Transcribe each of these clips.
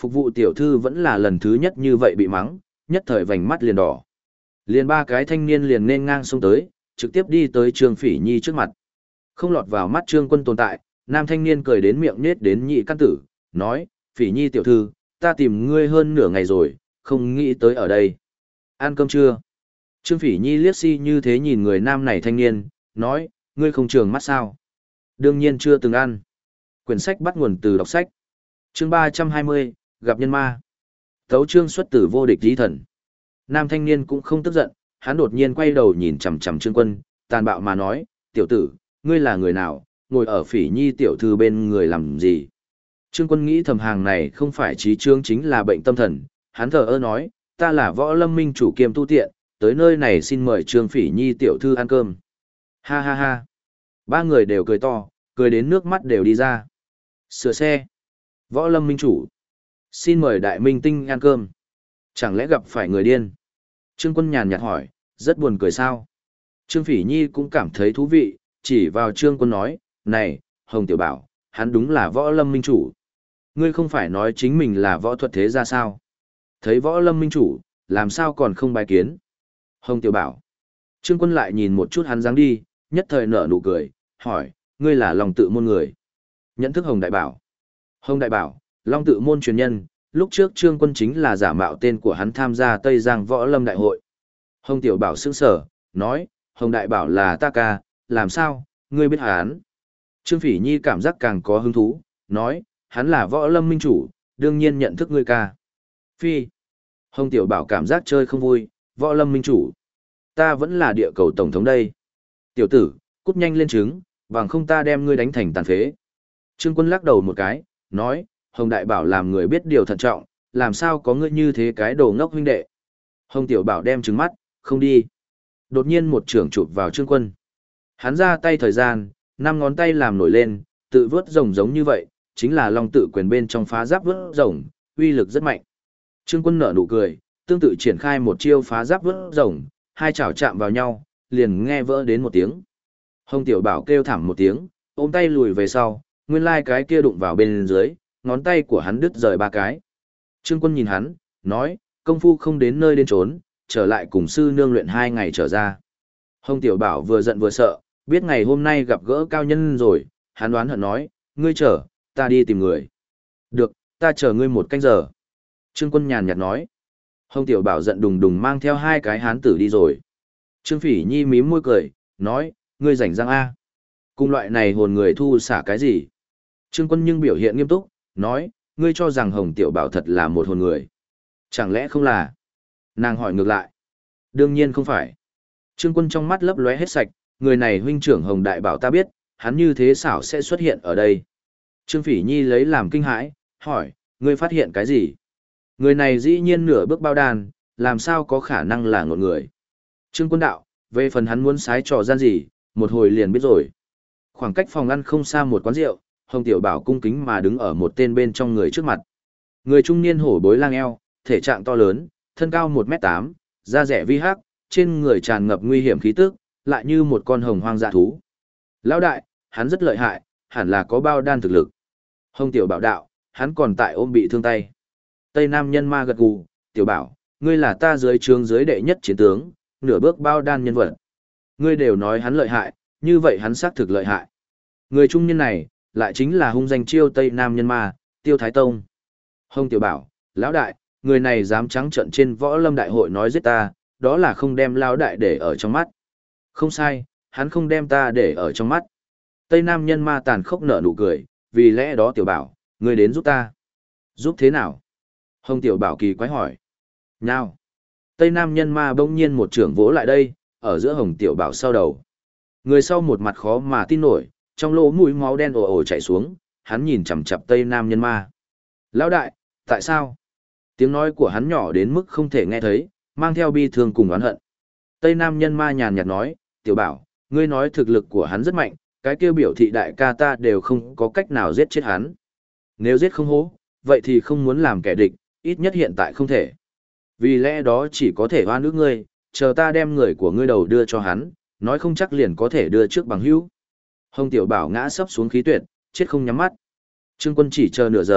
Phục vụ tiểu thư vẫn là lần thứ nhất như vậy bị mắng, nhất thời vành mắt liền đỏ. Liền ba cái thanh niên liền nên ngang xông tới, trực tiếp đi tới Trương Phỉ Nhi trước mặt. Không lọt vào mắt Trương Quân tồn tại, nam thanh niên cười đến miệng nết đến nhị căn tử, nói, Phỉ Nhi tiểu thư, ta tìm ngươi hơn nửa ngày rồi, không nghĩ tới ở đây. Ăn cơm chưa? Trương Phỉ Nhi liếc si như thế nhìn người nam này thanh niên, nói, ngươi không trường mắt sao? Đương nhiên chưa từng ăn. Quyển sách bắt nguồn từ đọc sách. Chương 320, gặp nhân ma. Tấu chương xuất tử vô địch lý thần. Nam thanh niên cũng không tức giận, hắn đột nhiên quay đầu nhìn chằm chằm Trương Quân, tàn bạo mà nói, tiểu tử, ngươi là người nào, ngồi ở Phỉ Nhi tiểu thư bên người làm gì? Trương Quân nghĩ thầm hàng này không phải trí trương chính là bệnh tâm thần, hắn thờ ơ nói, ta là Võ Lâm Minh chủ kiêm tu tiện, tới nơi này xin mời Trương Phỉ Nhi tiểu thư ăn cơm. Ha ha ha. Ba người đều cười to, cười đến nước mắt đều đi ra. Sửa xe. Võ Lâm Minh chủ. Xin mời đại minh tinh ăn cơm. Chẳng lẽ gặp phải người điên? Trương Quân nhàn nhạt hỏi, rất buồn cười sao? Trương Phỉ Nhi cũng cảm thấy thú vị, chỉ vào Trương Quân nói, này, Hồng Tiểu Bảo, hắn đúng là Võ Lâm Minh chủ. Ngươi không phải nói chính mình là võ thuật thế ra sao? Thấy Võ Lâm Minh chủ, làm sao còn không bài kiến? Hồng Tiểu Bảo. Trương Quân lại nhìn một chút hắn dáng đi, nhất thời nở nụ cười, hỏi, ngươi là Long Tự môn người. Nhận thức Hồng Đại Bảo. Hồng Đại Bảo, Long Tự môn truyền nhân, lúc trước Trương Quân chính là giả mạo tên của hắn tham gia Tây Giang Võ Lâm Đại hội. Hồng Tiểu Bảo sững sờ, nói, Hồng Đại Bảo là ta ca, làm sao, ngươi biết hắn? Trương Phỉ Nhi cảm giác càng có hứng thú, nói, hắn là Võ Lâm Minh chủ, đương nhiên nhận thức ngươi ca. Phi. Hồng Tiểu Bảo cảm giác chơi không vui, Võ Lâm Minh chủ. Ta vẫn là địa cầu tổng thống đây. Tiểu tử, cút nhanh lên trứng, bằng không ta đem ngươi đánh thành tàn phế. Trương Quân lắc đầu một cái, nói, Hồng Đại Bảo làm người biết điều thận trọng, làm sao có ngươi như thế cái đồ ngốc huynh đệ. Hồng Tiểu Bảo đem trứng mắt, không đi. Đột nhiên một trưởng chụp vào Trương Quân. Hắn ra tay thời gian, 5 ngón tay làm nổi lên, tự vớt rồng giống như vậy, chính là Long Tự quyền bên trong phá giáp vớt rồng, uy lực rất mạnh. Trương Quân nở nụ cười, tương tự triển khai một chiêu phá giáp vớt rồng, hai chảo chạm vào nhau, liền nghe vỡ đến một tiếng. Hồng Tiểu Bảo kêu thảm một tiếng, ôm tay lùi về sau, nguyên lai cái kia đụng vào bên dưới, ngón tay của hắn đứt rời 3 cái. Trương Quân nhìn hắn, nói, công phu không đến nơi đến trốn, trở lại cùng sư nương luyện 2 ngày trở ra. Hồng Tiểu Bảo vừa giận vừa sợ, biết ngày hôm nay gặp gỡ cao nhân rồi, hắn đoán hận nói, ngươi chờ, ta đi tìm người. Được, ta chờ ngươi 1 canh giờ. Trương Quân nhàn nhạt nói. Hồng Tiểu Bảo giận đùng đùng mang theo 2 cái hán tử đi rồi. Trương Phỉ Nhi mím môi cười, nói, ngươi rảnh răng A. Cùng loại này hồn người thu xả cái gì? Trương Quân nhưng biểu hiện nghiêm túc, nói, ngươi cho rằng Hồng Tiểu Bảo thật là một hồn người. Chẳng lẽ không là? Nàng hỏi ngược lại. Đương nhiên không phải. Trương Quân trong mắt lấp lóe hết sạch, người này huynh trưởng Hồng Đại Bảo ta biết, hắn như thế xảo sẽ xuất hiện ở đây. Trương Phỉ Nhi lấy làm kinh hãi, hỏi, ngươi phát hiện cái gì? Người này dĩ nhiên nửa bước bao đàn, làm sao có khả năng là ngộn người? Trương Quân đạo, về phần hắn muốn sái trò gian gì, một hồi liền biết rồi. Khoảng cách phòng ăn không xa một quán rượu, Hồng Tiểu Bảo cung kính mà đứng ở một tên bên trong người trước mặt. Người trung niên hổ bối lang eo, thể trạng to lớn, thân cao 1m8, da rẻ vi hắc, trên người tràn ngập nguy hiểm khí tức, lại như một con hồng hoang dã thú. Lão đại, hắn rất lợi hại, hẳn là có bao đan thực lực. Hồng Tiểu Bảo đạo, hắn còn tại ôm bị thương tay. Tây Nam nhân ma gật gù, Tiểu Bảo, ngươi là ta dưới trướng dưới đệ nhất chiến tướng, nửa bước bao đan nhân vật. Ngươi đều nói hắn lợi hại, như vậy hắn xác thực lợi hại. Người trung niên này, lại chính là hung danh chiêu Tây Nam nhân ma, Tiêu Thái Tông. Hồng Tiểu Bảo, lão đại, người này dám trắng trợn trên Võ Lâm Đại hội nói giết ta, đó là không đem lão đại để ở trong mắt. Không sai, hắn không đem ta để ở trong mắt. Tây Nam nhân ma tàn khốc nở nụ cười, vì lẽ đó Tiểu Bảo, ngươi đến giúp ta. Giúp thế nào? Hồng Tiểu Bảo kỳ quái hỏi. Nào? Tây Nam nhân ma bỗng nhiên một trưởng vỗ lại đây, ở giữa Hồng Tiểu Bảo sau đầu. Người sau một mặt khó mà tin nổi, trong lỗ mũi máu đen ồ ồ chảy xuống, hắn nhìn chằm chằm Tây Nam nhân ma. Lão đại, tại sao? Tiếng nói của hắn nhỏ đến mức không thể nghe thấy, mang theo bi thương cùng oán hận. Tây Nam nhân ma nhàn nhạt nói, Tiểu Bảo, ngươi nói thực lực của hắn rất mạnh, cái kêu biểu thị đại ca ta đều không có cách nào giết chết hắn. Nếu giết không hố, vậy thì không muốn làm kẻ địch, ít nhất hiện tại không thể. Vì lẽ đó chỉ có thể oan ức ngươi, chờ ta đem người của ngươi đầu đưa cho hắn, nói không chắc liền có thể đưa trước bằng hữu. Hồng Tiểu Bảo ngã sấp xuống khí tuyệt, chết không nhắm mắt. Trương Quân chỉ chờ nửa giờ,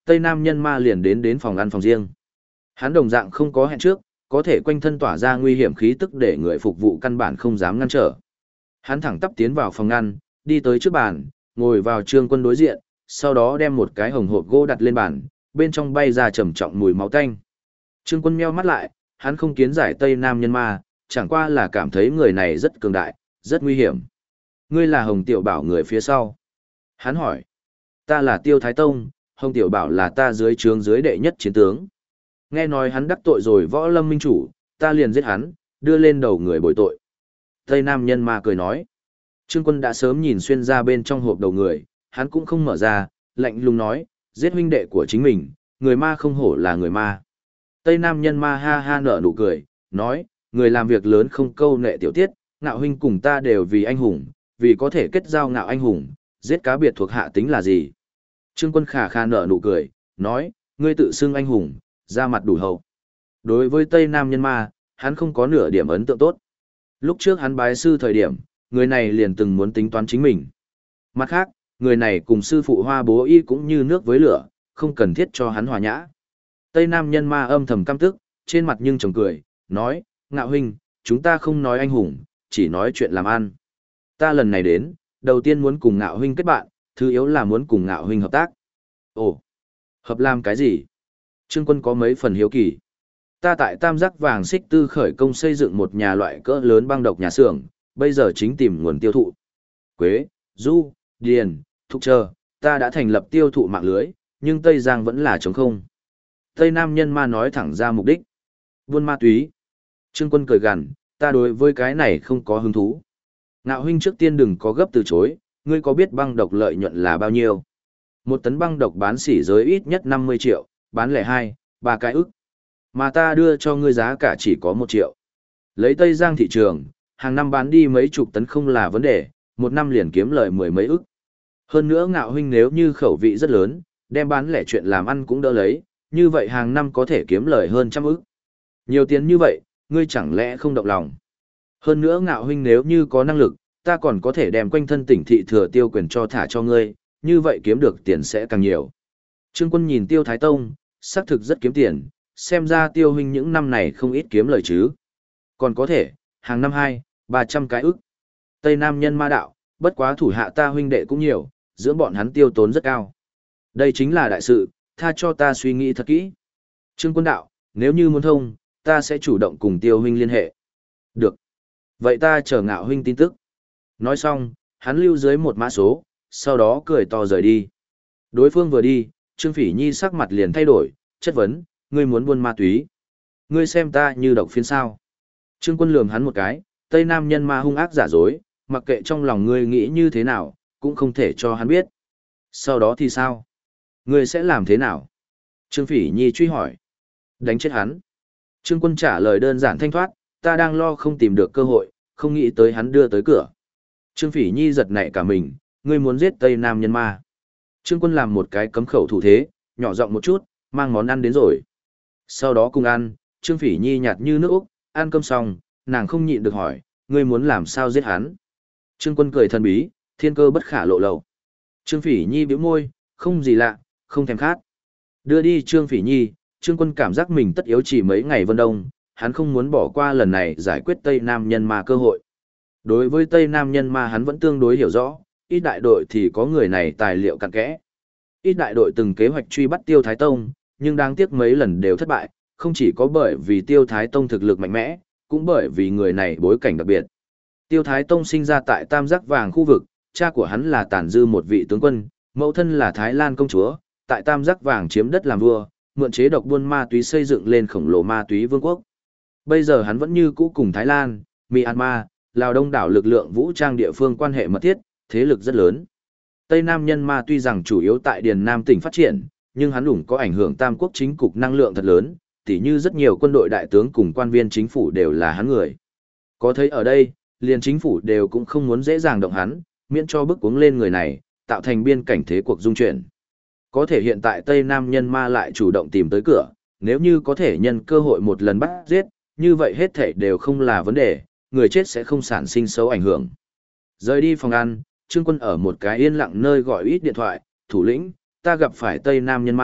Tây Nam nhân ma liền đến phòng ăn phòng riêng. Hắn đồng dạng không có hẹn trước, có thể quanh thân tỏa ra nguy hiểm khí tức để người phục vụ căn bản không dám ngăn trở. Hắn thẳng tắp tiến vào phòng ngăn, đi tới trước bàn, ngồi vào Trương Quân đối diện, sau đó đem một cái hồng hộp gỗ đặt lên bàn, bên trong bay ra trầm trọng mùi máu tanh. Trương Quân meo mắt lại, hắn không kiến giải Tây Nam nhân ma, chẳng qua là cảm thấy người này rất cường đại, rất nguy hiểm. Ngươi là Hồng Tiểu Bảo người phía sau. Hắn hỏi. Ta là Tiêu Thái Tông, Hồng Tiểu Bảo là ta dưới trướng dưới đệ nhất chiến tướng. Nghe nói hắn đắc tội rồi Võ Lâm minh chủ, ta liền giết hắn, đưa lên đầu người bồi tội. Tây Nam nhân ma cười nói. Trương Quân đã sớm nhìn xuyên ra bên trong hộp đầu người, hắn cũng không mở ra, lạnh lùng nói, giết huynh đệ của chính mình, người ma không hổ là người ma. Tây Nam nhân ma ha ha nở nụ cười, nói, người làm việc lớn không câu nệ tiểu tiết, Ngạo huynh cùng ta đều vì anh hùng, vì có thể kết giao Ngạo anh hùng, giết cá biệt thuộc hạ tính là gì? Trương Quân khà khà nở nụ cười, nói, ngươi tự xưng anh hùng, ra mặt đủ hậu. Đối với Tây Nam nhân ma, hắn không có nửa điểm ấn tượng tốt. Lúc trước hắn bái sư thời điểm, người này liền từng muốn tính toán chính mình. Mặt khác, người này cùng sư phụ Hoa Bố Y cũng như nước với lửa, không cần thiết cho hắn hòa nhã. Tây Nam nhân ma âm thầm căm tức, trên mặt nhưng trồng cười, nói, Ngạo huynh, chúng ta không nói anh hùng, chỉ nói chuyện làm ăn. Ta lần này đến, đầu tiên muốn cùng Ngạo huynh kết bạn, thứ yếu là muốn cùng Ngạo huynh hợp tác. Ồ, hợp làm cái gì? Trương Quân có mấy phần hiếu kỳ. Ta tại Tam Giác Vàng Xích Tư khởi công xây dựng một nhà loại cỡ lớn băng độc nhà xưởng, bây giờ chính tìm nguồn tiêu thụ. Quế, Du, Điền, Thục Chờ, ta đã thành lập tiêu thụ mạng lưới, nhưng Tây Giang vẫn là trống không. Tây Nam nhân ma nói thẳng ra mục đích. Buôn ma túy. Trương Quân cười gằn, ta đối với cái này không có hứng thú. Ngạo huynh trước tiên đừng có gấp từ chối, ngươi có biết băng độc lợi nhuận là bao nhiêu? Một tấn băng độc bán sỉ giới ít nhất 50 triệu, bán lẻ 2, 3 cái ức. Mà ta đưa cho ngươi giá cả chỉ có 1 triệu. Lấy Tây Giang thị trường, hàng năm bán đi mấy chục tấn không là vấn đề, một năm liền kiếm lời 10 mấy ức. Hơn nữa Ngạo huynh nếu như khẩu vị rất lớn, đem bán lẻ chuyện làm ăn cũng đỡ lấy, như vậy hàng năm có thể kiếm lời hơn 100 ức. Nhiều tiền như vậy, ngươi chẳng lẽ không động lòng? Hơn nữa Ngạo huynh nếu như có năng lực, ta còn có thể đem quanh thân tỉnh thị thừa tiêu quyền cho thả cho ngươi, như vậy kiếm được tiền sẽ càng nhiều. Trương Quân nhìn Tiêu Thái Tông, xác thực rất kiếm tiền, xem ra Tiêu huynh những năm này không ít kiếm lời chứ. Còn có thể, hàng năm 200-300 cái ức. Tây Nam nhân ma đạo, bất quá thủ hạ ta huynh đệ cũng nhiều, giữa bọn hắn tiêu tốn rất cao. Đây chính là đại sự, tha cho ta suy nghĩ thật kỹ. Trương Quân đạo, nếu như muốn thông, ta sẽ chủ động cùng Tiêu huynh liên hệ. Được. Vậy ta chờ Ngạo huynh tin tức. Nói xong, hắn lưu dưới một mã số, sau đó cười to rời đi. Đối phương vừa đi, Trương Phỉ Nhi sắc mặt liền thay đổi, chất vấn, ngươi muốn buôn ma túy. Ngươi xem ta như độc phiến sao. Trương Quân lườm hắn một cái, Tây Nam nhân ma hung ác giả dối, mặc kệ trong lòng ngươi nghĩ như thế nào, cũng không thể cho hắn biết. Sau đó thì sao? Ngươi sẽ làm thế nào? Trương Phỉ Nhi truy hỏi. Đánh chết hắn. Trương Quân trả lời đơn giản thanh thoát, ta đang lo không tìm được cơ hội, không nghĩ tới hắn đưa tới cửa. Trương Phỉ Nhi giật nảy cả mình, ngươi muốn giết Tây Nam nhân ma. Trương Quân làm một cái cấm khẩu thủ thế, nhỏ giọng một chút, mang món ăn đến rồi. Sau đó cùng ăn, Trương Phỉ Nhi nhạt như nước Úc, ăn cơm xong, nàng không nhịn được hỏi, ngươi muốn làm sao giết hắn. Trương Quân cười thần bí, thiên cơ bất khả lộ lầu. Trương Phỉ Nhi bĩu môi, không gì lạ, không thèm khát. Đưa đi Trương Phỉ Nhi, Trương Quân cảm giác mình tất yếu chỉ mấy ngày Vân Đông, hắn không muốn bỏ qua lần này giải quyết Tây Nam nhân ma cơ hội. Đối với Tây Nam nhân ma hắn vẫn tương đối hiểu rõ, ít đại đội thì có người này tài liệu cặn kẽ. Ít đại đội từng kế hoạch truy bắt Tiêu Thái Tông, nhưng đáng tiếc mấy lần đều thất bại, không chỉ có bởi vì Tiêu Thái Tông thực lực mạnh mẽ, cũng bởi vì người này bối cảnh đặc biệt. Tiêu Thái Tông sinh ra tại Tam Giác Vàng khu vực, cha của hắn là Tản Dư một vị tướng quân, mẫu thân là Thái Lan công chúa, tại Tam Giác Vàng chiếm đất làm vua, mượn chế độc buôn ma túy xây dựng lên khổng lồ ma túy vương quốc. Bây giờ hắn vẫn như cũ cùng Thái Lan, Myanmar, Lào Đông đảo lực lượng vũ trang địa phương quan hệ mật thiết, thế lực rất lớn. Tây Nam nhân ma tuy rằng chủ yếu tại Điền Nam tỉnh phát triển, nhưng hắn cũng có ảnh hưởng tam quốc chính cục năng lượng thật lớn, tỉ như rất nhiều quân đội đại tướng cùng quan viên chính phủ đều là hắn người. Có thấy ở đây, liền chính phủ đều cũng không muốn dễ dàng động hắn, miễn cho bức cuống lên người này, tạo thành biên cảnh thế cuộc dung chuyển. Có thể hiện tại Tây Nam nhân ma lại chủ động tìm tới cửa, nếu như có thể nhân cơ hội một lần bắt giết, như vậy hết thảy đều không là vấn đề, người chết sẽ không sản sinh xấu ảnh hưởng. Rời đi phòng ăn, Trương Quân ở một cái yên lặng nơi gọi ít điện thoại, thủ lĩnh, ta gặp phải Tây Nam nhân ma,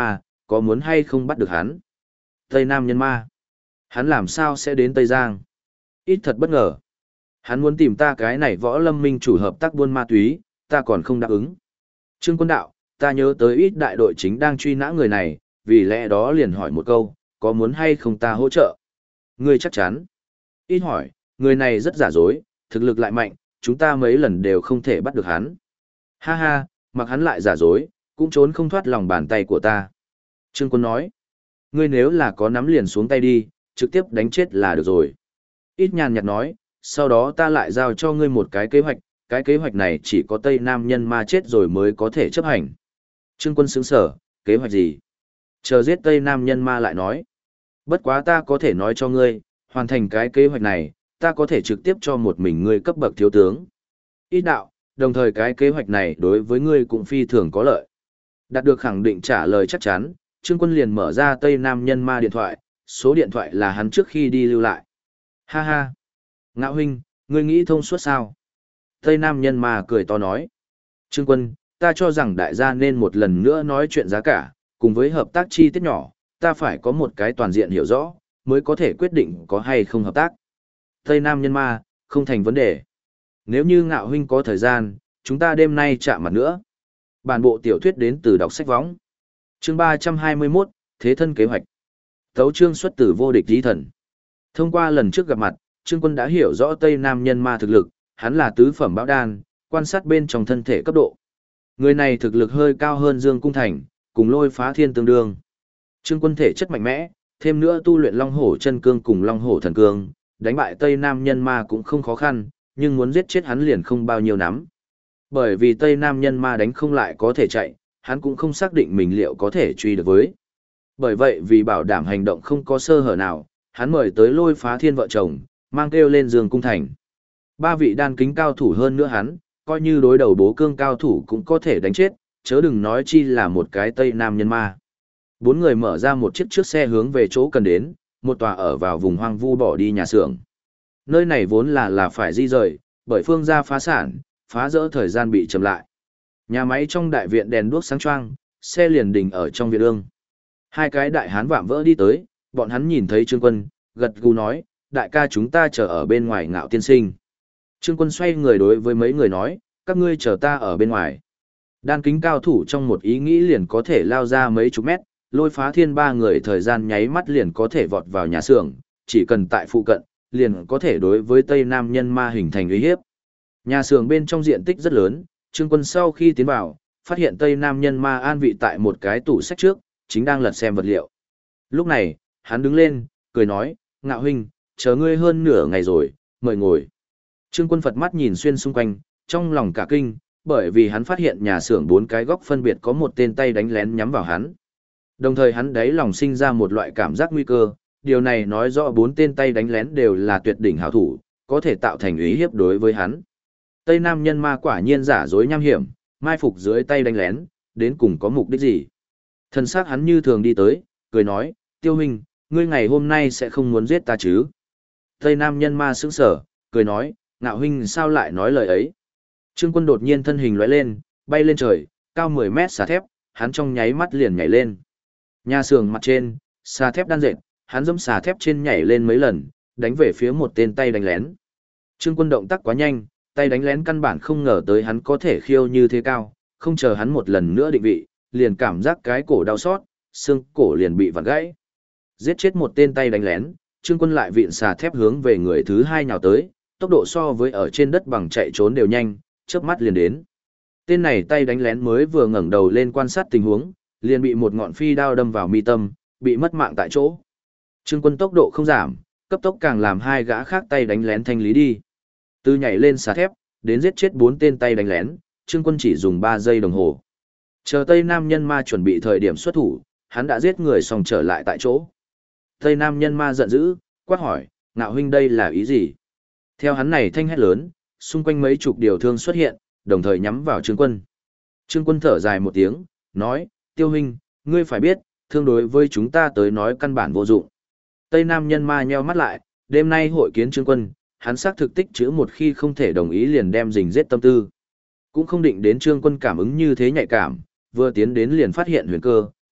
có muốn hay không bắt được hắn? Tây Nam nhân ma. Hắn làm sao sẽ đến Tây Giang? Ít thật bất ngờ. Hắn muốn tìm ta cái này võ lâm minh chủ hợp tác buôn ma túy, ta còn không đáp ứng. Trương Quân đạo, ta nhớ tới ít đại đội chính đang truy nã người này, vì lẽ đó liền hỏi một câu, có muốn hay không ta hỗ trợ? Ngươi chắc chắn. Ít hỏi, người này rất giả dối, thực lực lại mạnh, chúng ta mấy lần đều không thể bắt được hắn. Ha ha, mặc hắn lại giả dối, cũng trốn không thoát lòng bàn tay của ta. Trương Quân nói, ngươi nếu là có nắm liền xuống tay đi, trực tiếp đánh chết là được rồi. Ít nhàn nhạt nói, sau đó ta lại giao cho ngươi một cái kế hoạch này chỉ có Tây Nam nhân ma chết rồi mới có thể chấp hành. Trương Quân sững sở, kế hoạch gì? Chờ giết Tây Nam nhân ma lại nói. Bất quá ta có thể nói cho ngươi, hoàn thành cái kế hoạch này, ta có thể trực tiếp cho một mình ngươi cấp bậc thiếu tướng. Ít đạo, đồng thời cái kế hoạch này đối với ngươi cũng phi thường có lợi. Đạt được khẳng định trả lời chắc chắn, Trương Quân liền mở ra Tây Nam nhân ma điện thoại, số điện thoại là hắn trước khi đi lưu lại. Ha ha! Ngạo huynh, ngươi nghĩ thông suốt sao? Tây Nam nhân ma cười to nói. Trương Quân, ta cho rằng đại gia nên một lần nữa nói chuyện giá cả, cùng với hợp tác chi tiết nhỏ, ta phải có một cái toàn diện hiểu rõ, mới có thể quyết định có hay không hợp tác. Tây Nam nhân ma, không thành vấn đề. Nếu như Ngạo huynh có thời gian, chúng ta đêm nay chạm mặt nữa. Bản bộ tiểu thuyết đến từ đọc sách võng. Chương 321, Thế thân kế hoạch. Tấu chương xuất từ vô địch chí thần. Thông qua lần trước gặp mặt, Trương Quân đã hiểu rõ Tây Nam nhân ma thực lực, hắn là tứ phẩm bão đan, quan sát bên trong thân thể cấp độ. Người này thực lực hơi cao hơn Dương Cung Thành, cùng Lôi Phá Thiên tương đương. Trương Quân thể chất mạnh mẽ, thêm nữa tu luyện Long Hổ chân cương cùng Long Hổ thần cương, đánh bại Tây Nam nhân ma cũng không khó khăn, nhưng muốn giết chết hắn liền không bao nhiêu nắm. Bởi vì Tây Nam nhân ma đánh không lại có thể chạy, hắn cũng không xác định mình liệu có thể truy được với. Bởi vậy vì bảo đảm hành động không có sơ hở nào, hắn mời tới Lôi Phá Thiên vợ chồng, mang kêu lên Dương Cung Thành. Ba vị đan kính cao thủ hơn nữa hắn, coi như đối đầu bố cương cao thủ cũng có thể đánh chết, chớ đừng nói chi là một cái Tây Nam nhân ma. Bốn người mở ra một chiếc trước xe hướng về chỗ cần đến, một tòa ở vào vùng hoang vu bỏ đi nhà xưởng. Nơi này vốn là phải di rời, bởi phương gia phá sản, phá rỡ thời gian bị chậm lại. Nhà máy trong đại viện đèn đuốc sáng choang, xe liền đình ở trong viện ương. Hai cái đại hán vạm vỡ đi tới, bọn hắn nhìn thấy Trương Quân, gật gù nói, đại ca chúng ta chờ ở bên ngoài Ngạo tiên sinh. Trương Quân xoay người đối với mấy người nói, các ngươi chờ ta ở bên ngoài. Đan kính cao thủ trong một ý nghĩ liền có thể lao ra mấy chục mét, Lôi Phá Thiên ba người thời gian nháy mắt liền có thể vọt vào nhà xưởng, chỉ cần tại phụ cận, liền có thể đối với Tây Nam nhân ma hình thành uy hiếp. Nhà xưởng bên trong diện tích rất lớn, Trương Quân sau khi tiến vào, phát hiện Tây Nam nhân ma an vị tại một cái tủ sách trước, chính đang lật xem vật liệu. Lúc này, hắn đứng lên, cười nói, Ngạo huynh, chờ ngươi hơn nửa ngày rồi, mời ngồi. Trương Quân Phật mắt nhìn xuyên xung quanh, trong lòng cả kinh, bởi vì hắn phát hiện nhà xưởng bốn cái góc phân biệt có một tên tay đánh lén nhắm vào hắn. Đồng thời hắn đáy lòng sinh ra một loại cảm giác nguy cơ, điều này nói rõ bốn tên tay đánh lén đều là tuyệt đỉnh hảo thủ, có thể tạo thành uy hiếp đối với hắn. Tây Nam nhân ma quả nhiên giả dối nham hiểm, mai phục dưới tay đánh lén, đến cùng có mục đích gì? Thần sắc hắn như thường đi tới, cười nói, Tiêu huynh, ngươi ngày hôm nay sẽ không muốn giết ta chứ? Tây Nam nhân ma sững sờ, cười nói, Ngạo huynh sao lại nói lời ấy? Trương Quân đột nhiên thân hình lóe lên, bay lên trời, cao 10 mét xà thép, hắn trong nháy mắt liền nhảy lên. Nhà xưởng mặt trên, xà thép đan dệt, hắn giẫm xà thép trên nhảy lên mấy lần, đánh về phía một tên tay đánh lén. Trương Quân động tác quá nhanh, tay đánh lén căn bản không ngờ tới hắn có thể khiêu như thế cao, không chờ hắn một lần nữa định vị, liền cảm giác cái cổ đau xót, xương cổ liền bị vặn gãy. Giết chết một tên tay đánh lén, Trương Quân lại vịn xà thép hướng về người thứ hai nhào tới, tốc độ so với ở trên đất bằng chạy trốn đều nhanh, chớp mắt liền đến. Tên này tay đánh lén mới vừa ngẩng đầu lên quan sát tình huống, liền bị một ngọn phi đao đâm vào mi tâm, bị mất mạng tại chỗ. Trương Quân tốc độ không giảm, cấp tốc càng làm hai gã khác tay đánh lén thanh lý đi. Từ nhảy lên xà thép, đến giết chết 4 tên tay đánh lén, Trương Quân chỉ dùng 3 giây đồng hồ. Chờ Tây Nam nhân ma chuẩn bị thời điểm xuất thủ, hắn đã giết người xong trở lại tại chỗ. Tây Nam nhân ma giận dữ, quát hỏi, Ngạo huynh đây là ý gì? Theo hắn này thanh hét lớn, xung quanh mấy chục điều thương xuất hiện, đồng thời nhắm vào Trương Quân. Trương Quân thở dài một tiếng, nói, Tiêu huynh, ngươi phải biết, thương đối với chúng ta tới nói căn bản vô dụng. Tây Nam nhân ma nheo mắt lại, đêm nay hội kiến Trương Quân, hắn xác thực tích chữ một khi không thể đồng ý liền đem rình giết tâm tư. Cũng không định đến Trương Quân cảm ứng như thế nhạy cảm, vừa tiến đến liền phát hiện huyền cơ,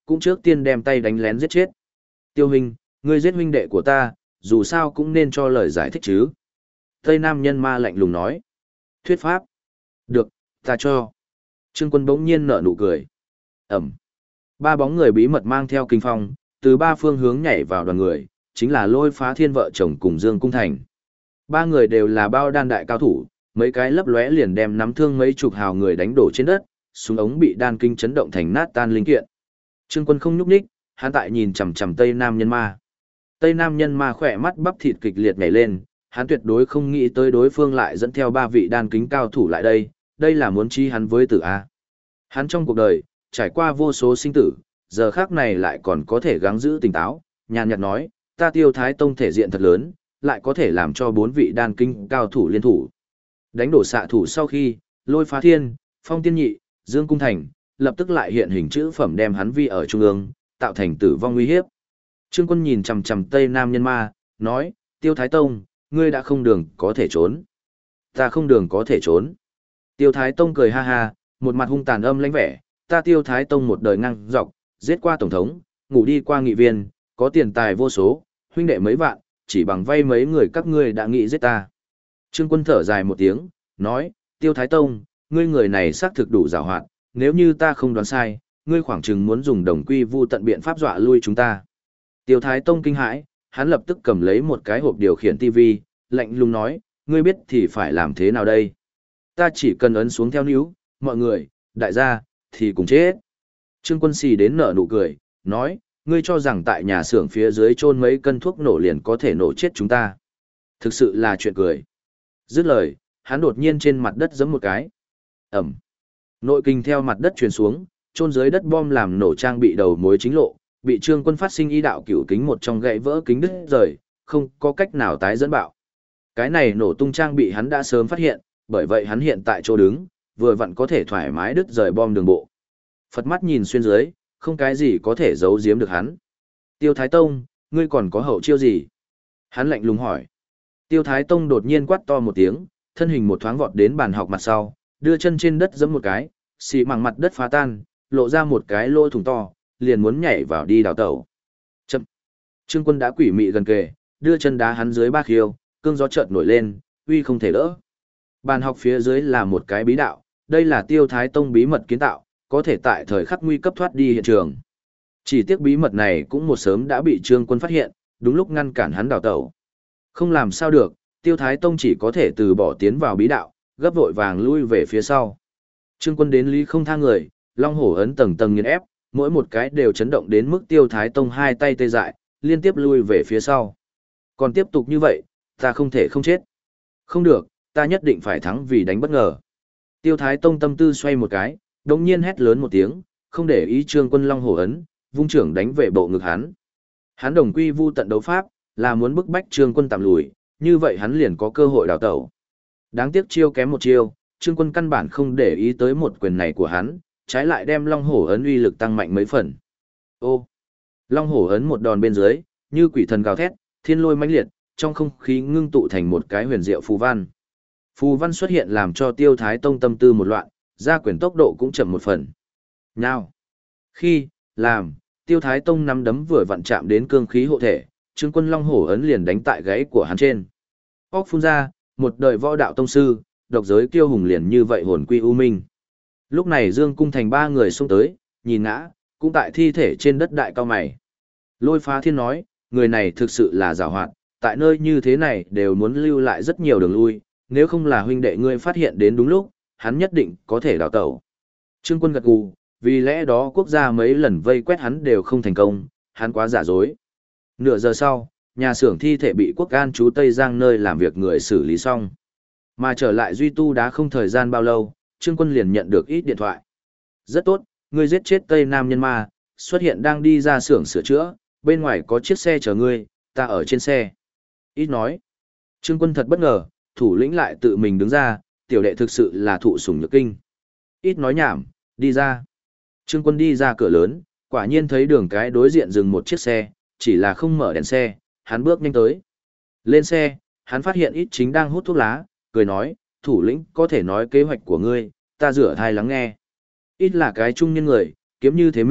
cũng trước tiên đem tay đánh lén giết chết. Tiêu huynh, ngươi giết huynh đệ của ta, dù sao cũng nên cho lời giải thích chứ. Tây Nam nhân ma lạnh lùng nói. Thuyết pháp. Được, ta cho. Trương Quân bỗng nhiên nở nụ cười. Ẩm. Ba bóng người bí mật mang theo kinh phong, từ ba phương hướng nhảy vào đoàn người, chính là Lôi Phá Thiên vợ chồng cùng Dương Cung Thành. Ba người đều là bao đan đại cao thủ, mấy cái lấp lóe liền đem nắm thương mấy chục hào người đánh đổ trên đất, súng ống bị đan kinh chấn động thành nát tan linh kiện. Trương Quân không nhúc nhích, hắn tại nhìn chằm chằm Tây Nam nhân ma. Tây Nam nhân ma khỏe mắt bắp thịt kịch liệt nhảy lên, hắn tuyệt đối không nghĩ tới đối phương lại dẫn theo ba vị đan kính cao thủ lại đây là muốn chi hắn với tử A. Hắn trong cuộc đời, trải qua vô số sinh tử, giờ khác này lại còn có thể gắng giữ tỉnh táo, nhàn nhạt nói, ta Tiêu Thái Tông thể diện thật lớn, lại có thể làm cho bốn vị đan kinh cao thủ liên thủ. Đánh đổ xạ thủ sau khi, Lôi Phá Thiên, Phong Tiên Nhị, Dương Cung Thành, lập tức lại hiện hình chữ phẩm đem hắn vi ở trung ương, tạo thành tử vong nguy hiếp. Trương Quân nhìn chằm chằm Tây Nam nhân ma, nói, Tiêu Thái Tông, ngươi đã không đường có thể trốn. Ta không đường có thể trốn. Tiêu Thái Tông cười ha ha, một mặt hung tàn âm lãnh vẻ, ta Tiêu Thái Tông một đời ngang dọc, giết qua tổng thống, ngủ đi qua nghị viên, có tiền tài vô số, huynh đệ mấy vạn, chỉ bằng vay mấy người các ngươi đã nghĩ giết ta. Trương Quân thở dài một tiếng, nói, Tiêu Thái Tông, ngươi người này xác thực đủ giàu hoạt, nếu như ta không đoán sai, ngươi khoảng chừng muốn dùng đồng quy vu tận biện pháp dọa lui chúng ta. Tiêu Thái Tông kinh hãi, hắn lập tức cầm lấy một cái hộp điều khiển TV, lạnh lùng nói, ngươi biết thì phải làm thế nào đây? Ta chỉ cần ấn xuống theo níu, mọi người, đại gia, thì cùng chết. Trương Quân xì đến nở nụ cười, nói, ngươi cho rằng tại nhà xưởng phía dưới chôn mấy cân thuốc nổ liền có thể nổ chết chúng ta. Thực sự là chuyện cười. Dứt lời, hắn đột nhiên trên mặt đất giẫm một cái. Ẩm. Nội kinh theo mặt đất truyền xuống, chôn dưới đất bom làm nổ trang bị đầu mối chính lộ, bị Trương Quân phát sinh ý đạo cửu kính một trong gãy vỡ kính đứt rời, không có cách nào tái dẫn bạo. Cái này nổ tung trang bị hắn đã sớm phát hiện, bởi vậy hắn hiện tại chỗ đứng, vừa vặn có thể thoải mái đứt rời bom đường bộ. Phật mắt nhìn xuyên dưới, không cái gì có thể giấu giếm được hắn. Tiêu Thái Tông, ngươi còn có hậu chiêu gì? Hắn lạnh lùng hỏi. Tiêu Thái Tông đột nhiên quát to một tiếng, thân hình một thoáng vọt đến bàn học mặt sau, đưa chân trên đất giẫm một cái, xì mảng mặt đất phá tan, lộ ra một cái lỗ thủng to, liền muốn nhảy vào đi đào tẩu. Chậm. Trương Quân đã quỷ mị gần kề, đưa chân đá hắn dưới ba khiêu, cương gió chợt nổi lên, uy không thể đỡ. Bàn học phía dưới là một cái bí đạo, đây là Tiêu Thái Tông bí mật kiến tạo, có thể tại thời khắc nguy cấp thoát đi hiện trường. Chỉ tiếc bí mật này cũng một sớm đã bị Trương Quân phát hiện, đúng lúc ngăn cản hắn đào tẩu. Không làm sao được, Tiêu Thái Tông chỉ có thể từ bỏ tiến vào bí đạo, gấp vội vàng lui về phía sau. Trương Quân đến lý không tha người, long hổ ấn tầng tầng nghiền ép, mỗi một cái đều chấn động đến mức Tiêu Thái Tông hai tay tê dại, liên tiếp lui về phía sau. Còn tiếp tục như vậy, ta không thể không chết. Không được, ta nhất định phải thắng vì đánh bất ngờ. Tiêu Thái Tông tâm tư xoay một cái, đột nhiên hét lớn một tiếng, không để ý Trương Quân long hổ ấn, vung trưởng đánh về bộ ngực hắn. Hắn đồng quy vu tận đấu pháp, là muốn bức bách Trương Quân tạm lùi, như vậy hắn liền có cơ hội đào tẩu. Đáng tiếc chiêu kém một chiêu, Trương Quân căn bản không để ý tới một quyền này của hắn, trái lại đem long hổ ấn uy lực tăng mạnh mấy phần. Ô! Long hổ ấn một đòn bên dưới, như quỷ thần gào thét, thiên lôi mãnh liệt, trong không khí ngưng tụ thành một cái huyền diệu phù văn. Phù văn xuất hiện làm cho Tiêu Thái Tông tâm tư một loạn, ra quyền tốc độ cũng chậm một phần. Nào! Khi, làm, Tiêu Thái Tông nắm đấm vừa vặn chạm đến cương khí hộ thể, Trương Quân long hổ ấn liền đánh tại gáy của hắn trên. Óc phun ra, một đời võ đạo tông sư, độc giới kiêu hùng liền như vậy hồn quy u minh. Lúc này Dương Cung Thành ba người xông tới, nhìn ngã, cũng tại thi thể trên đất đại cao mày. Lôi Phá Thiên nói, người này thực sự là giàu hoạt, tại nơi như thế này đều muốn lưu lại rất nhiều đường lui, nếu không là huynh đệ ngươi phát hiện đến đúng lúc, hắn nhất định có thể đào tẩu. Trương Quân gật gù, vì lẽ đó quốc gia mấy lần vây quét hắn đều không thành công, hắn quá giả dối. Nửa giờ sau, nhà xưởng thi thể bị quốc an chú Tây Giang nơi làm việc người xử lý xong. Mà trở lại Duy Tu đã không thời gian bao lâu, Trương Quân liền nhận được ít điện thoại. Rất tốt, ngươi giết chết Tây Nam nhân ma, xuất hiện đang đi ra xưởng sửa chữa, bên ngoài có chiếc xe chờ ngươi, ta ở trên xe. Ít nói. Trương Quân thật bất ngờ, thủ lĩnh lại tự mình đứng ra, tiểu đệ thực sự là thụ sủng nhược kinh. Ít nói nhảm, đi ra. Trương Quân đi ra cửa lớn, quả nhiên thấy đường cái đối diện dừng một chiếc xe, chỉ là không mở đèn xe, hắn bước nhanh tới. Lên xe, hắn phát hiện ít chính đang hút thuốc lá, cười nói, thủ lĩnh có thể nói kế hoạch của ngươi, ta rửa thai lắng nghe. Ít là cái trung niên người, kiếm như thế mi,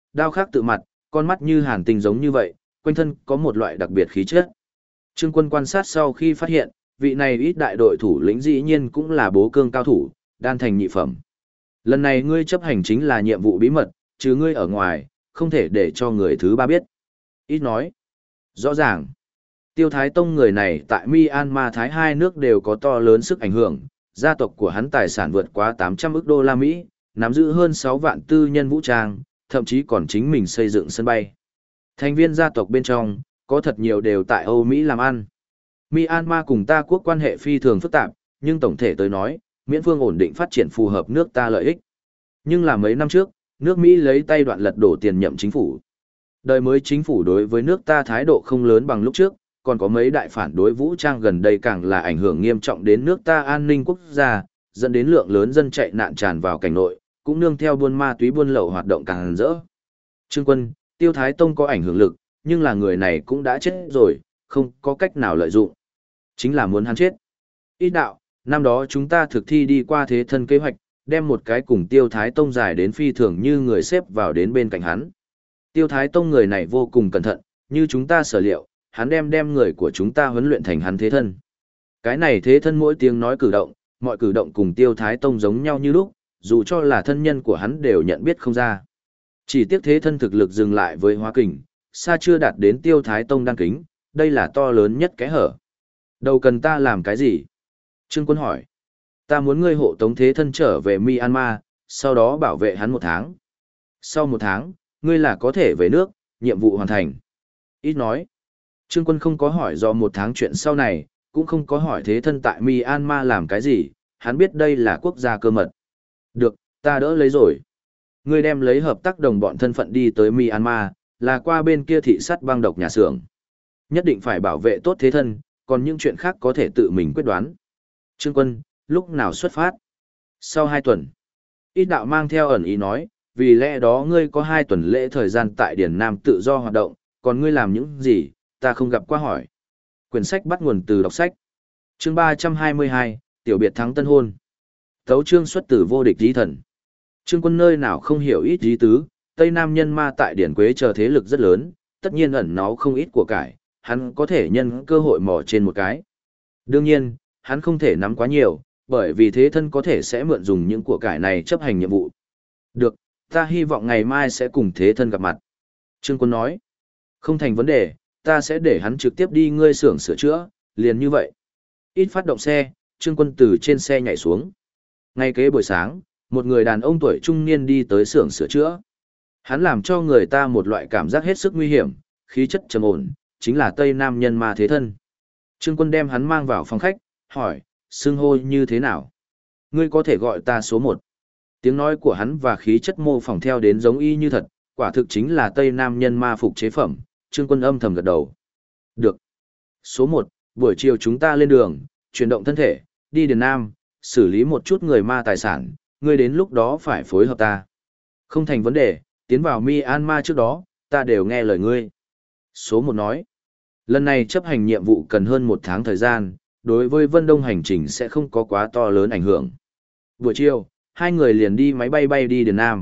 đao khắc tự mặt, con mắt như hàn tinh giống như vậy, quanh thân có một loại đặc biệt khí chất. Trương Quân quan sát sau khi phát hiện, vị này ít đại đội thủ lĩnh dĩ nhiên cũng là bố cương cao thủ, đan thành nhị phẩm. Lần này ngươi chấp hành chính là nhiệm vụ bí mật, chứ ngươi ở ngoài, không thể để cho người thứ ba biết. Ít nói. Rõ ràng. Tiêu Thái Tông người này tại Myanmar Thái hai nước đều có to lớn sức ảnh hưởng, gia tộc của hắn tài sản vượt quá 800 ức đô la Mỹ, nắm giữ hơn 6 vạn tư nhân vũ trang, thậm chí còn chính mình xây dựng sân bay. Thành viên gia tộc bên trong, có thật nhiều đều tại Âu Mỹ làm ăn. Myanmar cùng ta quốc quan hệ phi thường phức tạp, nhưng tổng thể tới nói, miễn phương ổn định phát triển phù hợp nước ta lợi ích. Nhưng là mấy năm trước, nước Mỹ lấy tay đoạn lật đổ tiền nhậm chính phủ. Đời mới chính phủ đối với nước ta thái độ không lớn bằng lúc trước, còn có mấy đại phản đối vũ trang gần đây càng là ảnh hưởng nghiêm trọng đến nước ta an ninh quốc gia, dẫn đến lượng lớn dân chạy nạn tràn vào cảnh nội, cũng nương theo buôn ma túy buôn lậu hoạt động càng rỡ. Trương Quân, Tiêu Thái Tông có ảnh hưởng lực, nhưng là người này cũng đã chết rồi, không có cách nào lợi dụng. Chính là muốn hắn chết. Ít đạo, năm đó chúng ta thực thi đi qua thế thân kế hoạch, đem một cái cùng Tiêu Thái Tông giải đến phi thường như người xếp vào đến bên cạnh hắn. Tiêu Thái Tông người này vô cùng cẩn thận, như chúng ta sở liệu, hắn đem người của chúng ta huấn luyện thành hắn thế thân. Cái này thế thân mỗi tiếng nói cử động, mọi cử động cùng Tiêu Thái Tông giống nhau như lúc, dù cho là thân nhân của hắn đều nhận biết không ra. Chỉ tiếc thế thân thực lực dừng lại với hóa kình, xa chưa đạt đến Tiêu Thái Tông đăng kính, đây là to lớn nhất cái hở. Đầu cần ta làm cái gì? Trương Quân hỏi. Ta muốn ngươi hộ tống thế thân trở về Myanmar, sau đó bảo vệ hắn 1 tháng. Sau 1 tháng, ngươi là có thể về nước, nhiệm vụ hoàn thành. Ít nói. Trương Quân không có hỏi do 1 tháng chuyện sau này, cũng không có hỏi thế thân tại Myanmar làm cái gì, hắn biết đây là quốc gia cơ mật. Được, ta đỡ lấy rồi. Ngươi đem lấy hợp tác đồng bọn thân phận đi tới Myanmar, là qua bên kia thị sát băng độc nhà xưởng. Nhất định phải bảo vệ tốt thế thân, còn những chuyện khác có thể tự mình quyết đoán. Trương Quân, lúc nào xuất phát? Sau 2 tuần. Ít đạo mang theo ẩn ý nói, vì lẽ đó ngươi có 2 tuần lễ thời gian tại Điển Nam tự do hoạt động, còn ngươi làm những gì, ta không gặp qua hỏi. Quyển sách bắt nguồn từ đọc sách. Chương 322, Tiểu biệt thắng tân hôn. Tấu chương xuất từ vô địch lý thần. Trương Quân nơi nào không hiểu ít ý tứ, Tây Nam nhân ma tại Điển Quế chờ thế lực rất lớn, tất nhiên ẩn náu không ít của cải, hắn có thể nhân cơ hội mò trên một cái. Đương nhiên, hắn không thể nắm quá nhiều, bởi vì thế thân có thể sẽ mượn dùng những của cải này chấp hành nhiệm vụ. Được, ta hy vọng ngày mai sẽ cùng thế thân gặp mặt. Trương Quân nói, không thành vấn đề, ta sẽ để hắn trực tiếp đi ngươi xưởng sửa chữa, liền như vậy. Ít phát động xe, Trương Quân từ trên xe nhảy xuống. Ngay kế buổi sáng, một người đàn ông tuổi trung niên đi tới xưởng sửa chữa. Hắn làm cho người ta một loại cảm giác hết sức nguy hiểm, khí chất trầm ổn, chính là Tây Nam nhân ma thế thân. Trương Quân đem hắn mang vào phòng khách, hỏi, xưng hô như thế nào? Ngươi có thể gọi ta số 1. Tiếng nói của hắn và khí chất mô phỏng theo đến giống y như thật, quả thực chính là Tây Nam nhân ma phục chế phẩm. Trương Quân âm thầm gật đầu. Được. Số 1, buổi chiều chúng ta lên đường, chuyển động thân thể, đi Điền Nam, xử lý một chút người ma tài sản, ngươi đến lúc đó phải phối hợp ta. Không thành vấn đề, tiến vào Myanmar trước đó, ta đều nghe lời ngươi. Số 1 nói. Lần này chấp hành nhiệm vụ cần hơn 1 tháng thời gian, đối với Vân Đông hành trình sẽ không có quá to lớn ảnh hưởng. Buổi chiều, 2 người liền đi máy bay bay đi Điền Nam.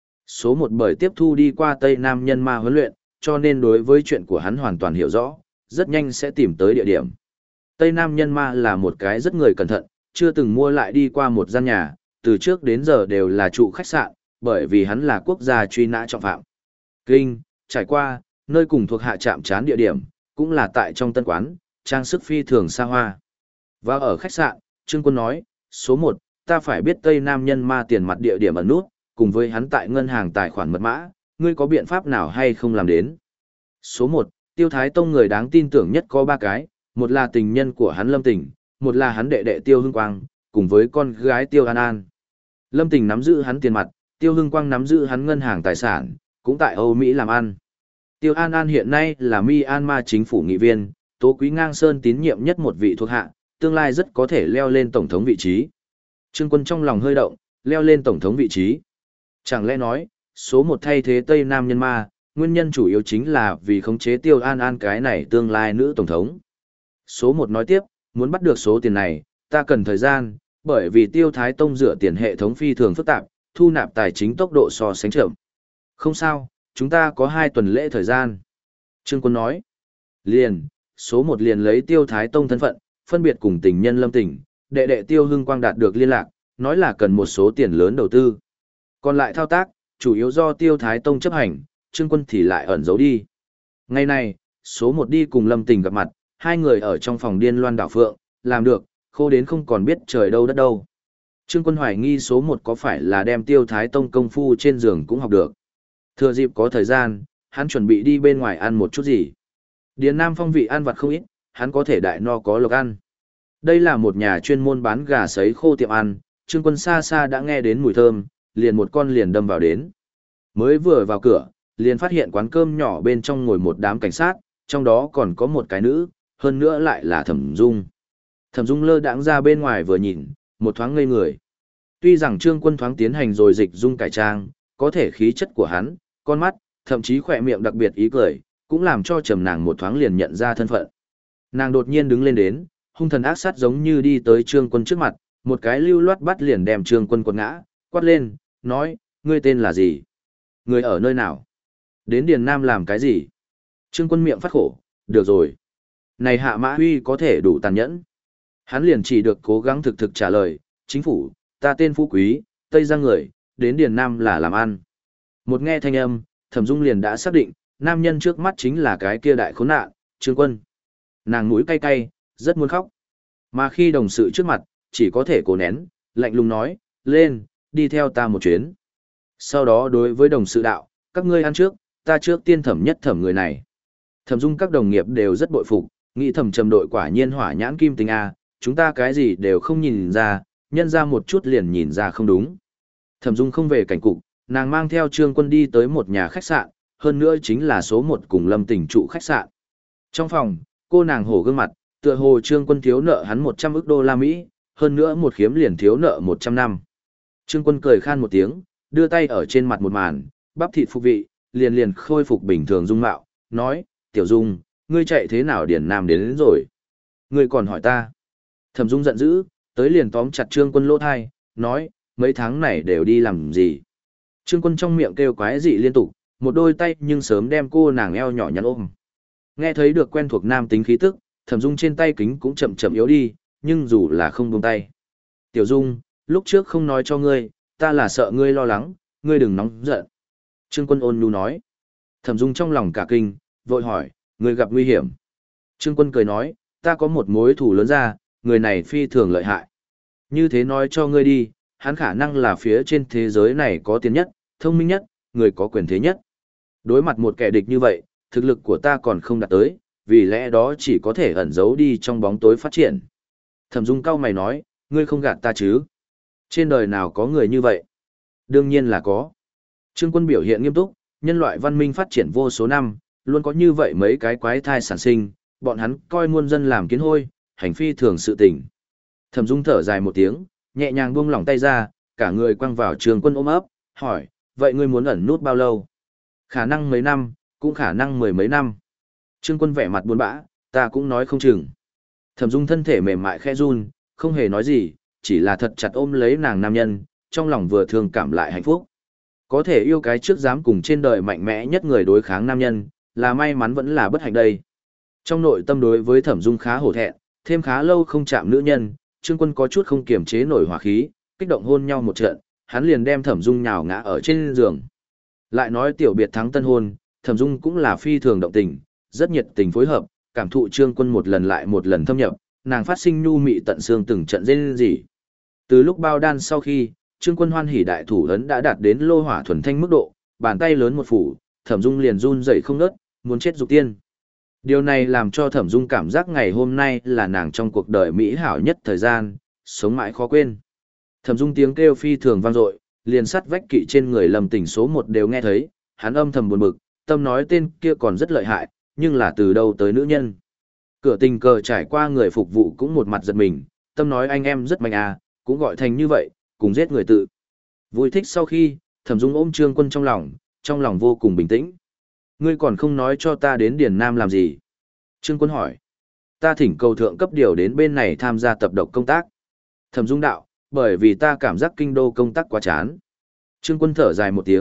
Số 1 bởi tiếp thu đi qua Tây Nam nhân ma huấn luyện, cho nên đối với chuyện của hắn hoàn toàn hiểu rõ, rất nhanh sẽ tìm tới địa điểm. Tây Nam nhân ma là một cái rất người cẩn thận, chưa từng mua lại đi qua một gian nhà, từ trước đến giờ đều là trụ khách sạn, bởi vì hắn là quốc gia truy nã trọng phạm. Kinh, trải qua, nơi cùng thuộc hạ trạm chán địa điểm, cũng là tại trong tân quán, trang sức phi thường xa hoa. Và ở khách sạn, Trương Quân nói, số 1, ta phải biết Tây Nam nhân ma tiền mặt địa điểm ẩn nút, cùng với hắn tại ngân hàng tài khoản mật mã, ngươi có biện pháp nào hay không làm đến? Số 1, Tiêu Thái Tông người đáng tin tưởng nhất có 3 cái, một là tình nhân của hắn Lâm Tình, một là hắn đệ đệ Tiêu Hưng Quang, cùng với con gái Tiêu An An. Lâm Tình nắm giữ hắn tiền mặt, Tiêu Hưng Quang nắm giữ hắn ngân hàng tài sản, cũng tại Âu Mỹ làm ăn. Tiêu An An hiện nay là Myanmar chính phủ nghị viên, Tố Quý Ngang Sơn tín nhiệm nhất một vị thuộc hạ, tương lai rất có thể leo lên tổng thống vị trí. Trương Quân trong lòng hơi động, leo lên tổng thống vị trí. Chẳng lẽ nói, số 1 thay thế Tây Nam nhân ma, nguyên nhân chủ yếu chính là vì khống chế Tiêu An An cái này tương lai nữ tổng thống. Số 1 nói tiếp, muốn bắt được số tiền này, ta cần thời gian, bởi vì Tiêu Thái Tông dựa tiền hệ thống phi thường phức tạp, thu nạp tài chính tốc độ so sánh chậm. Không sao, chúng ta có 2 tuần lễ thời gian. Trương Quân nói, liền, số 1 liền lấy Tiêu Thái Tông thân phận, phân biệt cùng tình nhân Lâm Tỉnh, đệ đệ Tiêu Hưng Quang đạt được liên lạc, nói là cần một số tiền lớn đầu tư. Còn lại thao tác, chủ yếu do Tiêu Thái Tông chấp hành, Trương Quân thì lại ẩn giấu đi. Ngày này, số 1 đi cùng Lâm Tỉnh gặp mặt, 2 người ở trong phòng điên loan đảo phượng, làm được, khô đến không còn biết trời đâu đất đâu. Trương Quân hoài nghi số 1 có phải là đem Tiêu Thái Tông công phu trên giường cũng học được. Thừa dịp có thời gian, hắn chuẩn bị đi bên ngoài ăn một chút gì. Điền Nam phong vị ăn vặt không ít, hắn có thể đại no có lộc ăn. Đây là một nhà chuyên môn bán gà sấy khô tiệm ăn, Trương Quân xa xa đã nghe đến mùi thơm, liền một con liền đâm vào đến. Mới vừa vào cửa, liền phát hiện quán cơm nhỏ bên trong ngồi một đám cảnh sát, trong đó còn có một cái nữ, hơn nữa lại là Thẩm Dung. Thẩm Dung lơ đãng ra bên ngoài vừa nhìn, một thoáng ngây người. Tuy rằng Trương Quân thoáng tiến hành rồi dịch dung cải trang, có thể khí chất của hắn, con mắt, thậm chí khỏe miệng đặc biệt ý cười, cũng làm cho trầm nàng một thoáng liền nhận ra thân phận. Nàng đột nhiên đứng lên đến, hung thần ác sát giống như đi tới Trương Quân trước mặt, một cái lưu loát bắt liền đem Trương Quân quật ngã, quát lên, nói, ngươi tên là gì? Ngươi ở nơi nào? Đến Điền Nam làm cái gì? Trương Quân miệng phát khổ, được rồi. Này Hạ Mã Huy có thể đủ tàn nhẫn. Hắn liền chỉ được cố gắng thực thực trả lời, chính phủ, ta tên Phú Quý, Tây Giang người, đến Điền Nam là làm ăn. Một nghe thanh âm, Thẩm Dung liền đã xác định, nam nhân trước mắt chính là cái kia đại khốn nạn, Trương Quân. Nàng mũi cay cay, rất muốn khóc. Mà khi đồng sự trước mặt, chỉ có thể cố nén, lạnh lùng nói, lên, đi theo ta một chuyến. Sau đó đối với đồng sự đạo, các ngươi ăn trước, ta trước tiên thẩm nhất thẩm người này. Thẩm Dung các đồng nghiệp đều rất bội phục, nghĩ thẩm trầm đội quả nhiên hỏa nhãn kim tinh A, chúng ta cái gì đều không nhìn ra, nhân ra một chút liền nhìn ra không đúng. Thẩm Dung không về cảnh cục, nàng mang theo Trương Quân đi tới một nhà khách sạn, hơn nữa chính là số 1 cùng Lâm Tỉnh trụ khách sạn. Trong phòng, cô nàng hổ gương mặt, tựa hồ Trương Quân thiếu nợ hắn 100 ức đô la Mỹ, hơn nữa một khiếm liền thiếu nợ 100 năm. Trương Quân cười khan một tiếng, đưa tay ở trên mặt một màn, bắp thịt phục vị, liền khôi phục bình thường dung mạo, nói, Tiểu Dung, ngươi chạy thế nào Điền Nam đến rồi? Ngươi còn hỏi ta. Thẩm Dung giận dữ, tới liền tóm chặt Trương Quân lỗ thai, nói, mấy tháng này đều đi làm gì? Trương Quân trong miệng kêu quái dị liên tục, một đôi tay nhưng sớm đem cô nàng eo nhỏ nhắn ôm. Nghe thấy được quen thuộc nam tính khí tức, Thẩm Dung trên tay kính cũng chậm chậm yếu đi, nhưng dù là không buông tay. Tiểu Dung, lúc trước không nói cho ngươi, ta là sợ ngươi lo lắng, ngươi đừng nóng giận. Trương Quân ôn nhu nói. Thẩm Dung trong lòng cả kinh, vội hỏi, ngươi gặp nguy hiểm. Trương Quân cười nói, ta có một mối thù lớn ra, người này phi thường lợi hại. Như thế nói cho ngươi đi, hắn khả năng là phía trên thế giới này có tiền nhất, thông minh nhất, người có quyền thế nhất. Đối mặt một kẻ địch như vậy, thực lực của ta còn không đạt tới, vì lẽ đó chỉ có thể ẩn giấu đi trong bóng tối phát triển. Thẩm Dung cau mày nói, ngươi không gạt ta chứ? Trên đời nào có người như vậy? Đương nhiên là có. Trương Quân biểu hiện nghiêm túc, nhân loại văn minh phát triển vô số năm, luôn có như vậy mấy cái quái thai sản sinh, bọn hắn coi muôn dân làm kiến hôi, hành phi thường sự tình. Thẩm Dung thở dài một tiếng, nhẹ nhàng buông lỏng tay ra, cả người quăng vào Trương Quân ôm ấp, hỏi, vậy ngươi muốn ẩn nút bao lâu? Khả năng mấy năm, cũng khả năng mười mấy năm. Trương Quân vẻ mặt buồn bã, ta cũng nói không chừng. Thẩm Dung thân thể mềm mại khẽ run, không hề nói gì, chỉ là thật chặt ôm lấy nàng nam nhân, trong lòng vừa thương cảm lại hạnh phúc. Có thể yêu cái trước dám cùng trên đời mạnh mẽ nhất người đối kháng nam nhân, là may mắn vẫn là bất hạnh đây. Trong nội tâm đối với Thẩm Dung khá hổ thẹn, thêm khá lâu không chạm nữ nhân, Trương Quân có chút không kiềm chế nổi hỏa khí, kích động hôn nhau một trận, hắn liền đem Thẩm Dung nhào ngã ở trên giường. Lại nói tiểu biệt thắng tân hôn, Thẩm Dung cũng là phi thường động tình, rất nhiệt tình phối hợp, cảm thụ Trương Quân một lần lại một lần thâm nhập, nàng phát sinh nhu mị tận xương từng trận rên rỉ. Từ lúc bao đan sau khi, Trương Quân hoan hỉ đại thủ ấn đã đạt đến lô hỏa thuần thanh mức độ, bàn tay lớn một phủ, Thẩm Dung liền run rẩy không ngớt, muốn chết dục tiên. Điều này làm cho Thẩm Dung cảm giác ngày hôm nay là nàng trong cuộc đời mỹ hảo nhất thời gian, sống mãi khó quên. Thẩm Dung tiếng kêu phi thường vang dội, liền sắt vách kỵ trên người Lâm Tỉnh số 1 đều nghe thấy, hắn âm thầm buồn bực, tâm nói tên kia còn rất lợi hại, nhưng là từ đâu tới nữ nhân. Cửa tình cờ trải qua người phục vụ cũng một mặt giật mình, tâm nói anh em rất mạnh à, cũng gọi thành như vậy, cùng giết người tự. Vui thích sau khi, Thẩm Dung ôm Trương Quân trong lòng vô cùng bình tĩnh. Ngươi còn không nói cho ta đến Điền Nam làm gì? Trương Quân hỏi. Ta thỉnh cầu thượng cấp điều đến bên này tham gia tập độc công tác. Thẩm Dung đạo, bởi vì ta cảm giác kinh đô công tác quá chán. Trương Quân thở dài một tiếng,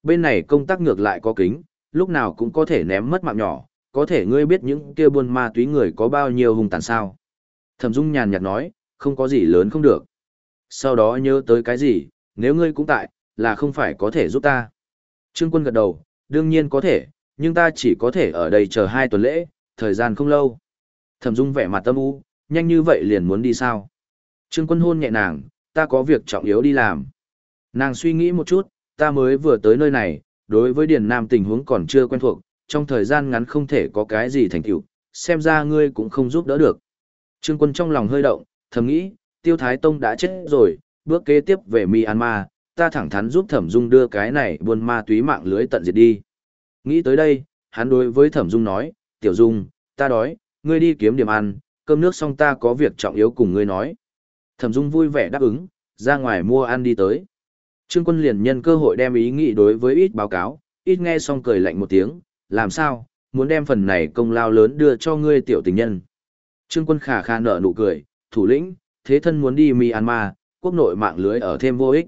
bên này công tác ngược lại có kính, lúc nào cũng có thể ném mất mạng nhỏ, có thể ngươi biết những kia buôn ma túy người có bao nhiêu hung tàn sao. Thẩm Dung nhàn nhạt nói, không có gì lớn không được. Sau đó nhớ tới cái gì, nếu ngươi cũng tại, là không phải có thể giúp ta. Trương Quân gật đầu, đương nhiên có thể, nhưng ta chỉ có thể ở đây chờ 2 tuần lễ, thời gian không lâu. Thẩm Dung vẻ mặt tâm u, nhanh như vậy liền muốn đi sao? Trương Quân hôn nhẹ nàng, ta có việc trọng yếu đi làm. Nàng suy nghĩ một chút, ta mới vừa tới nơi này, đối với Điền Nam tình huống còn chưa quen thuộc, trong thời gian ngắn không thể có cái gì thành tựu, xem ra ngươi cũng không giúp đỡ được. Trương Quân trong lòng hơi động, thầm nghĩ, Tiêu Thái Tông đã chết rồi, bước kế tiếp về Myanmar, ta thẳng thắn giúp Thẩm Dung đưa cái này buôn ma túy mạng lưới tận diệt đi. Nghĩ tới đây, hắn đối với Thẩm Dung nói, Tiểu Dung, ta đói, ngươi đi kiếm điểm ăn, cơm nước xong ta có việc trọng yếu cùng ngươi nói. Thẩm Dung vui vẻ đáp ứng, ra ngoài mua ăn đi tới. Trương Quân liền nhân cơ hội đem ý nghĩ đối với ít báo cáo, ít nghe xong cười lạnh một tiếng, làm sao, muốn đem phần này công lao lớn đưa cho ngươi tiểu tình nhân. Trương Quân khà khà nở nụ cười, thủ lĩnh, thế thân muốn đi Myanmar, quốc nội mạng lưới ở thêm vô ích.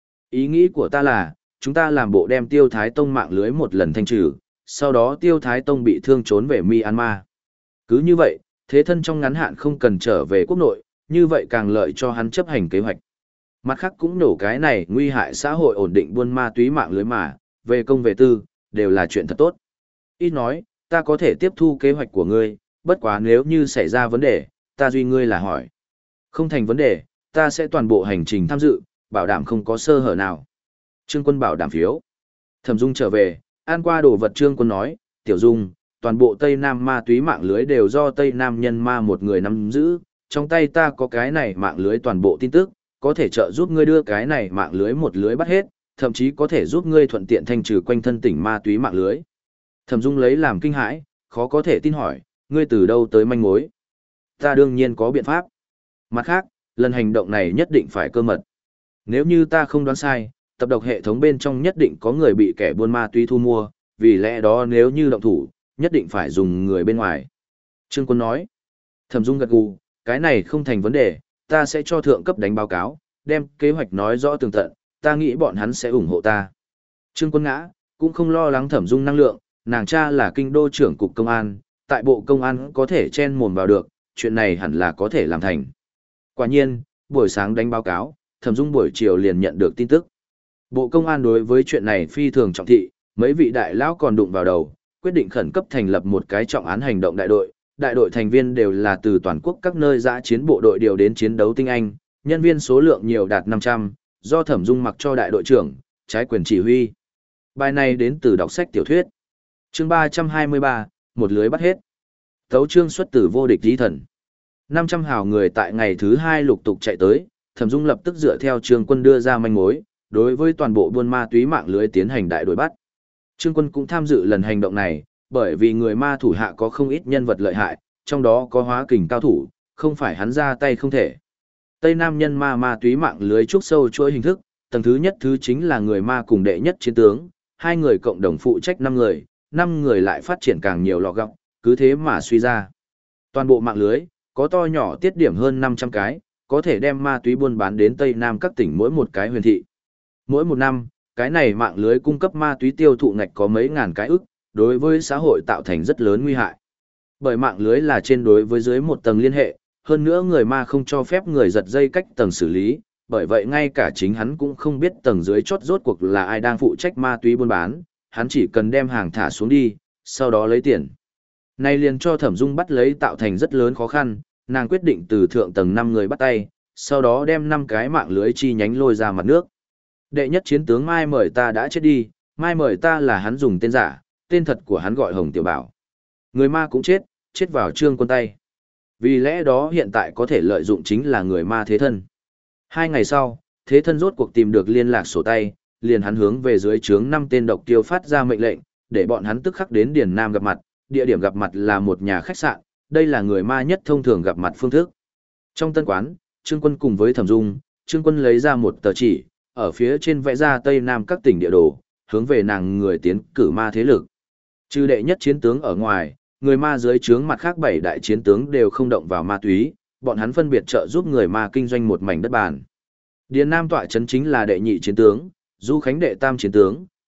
Ý nghĩ của ta là, chúng ta làm bộ đem Tiêu Thái Tông mạng lưới một lần thanh trừ, sau đó Tiêu Thái Tông bị thương trốn về Myanmar. Cứ như vậy, thế thân trong ngắn hạn không cần trở về quốc nội, như vậy càng lợi cho hắn chấp hành kế hoạch. Mặt khác cũng nổ cái này nguy hại xã hội ổn định buôn ma túy mạng lưới mà, về công về tư, đều là chuyện thật tốt. Ít nói, ta có thể tiếp thu kế hoạch của ngươi, bất quá nếu như xảy ra vấn đề, ta duy ngươi là hỏi. Không thành vấn đề, ta sẽ toàn bộ hành trình tham dự, bảo đảm không có sơ hở nào. Trương Quân bảo đảm phiếu. Thẩm Dung trở về, ăn qua đồ vật Trương Quân nói, Tiểu Dung, toàn bộ Tây Nam ma túy mạng lưới đều do Tây Nam nhân ma một người nắm giữ, trong tay ta có cái này mạng lưới toàn bộ tin tức, có thể trợ giúp ngươi đưa cái này mạng lưới một lưới bắt hết, thậm chí có thể giúp ngươi thuận tiện thanh trừ quanh thân tỉnh ma túy mạng lưới. Thẩm Dung lấy làm kinh hãi, khó có thể tin hỏi, ngươi từ đâu tới manh mối? Ta đương nhiên có biện pháp. Mặt khác, lần hành động này nhất định phải cơ mật. Nếu như ta không đoán sai, tập độc hệ thống bên trong nhất định có người bị kẻ buôn ma túy thu mua, vì lẽ đó nếu như động thủ, nhất định phải dùng người bên ngoài. Trương Quân nói. Thẩm Dung gật gù, cái này không thành vấn đề, ta sẽ cho thượng cấp đánh báo cáo, đem kế hoạch nói rõ tường tận, ta nghĩ bọn hắn sẽ ủng hộ ta. Trương Quân ngã, cũng không lo lắng Thẩm Dung năng lượng, nàng cha là kinh đô trưởng cục công an, tại bộ công an có thể chen mồm vào được, chuyện này hẳn là có thể làm thành. Quả nhiên, buổi sáng đánh báo cáo, Thẩm Dung buổi chiều liền nhận được tin tức. Bộ công an đối với chuyện này phi thường trọng thị, mấy vị đại lão còn đụng vào đầu, quyết định khẩn cấp thành lập một cái trọng án hành động đại đội thành viên đều là từ toàn quốc các nơi dã chiến bộ đội điều đến chiến đấu tinh anh, nhân viên số lượng nhiều đạt 500, do Thẩm Dung mặc cho đại đội trưởng, trái quyền chỉ huy. Bài này đến từ đọc sách tiểu thuyết. Chương 323, một lưới bắt hết. Tấu chương xuất từ vô địch chí thần. 500 hào người tại ngày thứ 2 lục tục chạy tới, Thẩm Dung lập tức dựa theo Trương Quân đưa ra manh mối, đối với toàn bộ buôn ma túy mạng lưới tiến hành đại đuổi bắt. Trương Quân cũng tham dự lần hành động này, bởi vì người ma thủ hạ có không ít nhân vật lợi hại, trong đó có hóa kình cao thủ, không phải hắn ra tay không thể. Tây Nam nhân ma túy mạng lưới trúc sâu chuỗi hình thức, tầng thứ nhất thứ chính là người ma cùng đệ nhất chiến tướng, 2 người cộng đồng phụ trách 5 người lại phát triển càng nhiều lò gọng, cứ thế mà suy ra. Toàn bộ mạng lưới, có to nhỏ tiết điểm hơn 500 cái, có thể đem ma túy buôn bán đến Tây Nam các tỉnh mỗi một cái huyền thị. Mỗi một năm, cái này mạng lưới cung cấp ma túy tiêu thụ ngạch có mấy ngàn cái ức, đối với xã hội tạo thành rất lớn nguy hại. Bởi mạng lưới là trên đối với dưới một tầng liên hệ, hơn nữa người ma không cho phép người giật dây cách tầng xử lý, bởi vậy ngay cả chính hắn cũng không biết tầng dưới chốt rốt cuộc là ai đang phụ trách ma túy buôn bán, hắn chỉ cần đem hàng thả xuống đi, sau đó lấy tiền. Này liền cho Thẩm Dung bắt lấy tạo thành rất lớn khó khăn, nàng quyết định từ thượng tầng 5 người bắt tay, sau đó đem 5 cái mạng lưới chi nhánh lôi ra mặt nước. Đệ nhất chiến tướng Mai Mời Ta đã chết đi, Mai Mời Ta là hắn dùng tên giả, tên thật của hắn gọi Hồng Tiểu Bảo. Người ma cũng chết vào Trương Quân tay. Vì lẽ đó hiện tại có thể lợi dụng chính là người ma thế thân. 2 ngày sau, thế thân rốt cuộc tìm được liên lạc sổ tay, liền hắn hướng về dưới trướng 5 tên độc tiêu phát ra mệnh lệnh, để bọn hắn tức khắc đến Điền Nam gặp mặt, địa điểm gặp mặt là một nhà khách sạn, đây là người ma nhất thông thường gặp mặt phương thức. Trong tân quán, Trương Quân cùng với Thẩm Dung, Trương Quân lấy ra một tờ chỉ, ở phía trên vẽ ra Tây Nam các tỉnh địa đồ, hướng về nàng người tiến cử ma thế lực. Trừ đệ nhất chiến tướng ở ngoài, người ma dưới trướng mặt khác 7 đại chiến tướng đều không động vào ma túy, bọn hắn phân biệt trợ giúp người ma kinh doanh một mảnh đất bàn. Điền Nam tọa chấn chính là đệ nhị chiến tướng, Du Khánh đệ tam chiến tướng,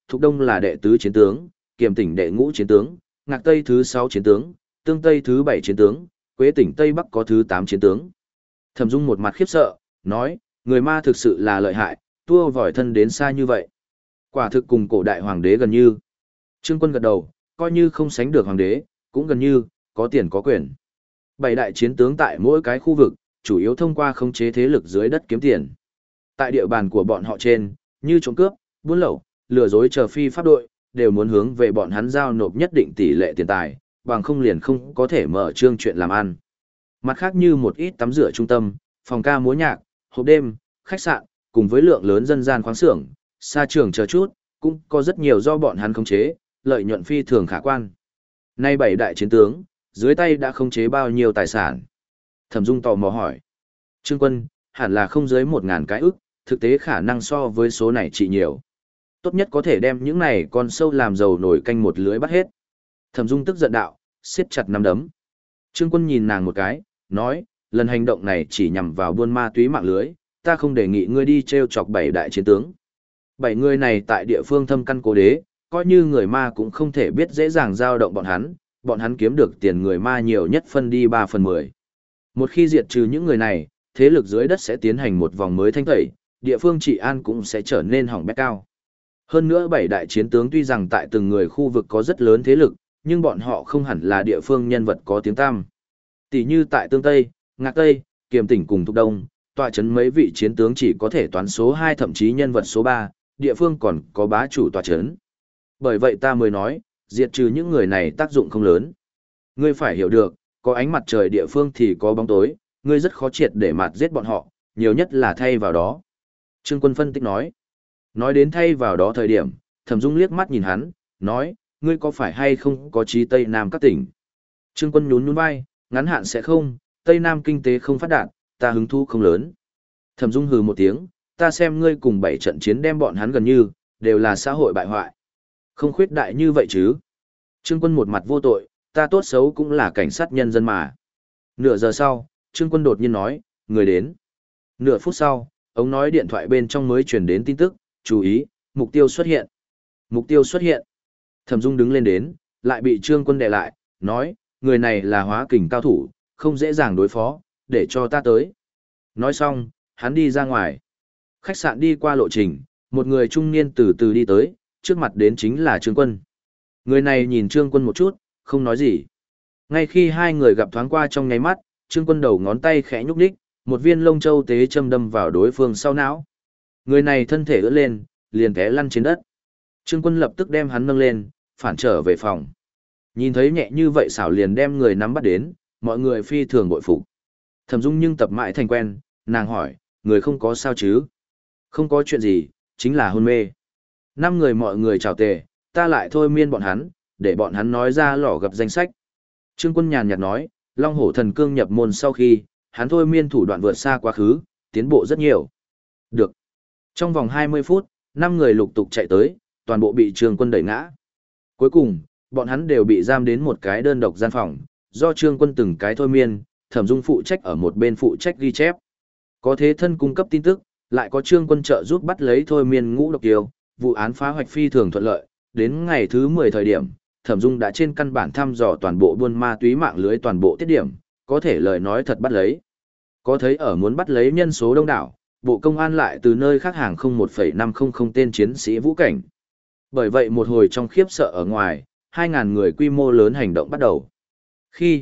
Thục Đông là đệ tứ chiến tướng, Kiềm Tỉnh đệ ngũ chiến tướng, Ngạc Tây thứ 6 chiến tướng, Tương Tây thứ 7 chiến tướng, Quế Tỉnh Tây Bắc có thứ 8 chiến tướng. Thẩm Dung một mặt khiếp sợ, nói, người ma thực sự là lợi hại, tua vòi thân đến xa như vậy. Quả thực cùng cổ đại hoàng đế gần như. Trương Quân gật đầu, coi như không sánh được hoàng đế, cũng gần như, có tiền có quyền. 7 đại chiến tướng tại mỗi cái khu vực, chủ yếu thông qua khống chế thế lực dưới đất kiếm tiền. Tại địa bàn của bọn họ trên, như trộm cướp, buôn lậu, lừa dối chờ phi pháp đội, đều muốn hướng về bọn hắn giao nộp nhất định tỷ lệ tiền tài, bằng không liền không có thể mở trương chuyện làm ăn. Mặt khác như một ít tắm rửa trung tâm, phòng ca múa nhạc, hộp đêm, khách sạn, cùng với lượng lớn dân gian khoáng xưởng, xa trường chờ chút, cũng có rất nhiều do bọn hắn khống chế, lợi nhuận phi thường khả quan. Nay 7 đại chiến tướng, dưới tay đã khống chế bao nhiêu tài sản? Thẩm Dung tò mò hỏi. Trương Quân, hẳn là không dưới 1.000 cái ức, thực tế khả năng so với số này chỉ nhiều. Tốt nhất có thể đem những này con sâu làm giàu nổi canh một lưới bắt hết. Thẩm Dung tức giận đạo, siết chặt nắm đấm. Trương Quân nhìn nàng một cái, nói, lần hành động này chỉ nhằm vào buôn ma túy mạng lưới, ta không đề nghị ngươi đi treo chọc 7 đại chiến tướng. 7 người này tại địa phương thâm căn cố đế, coi như người ma cũng không thể biết dễ dàng giao động bọn hắn kiếm được tiền người ma nhiều nhất phân đi 3/10. Một khi diệt trừ những người này, thế lực dưới đất sẽ tiến hành một vòng mới thanh tẩy, địa phương trị an cũng sẽ trở nên hỏng bét cao. Hơn nữa 7 đại chiến tướng tuy rằng tại từng người khu vực có rất lớn thế lực, nhưng bọn họ không hẳn là địa phương nhân vật có tiếng tăm. Tỷ như tại Tương Tây, Ngạc Tây, Kiềm Tỉnh cùng Thục Đông, tọa chấn mấy vị chiến tướng chỉ có thể toán số 2 thậm chí nhân vật số 3, địa phương còn có bá chủ tọa chấn. Bởi vậy ta mới nói, diệt trừ những người này tác dụng không lớn. Ngươi phải hiểu được, có ánh mặt trời địa phương thì có bóng tối, ngươi rất khó triệt để mạt giết bọn họ, nhiều nhất là thay vào đó. Trương Quân phân tích nói. Nói đến thay vào đó thời điểm, Thẩm Dung liếc mắt nhìn hắn, nói, ngươi có phải hay không có trí Tây Nam các tỉnh? Trương Quân nhún nhún vai, ngắn hạn sẽ không, Tây Nam kinh tế không phát đạt, ta hứng thú không lớn. Thẩm Dung hừ một tiếng, ta xem ngươi cùng 7 trận chiến đem bọn hắn gần như, đều là xã hội bại hoại. Không khuyết đại như vậy chứ. Trương Quân một mặt vô tội, ta tốt xấu cũng là cảnh sát nhân dân mà. Nửa giờ sau, Trương Quân đột nhiên nói, người đến. Nửa phút sau, ống nói điện thoại bên trong mới truyền đến tin tức, chú ý, mục tiêu xuất hiện. Mục tiêu xuất hiện. Thẩm Dung đứng lên đến, lại bị Trương Quân đè lại, nói, người này là hóa kình cao thủ, không dễ dàng đối phó, để cho ta tới. Nói xong, hắn đi ra ngoài. Khách sạn đi qua lộ trình, một người trung niên từ từ đi tới, trước mặt đến chính là Trương Quân. Người này nhìn Trương Quân một chút, không nói gì. Ngay khi hai người gặp thoáng qua trong nháy mắt, Trương Quân đầu ngón tay khẽ nhúc nhích, một viên lông châu tế châm đâm vào đối phương sau não. Người này thân thể ưỡn lên, liền té lăn trên đất. Trương Quân lập tức đem hắn nâng lên, phản trở về phòng. Nhìn thấy nhẹ như vậy xảo liền đem người nắm bắt đến, mọi người phi thường bội phục. Thẩm Dung nhưng tập mãi thành quen, nàng hỏi, người không có sao chứ? Không có chuyện gì, chính là hôn mê. 5 người mọi người chào tề, ta lại thôi miên bọn hắn, để bọn hắn nói ra lò gặp danh sách. Trương Quân nhàn nhạt nói, Long Hổ Thần Cương nhập môn sau khi, hắn thôi miên thủ đoạn vượt xa quá khứ, tiến bộ rất nhiều. Được. Trong vòng 20 phút, 5 người lục tục chạy tới, toàn bộ bị Trương Quân đẩy ngã. Cuối cùng, bọn hắn đều bị giam đến một cái đơn độc gian phòng, do Trương Quân từng cái thôi miên, Thẩm Dung phụ trách ở một bên phụ trách ghi chép. Có thế thân cung cấp tin tức, lại có Trương Quân trợ giúp bắt lấy thôi miên Ngũ Độc Kiều, vụ án phá hoạch phi thường thuận lợi, đến ngày thứ 10 thời điểm, Thẩm Dung đã trên căn bản thăm dò toàn bộ buôn ma túy mạng lưới toàn bộ tiết điểm, có thể lời nói thật bắt lấy. Có thấy ở muốn bắt lấy nhân số đông đảo, Bộ Công an lại từ nơi khác hàng không 1,500 tên chiến sĩ vũ cảnh. Bởi vậy một hồi trong khiếp sợ ở ngoài, 2.000 người quy mô lớn hành động bắt đầu. Khi,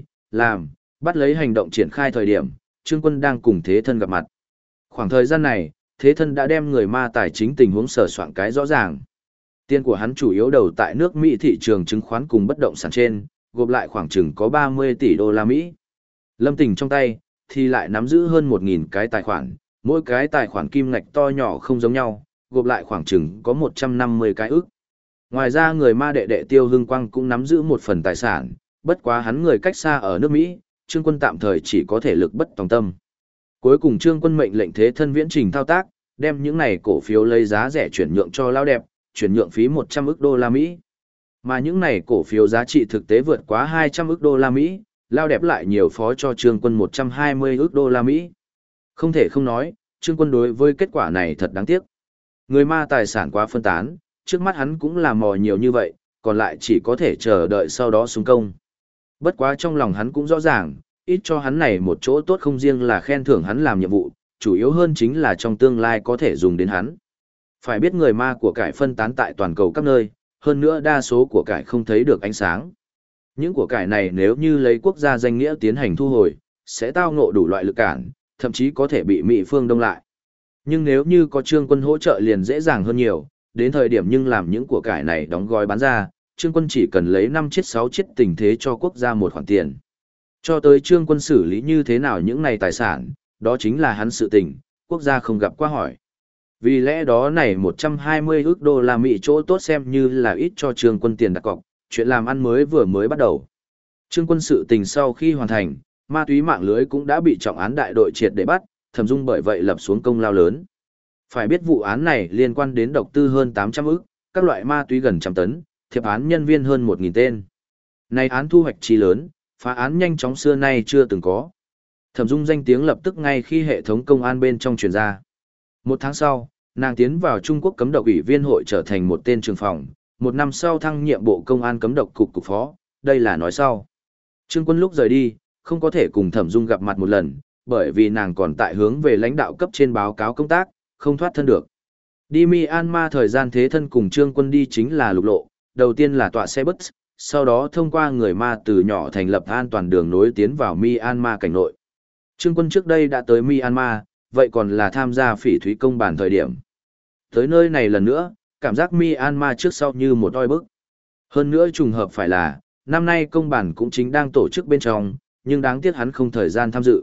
bắt lấy hành động triển khai thời điểm, Trương Quân đang cùng Thế Thân gặp mặt. Khoảng thời gian này, Thế Thân đã đem người ma tài chính tình huống sờ soạn cái rõ ràng. Tiền của hắn chủ yếu đầu tại nước Mỹ thị trường chứng khoán cùng bất động sản trên, gộp lại khoảng chừng có 30 tỷ đô la Mỹ. Lâm Tình trong tay, thì lại nắm giữ hơn 1.000 cái tài khoản, mỗi cái tài khoản kim ngạch to nhỏ không giống nhau, gộp lại khoảng chừng có 150 cái ức. Ngoài ra người ma đệ đệ Tiêu Hưng Quang cũng nắm giữ một phần tài sản, bất quá hắn người cách xa ở nước Mỹ, Trương Quân tạm thời chỉ có thể lực bất tòng tâm. Cuối cùng Trương Quân mệnh lệnh Thế Thân viễn trình thao tác, đem những này cổ phiếu lấy giá rẻ chuyển nhượng cho Lao Đẹp, chuyển nhượng phí 100 ức đô la Mỹ. Mà những này cổ phiếu giá trị thực tế vượt quá 200 ức đô la Mỹ, Lao Đẹp lại nhiều phó cho Trương Quân 120 ức đô la Mỹ. Không thể không nói, Trương Quân đối với kết quả này thật đáng tiếc. Người ma tài sản quá phân tán, trước mắt hắn cũng là mò nhiều như vậy, còn lại chỉ có thể chờ đợi sau đó xung công. Bất quá trong lòng hắn cũng rõ ràng, ít cho hắn này một chỗ tốt không riêng là khen thưởng hắn làm nhiệm vụ, chủ yếu hơn chính là trong tương lai có thể dùng đến hắn. Phải biết người ma của cải phân tán tại toàn cầu các nơi, hơn nữa đa số của cải không thấy được ánh sáng. Những của cải này nếu như lấy quốc gia danh nghĩa tiến hành thu hồi, sẽ tao ngộ đủ loại lực cản, thậm chí có thể bị Mỹ phương đông lại. Nhưng nếu như có Trương Quân hỗ trợ liền dễ dàng hơn nhiều, đến thời điểm nhưng làm những của cải này đóng gói bán ra, Trương Quân chỉ cần lấy 5 chiếc 6 chiếc tình thế cho quốc gia một khoản tiền. Cho tới Trương Quân xử lý như thế nào những này tài sản, đó chính là hắn sự tình, quốc gia không gặp qua hỏi. Vì lẽ đó này 120 ức đô la Mỹ chỗ tốt xem như là ít cho Trương Quân tiền đặt cọc, chuyện làm ăn vừa mới bắt đầu. Trương Quân sự tình sau khi hoàn thành, ma túy mạng lưới cũng đã bị trọng án đại đội triệt để bắt, Thẩm Dung bởi vậy lập xuống công lao lớn. Phải biết vụ án này liên quan đến độc tư hơn 800 ức, các loại ma túy gần trăm tấn, thiệp án nhân viên hơn 1.000 tên. Này án thu hoạch chi lớn, phá án nhanh chóng xưa nay chưa từng có. Thẩm Dung danh tiếng lập tức ngay khi hệ thống công an bên trong truyền ra. Một tháng sau, nàng tiến vào Trung Quốc cấm độc ủy viên hội trở thành một tên trưởng phòng, một năm sau thăng nhiệm bộ công an cấm độc cục phó, đây là nói sau. Trương Quân lúc rời đi, không có thể cùng Thẩm Dung gặp mặt một lần, bởi vì nàng còn tại hướng về lãnh đạo cấp trên báo cáo công tác, không thoát thân được. Đi Myanmar thời gian Thế Thân cùng Trương Quân đi chính là lục lộ, đầu tiên là tọa xe bus, sau đó thông qua người ma từ nhỏ thành lập an toàn đường nối tiến vào Myanmar cảnh nội. Trương Quân trước đây đã tới Myanmar, vậy còn là tham gia phỉ thúy công bản thời điểm. Tới nơi này lần nữa, cảm giác Myanmar trước sau như một oi bức. Hơn nữa trùng hợp phải là, năm nay công bản cũng chính đang tổ chức bên trong, nhưng đáng tiếc hắn không thời gian tham dự.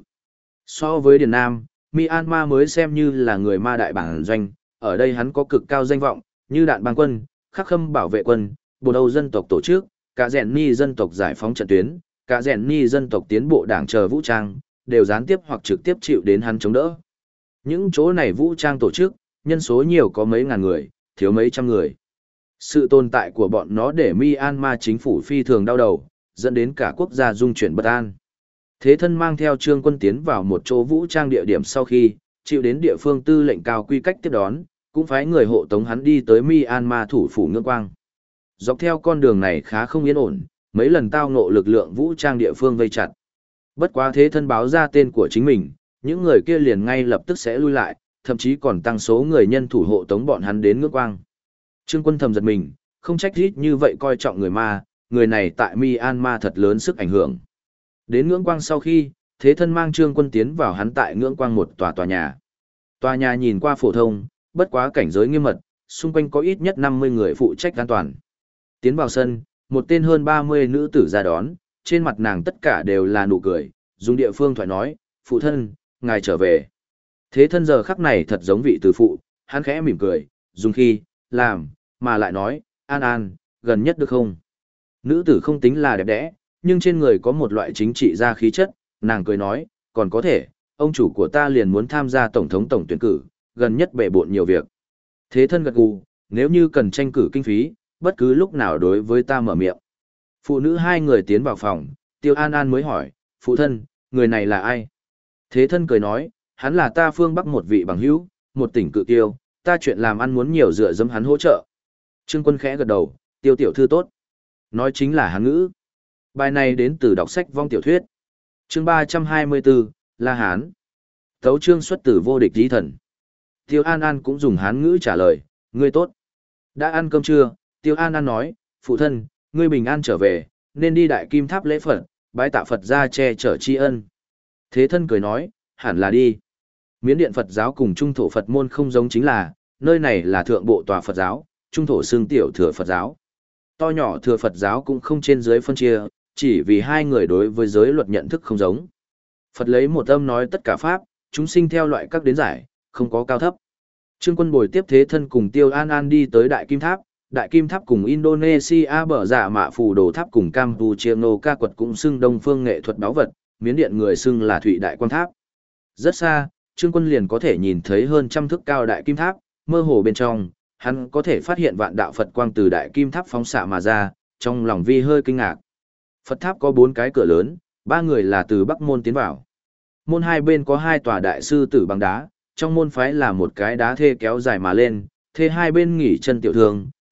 So với Điền Nam, Myanmar mới xem như là người ma đại bản doanh, ở đây hắn có cực cao danh vọng, như Đạn Bang quân, Khắc Khâm bảo vệ quân, Bồ Đầu dân tộc tổ chức, cả Rèn Ni dân tộc giải phóng trận tuyến, cả Rèn Ni dân tộc tiến bộ đảng chờ vũ trang, đều gián tiếp hoặc trực tiếp chịu đến hắn chống đỡ. Những chỗ này vũ trang tổ chức, nhân số nhiều có mấy ngàn người, thiếu mấy trăm người. Sự tồn tại của bọn nó để Myanmar chính phủ phi thường đau đầu, dẫn đến cả quốc gia dung chuyển bất an. Thế Thân mang theo Trương Quân tiến vào một chỗ vũ trang địa điểm sau khi, chịu đến địa phương tư lệnh cao quy cách tiếp đón, cũng phái người hộ tống hắn đi tới Myanmar thủ phủ Ngưỡng Quang. Dọc theo con đường này khá không yên ổn, mấy lần tao ngộ lực lượng vũ trang địa phương vây chặt. Bất quá Thế Thân báo ra tên của chính mình, những người kia liền ngay lập tức sẽ lui lại, thậm chí còn tăng số người nhân thủ hộ tống bọn hắn đến Ngưỡng Quang. Trương Quân thầm giật mình, không trách ít như vậy coi trọng người ma, người này tại Myanmar thật lớn sức ảnh hưởng. Đến Ngưỡng Quang sau khi, Thế Thân mang Trương Quân tiến vào hắn tại Ngưỡng Quang một tòa nhà. Tòa nhà nhìn qua phổ thông, bất quá cảnh giới nghiêm mật, xung quanh có ít nhất 50 người phụ trách an toàn. Tiến vào sân, một tên hơn 30 nữ tử ra đón, trên mặt nàng tất cả đều là nụ cười, dùng địa phương thoại nói, phụ thân, ngài trở về. Thế Thân giờ khắc này thật giống vị từ phụ, hắn khẽ mỉm cười, dùng khi, làm, mà lại nói, an an, gần nhất được không? Nữ tử không tính là đẹp đẽ, nhưng trên người có một loại chính trị gia khí chất, nàng cười nói, còn có thể, ông chủ của ta liền muốn tham gia tổng thống tổng tuyển cử, gần nhất bể bộn nhiều việc. Thế Thân gật gù, nếu như cần tranh cử kinh phí, bất cứ lúc nào đối với ta mở miệng. Phụ nữ hai người tiến vào phòng, Tiêu An An mới hỏi, phụ thân, người này là ai? Thế Thân cười nói, hắn là ta phương Bắc một vị bằng hữu, một tỉnh cự tiêu, ta chuyện làm ăn muốn nhiều dựa dẫm hắn hỗ trợ. Trương Quân khẽ gật đầu, Tiêu tiểu thư tốt. Nói chính là Hán ngữ. Bài này đến từ đọc sách vong tiểu thuyết. Chương 324, La Hán. Tấu chương xuất từ vô địch lý thần. Tiêu An An cũng dùng Hán ngữ trả lời, ngươi tốt. Đã ăn cơm chưa? Tiêu An An nói, phụ thân, ngươi bình an trở về, nên đi Đại Kim Tháp lễ Phật, bái tạ Phật ra che chở tri ân. Thế Thân cười nói, hẳn là đi. Miến điện Phật giáo cùng trung thổ Phật môn không giống chính là, nơi này là thượng bộ tòa Phật giáo, trung thổ xương tiểu thừa Phật giáo. To nhỏ thừa Phật giáo cũng không trên dưới phân chia, chỉ vì hai người đối với giới luật nhận thức không giống. Phật lấy một âm nói tất cả pháp, chúng sinh theo loại các đến giải, không có cao thấp. Trương Quân bồi tiếp Thế Thân cùng Tiêu An An đi tới Đại Kim Tháp. Đại Kim Tháp cùng Indonesia bờ dạ mạ phù đồ tháp cùng Campuchia Nô Ca Quật cũng xưng Đông Phương nghệ thuật báu vật, Miến điện người xưng là Thụy Đại Quang Tháp. Rất xa, Trương Quân liền có thể nhìn thấy hơn trăm thước cao Đại Kim Tháp, mơ hồ bên trong, hắn có thể phát hiện vạn đạo Phật quang từ Đại Kim Tháp phóng xạ mà ra, trong lòng vi hơi kinh ngạc. Phật tháp có 4 cái cửa lớn, 3 người là từ Bắc môn tiến vào. Môn hai bên có 2 tòa đại sư tử bằng đá, trong môn phái là một cái đá thê kéo dài mà lên, thê hai bên nghỉ chân tiểu thương,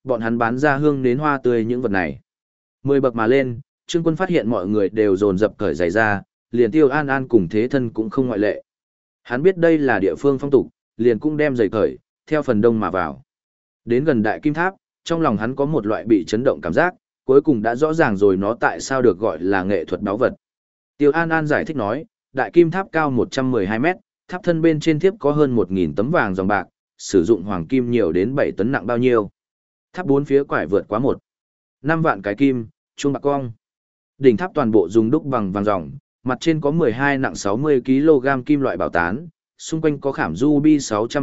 bọn hắn bán ra hương nến hoa tươi những vật này. 10 bậc mà lên, Trương Quân phát hiện mọi người đều dồn dập cởi giày ra, liền Tiêu An An cùng Thế Thân cũng không ngoại lệ. Hắn biết đây là địa phương phong tục, liền cũng đem giày cởi, theo phần đông mà vào. Đến gần Đại Kim Tháp, trong lòng hắn có một loại bị chấn động cảm giác, cuối cùng đã rõ ràng rồi nó tại sao được gọi là nghệ thuật báu vật. Tiêu An An giải thích nói, Đại Kim Tháp cao 112 mét, tháp thân bên trên thiếp có hơn 1.000 tấm vàng dòng bạc, sử dụng hoàng kim nhiều đến 7 tấn nặng bao nhiêu. Tháp bốn phía quải vượt quá 5 vạn cái kim, chuông bạc cong. Đỉnh tháp toàn bộ dùng đúc bằng vàng ròng, mặt trên có 12 nặng 60 kg kim loại bảo tán, xung quanh có khảm ruby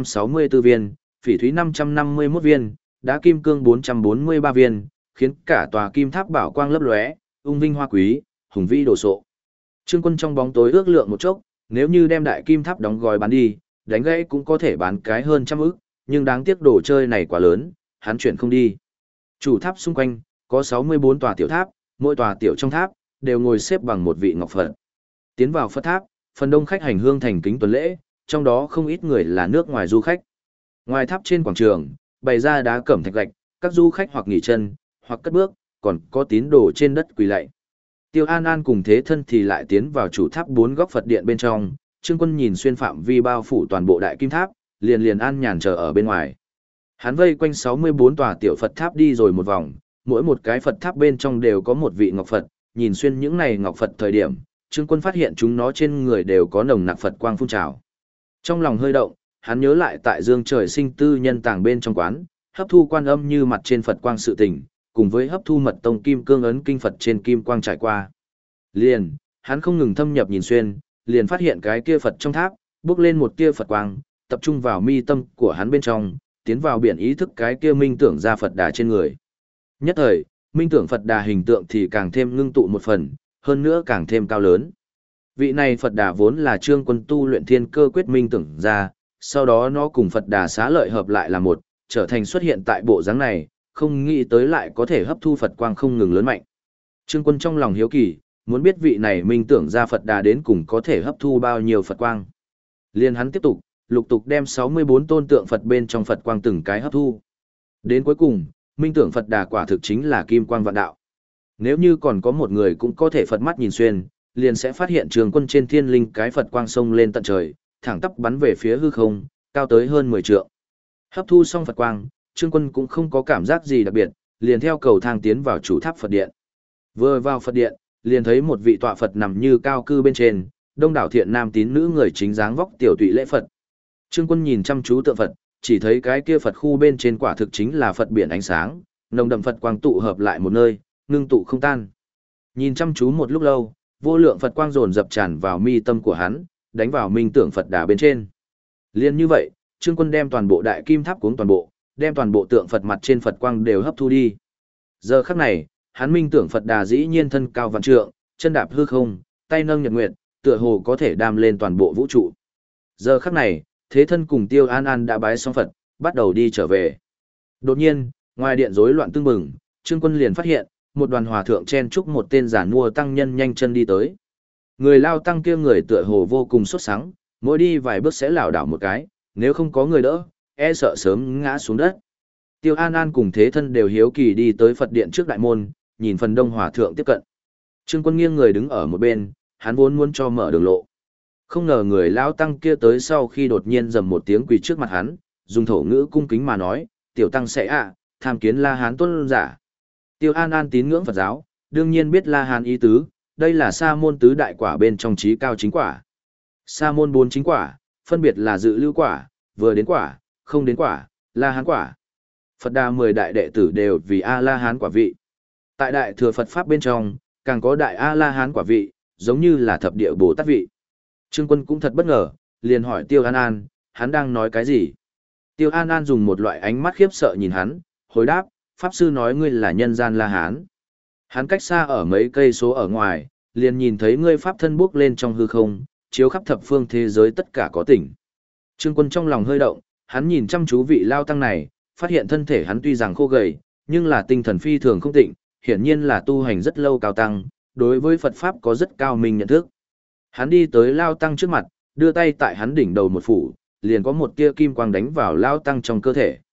664 viên, phỉ thúy 551 viên, đá kim cương 443 viên, khiến cả tòa kim tháp bảo quang lấp lóe, ung vinh hoa quý, hùng vĩ đồ sộ. Trương Quân trong bóng tối ước lượng một chốc, nếu như đem đại kim tháp đóng gói bán đi, đánh gãy cũng có thể bán cái hơn 100 ức, nhưng đáng tiếc đồ chơi này quá lớn, hắn chuyển không đi. Chủ tháp xung quanh có 64 tòa tiểu tháp, mỗi tòa tiểu trong tháp đều ngồi xếp bằng một vị ngọc Phật. Tiến vào Phật tháp, phần đông khách hành hương thành kính tuần lễ, trong đó không ít người là nước ngoài du khách. Ngoài tháp trên quảng trường, bày ra đá cẩm thạch gạch, các du khách hoặc nghỉ chân, hoặc cất bước, còn có tín đồ trên đất quỳ lạy. Tiêu An An cùng Thế Thân thì lại tiến vào chủ tháp 4 góc Phật điện bên trong, Trương Quân nhìn xuyên phạm vi bao phủ toàn bộ đại kim tháp, liền an nhàn chờ ở bên ngoài. Hắn vây quanh 64 tòa tiểu Phật tháp đi rồi một vòng, mỗi một cái Phật tháp bên trong đều có một vị ngọc Phật, nhìn xuyên những này ngọc Phật thời điểm, Trương Quân phát hiện chúng nó trên người đều có nồng nặc Phật quang phun trào. Trong lòng hơi động, hắn nhớ lại tại Dương Trời Sinh tư nhân tàng bên trong quán, hấp thu quan âm như mặt trên Phật quang sự tình, cùng với hấp thu mật tông kim cương ấn kinh Phật trên kim quang trải qua. Liền, hắn không ngừng thâm nhập nhìn xuyên, liền phát hiện cái kia Phật trong tháp, bước lên một tia Phật quang, tập trung vào mi tâm của hắn bên trong, tiến vào biển ý thức cái kia minh tưởng ra Phật đà trên người. Nhất thời, minh tưởng Phật đà hình tượng thì càng thêm ngưng tụ một phần, hơn nữa càng thêm cao lớn. Vị này Phật đà vốn là Trương Quân tu luyện thiên cơ quyết minh tưởng ra, sau đó nó cùng Phật đà xá lợi hợp lại là một, trở thành xuất hiện tại bộ dáng này, không nghĩ tới lại có thể hấp thu Phật quang không ngừng lớn mạnh. Trương Quân trong lòng hiếu kỳ, muốn biết vị này minh tưởng ra Phật đà đến cùng có thể hấp thu bao nhiêu Phật quang. Liên hắn tiếp tục, lục tục đem 64 tôn tượng Phật bên trong Phật quang từng cái hấp thu. Đến cuối cùng, minh tưởng Phật đà quả thực chính là kim quang vạn đạo. Nếu như còn có một người cũng có thể Phật mắt nhìn xuyên, liền sẽ phát hiện Trương Quân trên thiên linh cái Phật quang sông lên tận trời, thẳng tắp bắn về phía hư không, cao tới hơn 10 trượng. Hấp thu xong Phật quang, Trương Quân cũng không có cảm giác gì đặc biệt, liền theo cầu thang tiến vào chủ tháp Phật điện. Vừa vào Phật điện, liền thấy một vị tọa Phật nằm như cao cư bên trên, đông đảo thiện nam tín nữ người chính dáng vóc tiểu tụy lễ Phật. Trương Quân nhìn chăm chú tượng Phật, chỉ thấy cái kia Phật khu bên trên quả thực chính là Phật biển ánh sáng, nồng đậm Phật quang tụ hợp lại một nơi, ngưng tụ không tan. Nhìn chăm chú một lúc lâu, vô lượng Phật quang dồn dập tràn vào mi tâm của hắn, đánh vào minh tưởng Phật đà bên trên. Liên như vậy, Trương Quân đem toàn bộ đại kim tháp cuống toàn bộ, đem toàn bộ tượng Phật mặt trên Phật quang đều hấp thu đi. Giờ khắc này, hắn minh tưởng Phật đà dĩ nhiên thân cao vạn trượng, chân đạp hư không, tay nâng nhật nguyệt, tựa hồ có thể đam lên toàn bộ vũ trụ. Giờ khắc này, Thế Thân cùng Tiêu An An đã bái xong Phật, bắt đầu đi trở về. Đột nhiên, ngoài điện rối loạn tưng bừng, Trương Quân liền phát hiện, một đoàn hòa thượng chen chúc một tên giản mua tăng nhân nhanh chân đi tới. Người lao tăng kia người tựa hồ vô cùng sốt sắng, mỗi đi vài bước sẽ lảo đảo một cái, nếu không có người đỡ, e sợ sớm ngã xuống đất. Tiêu An An cùng Thế Thân đều hiếu kỳ đi tới Phật điện trước đại môn, nhìn phần đông hòa thượng tiếp cận. Trương Quân nghiêng người đứng ở một bên, hắn vốn muốn cho mở đường lộ. Không ngờ người lao tăng kia tới sau khi đột nhiên rầm một tiếng quỳ trước mặt hắn, dùng thổ ngữ cung kính mà nói, tiểu tăng sẽ tham kiến La Hán tôn giả. Tiêu An An tín ngưỡng Phật giáo, đương nhiên biết La Hán ý tứ, đây là sa môn tứ đại quả bên trong trí cao chính quả. Sa môn 4 chính quả, phân biệt là dự lưu quả, vừa đến quả, không đến quả, La Hán quả. Phật đà 10 đại đệ tử đều vì A-La Hán quả vị. Tại đại thừa Phật Pháp bên trong, càng có đại A-La Hán quả vị, giống như là thập địa Bồ Tát vị. Trương Quân cũng thật bất ngờ, liền hỏi Tiêu An An, hắn đang nói cái gì? Tiêu An An dùng một loại ánh mắt khiếp sợ nhìn hắn, hồi đáp, Pháp Sư nói ngươi là nhân gian La Hán. Hắn cách xa ở mấy cây số ở ngoài, liền nhìn thấy ngươi Pháp thân bước lên trong hư không, chiếu khắp thập phương thế giới tất cả có tỉnh. Trương Quân trong lòng hơi động, hắn nhìn chăm chú vị lao tăng này, phát hiện thân thể hắn tuy rằng khô gầy, nhưng là tinh thần phi thường không tịnh, hiển nhiên là tu hành rất lâu cao tăng, đối với Phật Pháp có rất cao minh nhận thức. Hắn đi tới lao tăng trước mặt, đưa tay tại hắn đỉnh đầu một phủ, liền có một tia kim quang đánh vào lao tăng trong cơ thể.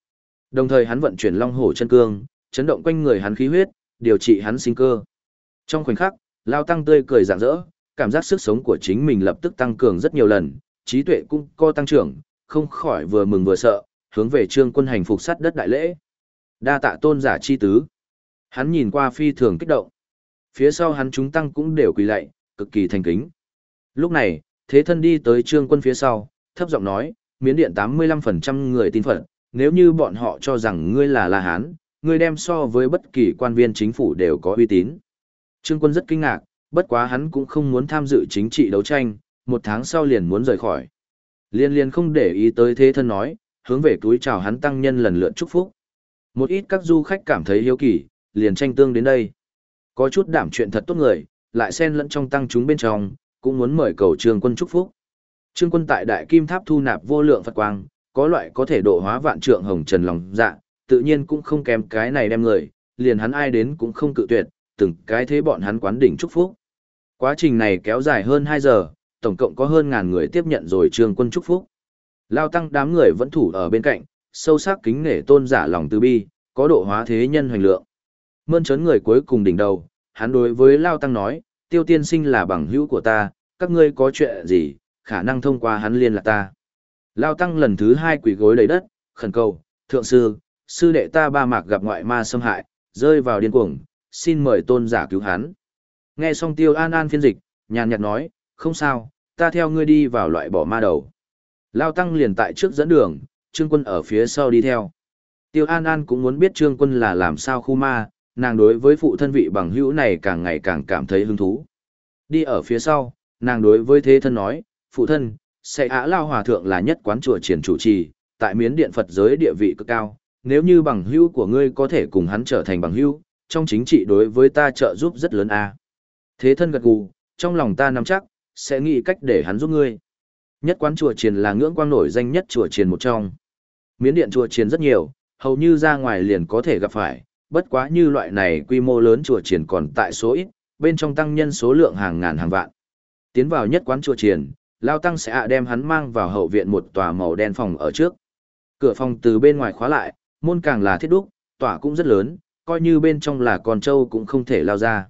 Đồng thời hắn vận chuyển Long Hổ chân cương, chấn động quanh người hắn khí huyết, điều trị hắn sinh cơ. Trong khoảnh khắc, Lao Tăng tươi cười rạng rỡ, cảm giác sức sống của chính mình lập tức tăng cường rất nhiều lần, trí tuệ cũng co tăng trưởng, không khỏi vừa mừng vừa sợ, hướng về Trương Quân hành phục sát đất đại lễ. Đa tạ tôn giả chi tứ. Hắn nhìn qua phi thường kích động. Phía sau hắn chúng tăng cũng đều quỳ lạy, cực kỳ thành kính. Lúc này, Thế Thân đi tới Trương Quân phía sau, thấp giọng nói, Miến Điện 85% người tin Phật, nếu như bọn họ cho rằng ngươi là La Hán, ngươi đem so với bất kỳ quan viên chính phủ đều có uy tín. Trương Quân rất kinh ngạc, bất quá hắn cũng không muốn tham dự chính trị đấu tranh, 1 tháng sau liền muốn rời khỏi. Liên không để ý tới Thế Thân nói, hướng về túi chào hắn tăng nhân lần lượt chúc phúc. Một ít các du khách cảm thấy hiếu kỳ, liền tranh tương đến đây. Có chút đảm chuyện thật tốt người, lại xen lẫn trong tăng chúng bên trong, cũng muốn mời cầu Trương Quân chúc phúc. Trương Quân tại Đại Kim Tháp thu nạp vô lượng Phật quang, có loại có thể độ hóa vạn trượng hồng trần lòng dạ, tự nhiên cũng không kém cái này đem người, liền hắn ai đến cũng không cự tuyệt, từng cái thế bọn hắn quán đỉnh chúc phúc. Quá trình này kéo dài hơn 2 giờ, tổng cộng có hơn 1000 người tiếp nhận rồi Trương Quân chúc phúc. Lao Tăng đám người vẫn thủ ở bên cạnh, sâu sắc kính nể tôn giả lòng từ bi, có độ hóa thế nhân hoành lượng. Mơn trớn người cuối cùng đỉnh đầu, hắn đối với Lao Tăng nói, Tiêu tiên sinh là bằng hữu của ta, các ngươi có chuyện gì, khả năng thông qua hắn liên lạc ta. Lao Tăng lần thứ 2 quỳ gối đầy đất, khẩn cầu, thượng sư, sư đệ ta Ba Mạc gặp ngoại ma xâm hại, rơi vào điên cuồng, xin mời tôn giả cứu hắn. Nghe xong Tiêu An An phiên dịch, nhàn nhạt nói, không sao, ta theo ngươi đi vào loại bỏ ma đầu. Lao Tăng liền tại trước dẫn đường, Trương Quân ở phía sau đi theo. Tiêu An An cũng muốn biết Trương Quân là làm sao khu ma, nàng đối với phụ thân vị bằng hữu này càng ngày càng cảm thấy hứng thú. Đi ở phía sau, nàng đối với Thế Thân nói, phụ thân, Sệ Á Lao Hòa Thượng là nhất quán chùa triển chủ trì, tại Miến Điện Phật giới địa vị cực cao, nếu như bằng hữu của ngươi có thể cùng hắn trở thành bằng hữu, trong chính trị đối với ta trợ giúp rất lớn a. Thế Thân gật gù, trong lòng ta nắm chắc, sẽ nghĩ cách để hắn giúp ngươi. Nhất quán chùa triển là ngưỡng quang nổi danh nhất chùa triển một trong. Miến Điện chùa triển rất nhiều, hầu như ra ngoài liền có thể gặp phải, bất quá như loại này quy mô lớn chùa triển còn tại số ít, bên trong tăng nhân số lượng hàng ngàn hàng vạn. Tiến vào nhất quán chùa triển, Lao Tăng sẽ đem hắn mang vào hậu viện một tòa màu đen phòng ở trước. Cửa phòng từ bên ngoài khóa lại, môn càng là thiết đúc, tòa cũng rất lớn, coi như bên trong là con trâu cũng không thể lao ra.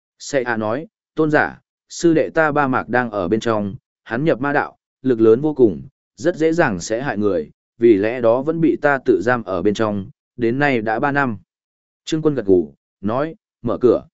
Sẽ nói, tôn giả, sư đệ ta Ba Mạc đang ở bên trong, hắn nhập ma đạo, lực lớn vô cùng, rất dễ dàng sẽ hại người, vì lẽ đó vẫn bị ta tự giam ở bên trong, đến nay đã 3 năm. Trương Quân gật gù, nói, mở cửa.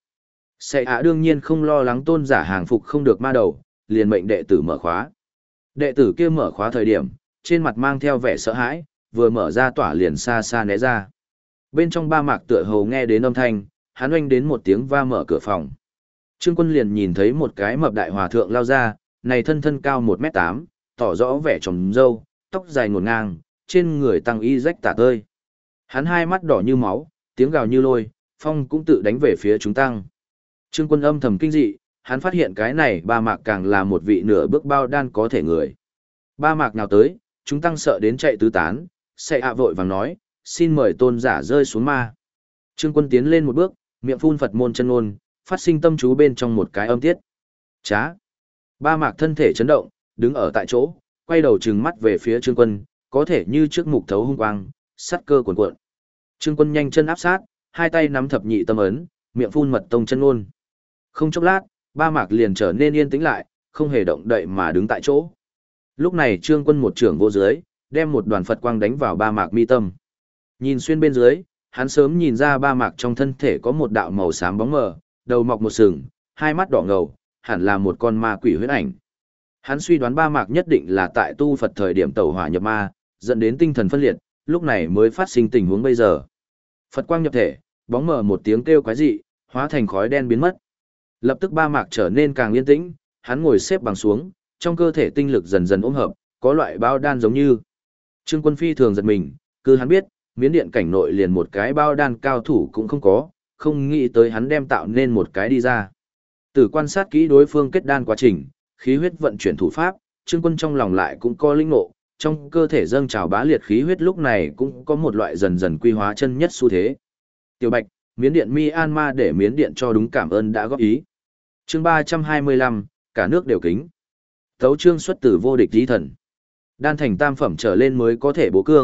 Sẽ đương nhiên không lo lắng tôn giả hàng phục không được ma đầu, liền mệnh đệ tử mở khóa. Đệ tử kia mở khóa thời điểm, trên mặt mang theo vẻ sợ hãi, vừa mở ra tỏa liền xa xa né ra. Bên trong Ba Mạc tựa hồ nghe đến âm thanh, hắn oanh đến một tiếng va mở cửa phòng. Trương Quân liền nhìn thấy một cái mập đại hòa thượng lao ra, này thân thân cao 1m8, tỏ rõ vẻ trồng râu, tóc dài ngổn ngang, trên người tăng y rách tả tơi. Hắn hai mắt đỏ như máu, tiếng gào như lôi, phong cũng tự đánh về phía chúng tăng. Trương Quân âm thầm kinh dị, hắn phát hiện cái này Ba Mạc càng là một vị nửa bước bao đan có thể người. Ba Mạc nào tới, chúng tăng sợ đến chạy tứ tán, sẽ vội vàng nói, xin mời tôn giả rơi xuống ma. Trương Quân tiến lên một bước, miệng phun Phật môn chân ngôn, phát sinh tâm chú bên trong một cái âm tiết. Chá. Ba Mạc thân thể chấn động, đứng ở tại chỗ, quay đầu trừng mắt về phía Trương Quân, có thể như trước mục thấu hung quang, sắt cơ cuồn cuộn. Trương Quân nhanh chân áp sát, hai tay nắm thập nhị tâm ấn, miệng phun mật tông chân ngôn. Không chốc lát, Ba Mạc liền trở nên yên tĩnh lại, không hề động đậy mà đứng tại chỗ. Lúc này Trương Quân một trưởng vô dưới, đem một đoàn Phật quang đánh vào Ba Mạc mi tâm. Nhìn xuyên bên dưới, hắn sớm nhìn ra Ba Mạc trong thân thể có một đạo màu xám bóng mờ, đầu mọc một sừng, hai mắt đỏ ngầu, hẳn là một con ma quỷ huyết ảnh. Hắn suy đoán Ba Mạc nhất định là tại tu Phật thời điểm tẩu hỏa nhập ma, dẫn đến tinh thần phân liệt, lúc này mới phát sinh tình huống bây giờ. Phật quang nhập thể, bóng mờ một tiếng kêu quái dị, hóa thành khói đen biến mất. Lập tức Ba Mạc trở nên càng yên tĩnh, hắn ngồi xếp bằng xuống, trong cơ thể tinh lực dần dần ôm hợp, có loại bao đan giống như. Trương Quân phi thường giật mình, cứ hắn biết, Miến Điện cảnh nội liền một cái bao đan cao thủ cũng không có, không nghĩ tới hắn đem tạo nên một cái đi ra. Từ quan sát kỹ đối phương kết đan quá trình, khí huyết vận chuyển thủ pháp, Trương Quân trong lòng lại cũng có linh ngộ, trong cơ thể dâng trào bá liệt khí huyết lúc này cũng có một loại dần dần quy hóa chân nhất xu thế. Tiểu Bạch, Miến Điện Myanmar để Miến Điện cho đúng cảm ơn đã góp ý. Chương 325, cả nước đều kính. Tấu chương xuất từ vô địch chí thần. Đan thành tam phẩm trở lên mới có thể bố cương,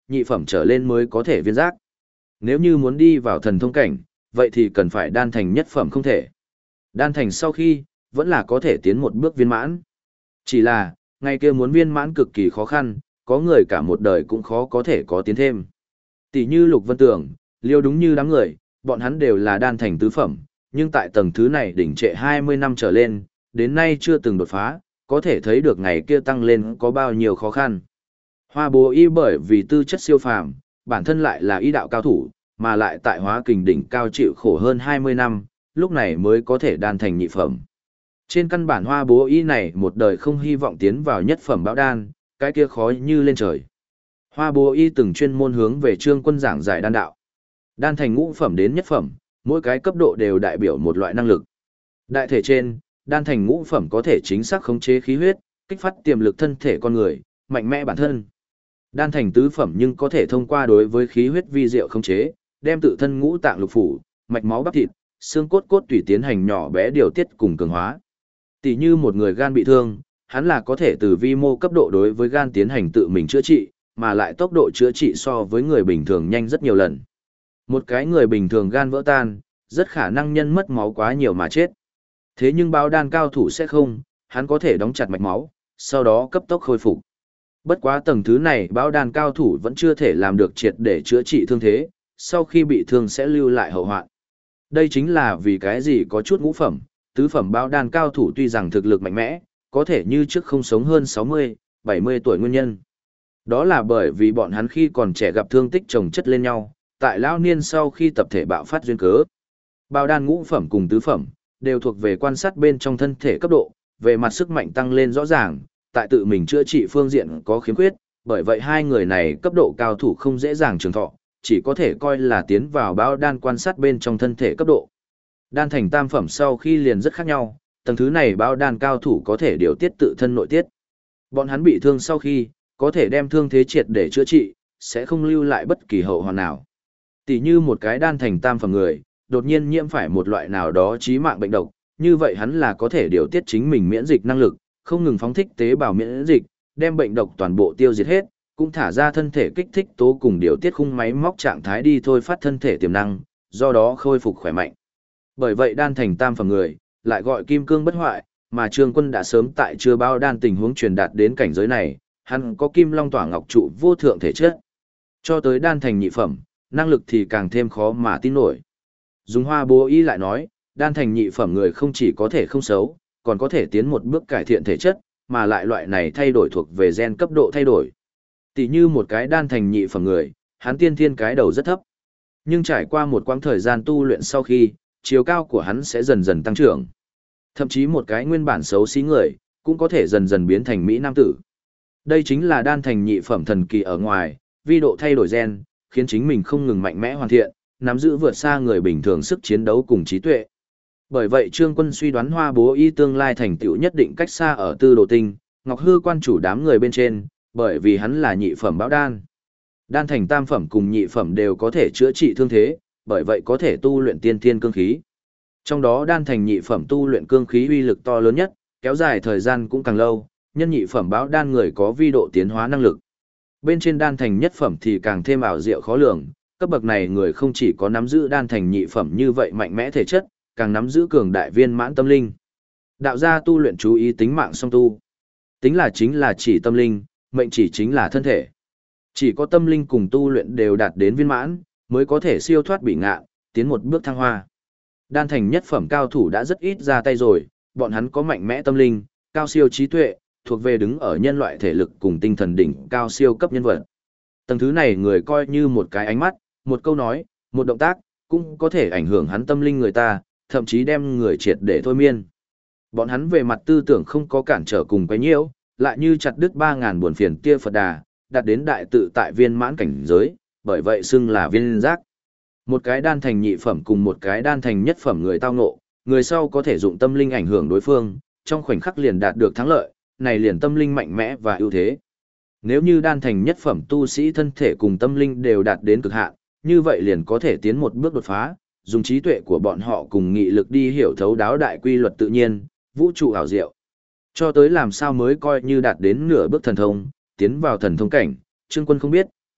nhị phẩm trở lên mới có thể viên giác. Nếu như muốn đi vào thần thông cảnh, vậy thì cần phải đan thành nhất phẩm không thể. Đan thành sau khi, vẫn là có thể tiến một bước viên mãn. Chỉ là, ngày kia muốn viên mãn cực kỳ khó khăn, có người cả một đời cũng khó có thể có tiến thêm. Tỷ như Lục Vân Tường, Liêu đúng như đám người, bọn hắn đều là đan thành tứ phẩm, nhưng tại tầng thứ này đỉnh trệ 20 năm trở lên, đến nay chưa từng đột phá, có thể thấy được ngày kia tăng lên có bao nhiêu khó khăn. Hoa Bố Y bởi vì tư chất siêu phàm, bản thân lại là y đạo cao thủ, mà lại tại Hóa Kình đỉnh cao chịu khổ hơn 20 năm, lúc này mới có thể đan thành nhị phẩm. Trên căn bản Hoa Bố Y này một đời không hy vọng tiến vào nhất phẩm bão đan, cái kia khó như lên trời. Hoa Bố Y từng chuyên môn hướng về Trương Quân giảng giải đan đạo. Đan thành ngũ phẩm đến nhất phẩm, mỗi cái cấp độ đều đại biểu một loại năng lực. Đại thể trên, đan thành ngũ phẩm có thể chính xác khống chế khí huyết, kích phát tiềm lực thân thể con người, mạnh mẽ bản thân. Đan thành tứ phẩm nhưng có thể thông qua đối với khí huyết vi diệu khống chế, đem tự thân ngũ tạng lục phủ, mạch máu bắp thịt, xương cốt cốt tùy tiến hành nhỏ bé điều tiết cùng cường hóa. Tỷ như một người gan bị thương, hắn là có thể từ vi mô cấp độ đối với gan tiến hành tự mình chữa trị, mà lại tốc độ chữa trị so với người bình thường nhanh rất nhiều lần. Một cái người bình thường gan vỡ tan, rất khả năng nhân mất máu quá nhiều mà chết. Thế nhưng bao đan cao thủ sẽ không, hắn có thể đóng chặt mạch máu, sau đó cấp tốc khôi phục. Bất quá tầng thứ này bao đan cao thủ vẫn chưa thể làm được triệt để chữa trị thương thế, sau khi bị thương sẽ lưu lại hậu hoạn. Đây chính là vì cái gì có chút ngũ phẩm, tứ phẩm bao đan cao thủ tuy rằng thực lực mạnh mẽ, có thể như trước không sống hơn 60, 70 tuổi nguyên nhân. Đó là bởi vì bọn hắn khi còn trẻ gặp thương tích chồng chất lên nhau, tại lão niên sau khi tập thể bạo phát duyên cớ. Bao đan ngũ phẩm cùng tứ phẩm, đều thuộc về quan sát bên trong thân thể cấp độ, về mặt sức mạnh tăng lên rõ ràng, tại tự mình chữa trị phương diện có khiếm khuyết, bởi vậy hai người này cấp độ cao thủ không dễ dàng trường thọ, chỉ có thể coi là tiến vào bao đan quan sát bên trong thân thể cấp độ. Đan thành tam phẩm sau khi liền rất khác nhau, tầng thứ này bao đan cao thủ có thể điều tiết tự thân nội tiết. Bọn hắn bị thương sau khi, có thể đem thương thế triệt để chữa trị, sẽ không lưu lại bất kỳ hậu hoạn nào. Tỷ như một cái đan thành tam phẩm người, đột nhiên nhiễm phải một loại nào đó chí mạng bệnh độc, như vậy hắn là có thể điều tiết chính mình miễn dịch năng lực, không ngừng phóng thích tế bào miễn dịch, đem bệnh độc toàn bộ tiêu diệt hết, cũng thả ra thân thể kích thích tố cùng điều tiết khung máy móc trạng thái đi thôi phát thân thể tiềm năng, do đó khôi phục khỏe mạnh. Bởi vậy đan thành tam phẩm người, lại gọi kim cương bất hoại, mà Trương Quân đã sớm tại chưa bao đan tình huống truyền đạt đến cảnh giới này, hắn có kim long tỏa ngọc trụ vô thượng thể chất. Cho tới đan thành nhị phẩm, năng lực thì càng thêm khó mà tin nổi. Dùng Hoa Bố Y lại nói, đan thành nhị phẩm người không chỉ có thể không xấu, còn có thể tiến một bước cải thiện thể chất, mà lại loại này thay đổi thuộc về gen cấp độ thay đổi. Tỷ như một cái đan thành nhị phẩm người, hắn tiên thiên cái đầu rất thấp. Nhưng trải qua một quãng thời gian tu luyện sau khi, chiều cao của hắn sẽ dần dần tăng trưởng. Thậm chí một cái nguyên bản xấu xí người, cũng có thể dần dần biến thành mỹ nam tử. Đây chính là đan thành nhị phẩm thần kỳ ở ngoài, vi độ thay đổi gen, khiến chính mình không ngừng mạnh mẽ hoàn thiện, nắm giữ vượt xa người bình thường sức chiến đấu cùng trí tuệ. Bởi vậy Trương Quân suy đoán Hoa Bố Y tương lai thành tựu nhất định cách xa ở Tư Đồ Tinh, Ngọc Hư quan chủ đám người bên trên, bởi vì hắn là nhị phẩm bão đan. Đan thành tam phẩm cùng nhị phẩm đều có thể chữa trị thương thế, bởi vậy có thể tu luyện tiên thiên cương khí. Trong đó đan thành nhị phẩm tu luyện cương khí uy lực to lớn nhất, kéo dài thời gian cũng càng lâu, nhân nhị phẩm bão đan người có vi độ tiến hóa năng lực. Bên trên đan thành nhất phẩm thì càng thêm ảo diệu khó lường, cấp bậc này người không chỉ có nắm giữ đan thành nhị phẩm như vậy mạnh mẽ thể chất, càng nắm giữ cường đại viên mãn tâm linh. Đạo gia tu luyện chú ý tính mạng song tu. Tính là chính là chỉ tâm linh, mệnh chỉ chính là thân thể. Chỉ có tâm linh cùng tu luyện đều đạt đến viên mãn, mới có thể siêu thoát bị ngạ, tiến một bước thăng hoa. Đan thành nhất phẩm cao thủ đã rất ít ra tay rồi, bọn hắn có mạnh mẽ tâm linh, cao siêu trí tuệ, thuộc về đứng ở nhân loại thể lực cùng tinh thần đỉnh cao siêu cấp nhân vật. Tầng thứ này người coi như một cái ánh mắt, một câu nói, một động tác, cũng có thể ảnh hưởng hắn tâm linh người ta, thậm chí đem người triệt để thôi miên. Bọn hắn về mặt tư tưởng không có cản trở cùng quấy nhiễu, lại như chặt đứt 3.000 buồn phiền kia Phật Đà, đạt đến đại tự tại viên mãn cảnh giới, bởi vậy xưng là viên giác. Một cái đan thành nhị phẩm cùng một cái đan thành nhất phẩm người tao ngộ, người sau có thể dụng tâm linh ảnh hưởng đối phương, trong khoảnh khắc liền đạt được thắng lợi, này liền tâm linh mạnh mẽ và ưu thế. Nếu như đan thành nhất phẩm tu sĩ thân thể cùng tâm linh đều đạt đến cực hạn, như vậy liền có thể tiến một bước đột phá, dùng trí tuệ của bọn họ cùng nghị lực đi hiểu thấu đáo đại quy luật tự nhiên, vũ trụ ảo diệu. Cho tới làm sao mới coi như đạt đến nửa bước thần thông, tiến vào thần thông cảnh, Trương Quân không biết,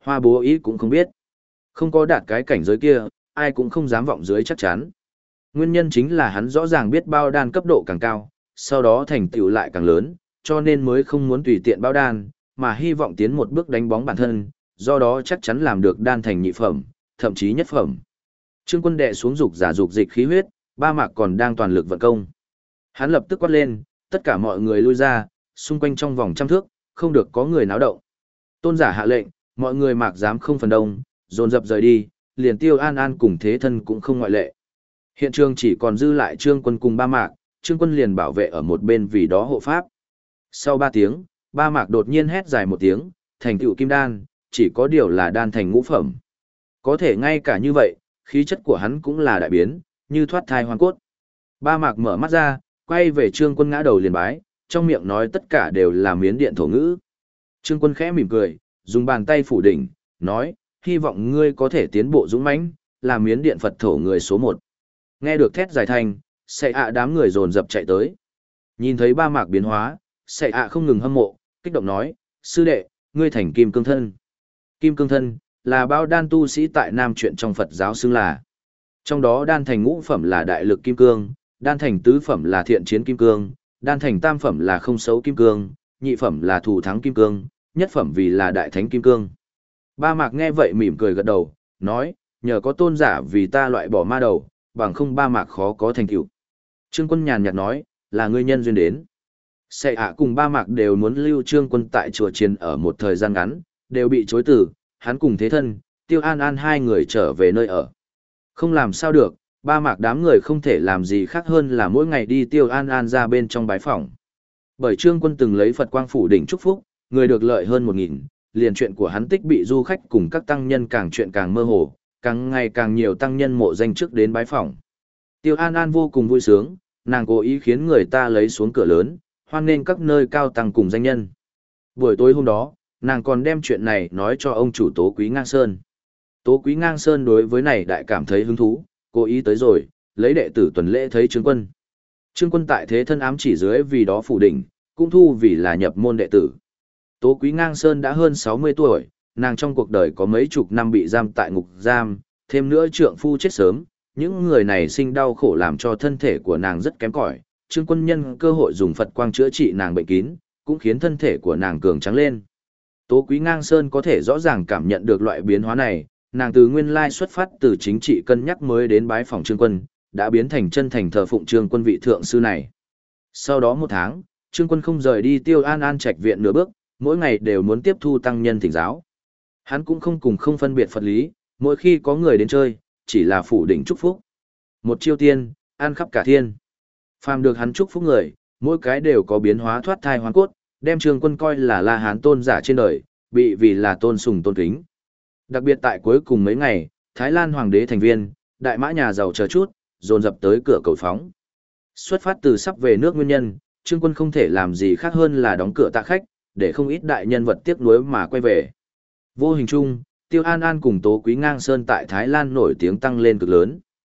Hoa Bố Ý cũng không biết. Không có đạt cái cảnh giới kia, ai cũng không dám vọng dưới chắc chắn. Nguyên nhân chính là hắn rõ ràng biết bao đan cấp độ càng cao, sau đó thành tựu lại càng lớn, cho nên mới không muốn tùy tiện bao đan, mà hy vọng tiến một bước đánh bóng bản thân, do đó chắc chắn làm được đan thành nhị phẩm, thậm chí nhất phẩm. Trương Quân đệ xuống dục giả dục dịch khí huyết, Ba Mạc còn đang toàn lực vận công. Hắn lập tức quát lên, tất cả mọi người lui ra, xung quanh trong vòng trăm thước, không được có người náo động. Tôn giả hạ lệnh, mọi người Mạc dám không phần đông, dồn dập rời đi, liền Tiêu An An cùng thế thân cũng không ngoại lệ. Hiện trường chỉ còn dư lại Trương Quân cùng Ba Mạc, Trương Quân liền bảo vệ ở một bên vì đó hộ pháp. Sau 3 tiếng, Ba Mạc đột nhiên hét dài một tiếng, thành tựu kim đan, chỉ có điều là đan thành ngũ phẩm. Có thể ngay cả như vậy, khí chất của hắn cũng là đại biến, như thoát thai hoàn cốt. Ba Mạc mở mắt ra, quay về Trương Quân ngã đầu liền bái, trong miệng nói tất cả đều là miến điện thổ ngữ. Trương Quân khẽ mỉm cười, dùng bàn tay phủ đỉnh, nói, hy vọng ngươi có thể tiến bộ dũng mãnh, làm miến điện Phật thổ người số 1. Nghe được thét dài thanh, Sệ ạ đám người dồn dập chạy tới. Nhìn thấy Ba Mạc biến hóa, Sệ ạ không ngừng hâm mộ, kích động nói, sư đệ, ngươi thành kim cương thân. Kim cương thân, là bao đan tu sĩ tại Nam Truyện trong Phật giáo xưng là. Trong đó đan thành ngũ phẩm là đại lực kim cương, đan thành tứ phẩm là thiện chiến kim cương, đan thành tam phẩm là không xấu kim cương, nhị phẩm là thù thắng kim cương, nhất phẩm vì là đại thánh kim cương. Ba Mạc nghe vậy mỉm cười gật đầu, nói, nhờ có tôn giả vì ta loại bỏ ma đầu, bằng không Ba Mạc khó có thành tựu. Trương Quân nhàn nhạt nói, là ngươi nhân duyên đến. Sệ ạ cùng Ba Mạc đều muốn lưu Trương Quân tại chùa chiền ở một thời gian ngắn, đều bị chối từ, hắn cùng thế thân, Tiêu An An hai người trở về nơi ở. Không làm sao được, Ba Mạc đám người không thể làm gì khác hơn là mỗi ngày đi Tiêu An An ra bên trong bái phỏng. Bởi Trương Quân từng lấy Phật quang phủ đỉnh chúc phúc, người được lợi hơn 1000, liền chuyện của hắn tích bị du khách cùng các tăng nhân càng chuyện càng mơ hồ, càng ngày càng nhiều tăng nhân mộ danh trước đến bái phỏng. Tiêu An An vô cùng vui sướng, nàng cố ý khiến người ta lấy xuống cửa lớn, hoan nghênh các nơi cao tăng cùng danh nhân. Buổi tối hôm đó, nàng còn đem chuyện này nói cho ông chủ Tố Quý Ngang Sơn. Tố Quý Ngang Sơn đối với này đại cảm thấy hứng thú, cố ý tới rồi, lấy đệ tử tuần lễ thấy Trương Quân. Trương Quân tại thế thân ám chỉ dưới vì đó phủ đỉnh, cũng thu vì là nhập môn đệ tử. Tố Quý Ngang Sơn đã hơn 60 tuổi, nàng trong cuộc đời có mấy chục năm bị giam tại ngục giam, thêm nữa trượng phu chết sớm, những người này sinh đau khổ làm cho thân thể của nàng rất kém cỏi. Trương Quân nhân cơ hội dùng Phật quang chữa trị nàng bệnh kín, cũng khiến thân thể của nàng cường tráng lên. Tố Quý Ngang Sơn có thể rõ ràng cảm nhận được loại biến hóa này, nàng từ nguyên lai xuất phát từ chính trị cân nhắc mới đến bái phòng Trương Quân, đã biến thành chân thành thờ phụng Trương Quân vị thượng sư này. Sau đó 1 tháng, Trương Quân không rời đi Tiêu An An trạch viện nửa bước, mỗi ngày đều muốn tiếp thu tăng nhân thỉnh giáo. Hắn cũng không phân biệt Phật lý, mỗi khi có người đến chơi, chỉ là phủ đỉnh chúc phúc. Một chiêu tiên, an khắp cả thiên. Phàm được hắn chúc phúc người, mỗi cái đều có biến hóa thoát thai hoàn cốt, đem Trương Quân coi là La Hán tôn giả trên đời, bị vì là tôn sùng tôn kính. Đặc biệt tại cuối cùng mấy ngày, Thái Lan hoàng đế thành viên, đại mã nhà giàu chờ chút, dồn dập tới cửa cầu phóng. Xuất phát từ sắp về nước nguyên nhân, Trương Quân không thể làm gì khác hơn là đóng cửa tạ khách, để không ít đại nhân vật tiếc nuối mà quay về. Vô hình chung, Tiêu An An cùng Tố Quý Ngang Sơn tại Thái Lan nổi tiếng tăng lên cực lớn.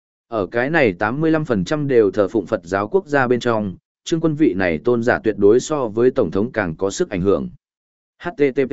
Ở cái này 85% đều thờ phụng Phật giáo quốc gia bên trong, Trương Quân vị này tôn giả tuyệt đối so với Tổng thống càng có sức ảnh hưởng. HTTP.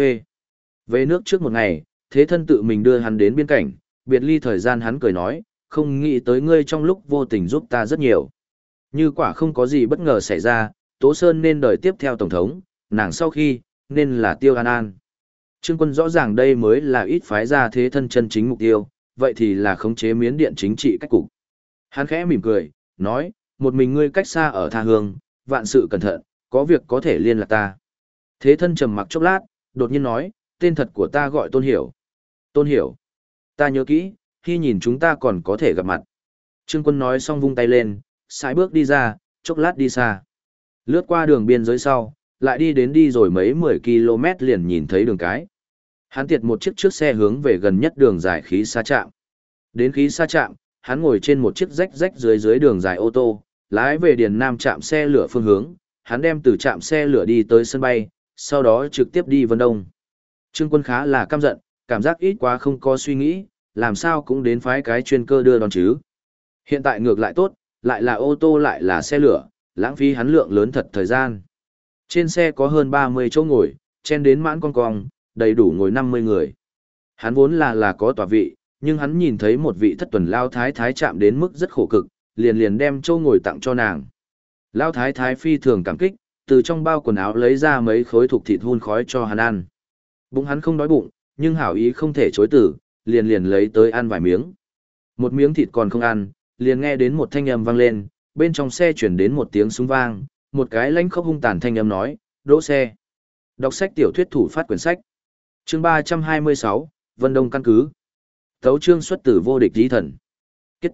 Về nước trước một ngày, thế thân tự mình đưa hắn đến biên cảnh, biệt ly thời gian hắn cười nói, không nghĩ tới ngươi trong lúc vô tình giúp ta rất nhiều. Như quả không có gì bất ngờ xảy ra, Tố Sơn nên đời tiếp theo Tổng thống, nàng sau khi, nên là Tiêu An An. Trương Quân rõ ràng đây mới là ít phái ra thế thân chân chính mục tiêu, vậy thì là khống chế miến điện chính trị cách cục. Hắn khẽ mỉm cười, nói, một mình ngươi cách xa ở tha hương, vạn sự cẩn thận, có việc có thể liên lạc ta. Thế thân trầm mặc chốc lát, đột nhiên nói, tên thật của ta gọi Tôn Hiểu. Tôn Hiểu. Ta nhớ kỹ, khi nhìn chúng ta còn có thể gặp mặt. Trương Quân nói xong vung tay lên, sải bước đi ra, chốc lát đi xa. Lướt qua đường biên giới sau, lại đi rồi mấy 10 km liền nhìn thấy đường cái. Hắn tiệt một chiếc trước xe hướng về gần nhất đường dài khí xa trạm. Đến khí xa trạm, hắn ngồi trên một chiếc rách dưới đường dài ô tô, lái về Điền Nam trạm xe lửa phương hướng, hắn đem từ trạm xe lửa đi tới sân bay, sau đó trực tiếp đi Vân Đông. Trương Quân khá là căm giận, cảm giác ít quá không có suy nghĩ, làm sao cũng đến phái cái chuyên cơ đưa đón chứ. Hiện tại ngược lại tốt, lại là ô tô lại là xe lửa, lãng phí hắn lượng lớn thật thời gian. Trên xe có hơn 30 chỗ ngồi, chen đến mãn con cong, đầy đủ ngồi 50 người. Hắn vốn là có tòa vị, nhưng hắn nhìn thấy một vị thất tuần lao thái thái chạm đến mức rất khổ cực, liền liền đem châu ngồi tặng cho nàng. Lao thái thái phi thường cảm kích, từ trong bao quần áo lấy ra mấy khối thục thịt hun khói cho hắn ăn. Bụng hắn không đói bụng, nhưng hảo ý không thể chối từ, liền liền lấy tới ăn vài miếng. Một miếng thịt còn không ăn, liền nghe đến một thanh âm vang lên, bên trong xe chuyển đến một tiếng súng vang, một cái lãnh khốc hung tàn thanh âm nói, đỗ xe. Đọc sách tiểu thuyết thủ phát quyển sách. Chương 326, Vân Đông căn cứ. Tấu chương xuất từ vô địch lý thần. Kết.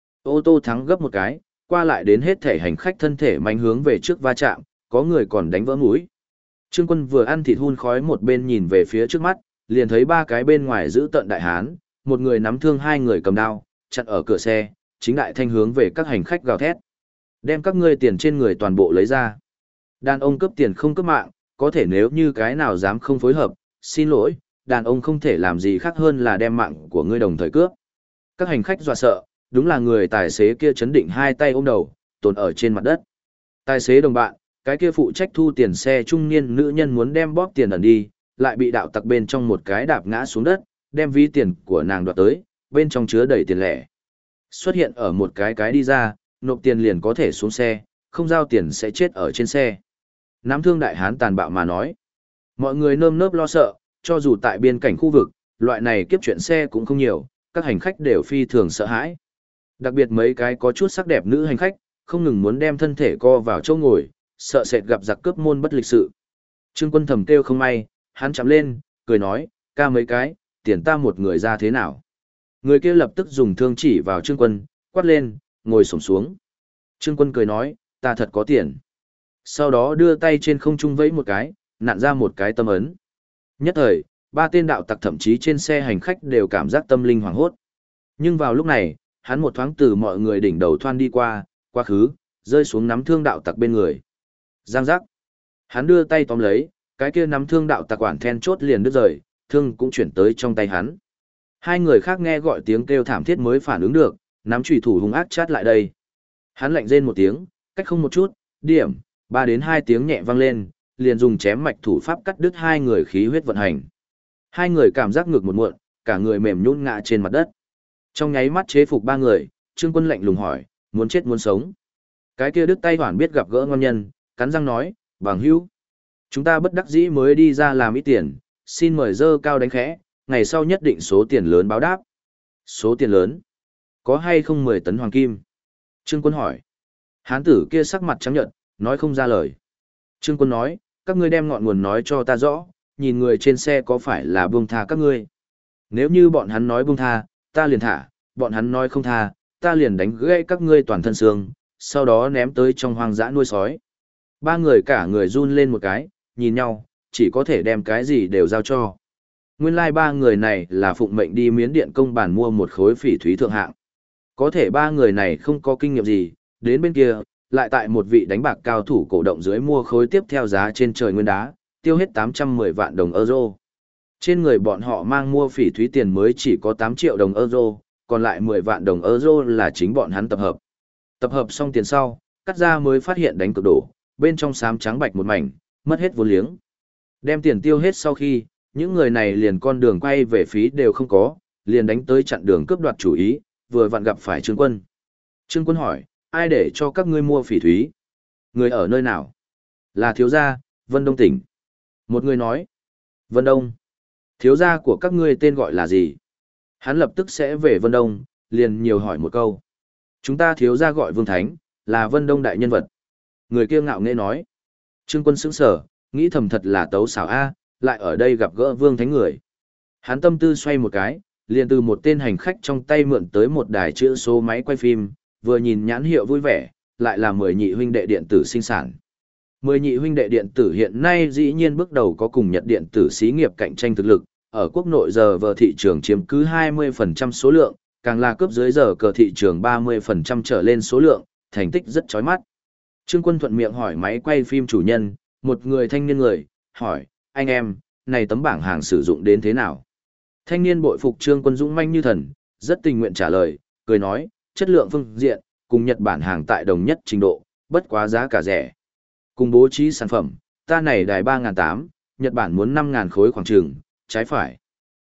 Ô tô thắng gấp một cái, qua lại đến hết thể hành khách thân thể mạnh hướng về trước va chạm, có người còn đánh vỡ mũi. Trương Quân vừa ăn thịt hun khói một bên nhìn về phía trước mắt, liền thấy ba cái bên ngoài giữ tận đại hán, một người nắm thương hai người cầm đao, chặn ở cửa xe, chính đại thanh hướng về các hành khách gào thét. Đem các ngươi tiền trên người toàn bộ lấy ra. Đàn ông cướp tiền không cướp mạng, có thể nếu như cái nào dám không phối hợp, xin lỗi, đàn ông không thể làm gì khác hơn là đem mạng của ngươi đồng thời cướp. Các hành khách dọa sợ, đúng là người tài xế kia chấn định hai tay ôm đầu, tồn ở trên mặt đất. Tài xế đồng bạn, cái kia phụ trách thu tiền xe trung niên nữ nhân muốn đem bóp tiền ẩn đi, lại bị đạo tặc bên trong một cái đạp ngã xuống đất, đem ví tiền của nàng đoạt tới, bên trong chứa đầy tiền lẻ. Xuất hiện ở một cái đi ra, nộp tiền liền có thể xuống xe, không giao tiền sẽ chết ở trên xe. Nắm thương đại hán tàn bạo mà nói. Mọi người nơm nớp lo sợ, cho dù tại biên cảnh khu vực, loại này kiếp chuyện xe cũng không nhiều, các hành khách đều phi thường sợ hãi. Đặc biệt mấy cái có chút sắc đẹp nữ hành khách, không ngừng muốn đem thân thể co vào chỗ ngồi, sợ sệt gặp giặc cướp môn bất lịch sự. Trương Quân thầm kêu không may, hắn chạm lên, cười nói, ca mấy cái, tiền ta một người ra thế nào. Người kia lập tức dùng thương chỉ vào Trương Quân, quát lên, ngồi xổm xuống. Trương Quân cười nói, ta thật có tiền. Sau đó đưa tay trên không trung vẫy một cái, nặn ra một cái tâm ấn. Nhất thời, ba tên đạo tặc thậm chí trên xe hành khách đều cảm giác tâm linh hoảng hốt. Nhưng vào lúc này, hắn một thoáng từ mọi người đỉnh đầu thoăn đi qua, quá khứ, rơi xuống nắm thương đạo tặc bên người. Giang giác. Hắn đưa tay tóm lấy, cái kia nắm thương đạo tặc quản then chốt liền đứt rời, thương cũng chuyển tới trong tay hắn. Hai người khác nghe gọi tiếng kêu thảm thiết mới phản ứng được, nắm chủy thủ hung ác chát lại đây. Hắn lạnh rên một tiếng, cách không một chút, điểm, 3 đến 2 tiếng nhẹ vang lên, liền dùng chém mạch thủ pháp cắt đứt hai người khí huyết vận hành. Hai người cảm giác ngược một muộn, cả người mềm nhũn ngã trên mặt đất. Trong nháy mắt chế phục ba người, Trương Quân lạnh lùng hỏi, muốn chết muốn sống. Cái kia đứt tay hoàn biết gặp gỡ ngon nhân, cắn răng nói, bằng hữu, chúng ta bất đắc dĩ mới đi ra làm ít tiền, xin mời dơ cao đánh khẽ, ngày sau nhất định số tiền lớn báo đáp. Số tiền lớn? Có hay không 10 tấn hoàng kim? Trương Quân hỏi. Hán tử kia sắc mặt trắng nhợt, nói không ra lời. Trương Quân nói, các ngươi đem ngọn nguồn nói cho ta rõ, nhìn người trên xe có phải là buông tha các ngươi. Nếu như bọn hắn nói buông tha, ta liền thả, bọn hắn nói không tha, ta liền đánh gãy các ngươi toàn thân xương, sau đó ném tới trong hoang dã nuôi sói. Ba người cả người run lên một cái, nhìn nhau, chỉ có thể đem cái gì đều giao cho. Nguyên lai ba người này là phụng mệnh đi Miến Điện công bản mua một khối phỉ thúy thượng hạng. Có thể ba người này không có kinh nghiệm gì, đến bên kia, lại tại một vị đánh bạc cao thủ cổ động dưới mua khối tiếp theo giá trên trời nguyên đá, tiêu hết 810 vạn đồng euro. Trên người bọn họ mang mua phỉ thúy tiền mới chỉ có 8 triệu đồng euro, còn lại 10 vạn đồng euro là chính bọn hắn tập hợp. Tập hợp xong tiền sau, cắt ra mới phát hiện đánh cược đổ, bên trong xám trắng bạch một mảnh, mất hết vốn liếng. Đem tiền tiêu hết sau khi, những người này liền con đường quay về phí đều không có, liền đánh tới chặn đường cướp đoạt chủ ý, vừa vặn gặp phải Trương Quân. Trương Quân hỏi, ai để cho các ngươi mua phỉ thúy? Người ở nơi nào? Là thiếu gia, Vân Đông tỉnh. Một người nói, Vân Đông. Thiếu gia của các ngươi tên gọi là gì? Hắn lập tức sẽ về Vân Đông, liền nhiều hỏi một câu. Chúng ta thiếu gia gọi Vương Thánh, là Vân Đông đại nhân vật. Người kia ngạo nghễ nói. Trương Quân sững sờ, nghĩ thầm thật là tấu xảo a, lại ở đây gặp gỡ Vương Thánh người. Hắn tâm tư xoay một cái, liền từ một tên hành khách trong tay mượn tới một đài chữ số máy quay phim, vừa nhìn nhãn hiệu vui vẻ, lại là 10 nhị huynh đệ điện tử sinh sản. 10 nhị huynh đệ điện tử hiện nay dĩ nhiên bước đầu có cùng Nhật điện tử xí nghiệp cạnh tranh thực lực, ở quốc nội giờ vờ thị trường chiếm cứ 20% số lượng, càng là cướp dưới giờ cờ thị trường 30% trở lên số lượng, thành tích rất chói mắt. Trương Quân thuận miệng hỏi máy quay phim chủ nhân, một người thanh niên người, hỏi, anh em, này tấm bảng hàng sử dụng đến thế nào? Thanh niên bội phục Trương Quân dũng manh như thần, rất tình nguyện trả lời, cười nói, chất lượng phương diện, cùng Nhật Bản hàng tại đồng nhất trình độ, bất quá giá cả rẻ. Cùng bố trí sản phẩm, ta này đài 3.800, Nhật Bản muốn 5.000 khối khoảng trường, trái phải.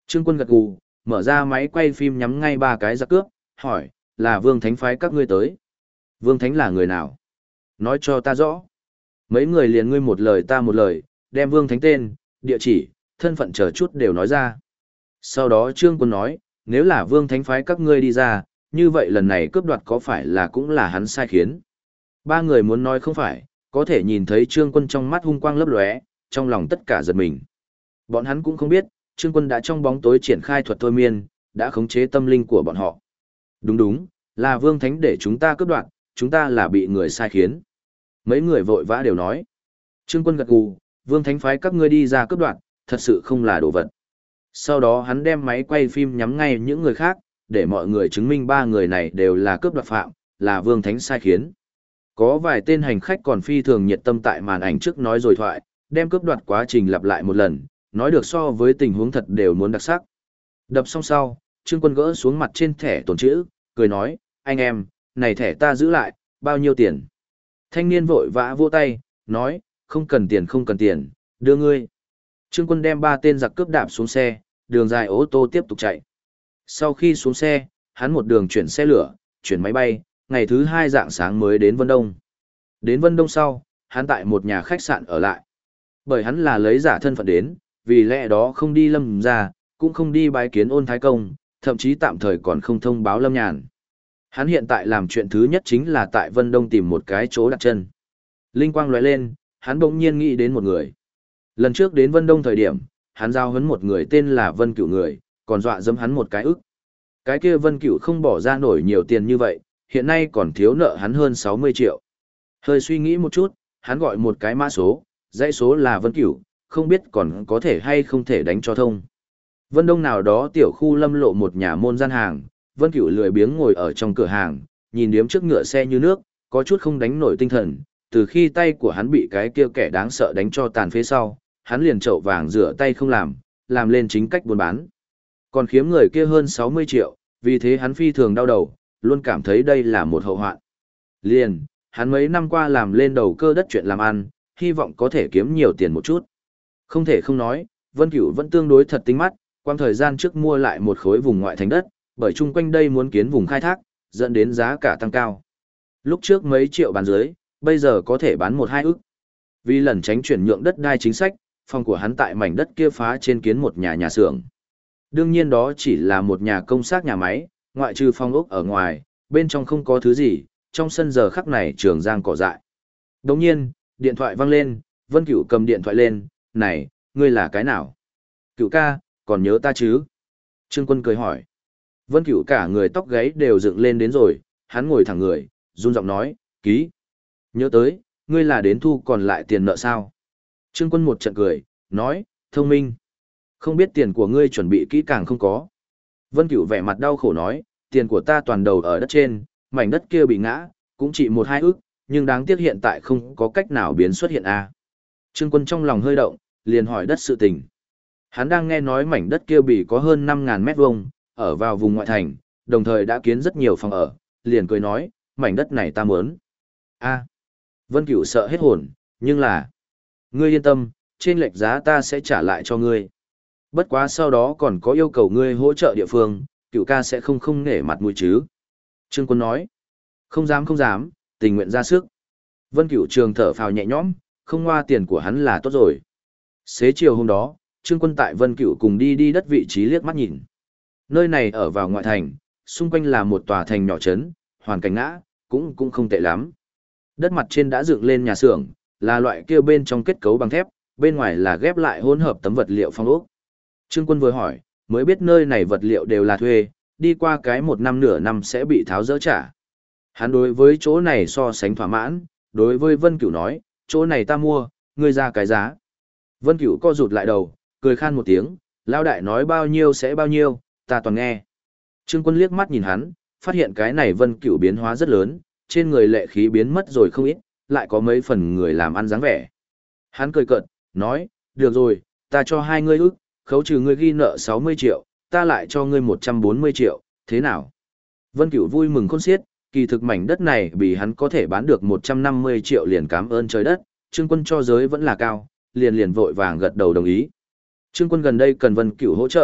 Trương Quân gật gù, mở ra máy quay phim nhắm ngay ba cái giặc cướp, hỏi, là Vương Thánh phái các ngươi tới. Vương Thánh là người nào? Nói cho ta rõ. Mấy người liền ngươi một lời ta một lời, đem Vương Thánh tên, địa chỉ, thân phận chờ chút đều nói ra. Sau đó Trương Quân nói, nếu là Vương Thánh phái các ngươi đi ra, như vậy lần này cướp đoạt có phải là cũng là hắn sai khiến? Ba người muốn nói không phải, có thể nhìn thấy Trương Quân trong mắt hung quang lấp lóe, trong lòng tất cả giật mình. Bọn hắn cũng không biết, Trương Quân đã trong bóng tối triển khai thuật thôi miên, đã khống chế tâm linh của bọn họ. Đúng đúng, là Vương Thánh để chúng ta cướp đoạt, chúng ta là bị người sai khiến. Mấy người vội vã đều nói. Trương Quân gật gù, Vương Thánh phái các ngươi đi ra cướp đoạt, thật sự không là đồ vật. Sau đó hắn đem máy quay phim nhắm ngay những người khác, để mọi người chứng minh ba người này đều là cướp đoạt phạm, là Vương Thánh sai khiến. Có vài tên hành khách còn phi thường nhiệt tâm tại màn ảnh trước nói rồi thoại, đem cướp đoạt quá trình lặp lại một lần, nói được so với tình huống thật đều muốn đặc sắc. Đập xong sau, Trương Quân gỡ xuống mặt trên thẻ tồn chữ, cười nói, anh em, này thẻ ta giữ lại, bao nhiêu tiền? Thanh niên vội vã vỗ tay, nói, không cần tiền không cần tiền, đưa ngươi. Trương Quân đem ba tên giặc cướp đạp xuống xe, đường dài ô tô tiếp tục chạy. Sau khi xuống xe, hắn một đường chuyển xe lửa, chuyển máy bay, ngày thứ 2 rạng sáng mới đến Vân Đông. Đến Vân Đông sau, hắn tại một nhà khách sạn ở lại. Bởi hắn là lấy giả thân phận đến, vì lẽ đó không đi Lâm gia, cũng không đi bái kiến Ôn Thái Công, thậm chí tạm thời còn không thông báo Lâm Nhàn. Hắn hiện tại làm chuyện thứ nhất chính là tại Vân Đông tìm một cái chỗ đặt chân. Linh quang lóe lên, hắn bỗng nhiên nghĩ đến một người. Lần trước đến Vân Đông thời điểm, hắn giao huấn một người tên là Vân Cửu người, còn dọa dẫm hắn một cái ức. Cái kia Vân Cửu không bỏ ra nổi nhiều tiền như vậy, hiện nay còn thiếu nợ hắn hơn 60 triệu. Hơi suy nghĩ một chút, hắn gọi một cái mã số, dãy số là Vân Cửu, không biết còn có thể hay không thể đánh cho thông. Vân Đông nào đó tiểu khu Lâm Lộ một nhà môn gian hàng, Vân Cửu lười biếng ngồi ở trong cửa hàng, nhìn điếm trước ngựa xe như nước, có chút không đánh nổi tinh thần, từ khi tay của hắn bị cái kia kẻ đáng sợ đánh cho tàn phế sau, hắn liền chậu vàng rửa tay không làm lên chính cách buôn bán. Còn khiếm người kia hơn 60 triệu, vì thế hắn phi thường đau đầu, luôn cảm thấy đây là một hậu hoạn. Liền, hắn mấy năm qua làm lên đầu cơ đất chuyện làm ăn, hy vọng có thể kiếm nhiều tiền một chút. Không thể không nói, Vân Cửu vẫn tương đối thật tính mắt, quang thời gian trước mua lại một khối vùng ngoại thành đất, bởi chung quanh đây muốn kiến vùng khai thác, dẫn đến giá cả tăng cao. Lúc trước mấy triệu bán dưới, bây giờ có thể bán 1-2 ức. Vì lần tránh chuyển nhượng đất đai chính sách, phòng của hắn tại mảnh đất kia phá trên kiến một nhà xưởng. Đương nhiên đó chỉ là một nhà công xác nhà máy, ngoại trừ phòng ốc ở ngoài, bên trong không có thứ gì, trong sân giờ khắc này trường giang cỏ dại. Đồng nhiên, điện thoại vang lên, Vân Cửu cầm điện thoại lên, này, ngươi là cái nào? Cửu ca, còn nhớ ta chứ? Trương Quân cười hỏi. Vân Cửu cả người tóc gáy đều dựng lên đến rồi, hắn ngồi thẳng người, run giọng nói, ký. Nhớ tới, ngươi là đến thu còn lại tiền nợ sao? Trương Quân một trận cười, nói, thông minh. Không biết tiền của ngươi chuẩn bị kỹ càng không có. Vân Cửu vẻ mặt đau khổ nói, tiền của ta toàn đầu ở đất trên, mảnh đất kia bị ngã, cũng chỉ 1-2 ức, nhưng đáng tiếc hiện tại không có cách nào biến xuất hiện a. Trương Quân trong lòng hơi động, liền hỏi đất sự tình. Hắn đang nghe nói mảnh đất kia bị có hơn 5.000 mét vuông, ở vào vùng ngoại thành, đồng thời đã kiến rất nhiều phòng ở, liền cười nói, mảnh đất này ta muốn. A. Vân Cửu sợ hết hồn, nhưng là, ngươi yên tâm, trên lệch giá ta sẽ trả lại cho ngươi. Bất quá sau đó còn có yêu cầu ngươi hỗ trợ địa phương, Cửu ca sẽ không nể mặt mũi chứ. Trương Quân nói, không dám, tình nguyện ra sức. Vân Cửu trường thở phào nhẹ nhõm, không hoa tiền của hắn là tốt rồi. Xế chiều hôm đó, Trương Quân tại Vân Cửu cùng đi đất vị trí liếc mắt nhìn. Nơi này ở vào ngoại thành, xung quanh là một tòa thành nhỏ trấn, hoàn cảnh ngã, cũng không tệ lắm. Đất mặt trên đã dựng lên nhà xưởng, là loại kia bên trong kết cấu bằng thép, bên ngoài là ghép lại hỗn hợp tấm vật liệu phong ốc. Trương Quân vừa hỏi, mới biết nơi này vật liệu đều là thuê, đi qua cái 1 năm nửa năm sẽ bị tháo dỡ trả. Hắn đối với chỗ này so sánh thỏa mãn, đối với Vân Cửu nói, chỗ này ta mua, ngươi ra cái giá. Vân Cửu co rụt lại đầu, cười khan một tiếng, lao đại nói bao nhiêu sẽ bao nhiêu, ta toàn nghe. Trương Quân liếc mắt nhìn hắn, phát hiện cái này Vân Cửu biến hóa rất lớn, trên người lệ khí biến mất rồi không ít, lại có mấy phần người làm ăn dáng vẻ. Hắn cười cợt, nói, được rồi, ta cho 2 ngươi ức, khấu trừ ngươi ghi nợ 60 triệu, ta lại cho ngươi 140 triệu, thế nào? Vân Cửu vui mừng khôn xiết, kỳ thực mảnh đất này vì hắn có thể bán được 150 triệu liền cảm ơn trời đất, Trương Quân cho giới vẫn là cao, liền vội vàng gật đầu đồng ý. Trương Quân gần đây cần Vân Cửu hỗ trợ,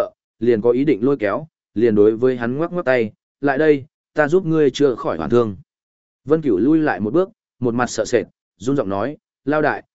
liền có ý định lôi kéo, liền đối với hắn ngoắc ngoắc tay, lại đây, ta giúp ngươi chữa khỏi hoàn thương. Vân Cửu lui lại một bước, một mặt sợ sệt, run giọng nói, lao đại,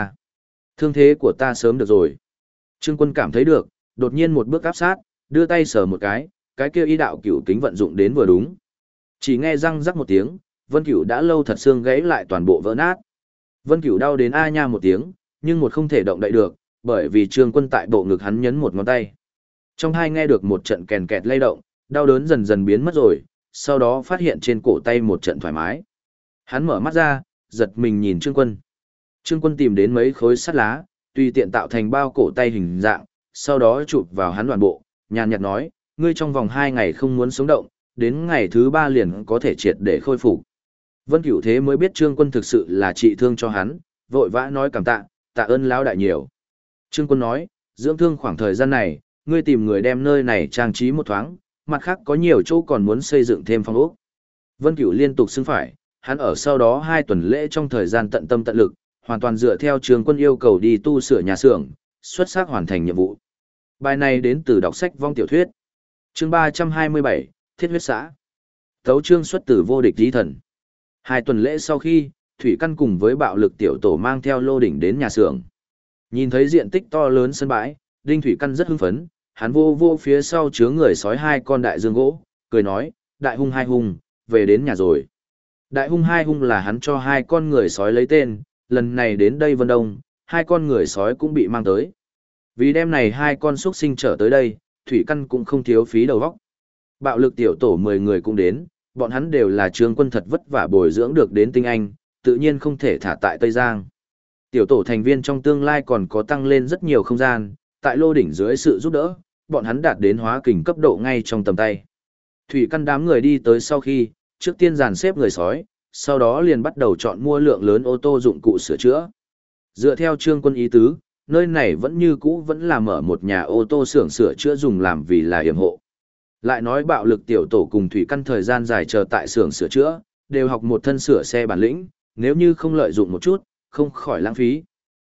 thương thế của ta sớm được rồi. Trương Quân cảm thấy được, đột nhiên một bước áp sát, đưa tay sờ một cái kia ý đạo cửu kính vận dụng đến vừa đúng. Chỉ nghe răng rắc một tiếng, Vân Cửu đã lâu thật xương gãy lại toàn bộ vỡ nát. Vân Cửu đau đến a nha một tiếng, nhưng một không thể động đậy được, bởi vì Trương Quân tại bộ ngực hắn nhấn một ngón tay. Trong hai nghe được một trận kèn kẹt lay động, đau đớn dần dần biến mất rồi, sau đó phát hiện trên cổ tay một trận thoải mái. Hắn mở mắt ra, giật mình nhìn Trương Quân. Trương Quân tìm đến mấy khối sắt lá, tùy tiện tạo thành bao cổ tay hình dạng, sau đó chụp vào hắn toàn bộ, nhàn nhạt nói, ngươi trong vòng 2 ngày không muốn sống động, đến ngày thứ 3 liền có thể triệt để khôi phục. Vân Cửu thế mới biết Trương Quân thực sự là trị thương cho hắn, vội vã nói cảm tạ, tạ ơn lão đại nhiều. Trương Quân nói, dưỡng thương khoảng thời gian này, ngươi tìm người đem nơi này trang trí một thoáng, mặt khác có nhiều chỗ còn muốn xây dựng thêm phòng ốc. Vân Cửu liên tục xưng phải, hắn ở sau đó 2 tuần lễ trong thời gian tận tâm tận lực, hoàn toàn dựa theo Trương Quân yêu cầu đi tu sửa nhà xưởng, xuất sắc hoàn thành nhiệm vụ. Bài này đến từ đọc sách vong tiểu thuyết. Chương 327, Thiết huyết xã. Tấu chương xuất từ vô địch di thần. 2 tuần lễ sau khi, Thủy Căn cùng với bạo lực tiểu tổ mang theo Lô Đỉnh đến nhà xưởng. Nhìn thấy diện tích to lớn sân bãi, Đinh Thủy Căn rất hưng phấn, hắn vô phía sau chứa người sói 2 con đại dương gỗ, cười nói, đại hung 2 hung, về đến nhà rồi. Đại hung 2 hung là hắn cho 2 con người sói lấy tên, lần này đến đây Vân Đông, 2 con người sói cũng bị mang tới. Vì đêm này 2 con xuất sinh trở tới đây, Thủy Căn cũng không thiếu phí đầu óc. Bạo lực tiểu tổ 10 người cũng đến, bọn hắn đều là Trương Quân thật vất vả bồi dưỡng được đến tinh anh, tự nhiên không thể thả tại Tây Giang. Tiểu tổ thành viên trong tương lai còn có tăng lên rất nhiều không gian, tại Lô Đỉnh dưới sự giúp đỡ, bọn hắn đạt đến hóa kình cấp độ ngay trong tầm tay. Thủy Căn đám người đi tới sau khi, trước tiên dàn xếp người sói, sau đó liền bắt đầu chọn mua lượng lớn ô tô dụng cụ sửa chữa. Dựa theo Trương Quân ý tứ, nơi này vẫn như cũ vẫn là mở một nhà ô tô xưởng sửa chữa dùng làm vì là yểm hộ. Lại nói bạo lực tiểu tổ cùng Thủy Căn thời gian dài chờ tại xưởng sửa chữa, đều học một thân sửa xe bản lĩnh, nếu như không lợi dụng một chút, không khỏi lãng phí.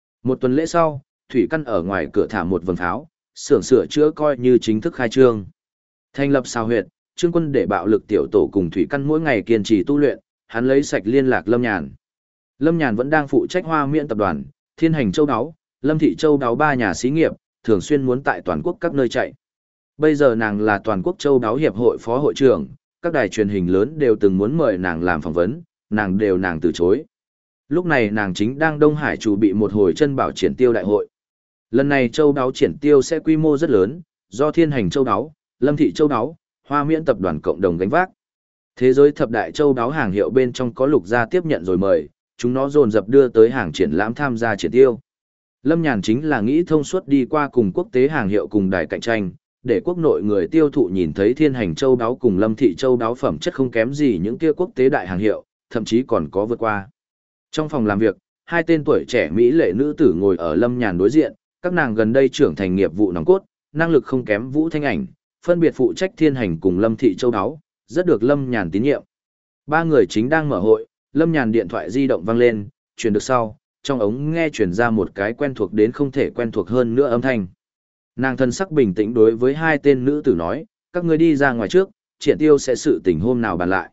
1 tuần lễ sau, Thủy Căn ở ngoài cửa thả một vầng pháo, xưởng sửa chữa coi như chính thức khai trương. Thành lập sao huyệt, Trương Quân để bạo lực tiểu tổ cùng Thủy Căn mỗi ngày kiên trì tu luyện, hắn lấy sạch liên lạc Lâm Nhàn. Lâm Nhàn vẫn đang phụ trách Hoa Miện tập đoàn, Thiên Hành Châu Đáo, Lâm Thị Châu Đáo 3 nhà xí nghiệp, thường xuyên muốn tại toàn quốc các nơi chạy. Bây giờ nàng là toàn quốc Châu Đáo hiệp hội phó hội trưởng, các đài truyền hình lớn đều từng muốn mời nàng làm phỏng vấn, nàng từ chối. Lúc này nàng chính đang Đông Hải chuẩn bị một hồi chân bảo triển tiêu đại hội. Lần này Châu Đáo triển tiêu sẽ quy mô rất lớn, do Thiên Hành Châu Đáo, Lâm Thị Châu Đáo, Hoa Miện tập đoàn cộng đồng gánh vác. Thế giới thập đại châu đáo hàng hiệu bên trong có Lục Gia tiếp nhận rồi mời, chúng nó dồn dập đưa tới hàng triển lãm tham gia triển tiêu. Lâm Nhàn chính là nghĩ thông suốt đi qua cùng quốc tế hàng hiệu cùng đài cạnh tranh, để quốc nội người tiêu thụ nhìn thấy Thiên Hành Châu Đáo cùng Lâm Thị Châu Đáo phẩm chất không kém gì những kia quốc tế đại hàng hiệu, thậm chí còn có vượt qua. Trong phòng làm việc, 2 tên tuổi trẻ mỹ lệ nữ tử ngồi ở Lâm Nhàn đối diện, các nàng gần đây trưởng thành nghiệp vụ nòng cốt, năng lực không kém Vũ Thanh Ảnh, phân biệt phụ trách Thiên Hành cùng Lâm Thị Châu Đáo, rất được Lâm Nhàn tín nhiệm. 3 người chính đang mở hội, Lâm Nhàn điện thoại di động vang lên, truyền được sau, trong ống nghe truyền ra một cái quen thuộc đến không thể quen thuộc hơn nữa âm thanh. Nàng thân sắc bình tĩnh đối với 2 tên nữ tử nói, các ngươi đi ra ngoài trước, triển tiêu sẽ sự tình hôm nào bàn lại.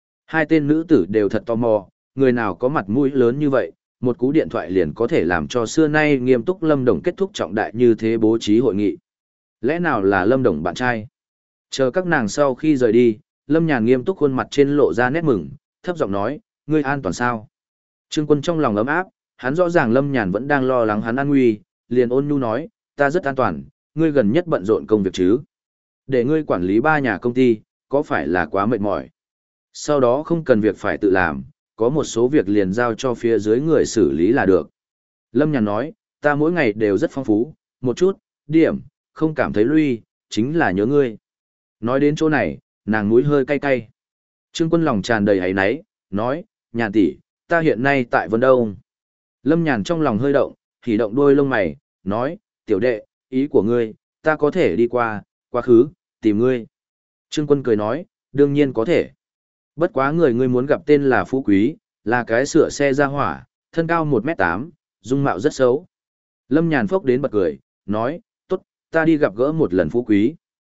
2 tên nữ tử đều thật tò mò, người nào có mặt mũi lớn như vậy, một cú điện thoại liền có thể làm cho xưa nay nghiêm túc Lâm Đồng kết thúc trọng đại như thế bố trí hội nghị. Lẽ nào là Lâm Đồng bạn trai? Chờ các nàng sau khi rời đi, Lâm Nhàn nghiêm túc khuôn mặt trên lộ ra nét mừng, thấp giọng nói, ngươi an toàn sao? Trương Quân trong lòng ấm áp, hắn rõ ràng Lâm Nhàn vẫn đang lo lắng hắn an nguy, liền ôn nhu nói, ta rất an toàn, ngươi gần nhất bận rộn công việc chứ? Để ngươi quản lý 3 nhà công ty, có phải là quá mệt mỏi? Sau đó không cần việc phải tự làm, có một số việc liền giao cho phía dưới người xử lý là được. Lâm Nhàn nói, ta mỗi ngày đều rất phong phú, một chút, điểm, không cảm thấy lui, chính là nhớ ngươi. Nói đến chỗ này, nàng mũi hơi cay cay. Trương Quân lòng tràn đầy áy náy, nói, Nhàn tỷ, ta hiện nay tại Vân Đông. Lâm Nhàn trong lòng hơi động, thì động đôi lông mày, nói, tiểu đệ, ý của ngươi, ta có thể đi qua, quá khứ, tìm ngươi. Trương Quân cười nói, đương nhiên có thể. Bất quá người ngươi muốn gặp tên là Phú Quý, là cái sửa xe ra hỏa, thân cao 1m8, dung mạo rất xấu. Lâm Nhàn phốc đến bật cười, nói, tốt, ta đi gặp gỡ một lần Phú Quý.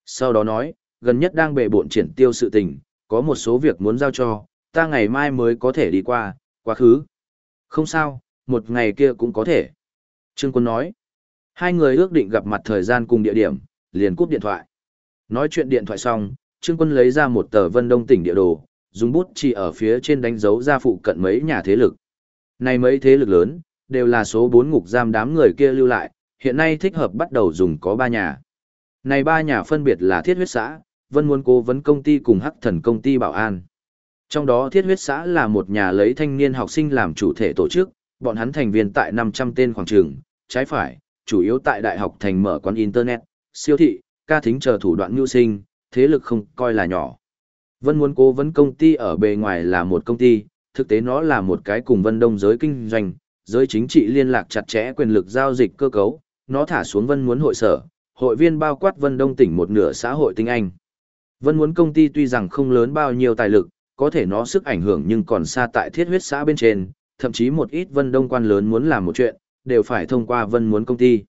Sau đó nói, gần nhất đang bệ bộn triển tiêu sự tình, có một số việc muốn giao cho, ta ngày mai mới có thể đi qua, quá khứ. Không sao, một ngày kia cũng có thể. Trương Quân nói, hai người ước định gặp mặt thời gian cùng địa điểm, liền cúp điện thoại. Nói chuyện điện thoại xong, Trương Quân lấy ra một tờ Vân Đông tỉnh địa đồ, dùng bút chỉ ở phía trên đánh dấu ra phụ cận mấy nhà thế lực. Này mấy thế lực lớn, đều là số 4 ngục giam đám người kia lưu lại, hiện nay thích hợp bắt đầu dùng có 3 nhà. Này 3 nhà phân biệt là Thiết Huyết xã, Vân Muốn Cố vấn công ty cùng Hắc Thần công ty bảo an. Trong đó Thiết Huyết xã là một nhà lấy thanh niên học sinh làm chủ thể tổ chức, bọn hắn thành viên tại 500 tên khoảng trường, trái phải, chủ yếu tại đại học thành mở quán internet, siêu thị, ca thính chờ thủ đoạn mưu sinh, thế lực không coi là nhỏ. Vân Muốn Cố vấn công ty ở bề ngoài là một công ty, thực tế nó là một cái cùng Vân Đông giới kinh doanh, giới chính trị liên lạc chặt chẽ quyền lực giao dịch cơ cấu, nó thả xuống Vân Muốn hội sở, hội viên bao quát Vân Đông tỉnh một nửa xã hội tinh anh. Vân Muốn công ty tuy rằng không lớn bao nhiêu tài lực, có thể nó sức ảnh hưởng nhưng còn xa tại Thiết Huyết xã bên trên, thậm chí một ít Vân Đông quan lớn muốn làm một chuyện, đều phải thông qua Vân Muốn công ty.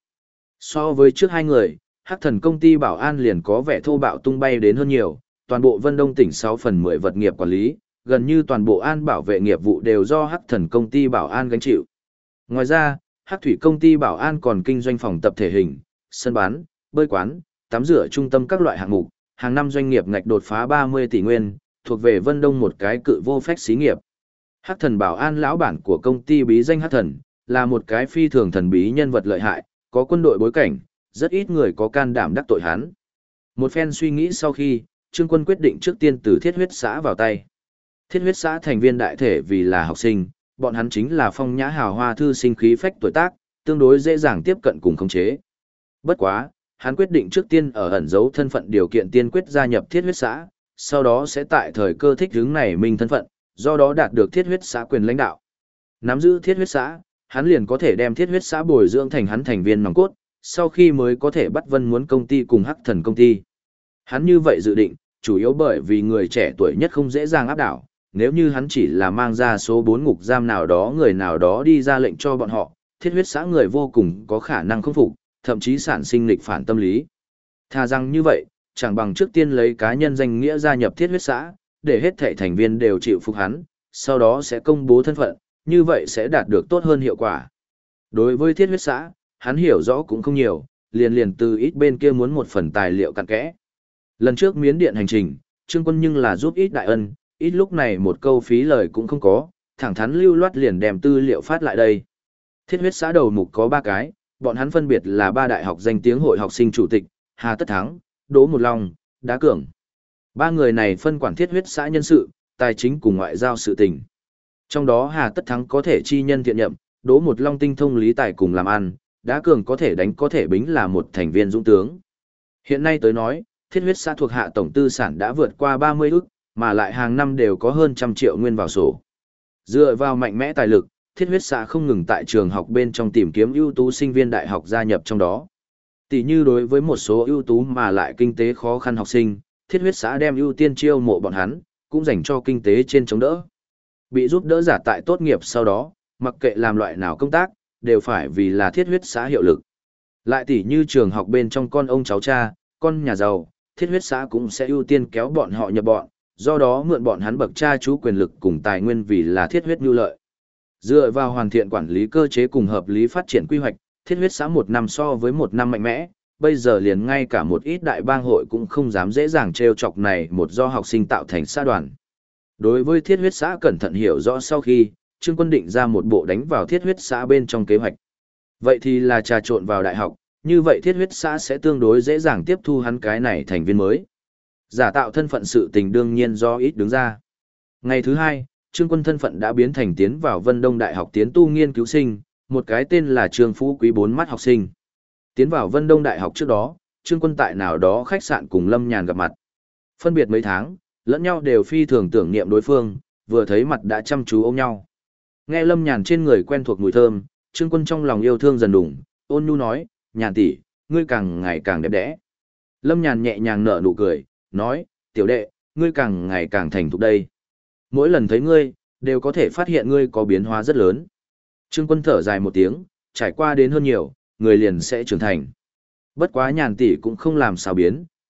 So với trước hai người, Hắc Thần công ty bảo an liền có vẻ thô bạo tung bay đến hơn nhiều, toàn bộ Vân Đông tỉnh 6 phần 10 vật nghiệp quản lý, gần như toàn bộ an bảo vệ nghiệp vụ đều do Hắc Thần công ty bảo an gánh chịu. Ngoài ra, Hắc Thủy công ty bảo an còn kinh doanh phòng tập thể hình, sân bắn, bơi quán, tắm rửa trung tâm các loại hạng mục, hàng năm doanh nghiệp ngạch đột phá 30 tỷ nguyên, thuộc về Vân Đông một cái cự vô phách xí nghiệp. Hắc Thần bảo an lão bản của công ty bí danh Hắc Thần, là một cái phi thường thần bí nhân vật lợi hại, có quân đội bối cảnh, rất ít người có can đảm đắc tội hắn. Một phen suy nghĩ sau khi, Trương Quân quyết định trước tiên từ Thiết Huyết xã vào tay. Thiết Huyết xã thành viên đại thể vì là học sinh, bọn hắn chính là phong nhã hào hoa thư sinh khí phách tuổi tác, tương đối dễ dàng tiếp cận cùng khống chế. Bất quá, hắn quyết định trước tiên ở ẩn giấu thân phận điều kiện tiên quyết gia nhập Thiết Huyết xã, sau đó sẽ tại thời cơ thích ứng này minh thân phận, do đó đạt được Thiết Huyết xã quyền lãnh đạo. Nắm giữ Thiết Huyết xã, hắn liền có thể đem Thiết Huyết xã bồi dưỡng thành hắn thành viên nòng cốt, sau khi mới có thể bắt Vân Muốn công ty cùng Hắc Thần công ty. Hắn như vậy dự định, chủ yếu bởi vì người trẻ tuổi nhất không dễ dàng áp đảo, nếu như hắn chỉ là mang ra số 4 ngục giam nào đó người nào đó đi ra lệnh cho bọn họ, Thiết Huyết xã người vô cùng có khả năng không phục, thậm chí sản sinh nghịch phản tâm lý. Thà rằng như vậy, chẳng bằng trước tiên lấy cá nhân danh nghĩa gia nhập Thiết Huyết xã, để hết thảy thành viên đều chịu phục hắn, sau đó sẽ công bố thân phận, như vậy sẽ đạt được tốt hơn hiệu quả. Đối với Thiết Huyết xã, hắn hiểu rõ cũng không nhiều, liền từ ít bên kia muốn một phần tài liệu cặn kẽ. Lần trước Miến Điện hành trình, Trương Quân nhưng là giúp ít đại ân, ít lúc này một câu phí lời cũng không có, thẳng thắn lưu loát liền đem tư liệu phát lại đây. Thiết Huyết xã đầu mục có 3 cái, bọn hắn phân biệt là 3 đại học danh tiếng hội học sinh chủ tịch, Hà Tất Thắng, Đỗ Một Long, Đá Cường. 3 người này phân quản Thiết Huyết xã nhân sự, tài chính cùng ngoại giao sự tình. Trong đó Hà Tất Thắng có thể chi nhân thiện nhậm, Đỗ Một Long tinh thông lý tài cùng làm ăn, Đá Cường có thể đánh có thể bính là một thành viên dũng tướng. Hiện nay tới nói, Thiết Huyết xã thuộc hạ tổng tư sản đã vượt qua 30 ức, mà lại hàng năm đều có hơn 100 triệu nguyên vào sổ. Dựa vào mạnh mẽ tài lực, Thiết Huyết xã không ngừng tại trường học bên trong tìm kiếm ưu tú sinh viên đại học gia nhập trong đó. Tỷ như đối với một số ưu tú mà lại kinh tế khó khăn học sinh, Thiết Huyết xã đem ưu tiên chiêu mộ bọn hắn, cũng dành cho kinh tế trên chống đỡ. Bị giúp đỡ giả tại tốt nghiệp sau đó, mặc kệ làm loại nào công tác, đều phải vì là Thiết Huyết xã hiệu lực. Lại tỷ như trường học bên trong con ông cháu cha, con nhà giàu, Thiết Huyết xã cũng sẽ ưu tiên kéo bọn họ nhập bọn, do đó mượn bọn hắn bậc cha chú quyền lực cùng tài nguyên vì là thiết huyết nhu lợi. Dựa vào hoàn thiện quản lý cơ chế cùng hợp lý phát triển quy hoạch, Thiết Huyết xã một năm so với một năm mạnh mẽ, bây giờ liền ngay cả một ít đại bang hội cũng không dám dễ dàng trêu chọc này một do học sinh tạo thành xã đoàn. Đối với Thiết Huyết xã cẩn thận hiểu rõ sau khi, Trương Quân định ra một bộ đánh vào Thiết Huyết xã bên trong kế hoạch. Vậy thì là trà trộn vào đại học, như vậy Thiết Huyết xã sẽ tương đối dễ dàng tiếp thu hắn cái này thành viên mới. Giả tạo thân phận sự tình đương nhiên do ít đứng ra. Ngày thứ 2, Trương Quân thân phận đã biến thành tiến vào Vân Đông Đại học tiến tu nghiên cứu sinh, một cái tên là Trương Phú Quý 4 mắt học sinh. Tiến vào Vân Đông Đại học trước đó, Trương Quân tại nào đó khách sạn cùng Lâm Nhàn gặp mặt. Phân biệt mấy tháng, lẫn nhau đều phi thường tưởng niệm đối phương, vừa thấy mặt đã chăm chú ôm nhau. Nghe Lâm Nhàn trên người quen thuộc mùi thơm, Trương Quân trong lòng yêu thương dần đủng, ôn nhu nói, Nhàn tỷ, ngươi càng ngày càng đẹp đẽ. Lâm Nhàn nhẹ nhàng nở nụ cười, nói, tiểu đệ, ngươi càng ngày càng thành thục đây. Mỗi lần thấy ngươi, đều có thể phát hiện ngươi có biến hóa rất lớn. Trương Quân thở dài một tiếng, trải qua đến hơn nhiều, người liền sẽ trưởng thành. Bất quá Nhàn tỷ cũng không làm sao biến,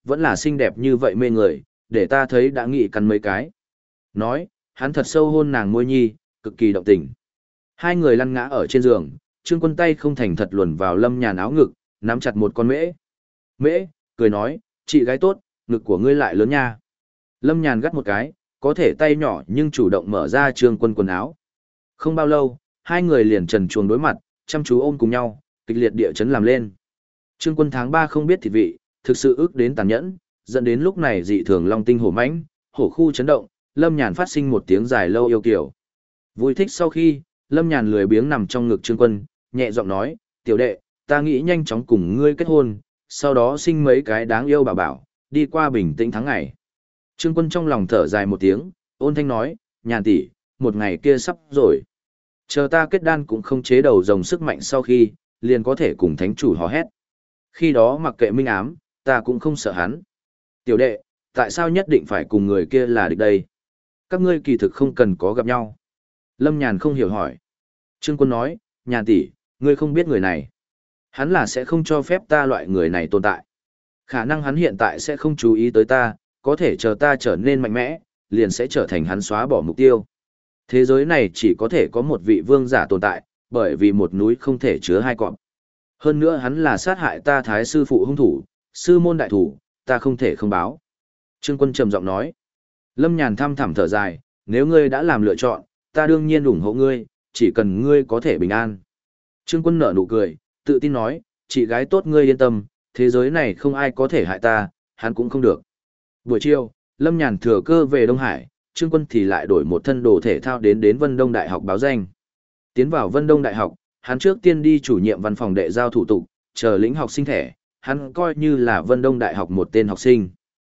vẫn là xinh đẹp như vậy mê người, để ta thấy đã nghĩ cắn mấy cái. Nói, hắn thật sâu hôn nàng môi nhi, cực kỳ động tình. Hai người lăn ngã ở trên giường, Trương Quân tay không thành thật luồn vào Lâm Nhàn áo ngực, nắm chặt một con mễ. Mễ, cười nói, chị gái tốt, ngực của ngươi lại lớn nha. Lâm Nhàn gắt một cái, có thể tay nhỏ nhưng chủ động mở ra Trương Quân quần áo. Không bao lâu, hai người liền trần truồng đối mặt, chăm chú ôm cùng nhau, kịch liệt địa chấn làm lên. Trương Quân tháng 3 không biết thịt vị, thực sự ức đến tàn nhẫn, dẫn đến lúc này dị thường long tinh hổ mãnh, hổ khu chấn động, Lâm Nhàn phát sinh một tiếng dài lâu yêu kiều. Vui thích sau khi, Lâm Nhàn lười biếng nằm trong ngực Trương Quân, nhẹ giọng nói, tiểu đệ, ta nghĩ nhanh chóng cùng ngươi kết hôn, sau đó sinh mấy cái đáng yêu bảo bảo, đi qua bình tĩnh tháng ngày. Trương Quân trong lòng thở dài một tiếng, ôn thanh nói, Nhàn tỷ, một ngày kia sắp rồi. Chờ ta kết đan cũng không chế đầu rồng sức mạnh sau khi, liền có thể cùng thánh chủ hò hét. Khi đó mặc kệ minh ám, ta cũng không sợ hắn. Tiểu đệ, tại sao nhất định phải cùng người kia là địch đây? Các ngươi kỳ thực không cần có gặp nhau. Lâm Nhàn không hiểu hỏi. Trương Quân nói, Nhàn tỷ, ngươi không biết người này. Hắn là sẽ không cho phép ta loại người này tồn tại. Khả năng hắn hiện tại sẽ không chú ý tới ta, có thể chờ ta trở nên mạnh mẽ, liền sẽ trở thành hắn xóa bỏ mục tiêu. Thế giới này chỉ có thể có một vị vương giả tồn tại, bởi vì một núi không thể chứa hai cọp. Hơn nữa hắn là sát hại ta thái sư phụ hung thủ, sư môn đại thủ, ta không thể không báo. Trương Quân trầm giọng nói. Lâm Nhàn thăm thẳm thở dài, nếu ngươi đã làm lựa chọn, ta đương nhiên ủng hộ ngươi, chỉ cần ngươi có thể bình an. Trương Quân nở nụ cười, tự tin nói, chị gái tốt ngươi yên tâm, thế giới này không ai có thể hại ta, hắn cũng không được. Buổi chiều, Lâm Nhàn thừa cơ về Đông Hải, Trương Quân thì lại đổi một thân đồ thể thao đến Vân Đông Đại học báo danh. Tiến vào Vân Đông Đại học, hắn trước tiên đi chủ nhiệm văn phòng đệ giao thủ tục, chờ lĩnh học sinh thẻ, hắn coi như là Vân Đông Đại học một tên học sinh.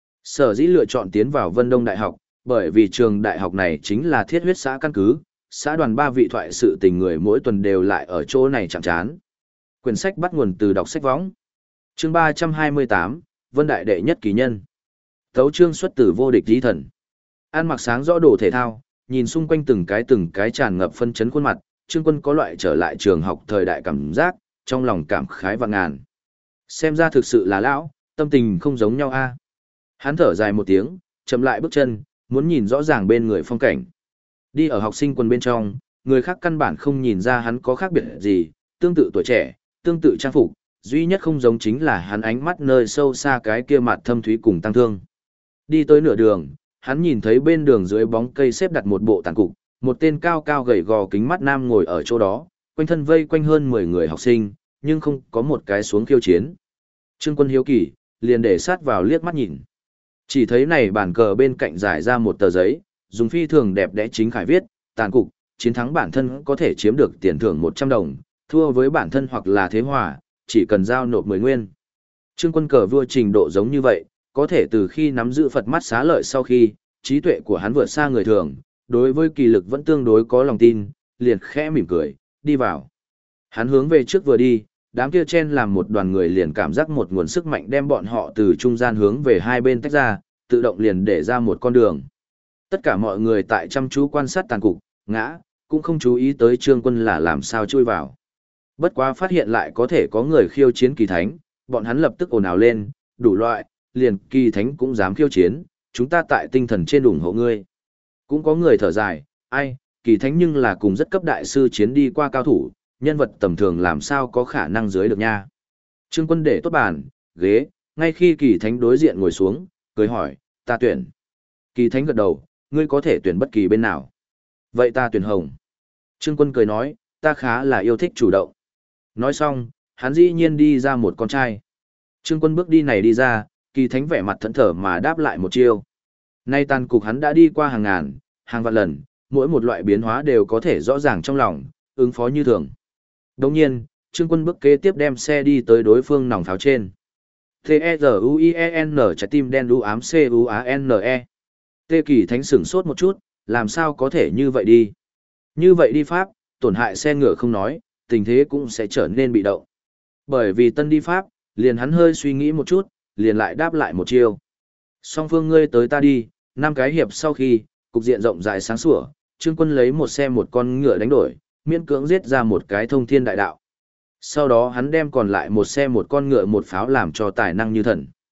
Sở dĩ lựa chọn tiến vào Vân Đông Đại học, bởi vì trường đại học này chính là thiết huyết xã căn cứ, xã đoàn 3 vị thoại sự tình người mỗi tuần đều lại ở chỗ này chạm chán. Quyển sách bắt nguồn từ đọc sách võng. Chương 328, Vân Đại đệ nhất kỳ nhân. Tấu chương xuất từ vô địch lý thần. Ăn mặc sáng rõ đồ thể thao, nhìn xung quanh từng cái tràn ngập phân chấn khuôn mặt, Trương Quân có loại trở lại trường học thời đại cảm giác, trong lòng cảm khái vạn ngàn. Xem ra thực sự là lão, tâm tình không giống nhau a. Hắn thở dài một tiếng, chậm lại bước chân, muốn nhìn rõ ràng bên người phong cảnh. Đi ở học sinh quân bên trong, người khác căn bản không nhìn ra hắn có khác biệt gì, tương tự tuổi trẻ, tương tự trang phục, duy nhất không giống chính là hắn ánh mắt nơi sâu xa cái kia mặt thâm thúy cùng tăng thương. Đi tới nửa đường, hắn nhìn thấy bên đường dưới bóng cây xếp đặt một bộ tàn cục, một tên cao cao gầy gò kính mắt nam ngồi ở chỗ đó, quanh thân vây quanh hơn 10 người học sinh, nhưng không có một cái xuống khiêu chiến. Trương Quân hiếu kỳ, liền để sát vào liếc mắt nhìn. Chỉ thấy này bàn cờ bên cạnh giải ra một tờ giấy, dùng phi thường đẹp đẽ chính khải viết, tàn cục, chiến thắng bản thân có thể chiếm được tiền thưởng 100 đồng, thua với bản thân hoặc là thế hòa, chỉ cần giao nộp 10 nguyên. Trương Quân cờ vua trình độ giống như vậy, có thể từ khi nắm giữ Phật mắt xá lợi sau khi, trí tuệ của hắn vượt xa người thường, đối với kỳ lực vẫn tương đối có lòng tin, liền khẽ mỉm cười, đi vào. Hắn hướng về trước vừa đi, đám kia chen làm một đoàn người liền cảm giác một nguồn sức mạnh đem bọn họ từ trung gian hướng về hai bên tách ra, tự động liền để ra một con đường. Tất cả mọi người tại chăm chú quan sát tàn cục, ngã, cũng không chú ý tới Trương Quân là làm sao chui vào. Bất quá phát hiện lại có thể có người khiêu chiến kỳ thánh, bọn hắn lập tức ồn ào lên, đủ loại, liền kỳ thánh cũng dám khiêu chiến, chúng ta tại tinh thần trên ủng hộ ngươi. Cũng có người thở dài, ai, kỳ thánh nhưng là cùng rất cấp đại sư chiến đi qua cao thủ, nhân vật tầm thường làm sao có khả năng dưới được nha. Trương Quân để tốt bàn, ghế, ngay khi kỳ thánh đối diện ngồi xuống, cười hỏi, ta tuyển. Kỳ thánh gật đầu, ngươi có thể tuyển bất kỳ bên nào. Vậy ta tuyển hồng. Trương Quân cười nói, ta khá là yêu thích chủ động. Nói xong, hắn dĩ nhiên đi ra một con trai. Trương Quân bước đi này đi ra, kỳ thánh vẻ mặt thẫn thờ mà đáp lại một chiêu. Nay tàn cục hắn đã đi qua hàng ngàn, hàng vạn lần, mỗi một loại biến hóa đều có thể rõ ràng trong lòng, ứng phó như thường. Đồng nhiên, Trương Quân bước kế tiếp đem xe đi tới đối phương nòng pháo trên. T-E-Z-U-I-E-N trái tim đen đu ám C-U-A-N-E. Tê kỳ thánh sửng sốt một chút, làm sao có thể như vậy đi. Như vậy đi pháp, tổn hại xe ngựa không nói, tình thế cũng sẽ trở nên bị động. Bởi vì tân đi pháp, liền hắn hơi suy nghĩ một chút, liền lại đáp lại một chiêu. Song phương ngươi tới ta đi, 5 cái hiệp sau khi, cục diện rộng rãi sáng sủa, Trương Quân lấy một xe một con ngựa đánh đổi, miễn cưỡng giết ra một cái thông thiên đại đạo. Sau đó hắn đem còn lại một xe một con ngựa một pháo làm cho tài năng như thần.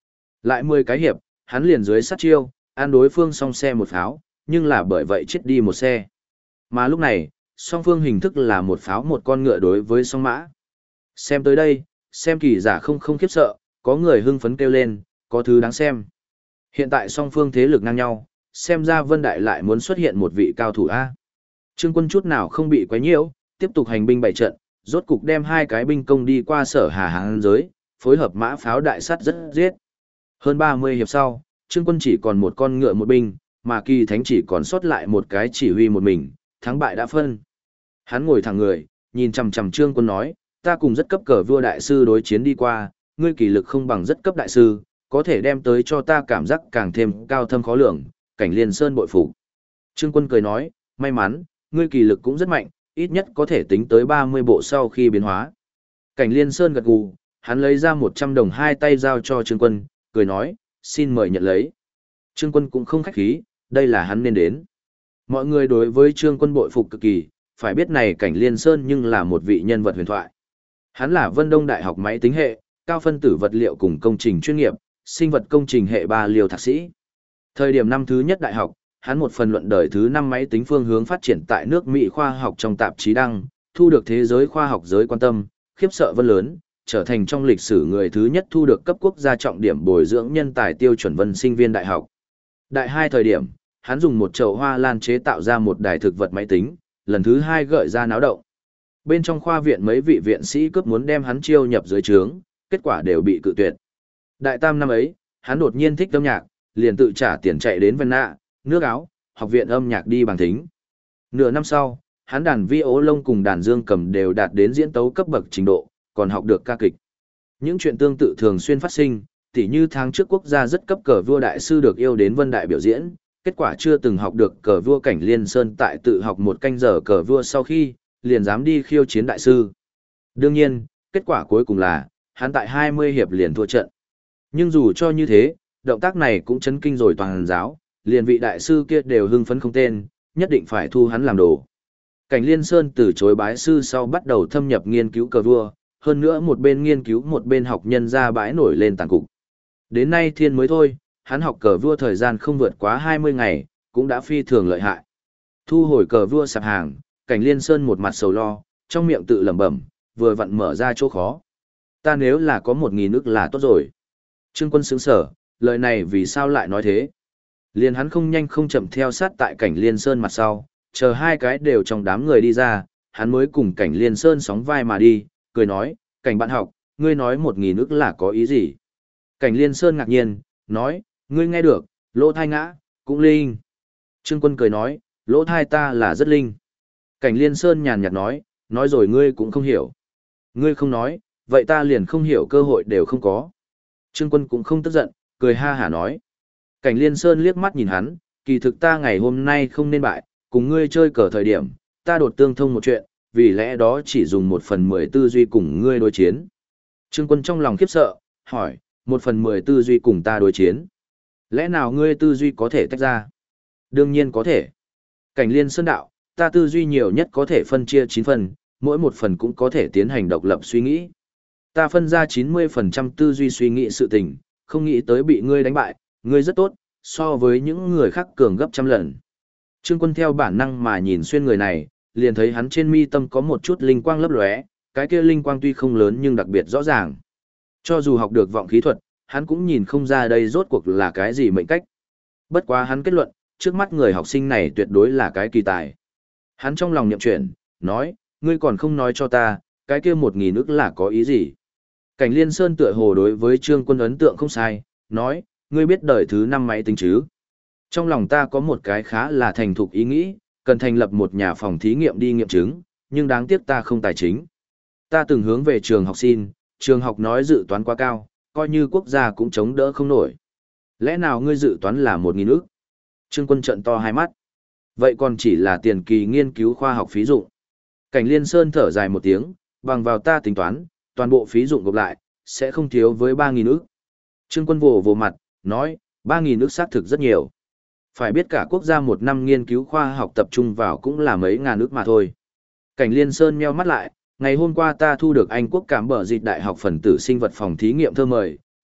Lại 10 cái hiệp, hắn liền dưới sát chiêu, ăn đối phương song xe một pháo, nhưng là bởi vậy chết đi một xe. Mà lúc này, song phương hình thức là một pháo một con ngựa đối với song mã. Xem tới đây, xem kỳ giả không khiếp sợ, có người hưng phấn kêu lên, có thứ đáng xem. Hiện tại song phương thế lực ngang nhau, xem ra Vân Đại lại muốn xuất hiện một vị cao thủ A. Trương Quân chút nào không bị quấy nhiễu, tiếp tục hành binh bày trận, rốt cục đem 2 cái binh công đi qua Sở Hà Hán giới, phối hợp mã pháo đại sắt rất giết. Hơn 30 hiệp sau, Trương Quân chỉ còn một con ngựa một binh, mà Kỳ Thánh chỉ còn sót lại một cái chỉ huy một mình, thắng bại đã phân. Hắn ngồi thẳng người, nhìn chằm chằm Trương Quân nói, ta cùng rất cấp cờ vua đại sư đối chiến đi qua, ngươi kỳ lực không bằng rất cấp đại sư, có thể đem tới cho ta cảm giác càng thêm cao thâm khó lường, Cảnh Liên Sơn bội phục. Trương Quân cười nói, may mắn, ngươi kỳ lực cũng rất mạnh, ít nhất có thể tính tới 30 bộ sau khi biến hóa. Cảnh Liên Sơn gật gù, hắn lấy ra 100 đồng hai tay giao cho Trương Quân, cười nói, xin mời nhận lấy. Trương Quân cũng không khách khí, đây là hắn nên đến. Mọi người đối với Trương Quân bội phục cực kỳ, phải biết này Cảnh Liên Sơn nhưng là một vị nhân vật huyền thoại. Hắn là Vân Đông Đại học máy tính hệ, cao phân tử vật liệu cùng công trình chuyên nghiệp, sinh vật công trình hệ 3 liều thạc sĩ. Thời điểm năm thứ nhất đại học, hắn một phần luận đời thứ 5 máy tính phương hướng phát triển tại nước Mỹ khoa học trong tạp chí đăng, thu được thế giới khoa học giới quan tâm, khiếp sợ vân lớn, trở thành trong lịch sử người thứ nhất thu được cấp quốc gia trọng điểm bồi dưỡng nhân tài tiêu chuẩn vân sinh viên đại học. Đại 2 thời điểm, hắn dùng một chậu hoa lan chế tạo ra một đài thực vật máy tính, lần thứ 2 gợi ra náo động. Bên trong khoa viện mấy vị viện sĩ cướp muốn đem hắn chiêu nhập dưới trướng, kết quả đều bị cự tuyệt. Đại 3 năm ấy, hắn đột nhiên thích âm nhạc, liền tự trả tiền chạy đến Vienna, nước Áo, học viện âm nhạc đi bằng thính. Nửa năm sau, hắn đàn vi ố lông cùng đàn dương cầm đều đạt đến diễn tấu cấp bậc trình độ, còn học được ca kịch. Những chuyện tương tự thường xuyên phát sinh, tỉ như tháng trước quốc gia rất cấp cờ vua đại sư được yêu đến Vân Đại biểu diễn, kết quả chưa từng học được cờ vua Cảnh Liên Sơn tại tự học một canh giờ cờ vua sau khi, liền dám đi khiêu chiến đại sư. Đương nhiên, kết quả cuối cùng là, hắn tại 20 hiệp liền thua trận. Nhưng dù cho như thế, động tác này cũng chấn kinh rồi toàn giáo, liền vị đại sư kia đều hưng phấn không tên, nhất định phải thu hắn làm đồ. Cảnh Liên Sơn từ chối bái sư sau bắt đầu thâm nhập nghiên cứu cờ vua, hơn nữa một bên nghiên cứu một bên học nhân ra bãi nổi lên tàn cục. Đến nay thiên mới thôi, hắn học cờ vua thời gian không vượt quá 20 ngày, cũng đã phi thường lợi hại. Thu hồi cờ vua sạp hàng, Cảnh Liên Sơn một mặt sầu lo, trong miệng tự lẩm bẩm, vừa vặn mở ra chỗ khó. Ta nếu là có 1.000 ức là tốt rồi. Trương Quân sững sở, lời này vì sao lại nói thế? Liền hắn không nhanh không chậm theo sát tại Cảnh Liên Sơn mặt sau, chờ 2 cái đều trong đám người đi ra, hắn mới cùng Cảnh Liên Sơn sóng vai mà đi, cười nói, Cảnh bạn học, ngươi nói 1.000 ức là có ý gì? Cảnh Liên Sơn ngạc nhiên, nói, ngươi nghe được, lỗ thai ngã, cũng linh. Trương Quân cười nói, lỗ thai ta là rất linh. Cảnh Liên Sơn nhàn nhạt nói rồi ngươi cũng không hiểu. Ngươi không nói, vậy ta liền không hiểu cơ hội đều không có. Trương Quân cũng không tức giận, cười ha hả nói. Cảnh Liên Sơn liếc mắt nhìn hắn, kỳ thực ta ngày hôm nay không nên bại, cùng ngươi chơi cờ thời điểm, ta đột tương thông một chuyện, vì lẽ đó chỉ dùng 1/10 tư duy cùng ngươi đối chiến. Trương Quân trong lòng khiếp sợ, hỏi, 1/10 tư duy cùng ta đối chiến. Lẽ nào ngươi tư duy có thể tách ra? Đương nhiên có thể. Cảnh Liên Sơn đạo, ta tư duy nhiều nhất có thể phân chia 9 phần, mỗi một phần cũng có thể tiến hành độc lập suy nghĩ. Ta phân ra 90% tư duy suy nghĩ sự tình, không nghĩ tới bị ngươi đánh bại, ngươi rất tốt, so với những người khác cường gấp trăm lần. Trương Quân theo bản năng mà nhìn xuyên người này, liền thấy hắn trên mi tâm có một chút linh quang lấp lóe, cái kia linh quang tuy không lớn nhưng đặc biệt rõ ràng. Cho dù học được vọng khí thuật, hắn cũng nhìn không ra đây rốt cuộc là cái gì mệnh cách. Bất quá hắn kết luận, trước mắt người học sinh này tuyệt đối là cái kỳ tài. Hắn trong lòng nhậm chuyển, nói, ngươi còn không nói cho ta, cái kia 1.000 ức là có ý gì? Cảnh Liên Sơn tựa hồ đối với Trương Quân ấn tượng không sai, nói, ngươi biết đời thứ 5 máy tính chứ? Trong lòng ta có một cái khá là thành thục ý nghĩ, cần thành lập một nhà phòng thí nghiệm đi nghiệm chứng, nhưng đáng tiếc ta không tài chính. Ta từng hướng về trường học xin, trường học nói dự toán quá cao, coi như quốc gia cũng chống đỡ không nổi. Lẽ nào ngươi dự toán là 1.000 ức? Trương Quân trợn to hai mắt. Vậy còn chỉ là tiền kỳ nghiên cứu khoa học phí dụng. Cảnh Liên Sơn thở dài một tiếng, bằng vào ta tính toán, toàn bộ phí dụng gộp lại, sẽ không thiếu với 3.000 ức. Trương Quân vồ mặt, nói, 3.000 ức xác thực rất nhiều. Phải biết cả quốc gia một năm nghiên cứu khoa học tập trung vào cũng là mấy ngàn ức mà thôi. Cảnh Liên Sơn nheo mắt lại, ngày hôm qua ta thu được Anh quốc cảm bở dịch đại học phần tử sinh vật phòng thí nghiệm thơ mời,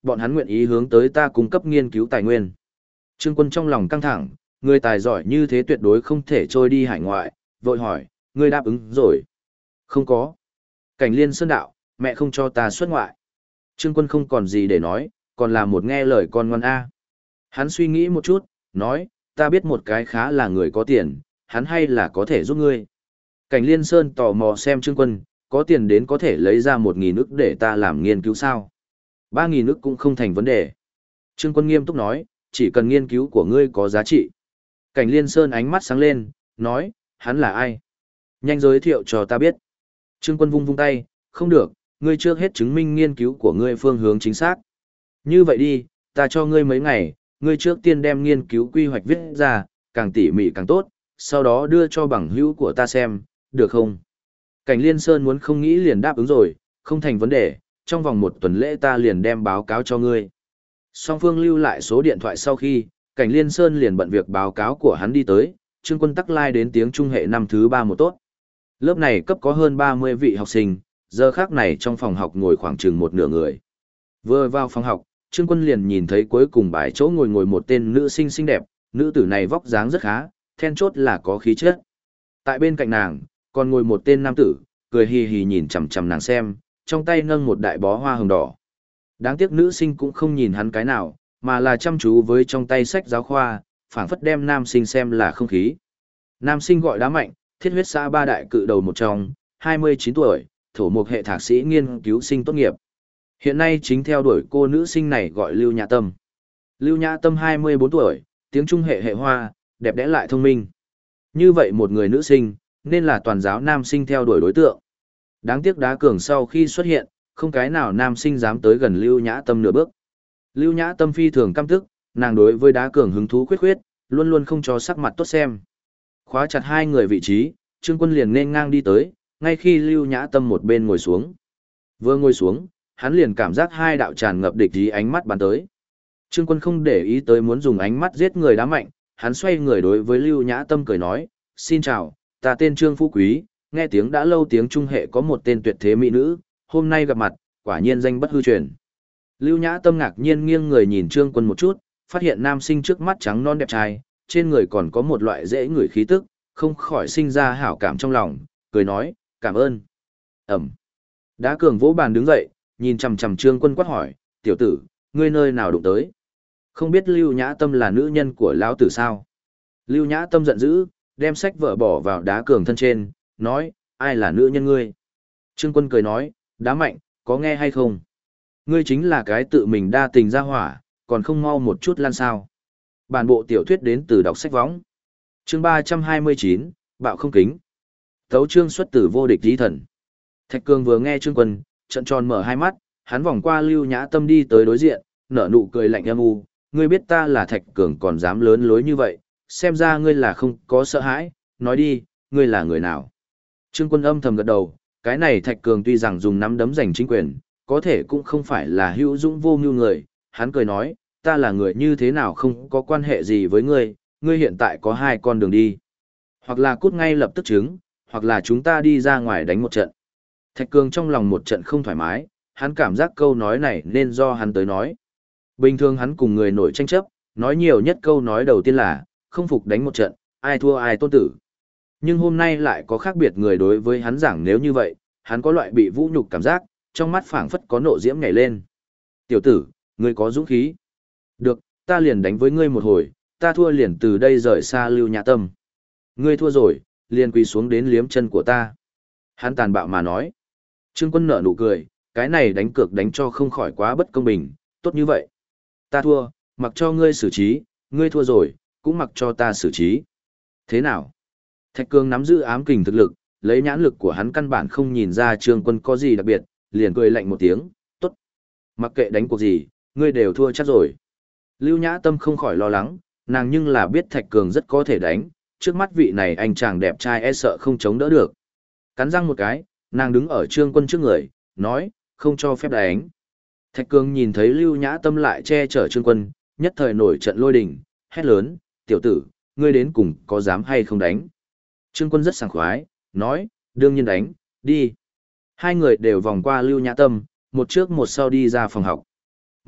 bọn hắn nguyện ý hướng tới ta cung cấp nghiên cứu tài nguyên. Trương Quân trong lòng căng thẳng, người tài giỏi như thế tuyệt đối không thể trôi đi hải ngoại, vội hỏi, ngươi đáp ứng rồi. Không có. Cảnh Liên Sơn đạo, mẹ không cho ta xuất ngoại. Trương Quân không còn gì để nói, còn là một nghe lời con ngoan A. Hắn suy nghĩ một chút, nói, ta biết một cái khá là người có tiền, hắn hay là có thể giúp ngươi. Cảnh Liên Sơn tò mò xem Trương Quân, có tiền đến có thể lấy ra 1.000 ức để ta làm nghiên cứu sao. 3.000 ức cũng không thành vấn đề. Trương Quân nghiêm túc nói, chỉ cần nghiên cứu của ngươi có giá trị. Cảnh Liên Sơn ánh mắt sáng lên, nói, hắn là ai? Nhanh giới thiệu cho ta biết. Trương Quân vung vung tay, không được, ngươi trước hết chứng minh nghiên cứu của ngươi phương hướng chính xác. Như vậy đi, ta cho ngươi mấy ngày, ngươi trước tiên đem nghiên cứu quy hoạch viết ra, càng tỉ mỉ càng tốt, sau đó đưa cho bằng hữu của ta xem, được không? Cảnh Liên Sơn muốn không nghĩ liền đáp ứng rồi, không thành vấn đề, trong vòng 1 tuần lễ ta liền đem báo cáo cho ngươi. Song phương lưu lại số điện thoại sau khi, Cảnh Liên Sơn liền bận việc báo cáo của hắn đi tới, Trương Quân tắc lai đến tiếng trung hệ năm thứ 3 một tốt. Lớp này cấp có hơn 30 vị học sinh, giờ khác này trong phòng học ngồi khoảng chừng một nửa người. Vừa vào phòng học, Trương Quân liền nhìn thấy cuối cùng bài chỗ ngồi một tên nữ sinh xinh đẹp, nữ tử này vóc dáng rất khá, then chốt là có khí chất. Tại bên cạnh nàng, còn ngồi một tên nam tử, cười hì hì nhìn chằm chằm nàng xem, trong tay nâng một đại bó hoa hồng đỏ. Đáng tiếc nữ sinh cũng không nhìn hắn cái nào, mà là chăm chú với trong tay sách giáo khoa, phảng phất đem nam sinh xem là không khí. Nam sinh gọi Đá Mạnh, thiết huyết xã 3 đại cự đầu một trong, 29 tuổi, thổ mục hệ thạc sĩ nghiên cứu sinh tốt nghiệp. Hiện nay chính theo đuổi cô nữ sinh này gọi Lưu Nhã Tâm. Lưu Nhã Tâm 24 tuổi, tiếng Trung hệ hệ hoa, đẹp đẽ lại thông minh. Như vậy một người nữ sinh, nên là toàn giáo nam sinh theo đuổi đối tượng. Đáng tiếc Đá Cường sau khi xuất hiện, không cái nào nam sinh dám tới gần Lưu Nhã Tâm nửa bước. Lưu Nhã Tâm phi thường căm tức, nàng đối với Đá Cường hứng thú khuyết, luôn luôn không cho sắc mặt tốt xem. Khóa chặt hai người vị trí, Trương Quân liền nên ngang đi tới, ngay khi Lưu Nhã Tâm một bên ngồi xuống. Vừa ngồi xuống, hắn liền cảm giác hai đạo tràn ngập địch ý ánh mắt bắn tới. Trương Quân không để ý tới muốn dùng ánh mắt giết người Đá Mạnh, hắn xoay người đối với Lưu Nhã Tâm cười nói, xin chào, ta tên Trương Phú Quý, nghe tiếng đã lâu tiếng Trung hệ có một tên tuyệt thế mỹ nữ, hôm nay gặp mặt, quả nhiên danh bất hư truyền. Lưu Nhã Tâm ngạc nhiên nghiêng người nhìn Trương Quân một chút, phát hiện nam sinh trước mắt trắng non đẹp trai, trên người còn có một loại dễ ngửi khí tức, không khỏi sinh ra hảo cảm trong lòng, cười nói, cảm ơn. Ẩm. Đá Cường vỗ bàn đứng dậy, nhìn chằm chằm Trương Quân quát hỏi, tiểu tử, ngươi nơi nào đụng tới? Không biết Lưu Nhã Tâm là nữ nhân của lão tử sao? Lưu Nhã Tâm giận dữ, đem sách vở bỏ vào Đá Cường thân trên, nói, ai là nữ nhân ngươi? Trương Quân cười nói, Đá Mạnh, có nghe hay không? Ngươi chính là cái tự mình đa tình ra hỏa, còn không mau một chút lan sao? Bản bộ tiểu thuyết đến từ đọc sách võng. Chương 329, Bạo không kính. Tấu chương xuất từ vô địch lý thần. Thạch Cường vừa nghe Trương Quân, trận tròn mở hai mắt, hắn vòng qua Lưu Nhã Tâm đi tới đối diện, nở nụ cười lạnh âm u, ngươi biết ta là Thạch Cường còn dám lớn lối như vậy, xem ra ngươi là không có sợ hãi, nói đi, ngươi là người nào? Trương Quân âm thầm gật đầu, cái này Thạch Cường tuy rằng dùng nắm đấm giành chính quyền, có thể cũng không phải là hữu dũng vô mưu người, hắn cười nói, ta là người như thế nào không có quan hệ gì với ngươi, ngươi hiện tại có hai con đường đi. Hoặc là cút ngay lập tức chứng, hoặc là chúng ta đi ra ngoài đánh một trận. Thạch Cường trong lòng một trận không thoải mái, hắn cảm giác câu nói này nên do hắn tới nói. Bình thường hắn cùng người nổi tranh chấp, nói nhiều nhất câu nói đầu tiên là, không phục đánh một trận, ai thua ai tôn tử. Nhưng hôm nay lại có khác biệt người đối với hắn giảng nếu như vậy, hắn có loại bị vũ nhục cảm giác, trong mắt phảng phất có nộ diễm nhảy lên. Tiểu tử, ngươi có dũng khí. Được, ta liền đánh với ngươi một hồi, ta thua liền từ đây rời xa Lưu Nhã Tâm. Ngươi thua rồi, liền quỳ xuống đến liếm chân của ta. Hắn tàn bạo mà nói. Trương Quân nở nụ cười, cái này đánh cược đánh cho không khỏi quá bất công bình, tốt như vậy. Ta thua, mặc cho ngươi xử trí, ngươi thua rồi, cũng mặc cho ta xử trí. Thế nào? Thạch Cường nắm giữ ám kình thực lực, lấy nhãn lực của hắn căn bản không nhìn ra Trương Quân có gì đặc biệt, liền cười lạnh một tiếng, tốt. Mặc kệ đánh cuộc gì, ngươi đều thua chắc rồi. Lưu Nhã Tâm không khỏi lo lắng, nàng nhưng là biết Thạch Cường rất có thể đánh, trước mắt vị này anh chàng đẹp trai e sợ không chống đỡ được. Cắn răng một cái, nàng đứng ở Trương Quân trước người, nói, không cho phép đánh. Thạch Cường nhìn thấy Lưu Nhã Tâm lại che chở Trương Quân, nhất thời nổi trận lôi đình, hét lớn, tiểu tử, ngươi đến cùng có dám hay không đánh. Trương Quân rất sảng khoái, nói, đương nhiên đánh, đi. Hai người đều vòng qua Lưu Nhã Tâm, một trước một sau đi ra phòng học.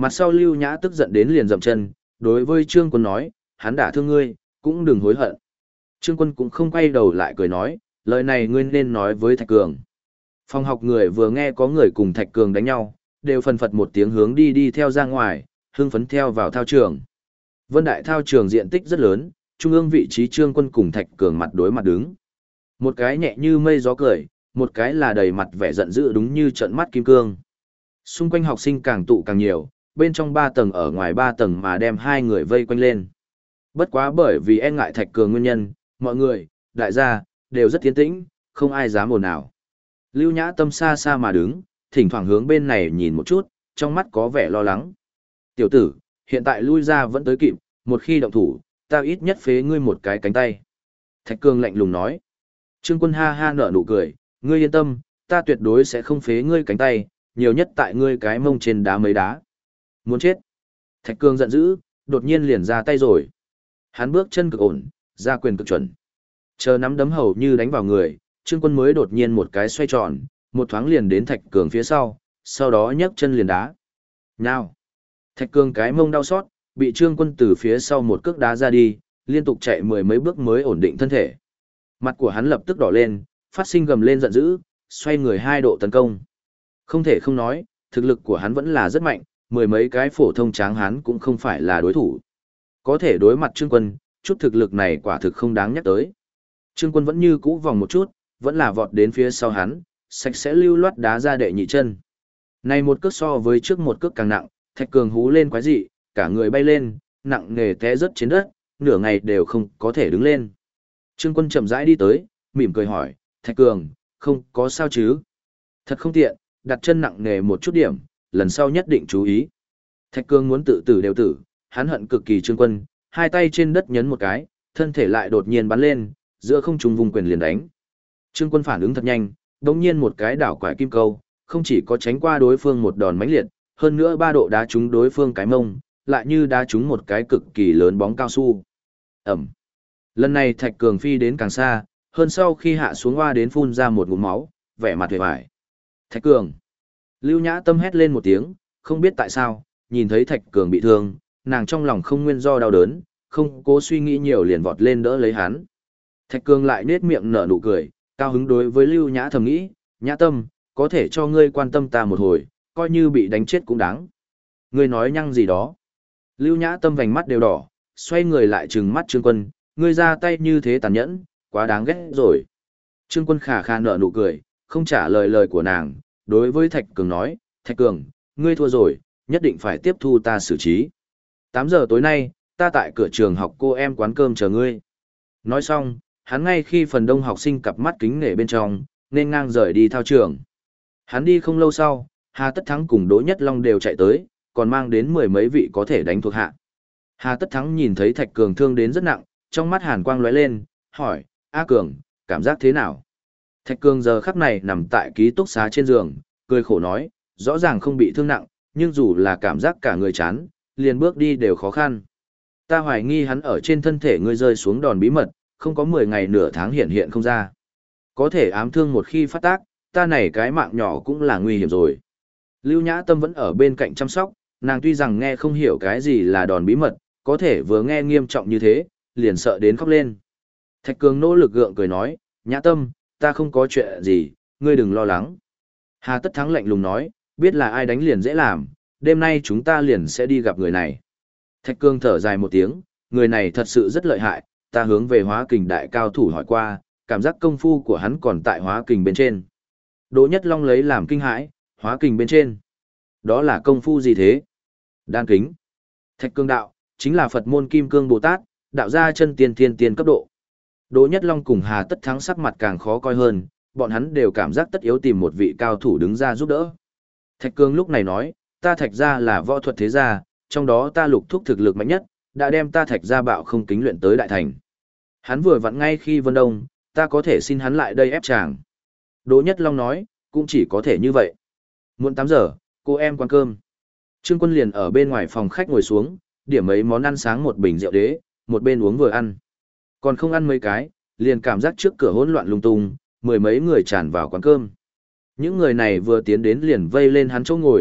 Mặt sau Lưu Nhã tức giận đến liền dậm chân, đối với Trương Quân nói, hắn đã thương ngươi, cũng đừng hối hận. Trương Quân cũng không quay đầu lại cười nói, lời này ngươi nên nói với Thạch Cường. Phòng học người vừa nghe có người cùng Thạch Cường đánh nhau, đều phần phật một tiếng hướng đi theo ra ngoài, hưng phấn theo vào thao trường. Vân Đại thao trường diện tích rất lớn, trung ương vị trí Trương Quân cùng Thạch Cường mặt đối mặt đứng. Một cái nhẹ như mây gió cười, một cái là đầy mặt vẻ giận dữ đúng như trận mắt kim cương. Xung quanh học sinh càng tụ càng nhiều, bên trong 3 tầng ở ngoài 3 tầng mà đem hai người vây quanh lên. Bất quá bởi vì e ngại Thạch Cường nguyên nhân, mọi người, đại gia, đều rất tiến tĩnh, không ai dám ồn ào. Lưu Nhã Tâm xa xa mà đứng, thỉnh thoảng hướng bên này nhìn một chút, trong mắt có vẻ lo lắng. Tiểu tử, hiện tại lui ra vẫn tới kịp, một khi động thủ, ta ít nhất phế ngươi một cái cánh tay. Thạch Cường lạnh lùng nói. Trương Quân ha ha nở nụ cười, ngươi yên tâm, ta tuyệt đối sẽ không phế ngươi cánh tay, nhiều nhất tại ngươi cái mông trên đá mấy đá. Muốn chết. Thạch Cường giận dữ, đột nhiên liền ra tay rồi. Hắn bước chân cực ổn, ra quyền cực chuẩn. Chờ nắm đấm hầu như đánh vào người, Trương Quân mới đột nhiên một cái xoay tròn, một thoáng liền đến Thạch Cường phía sau đó nhấc chân liền đá. Nào. Thạch Cường cái mông đau xót, bị Trương Quân từ phía sau một cước đá ra đi, liên tục chạy mười mấy bước mới ổn định thân thể. Mặt của hắn lập tức đỏ lên, phát sinh gầm lên giận dữ, xoay người 2 độ tấn công. Không thể không nói, thực lực của hắn vẫn là rất mạnh, mười mấy cái phổ thông tráng hắn cũng không phải là đối thủ. Có thể đối mặt Trương Quân, chút thực lực này quả thực không đáng nhắc tới. Trương Quân vẫn như cũ vòng một chút, vẫn là vọt đến phía sau hắn, sạch sẽ lưu loát đá ra đệ nhị chân. Này một cước so với trước một cước càng nặng, Thạch Cường hú lên quái dị, cả người bay lên, nặng nề té rớt trên đất, nửa ngày đều không có thể đứng lên. Trương Quân chậm rãi đi tới, mỉm cười hỏi, Thạch Cường, không có sao chứ? Thật không tiện, đặt chân nặng nề một chút điểm, lần sau nhất định chú ý. Thạch Cường muốn tự tử đều tử, hắn hận cực kỳ Trương Quân, hai tay trên đất nhấn một cái, thân thể lại đột nhiên bắn lên, giữa không trung vùng quyền liền đánh. Trương Quân phản ứng thật nhanh, đống nhiên một cái đảo quải kim câu, không chỉ có tránh qua đối phương một đòn mãnh liệt, hơn nữa 3 độ đá trúng đối phương cái mông, lại như đá trúng một cái cực kỳ lớn bóng cao su. Ẩm. Lần này Thạch Cường phi đến càng xa, hơn sau khi hạ xuống hoa đến phun ra một ngụm máu, vẻ mặt hề vải. Thạch Cường. Lưu Nhã Tâm hét lên một tiếng, không biết tại sao, nhìn thấy Thạch Cường bị thương, nàng trong lòng không nguyên do đau đớn, không cố suy nghĩ nhiều liền vọt lên đỡ lấy hắn. Thạch Cường lại nết miệng nở nụ cười, cao hứng đối với Lưu Nhã thầm nghĩ, Nhã Tâm, có thể cho ngươi quan tâm ta một hồi, coi như bị đánh chết cũng đáng. Ngươi nói nhăng gì đó. Lưu Nhã Tâm vành mắt đều đỏ, xoay người lại trừng mắt Trương Quân, ngươi ra tay như thế tàn nhẫn, quá đáng ghét rồi. Trương Quân khà khà nở nụ cười, không trả lời của nàng, đối với Thạch Cường nói, Thạch Cường, ngươi thua rồi, nhất định phải tiếp thu ta xử trí. 8 giờ tối nay, ta tại cửa trường học cô em quán cơm chờ ngươi. Nói xong, hắn ngay khi phần đông học sinh cặp mắt kính nể bên trong, nên ngang rời đi thao trường. Hắn đi không lâu sau, Hà Tất Thắng cùng Đỗ Nhất Long đều chạy tới, còn mang đến 10 mấy vị có thể đánh thuộc hạ. Hà Tất Thắng nhìn thấy Thạch Cường thương đến rất nặng, trong mắt hàn quang lóe lên, hỏi, A Cường, cảm giác thế nào? Thạch Cường giờ khắc này nằm tại ký túc xá trên giường, cười khổ nói, rõ ràng không bị thương nặng, nhưng dù là cảm giác cả người chán, liền bước đi đều khó khăn. Ta hoài nghi hắn ở trên thân thể ngươi rơi xuống đòn bí mật, không có 10 ngày nửa tháng hiện không ra. Có thể ám thương một khi phát tác, ta này cái mạng nhỏ cũng là nguy hiểm rồi. Lưu Nhã Tâm vẫn ở bên cạnh chăm sóc, nàng tuy rằng nghe không hiểu cái gì là đòn bí mật, có thể vừa nghe nghiêm trọng như thế, liền sợ đến khóc lên. Thạch Cường nỗ lực gượng cười nói, Nhã Tâm, ta không có chuyện gì, ngươi đừng lo lắng. Hà Tất Thắng lạnh lùng nói, biết là ai đánh liền dễ làm, đêm nay chúng ta liền sẽ đi gặp người này. Thạch Cường thở dài một tiếng, người này thật sự rất lợi hại, ta hướng về hóa kình đại cao thủ hỏi qua, cảm giác công phu của hắn còn tại hóa kình bên trên. Đỗ Nhất Long lấy làm kinh hãi, hóa kình bên trên. Đó là công phu gì thế? Đan kính. Thạch Cường đạo, chính là Phật môn Kim Cương Bồ Tát, đạo gia chân tiên tiên tiên cấp độ. Đỗ Nhất Long cùng Hà Tất Thắng sắc mặt càng khó coi hơn, bọn hắn đều cảm giác tất yếu tìm một vị cao thủ đứng ra giúp đỡ. Thạch Cường lúc này nói, ta Thạch gia là võ thuật thế gia, trong đó ta Lục Thúc thực lực mạnh nhất, đã đem ta Thạch gia bạo không kính luyện tới đại thành. Hắn vừa vặn ngay khi Vân Đông, ta có thể xin hắn lại đây ép chàng. Đỗ Nhất Long nói, cũng chỉ có thể như vậy. Muộn 8 giờ, cô em quán cơm. Trương Quân liền ở bên ngoài phòng khách ngồi xuống, điểm mấy món ăn sáng một bình rượu đế, một bên uống vừa ăn. Còn không ăn mấy cái, liền cảm giác trước cửa hỗn loạn lung tung, mười mấy người tràn vào quán cơm. Những người này vừa tiến đến liền vây lên hắn chỗ ngồi,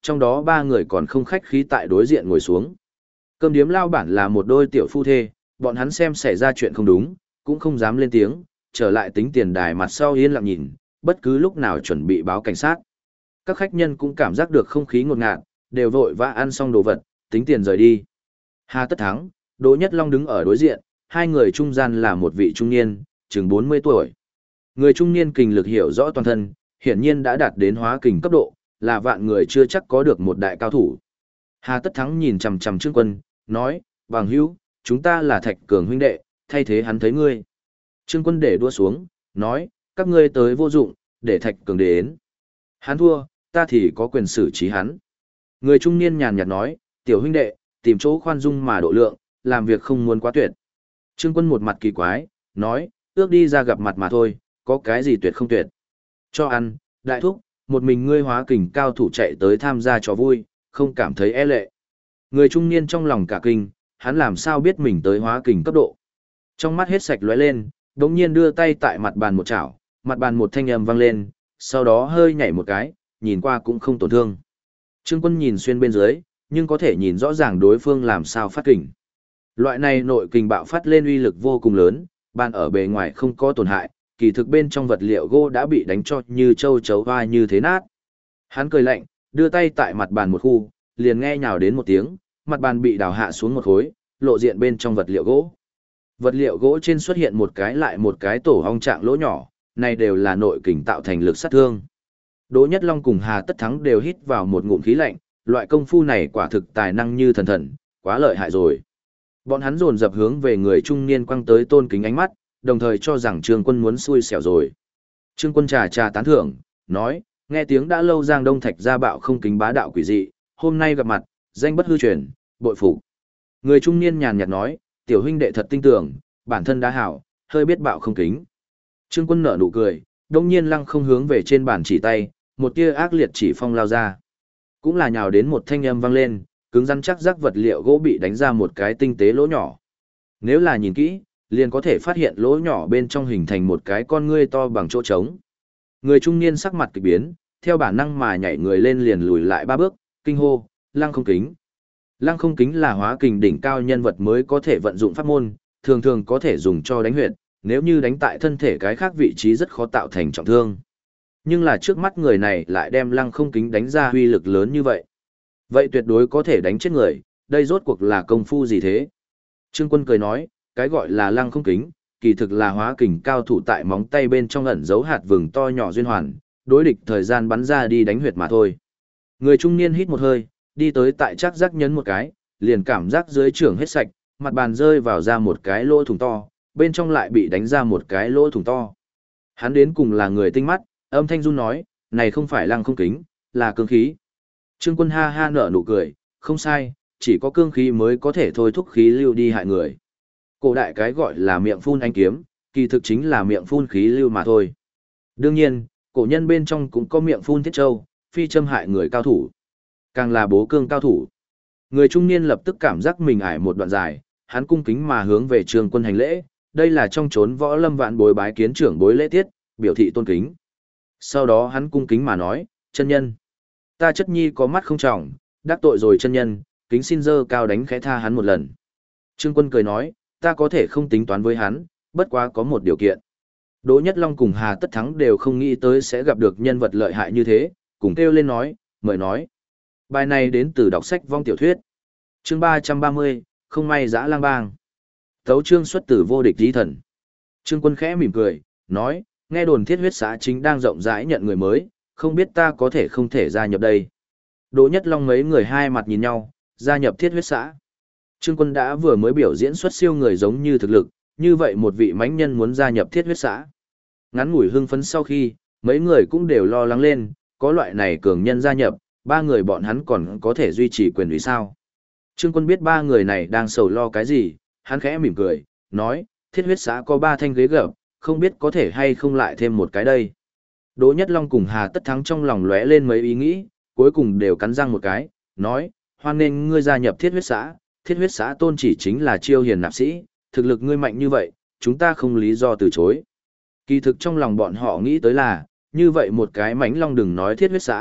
trong đó ba người còn không khách khí tại đối diện ngồi xuống. Cơm điếm lao bản là một đôi tiểu phu thê, bọn hắn xem xảy ra chuyện không đúng, cũng không dám lên tiếng, trở lại tính tiền đài mặt sau yên lặng nhìn, bất cứ lúc nào chuẩn bị báo cảnh sát. Các khách nhân cũng cảm giác được không khí ngột ngạt, đều vội vã ăn xong đồ vật, tính tiền rời đi. Hà Tất Thắng, Đỗ Nhất Long đứng ở đối diện, hai người trung gian là một vị trung niên, chừng 40 tuổi. Người trung niên kình lực hiểu rõ toàn thân, hiển nhiên đã đạt đến hóa kình cấp độ, là vạn người chưa chắc có được một đại cao thủ. Hà Tất Thắng nhìn chằm chằm Trương Quân, nói, bằng hữu, chúng ta là Thạch Cường huynh đệ, thay thế hắn thấy ngươi. Trương Quân để đua xuống, nói, các ngươi tới vô dụng, để Thạch Cường đến. Hắn thua, ta thì có quyền xử trí hắn. Người trung niên nhàn nhạt nói, tiểu huynh đệ, tìm chỗ khoan dung mà độ lượng, làm việc không muốn quá tuyệt. Trương Quân một mặt kỳ quái, nói, ước đi ra gặp mặt mà thôi, có cái gì tuyệt không tuyệt. Cho ăn, đại thúc, một mình ngươi hóa kình cao thủ chạy tới tham gia trò vui, không cảm thấy e lệ. Người trung niên trong lòng cả kinh, hắn làm sao biết mình tới hóa kình cấp độ. Trong mắt hết sạch lóe lên, đống nhiên đưa tay tại mặt bàn một chảo, mặt bàn một thanh âm vang lên, sau đó hơi nhảy một cái, nhìn qua cũng không tổn thương. Trương Quân nhìn xuyên bên dưới, nhưng có thể nhìn rõ ràng đối phương làm sao phát kình. Loại này nội kình bạo phát lên uy lực vô cùng lớn, bàn ở bề ngoài không có tổn hại, kỳ thực bên trong vật liệu gỗ đã bị đánh cho như châu chấu hoa như thế nát. Hắn cười lạnh, đưa tay tại mặt bàn một khu, liền nghe nhào đến một tiếng, mặt bàn bị đào hạ xuống một khối, lộ diện bên trong vật liệu gỗ. Vật liệu gỗ trên xuất hiện một cái lại một cái tổ ong trạng lỗ nhỏ, này đều là nội kình tạo thành lực sát thương. Đỗ Nhất Long cùng Hà Tất Thắng đều hít vào một ngụm khí lạnh, loại công phu này quả thực tài năng như thần thần, quá lợi hại rồi. Bọn hắn dồn dập hướng về người trung niên quăng tới tôn kính ánh mắt, đồng thời cho rằng Trương Quân muốn xui xẻo rồi. Trương Quân trà tán thưởng, nói, nghe tiếng đã lâu Giang Đông Thạch gia bạo không kính bá đạo quỷ dị, hôm nay gặp mặt, danh bất hư truyền, bội phục. Người trung niên nhàn nhạt nói, tiểu huynh đệ thật tinh tưởng, bản thân đã hảo, hơi biết bạo không kính. Trương Quân nở nụ cười, đông nhiên lăng không hướng về trên bàn chỉ tay, một tia ác liệt chỉ phong lao ra. Cũng là nhào đến một thanh âm vang lên, cứng rắn chắc rắc vật liệu gỗ bị đánh ra một cái tinh tế lỗ nhỏ. Nếu là nhìn kỹ, liền có thể phát hiện lỗ nhỏ bên trong hình thành một cái con ngươi to bằng chỗ trống. Người trung niên sắc mặt kỳ biến, theo bản năng mà nhảy người lên liền lùi lại 3 bước, kinh hô, lăng không kính. Lăng không kính là hóa kình đỉnh cao nhân vật mới có thể vận dụng pháp môn, thường thường có thể dùng cho đánh huyệt, nếu như đánh tại thân thể cái khác vị trí rất khó tạo thành trọng thương. Nhưng là trước mắt người này lại đem lăng không kính đánh ra huy lực lớn như vậy. Vậy tuyệt đối có thể đánh chết người, đây rốt cuộc là công phu gì thế? Trương Quân cười nói, cái gọi là lăng không kính, kỳ thực là hóa kình cao thủ tại móng tay bên trong ẩn giấu hạt vừng to nhỏ duyên hoàn, đối địch thời gian bắn ra đi đánh huyệt mà thôi. Người trung niên hít một hơi, đi tới tại chắc giác nhấn một cái, liền cảm giác dưới trưởng hết sạch, mặt bàn rơi vào ra một cái lỗ thủng to, bên trong lại bị đánh ra một cái lỗ thủng to. Hắn đến cùng là người tinh mắt, âm thanh run nói, này không phải lăng không kính, là cương khí. Trương Quân ha ha nở nụ cười, không sai, chỉ có cương khí mới có thể thôi thúc khí lưu đi hại người. Cổ đại cái gọi là miệng phun anh kiếm, kỳ thực chính là miệng phun khí lưu mà thôi. Đương nhiên, cổ nhân bên trong cũng có miệng phun thiết châu, phi châm hại người cao thủ. Càng là bố cương cao thủ. Người trung niên lập tức cảm giác mình ải một đoạn dài, hắn cung kính mà hướng về Trương Quân hành lễ, đây là trong chốn võ lâm vạn bối bái kiến trưởng bối lễ tiết, biểu thị tôn kính. Sau đó hắn cung kính mà nói, chân nhân. Ta chất nhi có mắt không trọng, đắc tội rồi chân nhân, kính xin dơ cao đánh khẽ tha hắn một lần. Trương Quân cười nói, ta có thể không tính toán với hắn, bất quá có một điều kiện. Đỗ Nhất Long cùng Hà Tất Thắng đều không nghĩ tới sẽ gặp được nhân vật lợi hại như thế, cùng kêu lên nói, mời nói. Bài này đến từ đọc sách vong tiểu thuyết. Chương 330, không may dã lang bang. Tấu chương xuất từ vô địch di thần. Trương Quân khẽ mỉm cười, nói, nghe đồn Thiết Huyết xã chính đang rộng rãi nhận người mới, không biết ta có thể không thể gia nhập đây. Đỗ Nhất Long mấy người hai mặt nhìn nhau, gia nhập Thiết Huyết xã. Trương Quân đã vừa mới biểu diễn xuất siêu người giống như thực lực, như vậy một vị mãnh nhân muốn gia nhập Thiết Huyết xã. Ngắn ngủi hưng phấn sau khi, mấy người cũng đều lo lắng lên, có loại này cường nhân gia nhập, ba người bọn hắn còn có thể duy trì quyền uy sao. Trương Quân biết ba người này đang sầu lo cái gì, hắn khẽ mỉm cười, nói, Thiết Huyết xã có 3 thanh ghế gập, không biết có thể hay không lại thêm một cái đây. Đỗ Nhất Long cùng Hà Tất Thắng trong lòng lóe lên mấy ý nghĩ, cuối cùng đều cắn răng một cái, nói, hoan nên ngươi gia nhập Thiết Huyết xã, Thiết Huyết xã tôn chỉ chính là chiêu hiền nạp sĩ, thực lực ngươi mạnh như vậy, chúng ta không lý do từ chối. Kỳ thực trong lòng bọn họ nghĩ tới là, như vậy một cái mánh long đừng nói Thiết Huyết xã,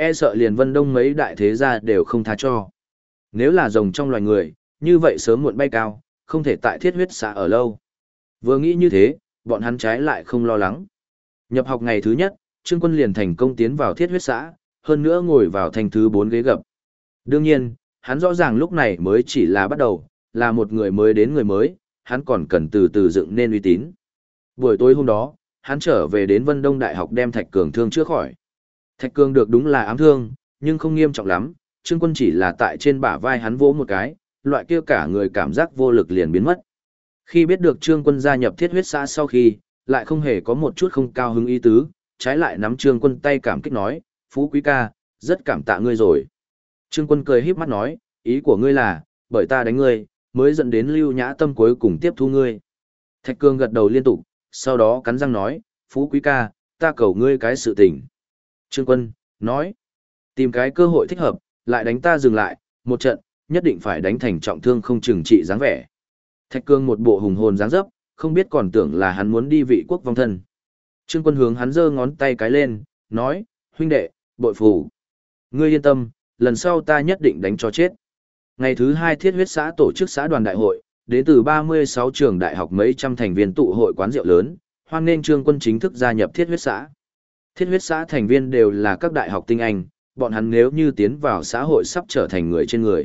e sợ liền Vân Đông mấy đại thế gia đều không tha cho. Nếu là rồng trong loài người, như vậy sớm muộn bay cao, không thể tại thiết huyết xã ở lâu. Vừa nghĩ như thế, bọn hắn trái lại không lo lắng. Nhập học ngày thứ nhất, Trương Quân liền thành công tiến vào thiết huyết xã, hơn nữa ngồi vào thành thứ 4 ghế gập. Đương nhiên, hắn rõ ràng lúc này mới chỉ là bắt đầu, là một người mới đến người mới, hắn còn cần từ từ dựng nên uy tín. Buổi tối hôm đó, hắn trở về đến Vân Đông Đại học đem Thạch Cường thương chữa khỏi. Thạch Cường được đúng là ám thương, nhưng không nghiêm trọng lắm, Trương Quân chỉ là tại trên bả vai hắn vỗ một cái, loại kia cả người cảm giác vô lực liền biến mất. Khi biết được Trương Quân gia nhập thiết huyết xã sau khi, lại không hề có một chút không cao hứng ý tứ, trái lại nắm Trương Quân tay cảm kích nói, Phú Quý ca, rất cảm tạ ngươi rồi. Trương Quân cười híp mắt nói, ý của ngươi là, bởi ta đánh ngươi, mới dẫn đến Lưu Nhã Tâm cuối cùng tiếp thu ngươi. Thạch Cường gật đầu liên tục, sau đó cắn răng nói, Phú Quý ca, ta cầu ngươi cái sự tình. Trương Quân, nói, tìm cái cơ hội thích hợp, lại đánh ta dừng lại, một trận, nhất định phải đánh thành trọng thương không chừng trị dáng vẻ. Thạch Cường một bộ hùng hồn dáng dấp, không biết còn tưởng là hắn muốn đi vị quốc vong thân. Trương Quân hướng hắn giơ ngón tay cái lên, nói, huynh đệ, bội phù. Ngươi yên tâm, lần sau ta nhất định đánh cho chết. Ngày thứ 2 thiết huyết xã tổ chức xã đoàn đại hội, đến từ 36 trường đại học mấy trăm thành viên tụ hội quán rượu lớn, hoan nghênh Trương Quân chính thức gia nhập thiết huyết xã. Thiết huyết xã thành viên đều là các đại học tinh anh, bọn hắn nếu như tiến vào xã hội sắp trở thành người trên người.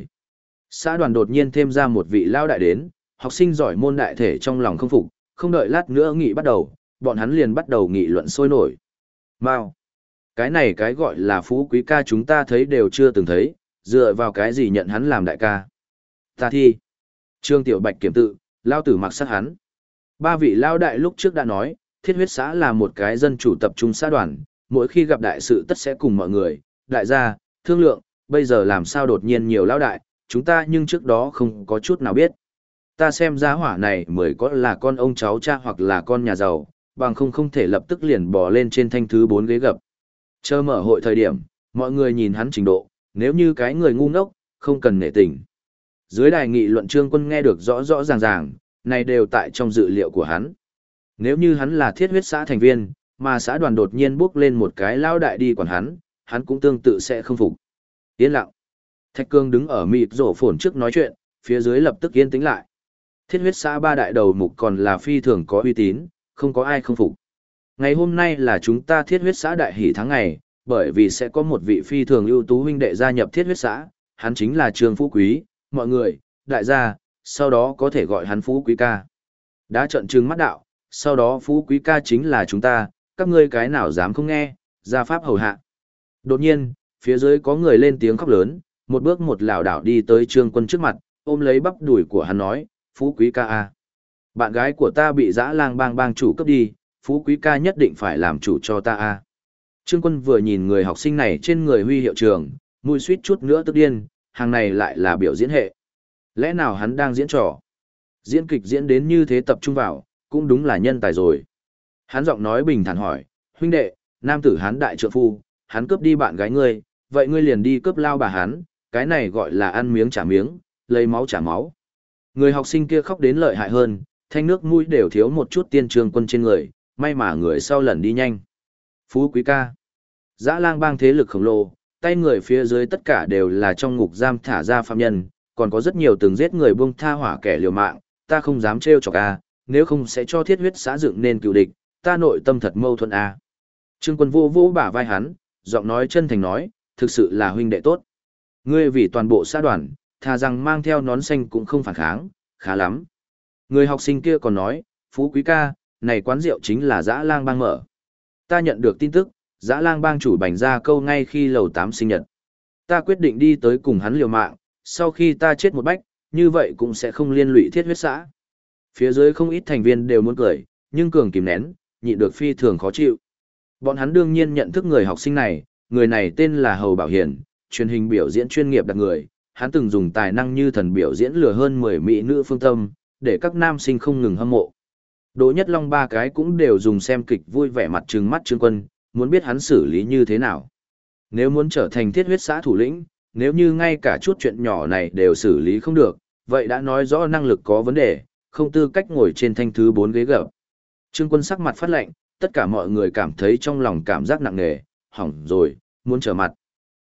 Xã đoàn đột nhiên thêm ra một vị lao đại đến, học sinh giỏi môn đại thể trong lòng không phục, không đợi lát nữa nghị bắt đầu, bọn hắn liền bắt đầu nghị luận sôi nổi. Mao, cái này cái gọi là Phú Quý ca chúng ta thấy đều chưa từng thấy, dựa vào cái gì nhận hắn làm đại ca. Ta thi. Trương Tiểu Bạch kiểm tự, lao tử mặc sát hắn. Ba vị lao đại lúc trước đã nói, thiết huyết xã là một cái dân chủ tập trung xã đoàn, mỗi khi gặp đại sự tất sẽ cùng mọi người, đại gia, thương lượng, bây giờ làm sao đột nhiên nhiều lao đại, chúng ta nhưng trước đó không có chút nào biết. Ta xem giá hỏa này mới có là con ông cháu cha hoặc là con nhà giàu, bằng không thể lập tức liền bò lên trên thanh thứ 4 ghế gập. Chờ mở hội thời điểm, mọi người nhìn hắn trình độ, nếu như cái người ngu ngốc, không cần nể tình. Dưới đài nghị luận Trương Quân nghe được rõ rõ ràng ràng, này đều tại trong dự liệu của hắn. Nếu như hắn là thiết huyết xã thành viên, mà xã đoàn đột nhiên bước lên một cái lao đại đi quản hắn cũng tương tự sẽ không phục. Yên lặng. Thạch Cương đứng ở mịt rổ phồn trước nói chuyện, phía dưới lập tức yên tĩnh lại. Thiết huyết xã ba đại đầu mục còn là phi thường có uy tín, không có ai không phục. Ngày hôm nay là chúng ta thiết huyết xã đại hỷ tháng ngày, bởi vì sẽ có một vị phi thường ưu tú huynh đệ gia nhập thiết huyết xã, hắn chính là Trương Phú Quý, mọi người, đại gia, sau đó có thể gọi hắn Phú Quý ca. Đã trận trừng mắt đạo, sau đó Phú Quý ca chính là chúng ta, các ngươi cái nào dám không nghe, ra pháp hầu hạ. Đột nhiên, phía dưới có người lên tiếng khóc lớn, một bước một lảo đảo đi tới Trương Quân trước mặt, ôm lấy bắp đùi của hắn nói, Phú Quý ca a, bạn gái của ta bị dã lang bang chủ cướp đi, Phú Quý ca nhất định phải làm chủ cho ta a. Trương Quân vừa nhìn người học sinh này trên người huy hiệu trường, mũi suýt chút nữa tức điên, hàng này lại là biểu diễn hệ. Lẽ nào hắn đang diễn trò? Diễn kịch diễn đến như thế tập trung vào, cũng đúng là nhân tài rồi. Hắn giọng nói bình thản hỏi, huynh đệ, nam tử hắn đại trượng phu, hắn cướp đi bạn gái ngươi, vậy ngươi liền đi cướp lao bà hắn, cái này gọi là ăn miếng trả miếng, lấy máu trả máu. Người học sinh kia khóc đến lợi hại hơn, thanh nước mũi đều thiếu một chút tiên Trương Quân trên người, may mà người sau lần đi nhanh. Phú Quý ca. Dã lang bang thế lực khổng lồ, tay người phía dưới tất cả đều là trong ngục giam thả ra phạm nhân, còn có rất nhiều từng giết người buông tha hỏa kẻ liều mạng, ta không dám trêu chọc a, nếu không sẽ cho thiết huyết xã dựng nên cựu địch, ta nội tâm thật mâu thuẫn a. Trương Quân vô vô bả vai hắn, giọng nói chân thành nói, thực sự là huynh đệ tốt. Ngươi vì toàn bộ xã đoàn, thà rằng mang theo nón xanh cũng không phản kháng, khá lắm. Người học sinh kia còn nói, Phú Quý ca, này quán rượu chính là Dã Lang bang mở. Ta nhận được tin tức, Dã Lang bang chủ bành ra câu ngay khi lầu 8 sinh nhật. Ta quyết định đi tới cùng hắn liều mạng, sau khi ta chết một bách, như vậy cũng sẽ không liên lụy thiết huyết xã. Phía dưới không ít thành viên đều muốn cười, nhưng cường kìm nén, nhịn được phi thường khó chịu. Bọn hắn đương nhiên nhận thức người học sinh này, người này tên là Hầu Bảo Hiền, truyền hình biểu diễn chuyên nghiệp đặc người, hắn từng dùng tài năng như thần biểu diễn lừa hơn 10 mỹ nữ phương tâm, để các nam sinh không ngừng hâm mộ. Đỗ Nhất Long ba cái cũng đều dùng xem kịch vui vẻ mặt trừng mắt Trương Quân, muốn biết hắn xử lý như thế nào. Nếu muốn trở thành thiết huyết xã thủ lĩnh, nếu như ngay cả chút chuyện nhỏ này đều xử lý không được, vậy đã nói rõ năng lực có vấn đề, không tư cách ngồi trên thanh thứ 4 ghế gập. Trương Quân sắc mặt phát lạnh, tất cả mọi người cảm thấy trong lòng cảm giác nặng nề, hỏng rồi, muốn trở mặt.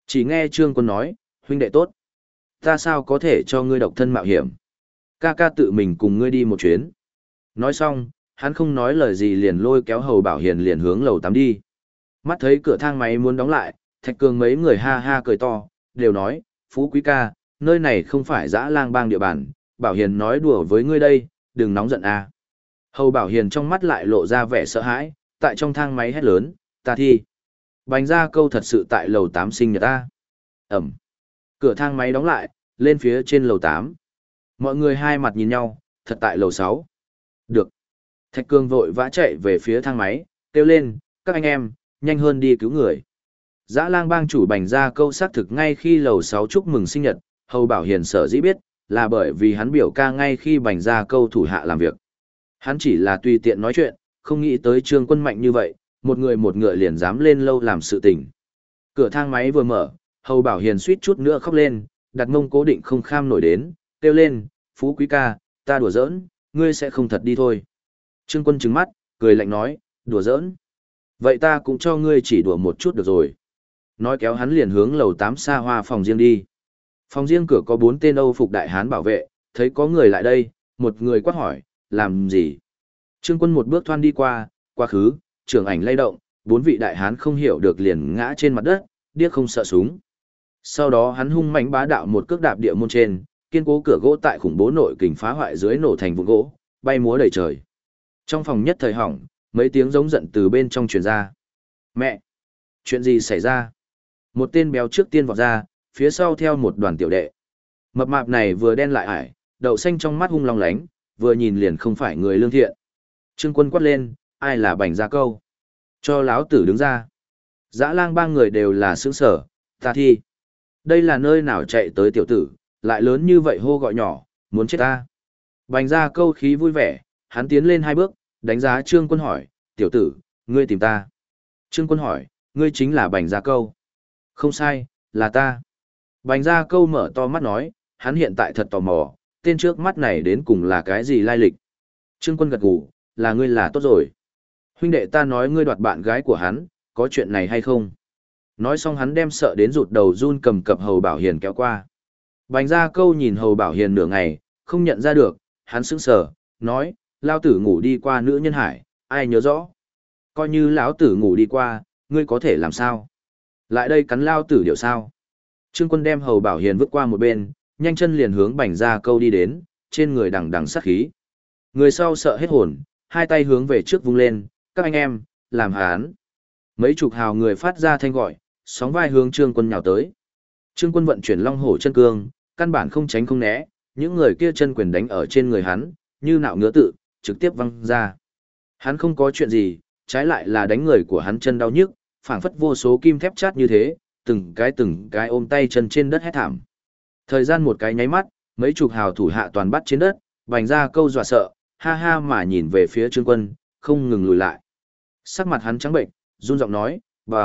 Chỉ nghe Trương Quân nói, huynh đệ tốt. Ta sao có thể cho ngươi độc thân mạo hiểm? Ca ca tự mình cùng ngươi đi một chuyến. Nói xong, hắn không nói lời gì liền lôi kéo Hầu Bảo Hiền liền hướng lầu 8 đi. Mắt thấy cửa thang máy muốn đóng lại, Thạch Cường mấy người ha ha cười to, đều nói, Phú Quý ca, nơi này không phải Dã Lang Bang địa bàn, Bảo Hiền nói đùa với ngươi đây, đừng nóng giận à. Hầu Bảo Hiền trong mắt lại lộ ra vẻ sợ hãi, tại trong thang máy hét lớn, ta thi. Bành Gia Câu thật sự tại lầu 8 sinh nhật ta. Ẩm. Cửa thang máy đóng lại, lên phía trên lầu 8. Mọi người hai mặt nhìn nhau, thật tại lầu 6. Được. Thạch Cường vội vã chạy về phía thang máy, kêu lên, các anh em, nhanh hơn đi cứu người. Dã Lang Bang chủ Bành Gia Câu xác thực ngay khi lầu 6 chúc mừng sinh nhật, Hầu Bảo Hiền sở dĩ biết, là bởi vì hắn biểu ca ngay khi Bành Gia Câu thủ hạ làm việc. Hắn chỉ là tùy tiện nói chuyện, không nghĩ tới Trương Quân mạnh như vậy, một người một ngựa liền dám lên lâu làm sự tình. Cửa thang máy vừa mở, Hầu Bảo Hiền suýt chút nữa khóc lên, đặt mông cố định không kham nổi đến, kêu lên, Phú Quý ca, ta đùa giỡn, ngươi sẽ không thật đi thôi. Trương Quân trừng mắt, cười lạnh nói, đùa giỡn. Vậy ta cũng cho ngươi chỉ đùa một chút được rồi. Nói kéo hắn liền hướng lầu 8 xa hoa phòng riêng đi. Phòng riêng cửa có 4 tên Âu phục đại hán bảo vệ, thấy có người lại đây, một người quát hỏi, làm gì? Trương Quân một bước thoăn đi qua, quá khứ, trường ảnh lay động, 4 vị đại hán không hiểu được liền ngã trên mặt đất, điếc không sợ súng. Sau đó hắn hung mãnh bá đạo một cước đạp địa môn trên, kiên cố cửa gỗ tại khủng bố nội kình phá hoại dưới nổ thành vụn gỗ, bay múa đầy trời. Trong phòng nhất thời hỏng, mấy tiếng giống giận từ bên trong truyền ra. Mẹ! Chuyện gì xảy ra? Một tên béo trước tiên vọt ra, phía sau theo một đoàn tiểu đệ. Mập mạp này vừa đen lại ải, đậu xanh trong mắt hung long lánh, vừa nhìn liền không phải người lương thiện. Trương Quân quát lên, ai là Bành Gia Câu? Cho láo tử đứng ra. Dã Lang Bang người đều là sướng sở, ta thi. Đây là nơi nào chạy tới tiểu tử, lại lớn như vậy hô gọi nhỏ, muốn chết ta. Bành Gia Câu khí vui vẻ, hắn tiến lên 2 bước, đánh giá Trương Quân hỏi, tiểu tử, ngươi tìm ta. Trương Quân hỏi, ngươi chính là Bành Gia Câu. Không sai, là ta. Bành Gia Câu mở to mắt nói, hắn hiện tại thật tò mò, tên trước mắt này đến cùng là cái gì lai lịch. Trương Quân gật gù, là ngươi là tốt rồi. Huynh đệ ta nói ngươi đoạt bạn gái của hắn, có chuyện này hay không? Nói xong hắn đem sợ đến rụt đầu run cầm cập Hầu Bảo Hiền kéo qua. Bành Gia Câu nhìn Hầu Bảo Hiền nửa ngày, không nhận ra được, hắn sững sờ, nói, lao tử ngủ đi qua nữ nhân hải, ai nhớ rõ? Coi như lão tử ngủ đi qua, ngươi có thể làm sao? Lại đây cắn lao tử điệu sao? Trương Quân đem Hầu Bảo Hiền vứt qua một bên, nhanh chân liền hướng Bành Gia Câu đi đến, trên người đằng đằng sát khí. Người sau sợ hết hồn, hai tay hướng về trước vung lên, các anh em, làm hán. Mấy chục hào người phát ra thanh gọi, sóng vai hướng Trương Quân nhào tới. Trương Quân vận chuyển long hổ chân cương, căn bản không tránh không né, những người kia chân quyền đánh ở trên người hắn, như nạo ngứa tự, trực tiếp văng ra. Hắn không có chuyện gì, trái lại là đánh người của hắn chân đau nhức, phảng phất vô số kim thép chát như thế, từng cái ôm tay chân trên đất hét thảm. Thời gian một cái nháy mắt, mấy chục hào thủ hạ toàn bắt trên đất, Bành Gia Câu dọa sợ, ha ha mà nhìn về phía Trương Quân, không ngừng lùi lại. Sắc mặt hắn trắng bệnh, run giọng nói,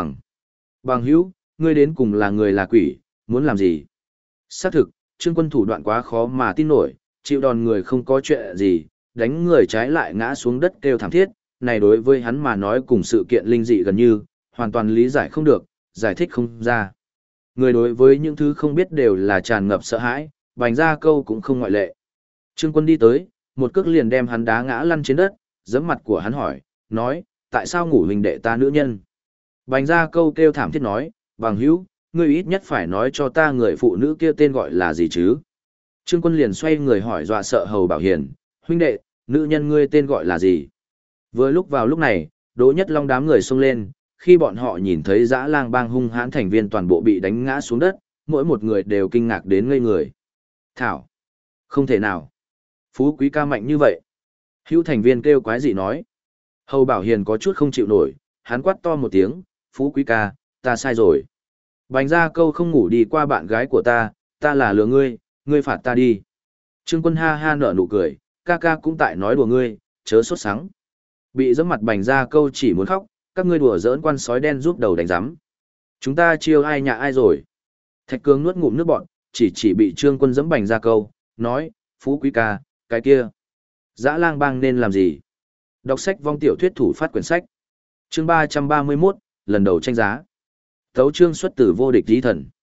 bằng hữu, ngươi đến cùng là người là quỷ, muốn làm gì? Xác thực, Trương Quân thủ đoạn quá khó mà tin nổi, chịu đòn người không có chuyện gì, đánh người trái lại ngã xuống đất kêu thảm thiết, này đối với hắn mà nói cùng sự kiện linh dị gần như, hoàn toàn lý giải không được, giải thích không ra. Người đối với những thứ không biết đều là tràn ngập sợ hãi, Bành Gia Câu cũng không ngoại lệ. Trương Quân đi tới, một cước liền đem hắn đá ngã lăn trên đất, giẫm mặt của hắn hỏi, nói, tại sao ngủ huynh đệ ta nữ nhân? Bành Gia Câu kêu thảm thiết nói, bằng hữu, ngươi ít nhất phải nói cho ta người phụ nữ kia tên gọi là gì chứ? Trương Quân liền xoay người hỏi dọa sợ Hầu Bảo Hiền, huynh đệ, nữ nhân ngươi tên gọi là gì? Vừa lúc vào lúc này, Đỗ Nhất Long đám người xông lên, khi bọn họ nhìn thấy Dã Lang Bang hung hãn thành viên toàn bộ bị đánh ngã xuống đất, mỗi một người đều kinh ngạc đến ngây người. Thảo! Không thể nào! Phú Quý ca mạnh như vậy! Hữu thành viên kêu quái dị nói. Hầu Bảo Hiền có chút không chịu nổi, hắn quát to một tiếng, Phú Quý ca, ta sai rồi. Bành Gia Câu không ngủ đi qua bạn gái của ta là lừa ngươi, ngươi phạt ta đi. Trương Quân ha ha nở nụ cười, ca ca cũng tại nói đùa ngươi, chớ sốt sắng. Bị giẫm mặt Bành Gia Câu chỉ muốn khóc, các ngươi đùa giỡn quan sói đen giúp đầu đánh giám. Chúng ta chiêu ai nhạ ai rồi? Thạch Cường nuốt ngụm nước bọt, chỉ bị Trương Quân giẫm Bành Gia Câu, nói, Phú Quý ca, cái kia. Dã Lang Bang nên làm gì? Đọc sách vong tiểu thuyết thủ phát quyển sách. Chương 331, lần đầu tranh giá. Tấu chương xuất từ vô địch chí thần.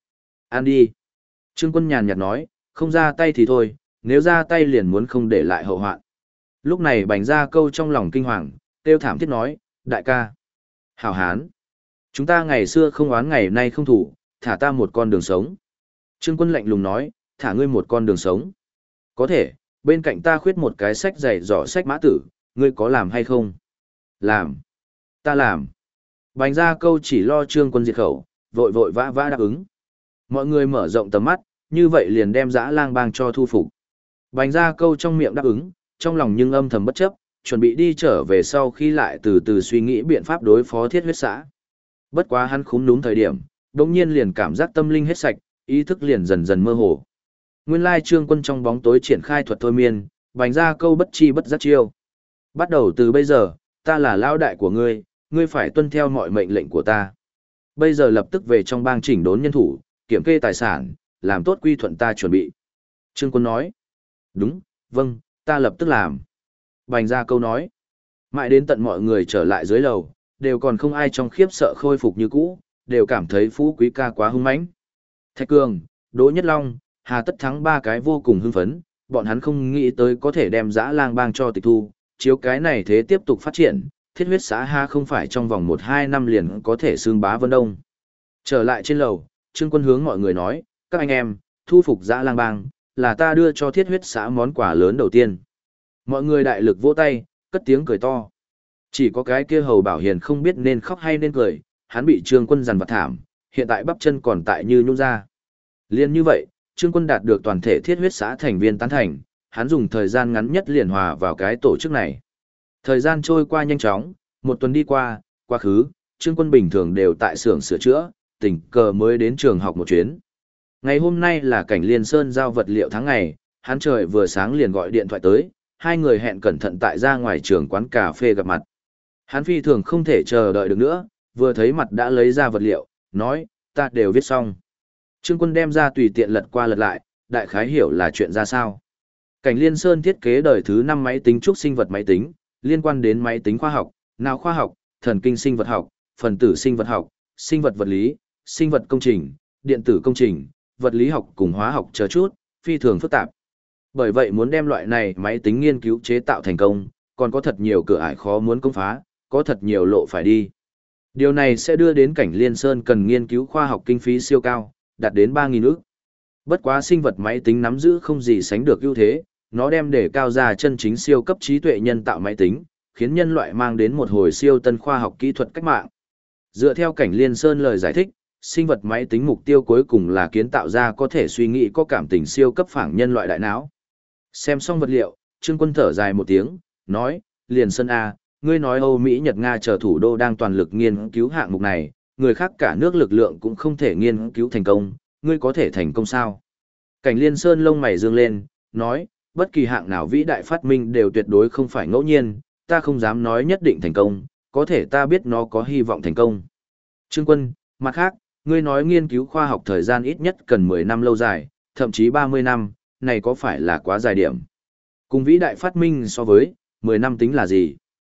Ăn đi. Trương Quân nhàn nhạt nói, không ra tay thì thôi, nếu ra tay liền muốn không để lại hậu hoạn. Lúc này Bành Gia Câu trong lòng kinh hoàng, kêu thảm thiết nói, đại ca. Hảo hán. Chúng ta ngày xưa không oán ngày nay không thủ, thả ta một con đường sống. Trương Quân lạnh lùng nói, thả ngươi một con đường sống. Có thể, bên cạnh ta khuyết một cái sách dày dỏ sách mã tử, ngươi có làm hay không? Làm. Ta làm. Bành Gia Câu chỉ lo Trương Quân diệt khẩu, vội vội vã vã đáp ứng. Mọi người mở rộng tầm mắt, như vậy liền đem Dã Lang Bang cho thu phục. Bành Gia Câu trong miệng đáp ứng, trong lòng nhưng âm thầm bất chấp, chuẩn bị đi trở về sau khi lại từ từ suy nghĩ biện pháp đối phó Thiết Huyết Xã. Bất quá hắn khúm núm thời điểm, đống nhiên liền cảm giác tâm linh hết sạch, ý thức liền dần dần mơ hồ. Nguyên lai Trương Quân trong bóng tối triển khai thuật thôi miên, Bành Gia Câu bất chi bất giác chiêu. Bắt đầu từ bây giờ, ta là lão đại của ngươi, ngươi phải tuân theo mọi mệnh lệnh của ta. Bây giờ lập tức về trong bang chỉnh đốn nhân thủ, kiểm kê tài sản, làm tốt quy thuận ta chuẩn bị. Trương Quân nói. Đúng, vâng, ta lập tức làm. Bành Gia Câu nói. Mãi đến tận mọi người trở lại dưới lầu, đều còn không ai trong khiếp sợ khôi phục như cũ, đều cảm thấy Phú Quý ca quá hung mãnh. Thạch Cường, Đỗ Nhất Long, Hà Tất Thắng ba cái vô cùng hưng phấn, bọn hắn không nghĩ tới có thể đem Dã Lang Bang cho tịch thu, chiếu cái này thế tiếp tục phát triển, Thiết Huyết Xã ha không phải trong vòng 1-2 năm liền có thể xương bá Vân Đông. Trở lại trên lầu, Trương Quân hướng mọi người nói, các anh em, thu phục Dã Lang Bang, là ta đưa cho Thiết Huyết Xã món quà lớn đầu tiên. Mọi người đại lực vỗ tay, cất tiếng cười to. Chỉ có cái kia Hầu Bảo Hiền không biết nên khóc hay nên cười, hắn bị Trương Quân dằn vặt thảm, hiện tại bắp chân còn tại như nhũn ra. Liên như vậy, Trương Quân đạt được toàn thể Thiết Huyết Xã thành viên tán thành, hắn dùng thời gian ngắn nhất liền hòa vào cái tổ chức này. Thời gian trôi qua nhanh chóng, một tuần đi qua, quá khứ, Trương Quân bình thường đều tại xưởng sửa chữa, tình cờ mới đến trường học một chuyến. Ngày hôm nay là Cảnh Liên Sơn giao vật liệu tháng ngày, hắn trời vừa sáng liền gọi điện thoại tới, hai người hẹn cẩn thận tại ra ngoài trường quán cà phê gặp mặt. Hắn phi thường không thể chờ đợi được nữa, vừa thấy mặt đã lấy ra vật liệu, nói, ta đều viết xong. Trương Quân đem ra tùy tiện lật qua lật lại, đại khái hiểu là chuyện ra sao. Cảnh Liên Sơn thiết kế đời thứ 5 máy tính trúc sinh vật máy tính, liên quan đến máy tính khoa học, não khoa học, thần kinh sinh vật học, phần tử sinh vật học, sinh vật vật lý, sinh vật công trình, điện tử công trình, vật lý học cùng hóa học chờ chút, phi thường phức tạp. Bởi vậy muốn đem loại này máy tính nghiên cứu chế tạo thành công, còn có thật nhiều cửa ải khó muốn công phá, có thật nhiều lộ phải đi. Điều này sẽ đưa đến Cảnh Liên Sơn cần nghiên cứu khoa học kinh phí siêu cao, đạt đến 3.000 ức. Bất quá sinh vật máy tính nắm giữ không gì sánh được ưu thế, nó đem để cao ra chân chính siêu cấp trí tuệ nhân tạo máy tính, khiến nhân loại mang đến một hồi siêu tân khoa học kỹ thuật cách mạng. Dựa theo Cảnh Liên Sơn lời giải thích, sinh vật máy tính mục tiêu cuối cùng là kiến tạo ra có thể suy nghĩ có cảm tình siêu cấp phẳng nhân loại đại não. Xem xong vật liệu, Trương Quân thở dài một tiếng, nói, Liên Sơn A, ngươi nói Âu Mỹ Nhật Nga chờ thủ đô đang toàn lực nghiên cứu hạng mục này, người khác cả nước lực lượng cũng không thể nghiên cứu thành công, ngươi có thể thành công sao? Cảnh Liên Sơn lông mày dương lên, nói, bất kỳ hạng nào vĩ đại phát minh đều tuyệt đối không phải ngẫu nhiên, ta không dám nói nhất định thành công, có thể ta biết nó có hy vọng thành công. Trương Quân, mặt khác, ngươi nói nghiên cứu khoa học thời gian ít nhất cần 10 năm lâu dài, thậm chí 30 năm, này có phải là quá dài điểm? Cùng vĩ đại phát minh so với, 10 năm tính là gì?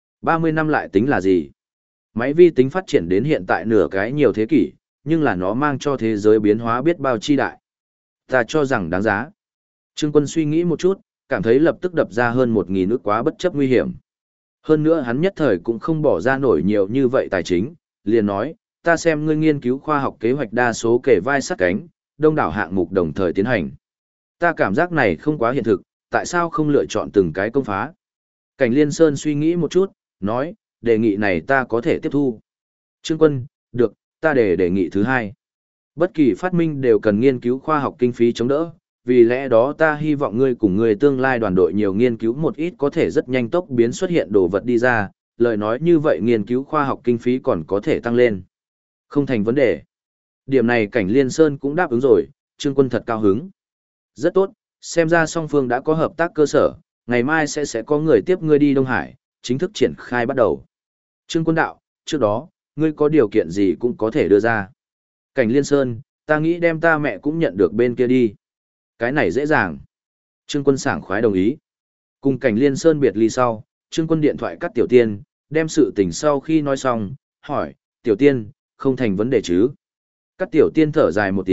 30 năm lại tính là gì? Máy vi tính phát triển đến hiện tại nửa cái nhiều thế kỷ, nhưng là nó mang cho thế giới biến hóa biết bao chi đại. Ta cho rằng đáng giá. Trương Quân suy nghĩ một chút, cảm thấy lập tức đập ra hơn 1.000 ức quá bất chấp nguy hiểm. Hơn nữa hắn nhất thời cũng không bỏ ra nổi nhiều như vậy tài chính, liền nói, ta xem ngươi nghiên cứu khoa học kế hoạch đa số kể vai sát cánh, đông đảo hạng mục đồng thời tiến hành. Ta cảm giác này không quá hiện thực, tại sao không lựa chọn từng cái công phá? Cảnh Liên Sơn suy nghĩ một chút, nói, đề nghị này ta có thể tiếp thu. Trương Quân, được, ta đề nghị thứ hai. Bất kỳ phát minh đều cần nghiên cứu khoa học kinh phí chống đỡ, vì lẽ đó ta hy vọng ngươi cùng người tương lai đoàn đội nhiều nghiên cứu một ít có thể rất nhanh tốc biến xuất hiện đồ vật đi ra, lời nói như vậy nghiên cứu khoa học kinh phí còn có thể tăng lên. Không thành vấn đề. Điểm này Cảnh Liên Sơn cũng đáp ứng rồi, Trương Quân thật cao hứng. Rất tốt, xem ra song phương đã có hợp tác cơ sở, ngày mai sẽ có người tiếp ngươi đi Đông Hải, chính thức triển khai bắt đầu. Trương Quân đạo, trước đó, ngươi có điều kiện gì cũng có thể đưa ra. Cảnh Liên Sơn, ta nghĩ đem ta mẹ cũng nhận được bên kia đi. Cái này dễ dàng. Trương Quân sảng khoái đồng ý. Cùng Cảnh Liên Sơn biệt ly sau, Trương Quân điện thoại cắt Tiểu Tiên, đem sự tình sau khi nói xong, hỏi, Tiểu Tiên, không thành vấn đề chứ? Cắt Tiểu Tiên thở dài một tiếng,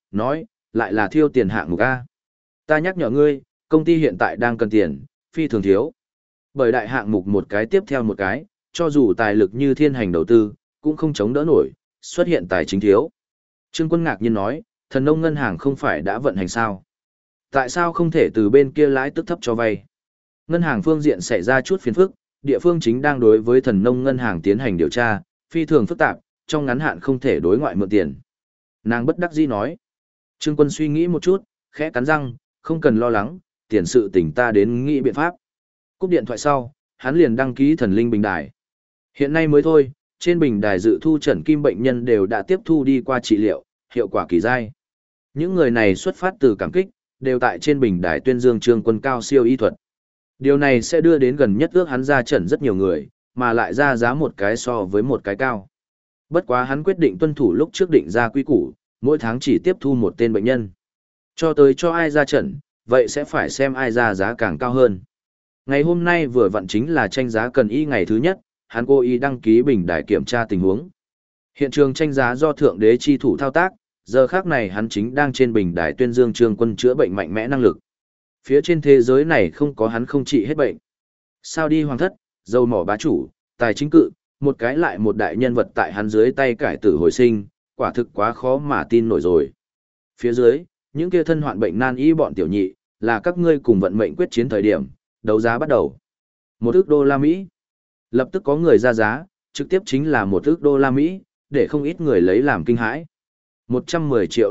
nói, lại là thiêu tiền hạng mục A. Ta nhắc nhở ngươi, công ty hiện tại đang cần tiền, phi thường thiếu. Bởi đại hạng mục một cái tiếp theo một cái, cho dù tài lực như thiên hành đầu tư, cũng không chống đỡ nổi, xuất hiện tài chính thiếu. Trương Quân ngạc nhiên nói, thần nông ngân hàng không phải đã vận hành sao? Tại sao không thể từ bên kia lãi tức thấp cho vay? Ngân hàng phương diện xảy ra chút phiền phức, địa phương chính đang đối với thần nông ngân hàng tiến hành điều tra, phi thường phức tạp, trong ngắn hạn không thể đối ngoại mượn tiền. Nàng bất đắc dĩ nói. Trương Quân suy nghĩ một chút, khẽ cắn răng, không cần lo lắng, tiền sự tỉnh ta đến nghĩ biện pháp. Cúp điện thoại sau, hắn liền đăng ký thần linh bình đài. Hiện nay mới thôi, trên bình đài dự thu trần kim bệnh nhân đều đã tiếp thu đi qua trị liệu, hiệu quả kỳ dai. Những người này xuất phát từ cảm kích, đều tại trên bình đài tuyên dương Trương Quân cao siêu y thuật. Điều này sẽ đưa đến gần nhất ước hắn ra trần rất nhiều người, mà lại ra giá một cái so với một cái cao. Bất quá hắn quyết định tuân thủ lúc trước định ra quy củ, mỗi tháng chỉ tiếp thu một tên bệnh nhân. Cho tới cho ai ra trần, vậy sẽ phải xem ai ra giá càng cao hơn. Ngày hôm nay vừa vặn chính là tranh giá cần y ngày thứ nhất, hắn cố ý đăng ký bình đài kiểm tra tình huống. Hiện trường tranh giá do thượng đế chi thủ thao tác, giờ khác này hắn chính đang trên bình đài tuyên dương Trương Quân chữa bệnh mạnh mẽ năng lực. Phía trên thế giới này không có hắn không trị hết bệnh. Sao đi hoàng thất, dầu mỏ bá chủ, tài chính cự, một cái lại một đại nhân vật tại hắn dưới tay cải tử hồi sinh, quả thực quá khó mà tin nổi rồi. Phía dưới, những kia thân hoạn bệnh nan y bọn tiểu nhị, là các ngươi cùng vận mệnh quyết chiến thời điểm, đấu giá bắt đầu. $1 ức. Lập tức có người ra giá, trực tiếp chính là $1 ức, để không ít người lấy làm kinh hãi. $110 triệu.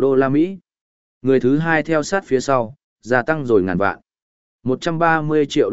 Người thứ hai theo sát phía sau, gia tăng rồi ngàn vạn. $130 triệu.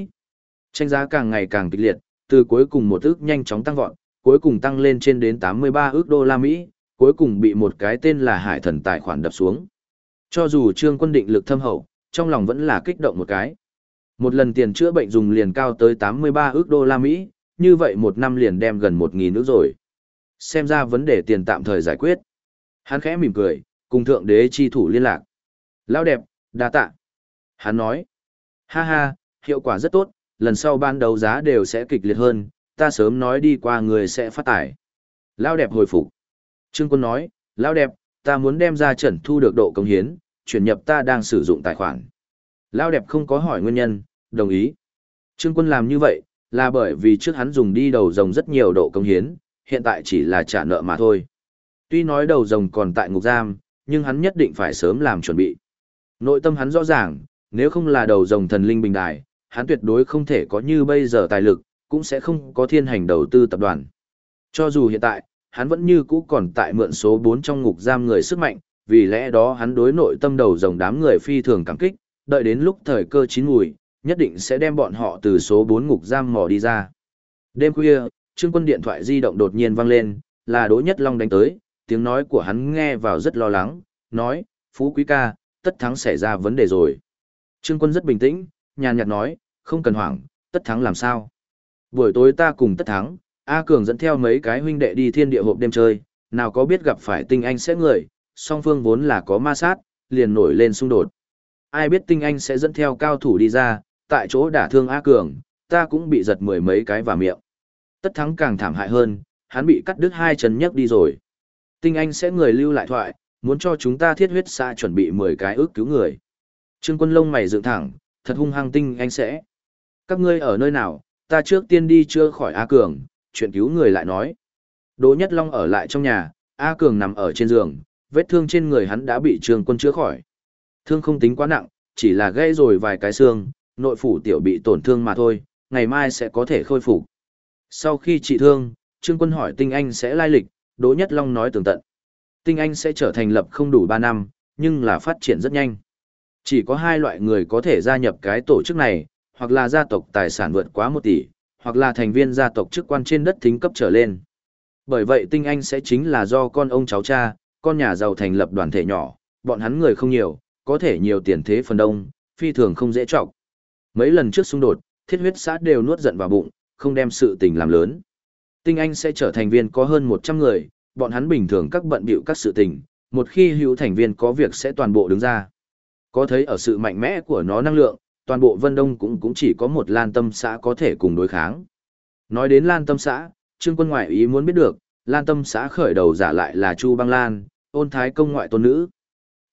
Tranh giá càng ngày càng kịch liệt, từ cuối cùng 1 ức nhanh chóng tăng vọt, cuối cùng tăng lên trên đến $83 ức, cuối cùng bị một cái tên là Hải Thần tài khoản đập xuống. Cho dù Trương Quân định lực thâm hậu, trong lòng vẫn là kích động một cái. Một lần tiền chữa bệnh dùng liền cao tới $83 ức, như vậy một năm liền đem gần 1.000 ức rồi. Xem ra vấn đề tiền tạm thời giải quyết. Hắn khẽ mỉm cười, cùng thượng đế chi thủ liên lạc. Lão đẹp, đa tạ. Hắn nói, ha ha, hiệu quả rất tốt, lần sau ban đấu giá đều sẽ kịch liệt hơn, ta sớm nói đi qua người sẽ phát tải. Lão đẹp hồi phục. Trương Quân nói, lão đẹp, ta muốn đem ra trần thu được độ công hiến, chuyển nhập ta đang sử dụng tài khoản. Lão đẹp không có hỏi nguyên nhân, đồng ý. Trương Quân làm như vậy, là bởi vì trước hắn dùng đi đầu rồng rất nhiều độ công hiến, hiện tại chỉ là trả nợ mà thôi. Tuy nói đầu rồng còn tại ngục giam, nhưng hắn nhất định phải sớm làm chuẩn bị. Nội tâm hắn rõ ràng, nếu không là đầu rồng thần linh bình đài, hắn tuyệt đối không thể có như bây giờ tài lực, cũng sẽ không có thiên hành đầu tư tập đoàn. Cho dù hiện tại, hắn vẫn như cũ còn tại mượn số 4 trong ngục giam người sức mạnh, vì lẽ đó hắn đối nội tâm đầu rồng đám người phi thường cảm kích, đợi đến lúc thời cơ chín mùi, nhất định sẽ đem bọn họ từ số 4 ngục giam mò đi ra. Đêm khuya, Trương Quân điện thoại di động đột nhiên vang lên, là Đỗ Nhất Long đánh tới, tiếng nói của hắn nghe vào rất lo lắng, nói, Phú Quý ca, Tất Thắng xảy ra vấn đề rồi. Trương Quân rất bình tĩnh, nhàn nhạt nói, không cần hoảng, Tất Thắng làm sao? Buổi tối ta cùng Tất Thắng, A Cường dẫn theo mấy cái huynh đệ đi thiên địa hộp đêm chơi, nào có biết gặp phải Tinh Anh sẽ người, song phương vốn là có ma sát, liền nổi lên xung đột. Ai biết Tinh Anh sẽ dẫn theo cao thủ đi ra, tại chỗ đả thương A Cường, ta cũng bị giật mười mấy cái vào miệng. Tất Thắng càng thảm hại hơn, hắn bị cắt đứt hai chân nhấc đi rồi. Tinh Anh sẽ người lưu lại thoại, muốn cho chúng ta thiết huyết xã chuẩn bị 10 cái ước cứu người. Trương Quân lông mày dựng thẳng, thật hung hăng Tinh Anh sẽ. Các ngươi ở nơi nào, ta trước tiên đi chữa khỏi A Cường, chuyện cứu người lại nói. Đỗ Nhất Long ở lại trong nhà, A Cường nằm ở trên giường, vết thương trên người hắn đã bị Trương Quân chữa khỏi. Thương không tính quá nặng, chỉ là gãy rồi vài cái xương, nội phủ tiểu bị tổn thương mà thôi, ngày mai sẽ có thể khôi phục. Sau khi trị thương, Trương Quân hỏi Tinh Anh sẽ lai lịch, Đỗ Nhất Long nói tường tận. Tinh Anh sẽ trở thành lập không đủ 3 năm, nhưng là phát triển rất nhanh. Chỉ có 2 loại người có thể gia nhập cái tổ chức này, hoặc là gia tộc tài sản vượt quá 1 tỷ, hoặc là thành viên gia tộc chức quan trên đất thính cấp trở lên. Bởi vậy Tinh Anh sẽ chính là do con ông cháu cha, con nhà giàu thành lập đoàn thể nhỏ, bọn hắn người không nhiều, có thể nhiều tiền thế phần đông, phi thường không dễ trọng. Mấy lần trước xung đột, thiết huyết xã đều nuốt giận vào bụng, không đem sự tình làm lớn. Tinh Anh sẽ trở thành viên có hơn 100 người, bọn hắn bình thường các bận bịu các sự tình, một khi hữu thành viên có việc sẽ toàn bộ đứng ra. Có thấy ở sự mạnh mẽ của nó năng lượng, toàn bộ Vân Đông cũng chỉ có một Lan Tâm xã có thể cùng đối kháng. Nói đến Lan Tâm xã, Trương Quân ngoại ý muốn biết được, Lan Tâm xã khởi đầu giả lại là Chu Băng Lan, Ôn Thái Công ngoại tôn nữ.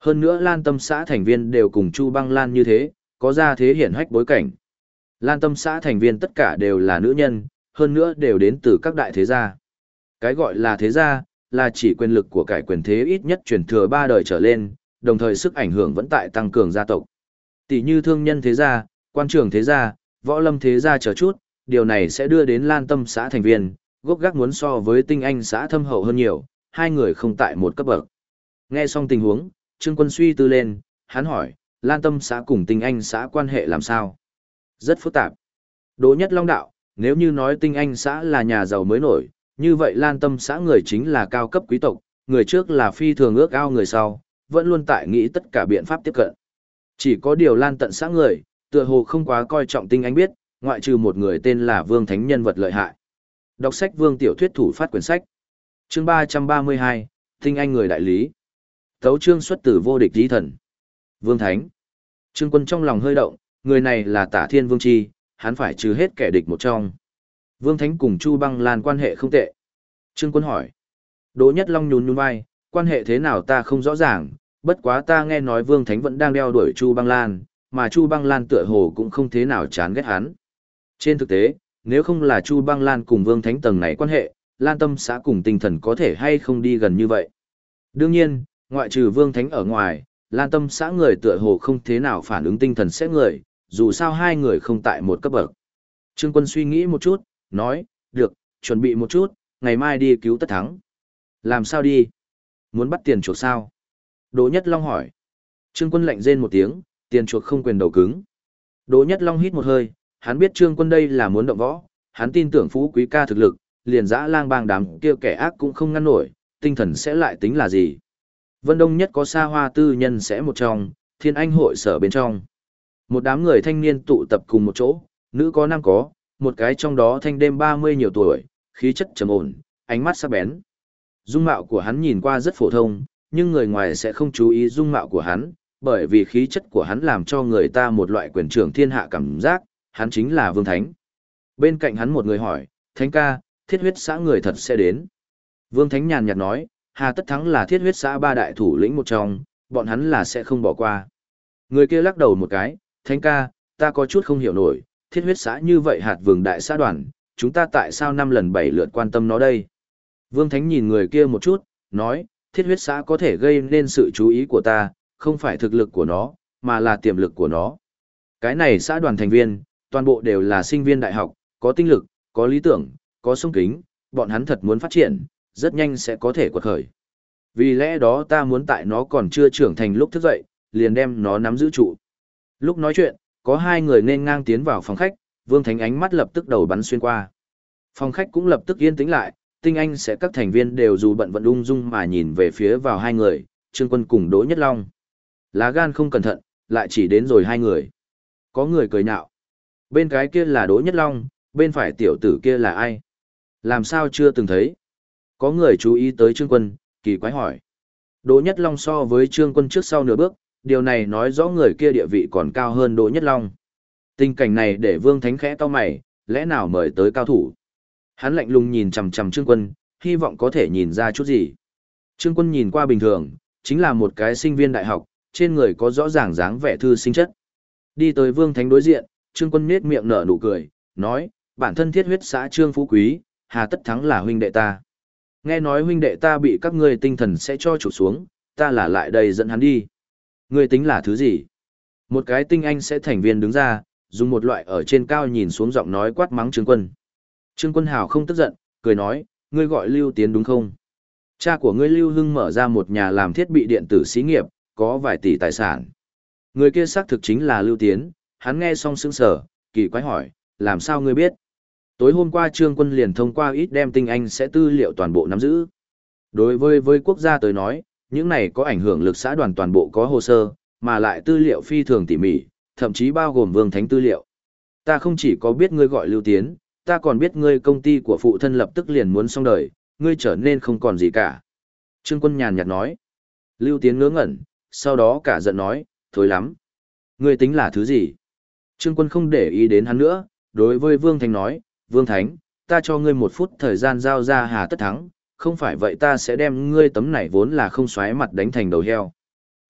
Hơn nữa Lan Tâm xã thành viên đều cùng Chu Băng Lan như thế, có ra thế hiển hách bối cảnh. Lan Tâm xã thành viên tất cả đều là nữ nhân, hơn nữa đều đến từ các đại thế gia. Cái gọi là thế gia, là chỉ quyền lực của cải quyền thế ít nhất truyền thừa 3 đời trở lên, đồng thời sức ảnh hưởng vẫn tại tăng cường gia tộc. Tỷ như thương nhân thế gia, quan trường thế gia, võ lâm thế gia chờ chút, điều này sẽ đưa đến Lan Tâm xã thành viên, gốc gác muốn so với Tinh Anh xã thâm hậu hơn nhiều, hai người không tại một cấp bậc. Nghe xong tình huống, Trương Quân suy tư lên, hắn hỏi, Lan Tâm xã cùng Tinh Anh xã quan hệ làm sao? Rất phức tạp. Đỗ Nhất Long đạo, nếu như nói Tinh Anh xã là nhà giàu mới nổi, như vậy Lan Tâm xã người chính là cao cấp quý tộc, người trước là phi thường ước ao người sau, vẫn luôn tại nghĩ tất cả biện pháp tiếp cận. Chỉ có điều Lan Tận xã người, tựa hồ không quá coi trọng Tinh Anh biết, ngoại trừ một người tên là Vương Thánh nhân vật lợi hại. Đọc sách Vương tiểu thuyết thủ phát quyển sách. Chương 332, Tinh Anh người đại lý. Tấu chương xuất từ vô địch chí thần. Vương Thánh. Trương Quân trong lòng hơi động, người này là Tả Thiên Vương Chi, hắn phải trừ hết kẻ địch một trong. Vương Thánh cùng Chu Băng Lan quan hệ không tệ. Trương Quân hỏi. Đỗ Nhất Long nhún nhún vai, quan hệ thế nào ta không rõ ràng, bất quá ta nghe nói Vương Thánh vẫn đang đeo đuổi Chu Băng Lan, mà Chu Băng Lan tựa hồ cũng không thế nào chán ghét hắn. Trên thực tế, nếu không là Chu Băng Lan cùng Vương Thánh tầng này quan hệ, Lan Tâm xã cùng Tinh Thần có thể hay không đi gần như vậy. Đương nhiên, ngoại trừ Vương Thánh ở ngoài, Lan Tâm xã người tựa hồ không thế nào phản ứng Tinh Thần sẽ người, dù sao hai người không tại một cấp bậc. Trương Quân suy nghĩ một chút, nói, được, chuẩn bị một chút, ngày mai đi cứu Tất Thắng. Làm sao đi? Muốn bắt tiền chuộc sao? Đỗ Nhất Long hỏi. Trương Quân lạnh rên một tiếng, tiền chuộc không quyền đầu cứng. Đỗ Nhất Long hít một hơi, hắn biết Trương Quân đây là muốn động võ, hắn tin tưởng Phú Quý ca thực lực, liền dã lang bang đám kia kẻ ác cũng không ngăn nổi, Tinh Thần sẽ lại tính là gì? Vân Đông nhất có xa hoa tư nhân sẽ một trong, Thiên Anh hội sở bên trong. Một đám người thanh niên tụ tập cùng một chỗ, nữ có nam có, một cái trong đó thanh đêm 30 nhiều tuổi, khí chất trầm ổn, ánh mắt sắc bén. Dung mạo của hắn nhìn qua rất phổ thông, nhưng người ngoài sẽ không chú ý dung mạo của hắn, bởi vì khí chất của hắn làm cho người ta một loại quyền trưởng thiên hạ cảm giác, hắn chính là Vương Thánh. Bên cạnh hắn một người hỏi, Thánh ca, Thiết Huyết xã người thật sẽ đến. Vương Thánh nhàn nhạt nói, Hà Tất Thắng là Thiết Huyết xã ba đại thủ lĩnh một trong, bọn hắn là sẽ không bỏ qua. Người kia lắc đầu một cái, Thánh ca, ta có chút không hiểu nổi, Thiết Huyết xã như vậy hạt vườn đại xã đoàn, chúng ta tại sao 5 lần 7 lượt quan tâm nó đây? Vương Thánh nhìn người kia một chút, nói, Thiết Huyết xã có thể gây nên sự chú ý của ta, không phải thực lực của nó, mà là tiềm lực của nó. Cái này xã đoàn thành viên, toàn bộ đều là sinh viên đại học, có tinh lực, có lý tưởng, có sông kính, bọn hắn thật muốn phát triển, rất nhanh sẽ có thể quật khởi. Vì lẽ đó ta muốn tại nó còn chưa trưởng thành lúc thức dậy, liền đem nó nắm giữ trụ. Lúc nói chuyện, có hai người nên ngang tiến vào phòng khách, Vương Thánh ánh mắt lập tức đầu bắn xuyên qua. Phòng khách cũng lập tức yên tĩnh lại, Tinh Anh sẽ các thành viên đều dù bận vận ung dung mà nhìn về phía vào hai người, Trương Quân cùng Đỗ Nhất Long. Lá gan không cẩn thận, lại chỉ đến rồi hai người. Có người cười nhạo. Bên cái kia là Đỗ Nhất Long, bên phải tiểu tử kia là ai? Làm sao chưa từng thấy? Có người chú ý tới Trương Quân, kỳ quái hỏi. Đỗ Nhất Long so với Trương Quân trước sau nửa bước, điều này nói rõ người kia địa vị còn cao hơn Đỗ Nhất Long. Tình cảnh này để Vương Thánh khẽ cau mày, lẽ nào mời tới cao thủ? Hắn lạnh lùng nhìn chằm chằm Trương Quân, hy vọng có thể nhìn ra chút gì. Trương Quân nhìn qua bình thường, chính là một cái sinh viên đại học, trên người có rõ ràng dáng vẻ thư sinh chất. Đi tới Vương Thánh đối diện, Trương Quân nhếch miệng nở nụ cười, nói, bản thân Thiết Huyết xã Trương Phú Quý, Hà Tất Thắng là huynh đệ ta. Nghe nói huynh đệ ta bị các ngươi Tinh Thần sẽ cho chủ xuống, ta là lại đây dẫn hắn đi. Ngươi tính là thứ gì? Một cái Tinh Anh sẽ thành viên đứng ra, dùng một loại ở trên cao nhìn xuống giọng nói quát mắng Trương Quân. Trương Quân hào không tức giận, cười nói, ngươi gọi Lưu Tiến đúng không? Cha của ngươi Lưu Hưng mở ra một nhà làm thiết bị điện tử xí nghiệp, có vài tỷ tài sản. Người kia xác thực chính là Lưu Tiến, hắn nghe xong sững sờ, kỳ quái hỏi, làm sao ngươi biết? Tối hôm qua Trương Quân liền thông qua ít đem Tinh Anh sẽ tư liệu toàn bộ nắm giữ. Đối với quốc gia tới nói, những này có ảnh hưởng lực xã đoàn toàn bộ có hồ sơ, mà lại tư liệu phi thường tỉ mỉ, thậm chí bao gồm Vương Thánh tư liệu. Ta không chỉ có biết ngươi gọi Lưu Tiến, ta còn biết ngươi công ty của phụ thân lập tức liền muốn xong đời, ngươi trở nên không còn gì cả. Trương Quân nhàn nhạt nói. Lưu Tiến ngớ ngẩn, sau đó cả giận nói, thối lắm. Ngươi tính là thứ gì? Trương Quân không để ý đến hắn nữa, đối với Vương Thánh nói, Vương Thánh, ta cho ngươi 1 phút thời gian giao ra Hà Tất Thắng, không phải vậy ta sẽ đem ngươi tấm này vốn là không xoáy mặt đánh thành đầu heo.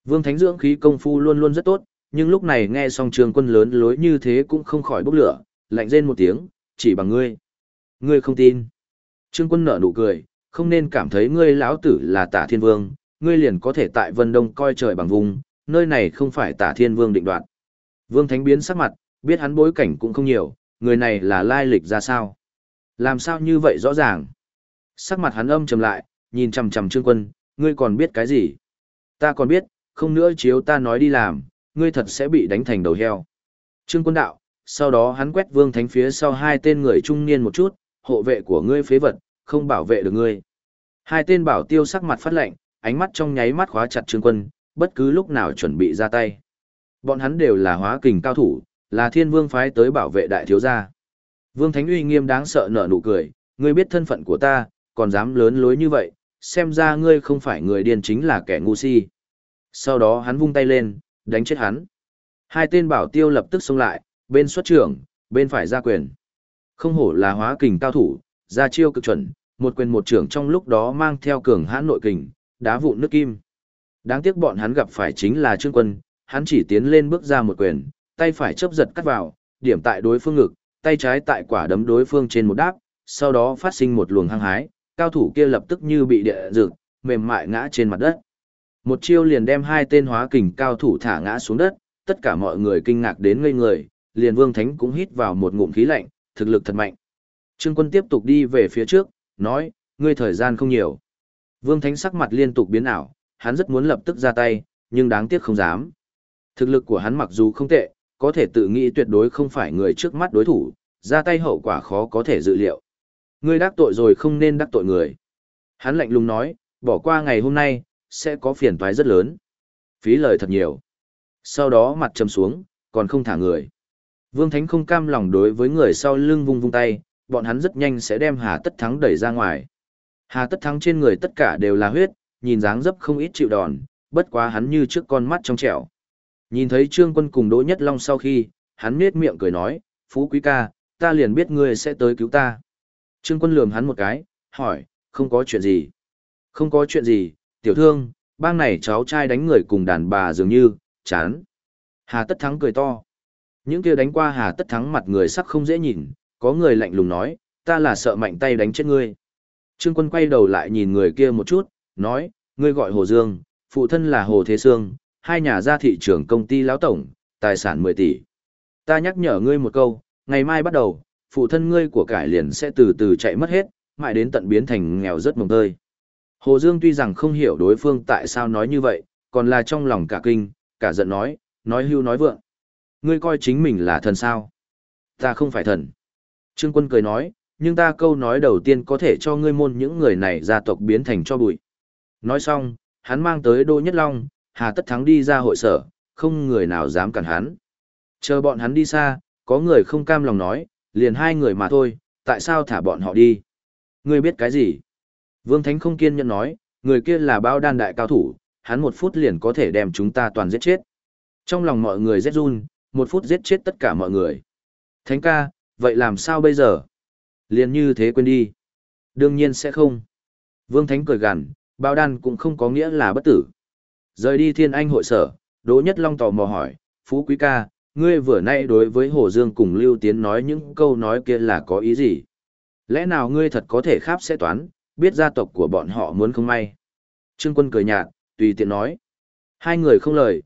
Vương Thánh dưỡng khí công phu luôn luôn rất tốt, nhưng lúc này nghe xong Trương Quân lớn lối như thế cũng không khỏi bốc lửa, lạnh rên một tiếng, chỉ bằng ngươi. Ngươi không tin. Trương Quân nở nụ cười, không nên cảm thấy ngươi lão tử là Tả Thiên Vương, ngươi liền có thể tại Vân Đông coi trời bằng vùng, nơi này không phải Tả Thiên Vương định đoạt. Vương Thánh biến sắc mặt, biết hắn bối cảnh cũng không nhiều, người này là lai lịch ra sao. Làm sao như vậy rõ ràng. Sắc mặt hắn âm trầm lại, nhìn chằm chằm Trương Quân, ngươi còn biết cái gì? Ta còn biết, không nữa chiếu ta nói đi làm, ngươi thật sẽ bị đánh thành đầu heo. Trương Quân đạo, sau đó hắn quét Vương Thánh phía sau hai tên người trung niên một chút, hộ vệ của ngươi phế vật, không bảo vệ được ngươi. Hai tên bảo tiêu sắc mặt phát lạnh, ánh mắt trong nháy mắt khóa chặt Trương Quân, bất cứ lúc nào chuẩn bị ra tay. Bọn hắn đều là hóa kình cao thủ, là Thiên Vương phái tới bảo vệ đại thiếu gia. Vương Thánh uy nghiêm đáng sợ nở nụ cười, ngươi biết thân phận của ta, còn dám lớn lối như vậy, xem ra ngươi không phải người điên chính là kẻ ngu si. Sau đó hắn vung tay lên, đánh chết hắn. Hai tên bảo tiêu lập tức xông lại, bên xuất trưởng, bên phải ra quyền. Không hổ là hóa kình cao thủ, ra chiêu cực chuẩn, một quyền một trưởng trong lúc đó mang theo cường hãn nội kình, đá vụn nước kim. Đáng tiếc bọn hắn gặp phải chính là Trương Quân, hắn chỉ tiến lên bước ra một quyền, tay phải chớp giật cắt vào, điểm tại đối phương ngực, tay trái tại quả đấm đối phương trên một đáp, sau đó phát sinh một luồng hăng hái, cao thủ kia lập tức như bị địa rực, mềm mại ngã trên mặt đất. Một chiêu liền đem hai tên hóa kình cao thủ thả ngã xuống đất, tất cả mọi người kinh ngạc đến ngây người, liền Vương Thánh cũng hít vào một ngụm khí lạnh, thực lực thật mạnh. Trương Quân tiếp tục đi về phía trước, nói, ngươi thời gian không nhiều. Vương Thánh sắc mặt liên tục biến ảo, hắn rất muốn lập tức ra tay, nhưng đáng tiếc không dám. Thực lực của hắn mặc dù không tệ, có thể tự nghĩ tuyệt đối không phải người trước mắt đối thủ, ra tay hậu quả khó có thể dự liệu. Ngươi đắc tội rồi không nên đắc tội người. Hắn lạnh lùng nói, bỏ qua ngày hôm nay, sẽ có phiền toái rất lớn. Phí lời thật nhiều. Sau đó mặt trầm xuống, còn không thả người. Vương Thánh không cam lòng đối với người sau lưng vung vung tay, bọn hắn rất nhanh sẽ đem Hà Tất Thắng đẩy ra ngoài. Hà Tất Thắng trên người tất cả đều là huyết, nhìn dáng dấp không ít chịu đòn, bất quá hắn như trước con mắt trong trẻo. Nhìn thấy Trương Quân cùng Đỗ Nhất Long sau khi, hắn nhếch miệng cười nói, Phú Quý ca, ta liền biết ngươi sẽ tới cứu ta. Trương Quân lườm hắn một cái, hỏi, không có chuyện gì. Không có chuyện gì, tiểu thương, bang này cháu trai đánh người cùng đàn bà dường như, chán. Hà Tất Thắng cười to. Những kia đánh qua Hà Tất Thắng mặt người sắc không dễ nhìn, có người lạnh lùng nói, ta là sợ mạnh tay đánh chết ngươi. Trương Quân quay đầu lại nhìn người kia một chút, nói, ngươi gọi Hồ Dương, phụ thân là Hồ Thế Sương, hai nhà ra thị trường công ty lão tổng, tài sản 10 tỷ. Ta nhắc nhở ngươi một câu, ngày mai bắt đầu, phụ thân ngươi của cải liền sẽ từ từ chạy mất hết, mãi đến tận biến thành nghèo rất mồng tơi. Hồ Dương tuy rằng không hiểu đối phương tại sao nói như vậy, còn là trong lòng cả kinh, cả giận nói hưu nói vượng. Ngươi coi chính mình là thần sao? Ta không phải thần. Trương Quân cười nói, nhưng ta câu nói đầu tiên có thể cho ngươi môn những người này gia tộc biến thành cho bụi. Nói xong, hắn mang tới Đỗ Nhất Long, Hà Tất Thắng đi ra hội sở, không người nào dám cản hắn. Chờ bọn hắn đi xa, có người không cam lòng nói, liền hai người mà thôi, tại sao thả bọn họ đi? Ngươi biết cái gì? Vương Thánh không kiên nhẫn nói, người kia là Bao Đan đại cao thủ, hắn 1 phút liền có thể đem chúng ta toàn giết chết. Trong lòng mọi người rét run, 1 phút giết chết tất cả mọi người. Thánh ca, vậy làm sao bây giờ? Liền như thế quên đi. Đương nhiên sẽ không. Vương Thánh cười gằn, Bao Đan cũng không có nghĩa là bất tử. Rời đi Thiên Anh hội sở, Đỗ Nhất Long tò mò hỏi, Phú Quý ca, ngươi vừa nay đối với Hồ Dương cùng Lưu Tiến nói những câu nói kia là có ý gì? Lẽ nào ngươi thật có thể kháp sẽ toán, biết gia tộc của bọn họ muốn không may? Trương Quân cười nhạt, tùy tiện nói. Hai người không lời,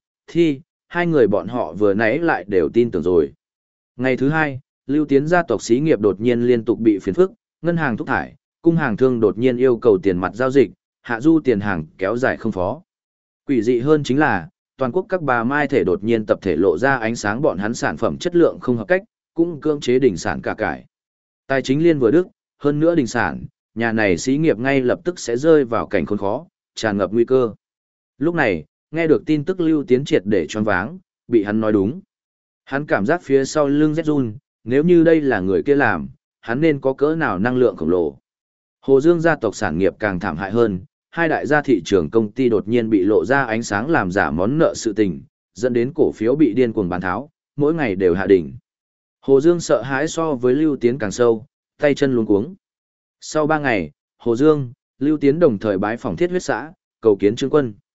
hai người bọn họ vừa nãy lại đều tin tưởng rồi. Ngày thứ hai, Lưu Tiến gia tộc xí nghiệp đột nhiên liên tục bị phiền phức, ngân hàng thúc thải, cung hàng thương đột nhiên yêu cầu tiền mặt giao dịch, hạ du tiền hàng kéo dài không phó. Quỷ dị hơn chính là, toàn quốc các bà mai thể đột nhiên tập thể lộ ra ánh sáng bọn hắn sản phẩm chất lượng không hợp cách, cũng cưỡng chế đình sản cả cải. Tài chính liên vừa đức, hơn nữa đình sản, nhà này xí nghiệp ngay lập tức sẽ rơi vào cảnh khốn khó, tràn ngập nguy cơ. Lúc này, nghe được tin tức Lưu Tiến triệt để choáng váng, bị hắn nói đúng. Hắn cảm giác phía sau lưng rét run, nếu như đây là người kia làm, hắn nên có cỡ nào năng lượng khổng lồ. Hồ Dương gia tộc sản nghiệp càng thảm hại hơn, hai đại gia thị trường công ty đột nhiên bị lộ ra ánh sáng làm giả món nợ sự tình, dẫn đến cổ phiếu bị điên cuồng bán tháo, mỗi ngày đều hạ đỉnh. Hồ Dương sợ hãi so với Lưu Tiến càng sâu, tay chân luống cuống. Sau 3 ngày, Hồ Dương, Lưu Tiến đồng thời bái phòng Thiết Huyết xã, cầu kiến Trương Quân.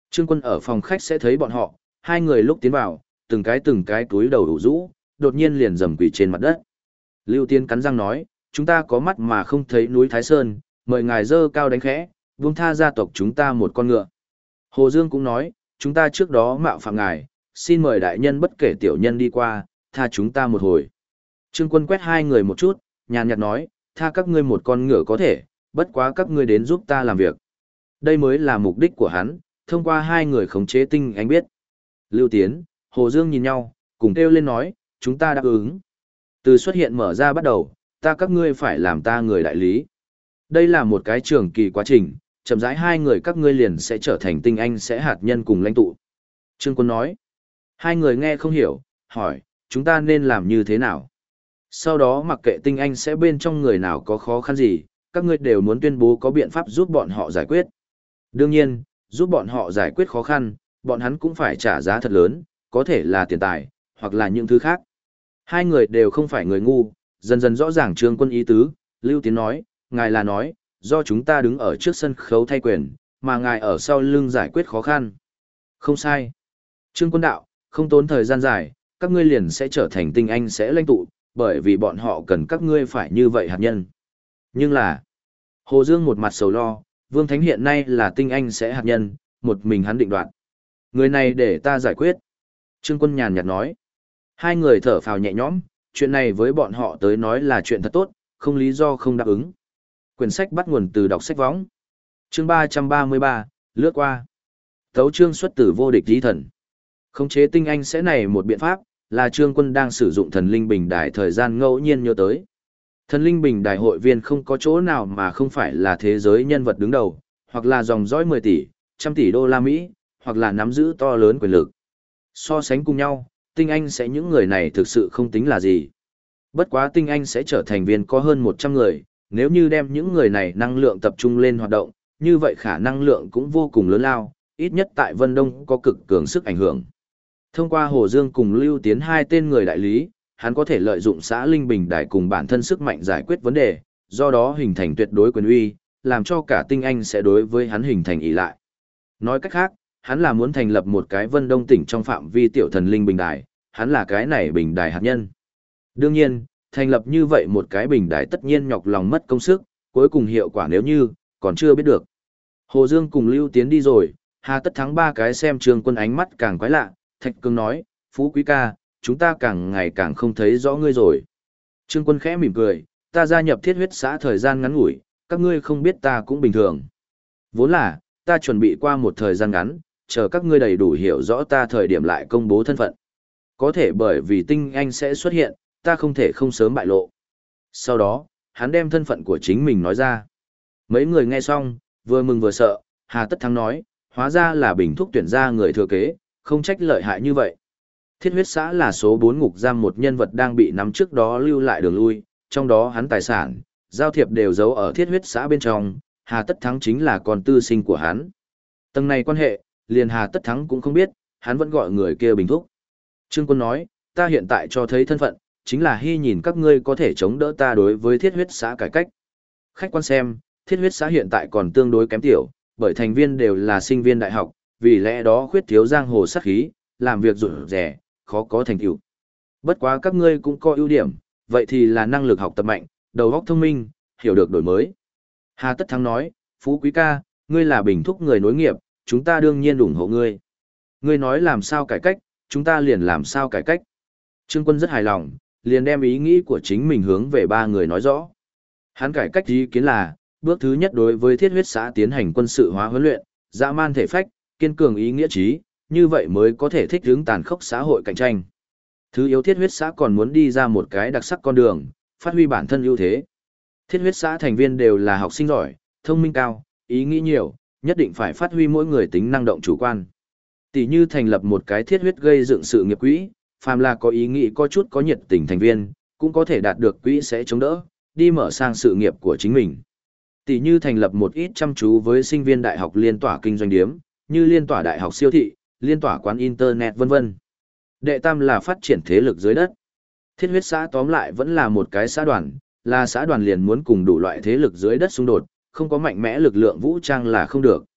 Trương Quân ở phòng khách sẽ thấy bọn họ, hai người lúc tiến vào, từng cái túi đầu đủ rũ, đột nhiên liền rầm quỳ trên mặt đất. Lưu Tiến cắn răng nói, chúng ta có mắt mà không thấy núi Thái Sơn, mời ngài dơ cao đánh khẽ, buông tha gia tộc chúng ta một con ngựa. Hồ Dương cũng nói, chúng ta trước đó mạo phạm ngài, xin mời đại nhân bất kể tiểu nhân đi qua, tha chúng ta một hồi. Trương Quân quét hai người một chút, nhàn nhạt nói, tha các ngươi một con ngựa có thể, bất quá các ngươi đến giúp ta làm việc. Đây mới là mục đích của hắn, thông qua hai người khống chế tinh anh biết. Lưu Tiến, Hồ Dương nhìn nhau, cùng kêu lên nói, chúng ta đáp ứng. Từ xuất hiện mở ra bắt đầu, ta các ngươi phải làm ta người đại lý. Đây là một cái trường kỳ quá trình, chậm rãi hai người các ngươi liền sẽ trở thành tinh anh sẽ hạt nhân cùng lãnh tụ. Trương Quân nói, hai người nghe không hiểu, hỏi, chúng ta nên làm như thế nào? Sau đó mặc kệ tinh anh sẽ bên trong người nào có khó khăn gì, các ngươi đều muốn tuyên bố có biện pháp giúp bọn họ giải quyết. Đương nhiên, giúp bọn họ giải quyết khó khăn, bọn hắn cũng phải trả giá thật lớn, có thể là tiền tài, hoặc là những thứ khác. Hai người đều không phải người ngu, dần dần rõ ràng Trương Quân ý tứ, Lưu Tiến nói, ngài là nói, do chúng ta đứng ở trước sân khấu thay quyền, mà ngài ở sau lưng giải quyết khó khăn. Không sai. Trương Quân đạo, không tốn thời gian dài, các ngươi liền sẽ trở thành tinh anh sẽ lãnh tụ, bởi vì bọn họ cần các ngươi phải như vậy hạt nhân. Nhưng là, Hồ Dương một mặt sầu lo, Vương Thánh hiện nay là tinh anh sẽ hạt nhân, một mình hắn định đoạt. Người này để ta giải quyết. Trương Quân nhàn nhạt nói. Hai người thở phào nhẹ nhõm, chuyện này với bọn họ tới nói là chuyện thật tốt, không lý do không đáp ứng. Quyển sách bắt nguồn từ đọc sách võng. Chương 333, lướt qua. Tấu chương xuất từ vô địch lý thần. Khống chế tinh anh sẽ này một biện pháp, là Trương Quân đang sử dụng thần linh bình đài thời gian ngẫu nhiên nhớ tới. Thần linh bình đài hội viên không có chỗ nào mà không phải là thế giới nhân vật đứng đầu, hoặc là dòng dõi 10 tỷ, trăm tỷ đô la Mỹ, hoặc là nắm giữ to lớn quyền lực. So sánh cùng nhau, tinh anh sẽ những người này thực sự không tính là gì. Bất quá tinh anh sẽ trở thành viên có hơn 100 người, nếu như đem những người này năng lượng tập trung lên hoạt động, như vậy khả năng lượng cũng vô cùng lớn lao, ít nhất tại Vân Đông có cực cường sức ảnh hưởng. Thông qua Hồ Dương cùng Lưu Tiến hai tên người đại lý, hắn có thể lợi dụng xã Linh Bình Đài cùng bản thân sức mạnh giải quyết vấn đề, do đó hình thành tuyệt đối quyền uy, làm cho cả tinh anh sẽ đối với hắn hình thành ỷ lại. Nói cách khác, hắn là muốn thành lập một cái Vân Đông tỉnh trong phạm vi tiểu thần Linh Bình Đài, hắn là cái này bình đài hạt nhân. Đương nhiên, thành lập như vậy một cái bình đài tất nhiên nhọc lòng mất công sức, cuối cùng hiệu quả nếu như, còn chưa biết được. Hồ Dương cùng Lưu Tiến đi rồi, hà tất thắng ba cái xem Trương Quân ánh mắt càng quái lạ, Thạch Cương nói, Phú Quý ca, chúng ta càng ngày càng không thấy rõ ngươi rồi. Trương Quân khẽ mỉm cười, ta gia nhập thiết huyết xã thời gian ngắn ngủi, các ngươi không biết ta cũng bình thường. Vốn là, ta chuẩn bị qua một thời gian ngắn, chờ các ngươi đầy đủ hiểu rõ ta thời điểm lại công bố thân phận. Có thể bởi vì tinh anh sẽ xuất hiện, ta không thể không sớm bại lộ. Sau đó, hắn đem thân phận của chính mình nói ra. Mấy người nghe xong, vừa mừng vừa sợ, Hà Tất Thắng nói, hóa ra là Bình Thúc tuyển ra người thừa kế, không trách lợi hại như vậy. Thiết huyết xã là số 4 ngục giam một nhân vật đang bị nắm trước đó lưu lại đường lui, trong đó hắn tài sản, giao thiệp đều giấu ở thiết huyết xã bên trong, Hà Tất Thắng chính là con tư sinh của hắn. Tầng này quan hệ, liền Hà Tất Thắng cũng không biết, hắn vẫn gọi người kia Bình Thúc. Trương Quân nói, ta hiện tại cho thấy thân phận, chính là hy nhìn các ngươi có thể chống đỡ ta đối với thiết huyết xã cải cách. Khách quan xem, thiết huyết xã hiện tại còn tương đối kém tiểu, bởi thành viên đều là sinh viên đại học, vì lẽ đó khuyết thiếu giang hồ sát khí, làm việc rủi rẻ, khó có thành tựu. Bất quá các ngươi cũng có ưu điểm, vậy thì là năng lực học tập mạnh, đầu óc thông minh, hiểu được đổi mới. Hà Tất Thắng nói, Phú Quý ca, ngươi là Bình Thúc người nối nghiệp, chúng ta đương nhiên ủng hộ ngươi. Ngươi nói làm sao cải cách, chúng ta liền làm sao cải cách. Trương Quân rất hài lòng, liền đem ý nghĩ của chính mình hướng về ba người nói rõ. Hắn cải cách ý kiến là, bước thứ nhất đối với thiết huyết xã tiến hành quân sự hóa huấn luyện, dã man thể phách, kiên cường ý nghĩa trí, như vậy mới có thể thích ứng tàn khốc xã hội cạnh tranh. Thứ yếu thiết huyết xã còn muốn đi ra một cái đặc sắc con đường, phát huy bản thân ưu thế. Thiết huyết xã thành viên đều là học sinh giỏi, thông minh cao, ý nghĩ nhiều, nhất định phải phát huy mỗi người tính năng động chủ quan. Tỷ như thành lập một cái thiết huyết gây dựng sự nghiệp quỹ, phàm là có ý nghĩ có chút có nhiệt tình thành viên, cũng có thể đạt được quỹ sẽ chống đỡ, đi mở sang sự nghiệp của chính mình. Tỷ như thành lập một ít chăm chú với sinh viên đại học liên tỏa kinh doanh điếm, như liên tỏa đại học siêu thị, liên tỏa quán internet vân vân. Đệ tam là phát triển thế lực dưới đất. Thiết huyết xã tóm lại vẫn là một cái xã đoàn, là xã đoàn liền muốn cùng đủ loại thế lực dưới đất xung đột, không có mạnh mẽ lực lượng vũ trang là không được.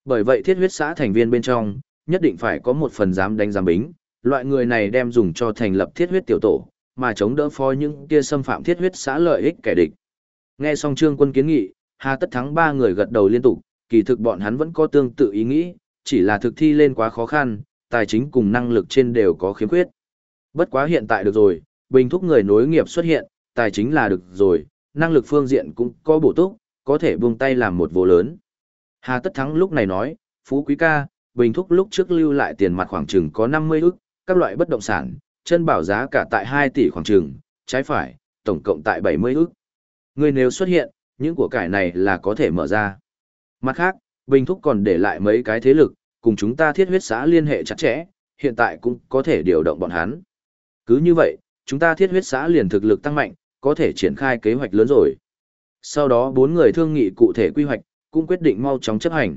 Bởi vậy thiết huyết xã thành viên bên trong, nhất định phải có một phần dám đánh dám bính, loại người này đem dùng cho thành lập thiết huyết tiểu tổ, mà chống đỡ phó những kia xâm phạm thiết huyết xã lợi ích kẻ địch. Nghe xong Trương Quân kiến nghị, Hà Tất Thắng ba người gật đầu liên tục, kỳ thực bọn hắn vẫn có tương tự ý nghĩ, chỉ là thực thi lên quá khó khăn, tài chính cùng năng lực trên đều có khiếm khuyết. Bất quá hiện tại được rồi, Bình Thúc người nối nghiệp xuất hiện, tài chính là được rồi, năng lực phương diện cũng có bổ túc, có thể buông tay làm một vụ lớn. Hà Tất Thắng lúc này nói, Phú Quý ca, Bình Thúc lúc trước lưu lại tiền mặt khoảng chừng có 50 ức, các loại bất động sản, chân bảo giá cả tại 2 tỷ khoảng chừng, trái phải, tổng cộng tại 70 ức. Người nếu xuất hiện, những của cải này là có thể mở ra. Mặt khác, Bình Thúc còn để lại mấy cái thế lực, cùng chúng ta thiết huyết xã liên hệ chặt chẽ, hiện tại cũng có thể điều động bọn hắn. Cứ như vậy, chúng ta thiết huyết xã liền thực lực tăng mạnh, có thể triển khai kế hoạch lớn rồi. Sau đó 4 người thương nghị cụ thể quy hoạch, cũng quyết định mau chóng chấp hành.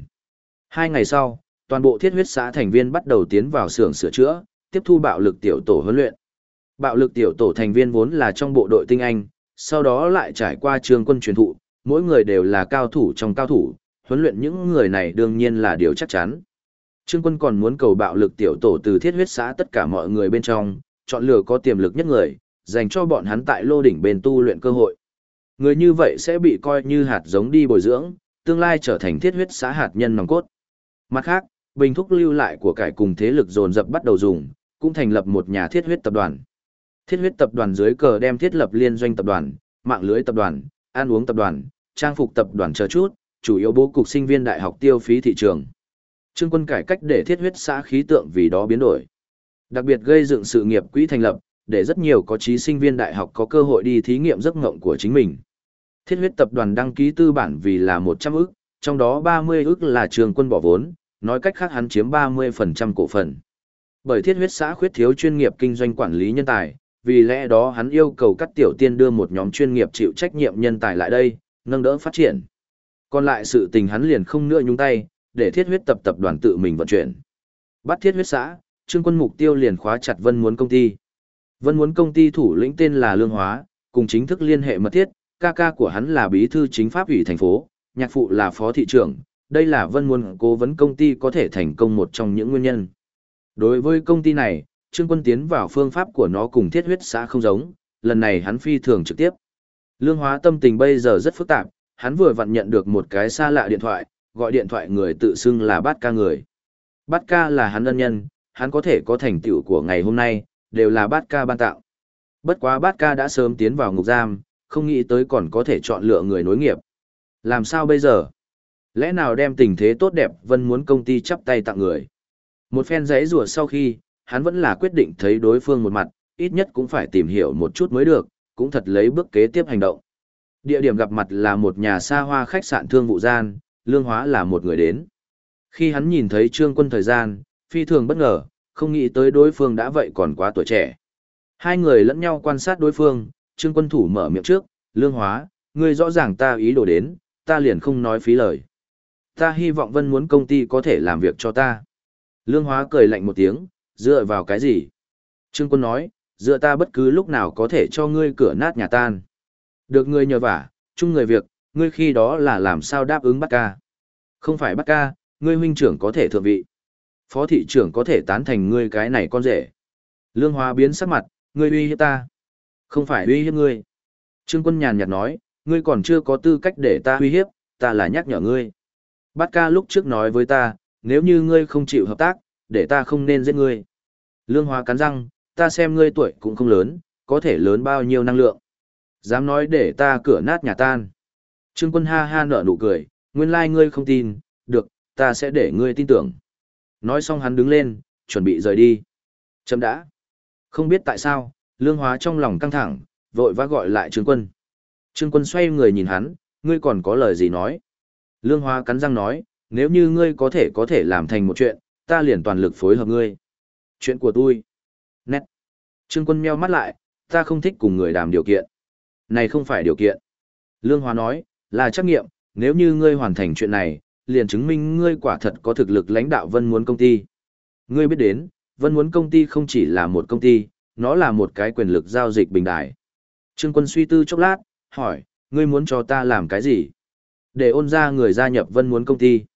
2 ngày sau, toàn bộ thiết huyết xã thành viên bắt đầu tiến vào xưởng sửa chữa, tiếp thu bạo lực tiểu tổ huấn luyện. Bạo lực tiểu tổ thành viên vốn là trong bộ đội tinh anh, sau đó lại trải qua trường quân truyền thụ, mỗi người đều là cao thủ trong cao thủ, huấn luyện những người này đương nhiên là điều chắc chắn. Trương Quân còn muốn cầu bạo lực tiểu tổ từ thiết huyết xã tất cả mọi người bên trong, chọn lựa có tiềm lực nhất người, dành cho bọn hắn tại lô đỉnh bên tu luyện cơ hội. Người như vậy sẽ bị coi như hạt giống đi bồi dưỡng, tương lai trở thành thiết huyết xã hạt nhân nòng cốt. Mặt khác, Bình Thúc lưu lại của cải cùng thế lực dồn dập bắt đầu dùng, cũng thành lập một nhà thiết huyết tập đoàn. Thiết huyết tập đoàn dưới cờ đem thiết lập liên doanh tập đoàn, mạng lưới tập đoàn, ăn uống tập đoàn, trang phục tập đoàn chờ chút, chủ yếu bố cục sinh viên đại học tiêu phí thị trường. Trương Quân cải cách để thiết huyết xã khí tượng vì đó biến đổi. Đặc biệt gây dựng sự nghiệp quỹ thành lập, để rất nhiều có chí sinh viên đại học có cơ hội đi thí nghiệm giấc mộng của chính mình. Thiết huyết tập đoàn đăng ký tư bản vì là 100 ức, trong đó 30 ức là Trương Quân bỏ vốn, nói cách khác hắn chiếm 30% cổ phần. Bởi thiết huyết xã khuyết thiếu chuyên nghiệp kinh doanh quản lý nhân tài, vì lẽ đó hắn yêu cầu các tiểu tiên đưa một nhóm chuyên nghiệp chịu trách nhiệm nhân tài lại đây, nâng đỡ phát triển. Còn lại sự tình hắn liền không nữa nhúng tay, để thiết huyết tập đoàn tự mình vận chuyển. Bắt thiết huyết xã, Trương Quân mục tiêu liền khóa chặt Vân Muốn công ty. Vân Muốn công ty thủ lĩnh tên là Lương Hóa, cùng chính thức liên hệ mật thiết, ca ca của hắn là bí thư chính pháp ủy thành phố, nhạc phụ là phó thị trưởng, đây là Vân Muốn cố vấn công ty có thể thành công một trong những nguyên nhân. Đối với công ty này, Trương Quân tiến vào phương pháp của nó cùng thiết huyết xã không giống, lần này hắn phi thường trực tiếp. Lương Hóa tâm tình bây giờ rất phức tạp, hắn vừa vặn nhận được một cái xa lạ điện thoại, gọi điện thoại người tự xưng là Bát Ca người. Bát Ca là hắn ân nhân, hắn có thể có thành tựu của ngày hôm nay, đều là Bát Ca ban tạo. Bất quá Bát Ca đã sớm tiến vào ngục giam, không nghĩ tới còn có thể chọn lựa người nối nghiệp. Làm sao bây giờ? Lẽ nào đem tình thế tốt đẹp Vân Muốn công ty chắp tay tặng người? Một phen giấy rùa sau khi, hắn vẫn là quyết định thấy đối phương một mặt, ít nhất cũng phải tìm hiểu một chút mới được, cũng thật lấy bước kế tiếp hành động. Địa điểm gặp mặt là một nhà xa hoa khách sạn thương vụ gian, Lương Hóa là một người đến. Khi hắn nhìn thấy Trương Quân thời gian, phi thường bất ngờ, không nghĩ tới đối phương đã vậy còn quá tuổi trẻ. Hai người lẫn nhau quan sát đối phương, Trương Quân thủ mở miệng trước, Lương Hóa, ngươi rõ ràng ta ý đồ đến, ta liền không nói phí lời. Ta hy vọng Vân Muốn công ty có thể làm việc cho ta. Lương Hóa cười lạnh một tiếng, dựa vào cái gì? Trương Quân nói, dựa ta bất cứ lúc nào có thể cho ngươi cửa nát nhà tan. Được ngươi nhờ vả, chung người việc, ngươi khi đó là làm sao đáp ứng Bát Ca. Không phải Bát Ca, ngươi huynh trưởng có thể thượng vị. Phó thị trưởng có thể tán thành ngươi cái này con rể. Lương Hóa biến sắc mặt, ngươi uy hiếp ta. Không phải uy hiếp ngươi. Trương Quân nhàn nhạt nói, ngươi còn chưa có tư cách để ta uy hiếp, ta là nhắc nhở ngươi. Bát Ca lúc trước nói với ta, nếu như ngươi không chịu hợp tác, để ta không nên giết ngươi. Lương Hóa cắn răng, ta xem ngươi tuổi cũng không lớn, có thể lớn bao nhiêu năng lượng. Dám nói để ta cửa nát nhà tan. Trương Quân ha ha nở nụ cười, nguyên lai ngươi không tin, được, ta sẽ để ngươi tin tưởng. Nói xong hắn đứng lên, chuẩn bị rời đi. Chấm đã. Không biết tại sao, Lương Hóa trong lòng căng thẳng, vội vã gọi lại Trương Quân. Trương Quân xoay người nhìn hắn, ngươi còn có lời gì nói? Lương Hóa cắn răng nói, nếu như ngươi có thể làm thành một chuyện, ta liền toàn lực phối hợp ngươi. Chuyện của tôi. Nét. Trương Quân meo mắt lại, ta không thích cùng người đàm điều kiện. Này không phải điều kiện. Lương Hóa nói, là trắc nghiệm, nếu như ngươi hoàn thành chuyện này, liền chứng minh ngươi quả thật có thực lực lãnh đạo Vân Muốn công ty. Ngươi biết đến, Vân Muốn công ty không chỉ là một công ty, nó là một cái quyền lực giao dịch bình đại. Trương Quân suy tư chốc lát, hỏi, ngươi muốn cho ta làm cái gì? Để ôn ra người gia nhập Vân Muốn công ty.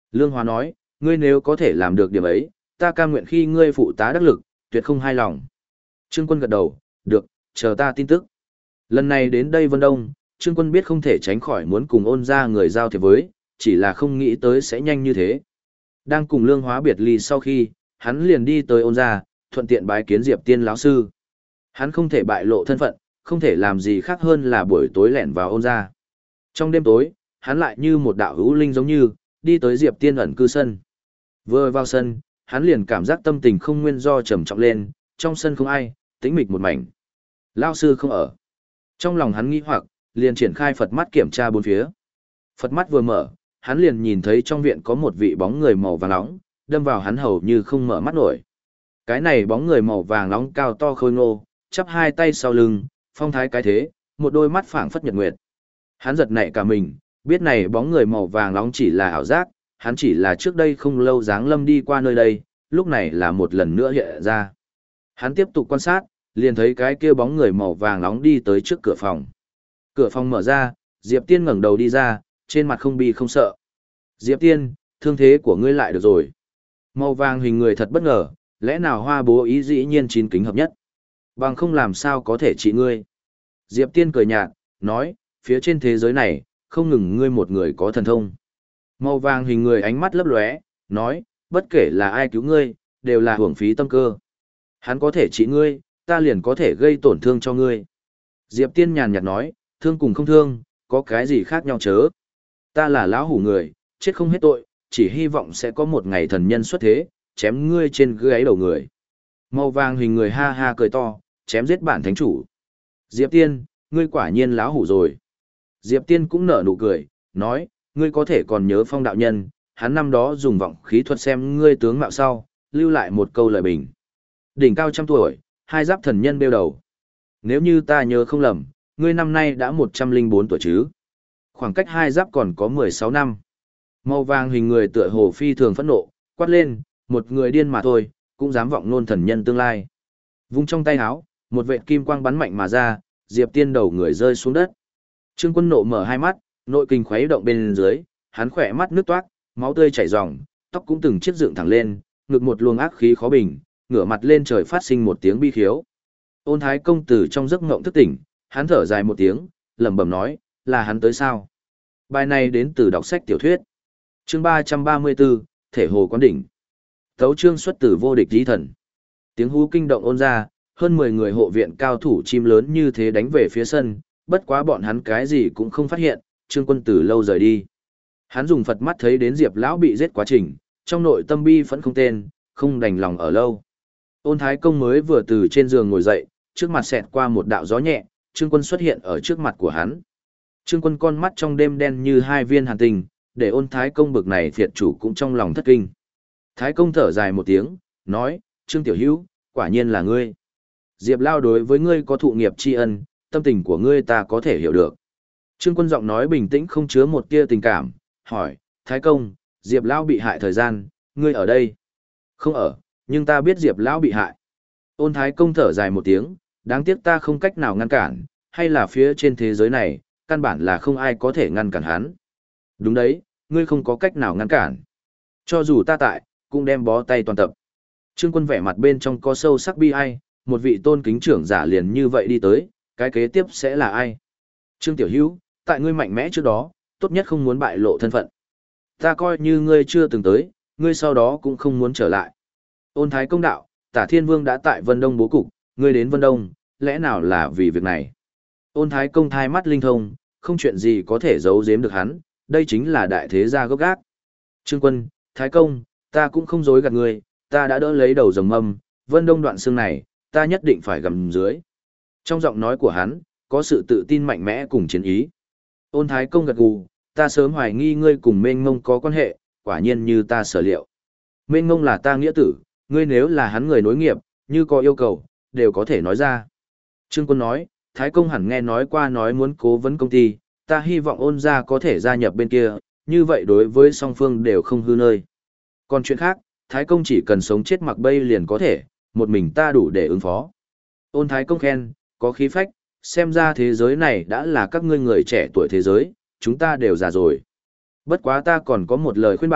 Lương Hóa nói, ngươi nếu có thể làm được điểm ấy, ta cam nguyện khi ngươi phụ tá đắc lực, tuyệt không hai lòng. Trương Quân gật đầu, được, chờ ta tin tức. Lần này đến đây Vân Đông, Trương Quân biết không thể tránh khỏi muốn cùng ôn ra người giao thiệp với, chỉ là không nghĩ tới sẽ nhanh như thế. Đang cùng Lương Hóa biệt ly sau khi, hắn liền đi tới ôn ra, thuận tiện bái kiến Diệp Tiên lão sư. Hắn không thể bại lộ thân phận, không thể làm gì khác hơn là buổi tối lẻn vào ôn ra. Trong đêm tối, hắn lại như một đạo hữu linh giống như, đi tới Diệp Tiên ẩn cư sân. Vừa vào sân, hắn liền cảm giác tâm tình không nguyên do trầm trọng lên, trong sân không ai, tĩnh mịch một mảnh. Lão sư không ở. Trong lòng hắn nghi hoặc, liền triển khai Phật mắt kiểm tra bốn phía. Phật mắt vừa mở, hắn liền nhìn thấy trong viện có một vị bóng người màu vàng nóng, đâm vào hắn hầu như không mở mắt nổi. Cái này bóng người màu vàng nóng cao to khôi ngô, chắp hai tay sau lưng, phong thái cái thế, một đôi mắt phảng phất nhật nguyệt. Hắn giật nảy cả mình, biết này bóng người màu vàng nóng chỉ là ảo giác, hắn chỉ là trước đây không lâu dáng lâm đi qua nơi đây, lúc này là một lần nữa hiện ra. Hắn tiếp tục quan sát, liền thấy cái kia bóng người màu vàng nóng đi tới trước cửa phòng. Cửa phòng mở ra, Diệp Tiên ngẩng đầu đi ra, trên mặt không bi không sợ. Diệp Tiên, thương thế của ngươi lại được rồi. Màu vàng hình người thật bất ngờ, lẽ nào Hoa bố ý dĩ nhiên chín kính hợp nhất. Bằng không làm sao có thể trị ngươi. Diệp Tiên cười nhạt, nói, phía trên thế giới này, không ngừng ngươi một người có thần thông. Màu vàng hình người ánh mắt lấp lóe, nói, bất kể là ai cứu ngươi, đều là hưởng phí tâm cơ. Hắn có thể trị ngươi, ta liền có thể gây tổn thương cho ngươi. Diệp Tiên nhàn nhạt nói, thương cùng không thương, có cái gì khác nhau chớ. Ta là lão hủ người, chết không hết tội, chỉ hy vọng sẽ có một ngày thần nhân xuất thế, chém ngươi trên gáy đầu người. Màu vàng hình người ha ha cười to, chém giết bản thánh chủ. Diệp Tiên, ngươi quả nhiên lão hủ rồi. Diệp Tiên cũng nở nụ cười, nói, ngươi có thể còn nhớ Phong đạo nhân, hắn năm đó dùng vọng khí thuật xem ngươi tướng mạo sau, lưu lại một câu lời bình. Đỉnh cao 100 tuổi, hai giáp thần nhân bêu đầu. Nếu như ta nhớ không lầm, ngươi năm nay đã 104 tuổi chứ. Khoảng cách hai giáp còn có 16 năm. Màu vàng hình người tựa hồ phi thường phẫn nộ, quát lên, một người điên mà thôi, cũng dám vọng nôn thần nhân tương lai. Vung trong tay áo, một vệt kim quang bắn mạnh mà ra, Diệp Tiên đầu người rơi xuống đất. Trương Quân nộ mở hai mắt, nội kinh khuấy động bên dưới, hắn khỏe mắt nước toát, máu tươi chảy ròng, tóc cũng từng chiếc dựng thẳng lên, ngực một luồng ác khí khó bình, ngửa mặt lên trời phát sinh một tiếng bi khiếu. Ôn Thái công tử trong giấc ngộng thức tỉnh, hắn thở dài một tiếng, lẩm bẩm nói, là hắn tới sao? Bài này đến từ đọc sách tiểu thuyết. Chương 334, Thể hồ quán đỉnh. Tấu chương xuất từ vô địch chí thần. Tiếng hú kinh động ôn ra, hơn 10 người hộ viện cao thủ chim lớn như thế đánh về phía sân, bất quá bọn hắn cái gì cũng không phát hiện, Trương Quân từ lâu rời đi. Hắn dùng Phật mắt thấy đến Diệp lão bị giết quá trình, trong nội tâm bi phẫn không tên, không đành lòng ở lâu. Ôn Thái công mới vừa từ trên giường ngồi dậy, trước mặt xẹt qua một đạo gió nhẹ, Trương Quân xuất hiện ở trước mặt của hắn. Trương Quân con mắt trong đêm đen như hai viên hàn tinh, để Ôn Thái công bực này phiệt chủ cũng trong lòng thất kinh. Thái công thở dài một tiếng, nói, Trương Tiểu Hữu, quả nhiên là ngươi. Diệp Lao đối với ngươi có thụ nghiệp tri ân, tâm tình của ngươi ta có thể hiểu được. Trương Quân giọng nói bình tĩnh không chứa một tia tình cảm, hỏi, Thái công, Diệp Lao bị hại thời gian, ngươi ở đây? Không ở, nhưng ta biết Diệp Lão bị hại. Ôn Thái công thở dài một tiếng, đáng tiếc ta không cách nào ngăn cản, hay là phía trên thế giới này, căn bản là không ai có thể ngăn cản hắn. Đúng đấy, ngươi không có cách nào ngăn cản. Cho dù ta tại, cũng đem bó tay toàn tập. Trương Quân vẻ mặt bên trong có sâu sắc bi ai, một vị tôn kính trưởng giả liền như vậy đi tới, cái kế tiếp sẽ là ai? Trương Tiểu Hữu, tại ngươi mạnh mẽ trước đó, tốt nhất không muốn bại lộ thân phận. Ta coi như ngươi chưa từng tới, ngươi sau đó cũng không muốn trở lại. Ôn Thái công đạo, Tả Thiên Vương đã tại Vân Đông bố cục, ngươi đến Vân Đông, lẽ nào là vì việc này? Ôn Thái công thai mắt linh thông, không chuyện gì có thể giấu giếm được hắn, đây chính là đại thế gia gốc gác. Trương Quân, Thái công, ta cũng không dối gạt ngươi, ta đã đỡ lấy đầu rồng mâm, Vân Đông đoạn xương này, ta nhất định phải gầm dưới. Trong giọng nói của hắn, có sự tự tin mạnh mẽ cùng chiến ý. Ôn Thái công gật gù, ta sớm hoài nghi ngươi cùng Mênh Mông có quan hệ, quả nhiên như ta sở liệu. Mênh Mông là ta nghĩa tử, ngươi nếu là hắn người nối nghiệp, như có yêu cầu, đều có thể nói ra. Trương Quân nói, Thái công hẳn nghe nói qua nói muốn cố vấn công ty, ta hy vọng Ôn gia có thể gia nhập bên kia, như vậy đối với song phương đều không hư nơi. Còn chuyện khác, Thái công chỉ cần sống chết mặc bay liền có thể, một mình ta đủ để ứng phó. Ôn Thái công khen, có khí phách, xem ra thế giới này đã là các ngươi người trẻ tuổi thế giới, chúng ta đều già rồi. Bất quá ta còn có một lời khuyên bảo,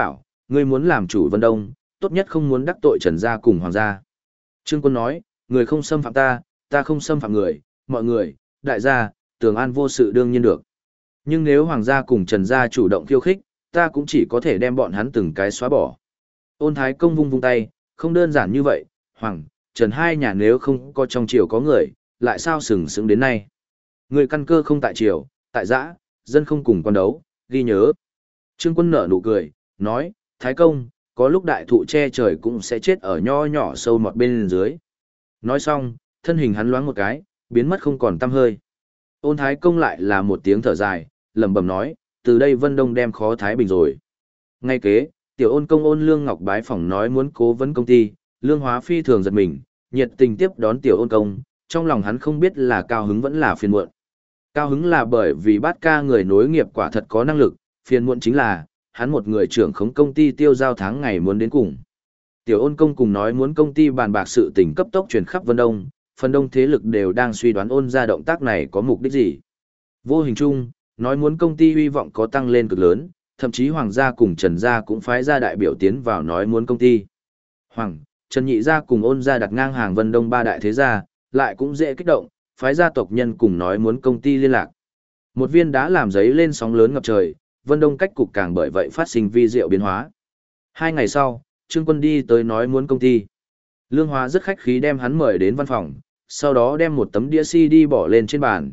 ngươi muốn làm chủ Vân Đông, tốt nhất không muốn đắc tội Trần gia cùng Hoàng gia. Trương Quân nói, người không xâm phạm ta, ta không xâm phạm người, mọi người, đại gia, tường an vô sự đương nhiên được. Nhưng nếu Hoàng gia cùng Trần gia chủ động khiêu khích, ta cũng chỉ có thể đem bọn hắn từng cái xóa bỏ. Ôn Thái Công vung vung tay, không đơn giản như vậy, Hoàng, Trần hai nhà nếu không có trong triều có người, lại sao sừng sững đến nay. Người căn cơ không tại triều, tại giã, dân không cùng quan đấu, ghi nhớ. Trương Quân nở nụ cười, nói, Thái Công, có lúc đại thụ che trời cũng sẽ chết ở nho nhỏ sâu mọt bên dưới. Nói xong, thân hình hắn loáng một cái, biến mất không còn tăm hơi. Ôn Thái Công lại là một tiếng thở dài, lẩm bẩm nói, từ đây Vân Đông đem khó Thái Bình rồi. Ngay kế, tiểu ôn công Ôn Lương Ngọc bái phỏng nói muốn cố vấn công ty, Lương Hóa phi thường giật mình, nhiệt tình tiếp đón tiểu ôn công, trong lòng hắn không biết là cao hứng vẫn là phiền muộn. Cao hứng là bởi vì Bát Ca người nối nghiệp quả thật có năng lực, phiền muộn chính là, hắn một người trưởng khống công ty tiêu giao tháng ngày muốn đến cùng. Tiểu ôn công cùng nói muốn công ty bàn bạc sự tình cấp tốc truyền khắp Vân Đông, phần đông thế lực đều đang suy đoán ôn ra động tác này có mục đích gì. Vô hình chung, nói muốn công ty hy vọng có tăng lên cực lớn, thậm chí Hoàng gia cùng Trần gia cũng phái ra đại biểu tiến vào nói muốn công ty. Hoàng, Trần nhị gia cùng ôn gia đặt ngang hàng Vân Đông ba đại thế gia, lại cũng dễ kích động, phái gia tộc nhân cùng nói muốn công ty liên lạc. Một viên đá làm giấy lên sóng lớn ngập trời, Vân Đông cách cục càng bởi vậy phát sinh vi diệu biến hóa. 2 ngày sau, Trương Quân đi tới nói muốn công ty. Lương Hóa rất khách khí đem hắn mời đến văn phòng, sau đó đem một tấm đĩa CD bỏ lên trên bàn,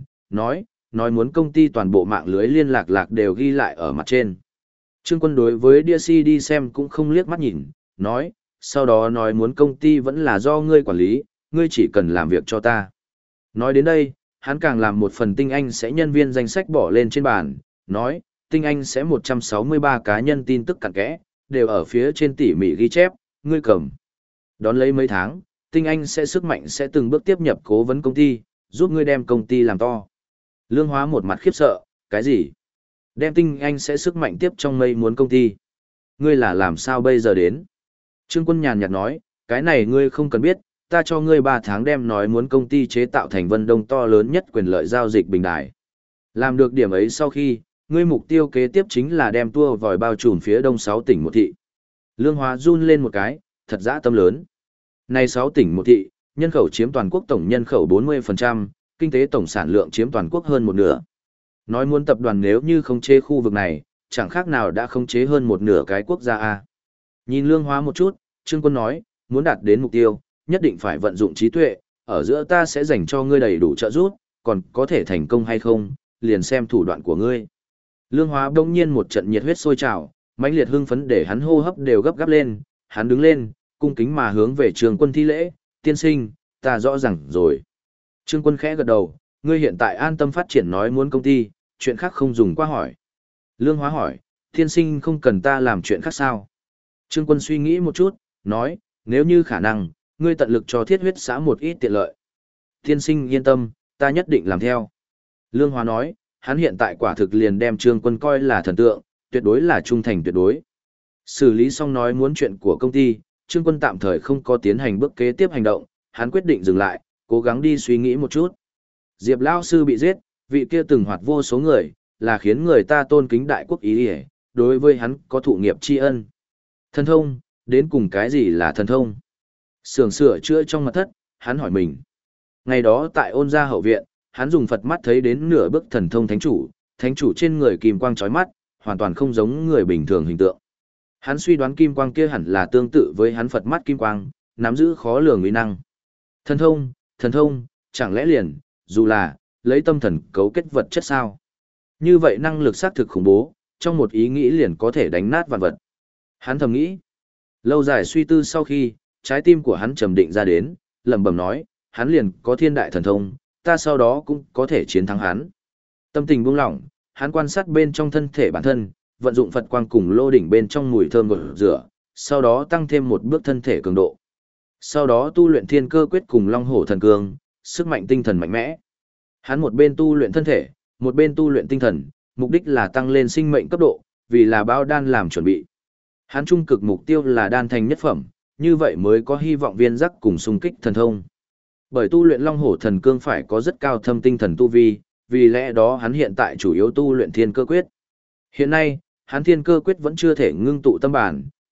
nói muốn công ty toàn bộ mạng lưới liên lạc đều ghi lại ở mặt trên. Trương Quân đối với đĩa CD xem cũng không liếc mắt nhìn, nói, sau đó nói muốn công ty vẫn là do ngươi quản lý, ngươi chỉ cần làm việc cho ta. Nói đến đây, hắn càng làm một phần tinh anh sẽ nhân viên danh sách bỏ lên trên bàn, nói, tinh anh sẽ 163 cá nhân tin tức cặn kẽ, đều ở phía trên tỉ mỉ ghi chép, ngươi cầm. Đón lấy mấy tháng, tinh anh sẽ sức mạnh sẽ từng bước tiếp nhập cố vấn công ty, giúp ngươi đem công ty làm to. Lương Hóa một mặt khiếp sợ, cái gì? Đem tinh anh sẽ sức mạnh tiếp trong mây muốn công ty. Ngươi là làm sao bây giờ đến? Trương Quân nhàn nhạt nói, cái này ngươi không cần biết, ta cho ngươi 3 tháng đem nói muốn công ty chế tạo thành Vân Đông to lớn nhất quyền lợi giao dịch bình đài. Làm được điểm ấy sau khi, ngươi mục tiêu kế tiếp chính là đem tua vòi bao trùm phía đông 6 tỉnh một thị. Lương Hóa run lên một cái, thật dã tâm lớn. Này 6 tỉnh một thị, nhân khẩu chiếm toàn quốc tổng nhân khẩu 40%, kinh tế tổng sản lượng chiếm toàn quốc hơn một nửa. Nói muốn tập đoàn nếu như không chế khu vực này, chẳng khác nào đã không chế hơn một nửa cái quốc gia A. Nhìn Lương Hóa một chút, Trương Quân nói, muốn đạt đến mục tiêu, nhất định phải vận dụng trí tuệ, ở giữa ta sẽ dành cho ngươi đầy đủ trợ giúp, còn có thể thành công hay không, liền xem thủ đoạn của ngươi. Lương Hóa bỗng nhiên một trận nhiệt huyết sôi trào, mãnh liệt hưng phấn để hắn hô hấp đều gấp gáp lên, hắn đứng lên, cung kính mà hướng về Trương Quân thi lễ, tiên sinh, ta rõ ràng rồi. Trương Quân khẽ gật đầu, ngươi hiện tại an tâm phát triển nói muốn công ty, chuyện khác không dùng qua hỏi. Lương Hóa hỏi, tiên sinh không cần ta làm chuyện khác sao? Trương Quân suy nghĩ một chút, nói, nếu như khả năng, ngươi tận lực cho thiết huyết xã một ít tiện lợi. Tiên sinh yên tâm, ta nhất định làm theo. Lương Hóa nói, hắn hiện tại quả thực liền đem Trương Quân coi là thần tượng, tuyệt đối là trung thành tuyệt đối. Xử lý xong nói muốn chuyện của công ty, Trương Quân tạm thời không có tiến hành bước kế tiếp hành động, hắn quyết định dừng lại, cố gắng đi suy nghĩ một chút. Diệp Lao Sư bị giết, vị kia từng hoạt vô số người, là khiến người ta tôn kính đại quốc ý hề, đối với hắn có thụ nghiệp tri ân. Thần thông, đến cùng cái gì là thần thông? Sưởng sửa chữa trong mật thất, hắn hỏi mình. Ngày đó tại Ôn gia hậu viện, hắn dùng Phật mắt thấy đến nửa bức thần thông thánh chủ trên người kim quang chói mắt, hoàn toàn không giống người bình thường hình tượng. Hắn suy đoán kim quang kia hẳn là tương tự với hắn Phật mắt kim quang, nắm giữ khó lường uy năng. Thần thông, chẳng lẽ liền, dù là, lấy tâm thần cấu kết vật chất sao? Như vậy năng lực xác thực khủng bố, trong một ý nghĩ liền có thể đánh nát vạn vật. Hắn thầm nghĩ. Lâu dài suy tư sau khi, trái tim của hắn trầm định ra đến, lẩm bẩm nói, hắn liền có thiên đại thần thông, ta sau đó cũng có thể chiến thắng hắn. Tâm tình buông lỏng, hắn quan sát bên trong thân thể bản thân, vận dụng Phật quang cùng lô đỉnh bên trong mùi thơm gột rửa, sau đó tăng thêm một bước thân thể cường độ. Sau đó tu luyện thiên cơ quyết cùng long hổ thần cương, sức mạnh tinh thần mạnh mẽ. Hắn một bên tu luyện thân thể, một bên tu luyện tinh thần, mục đích là tăng lên sinh mệnh cấp độ, vì là bao đan làm chuẩn bị. Hắn trung cực mục tiêu là đan thành nhất phẩm, như vậy mới có hy vọng viên giác cùng xung kích thần thông. Bởi tu luyện long hổ thần cương phải có rất cao thâm tinh thần tu vi, vì lẽ đó hắn hiện tại chủ yếu tu luyện thiên cơ quyết. Hiện nay, hắn thiên cơ quyết vẫn chưa thể ngưng tụ tâm bản,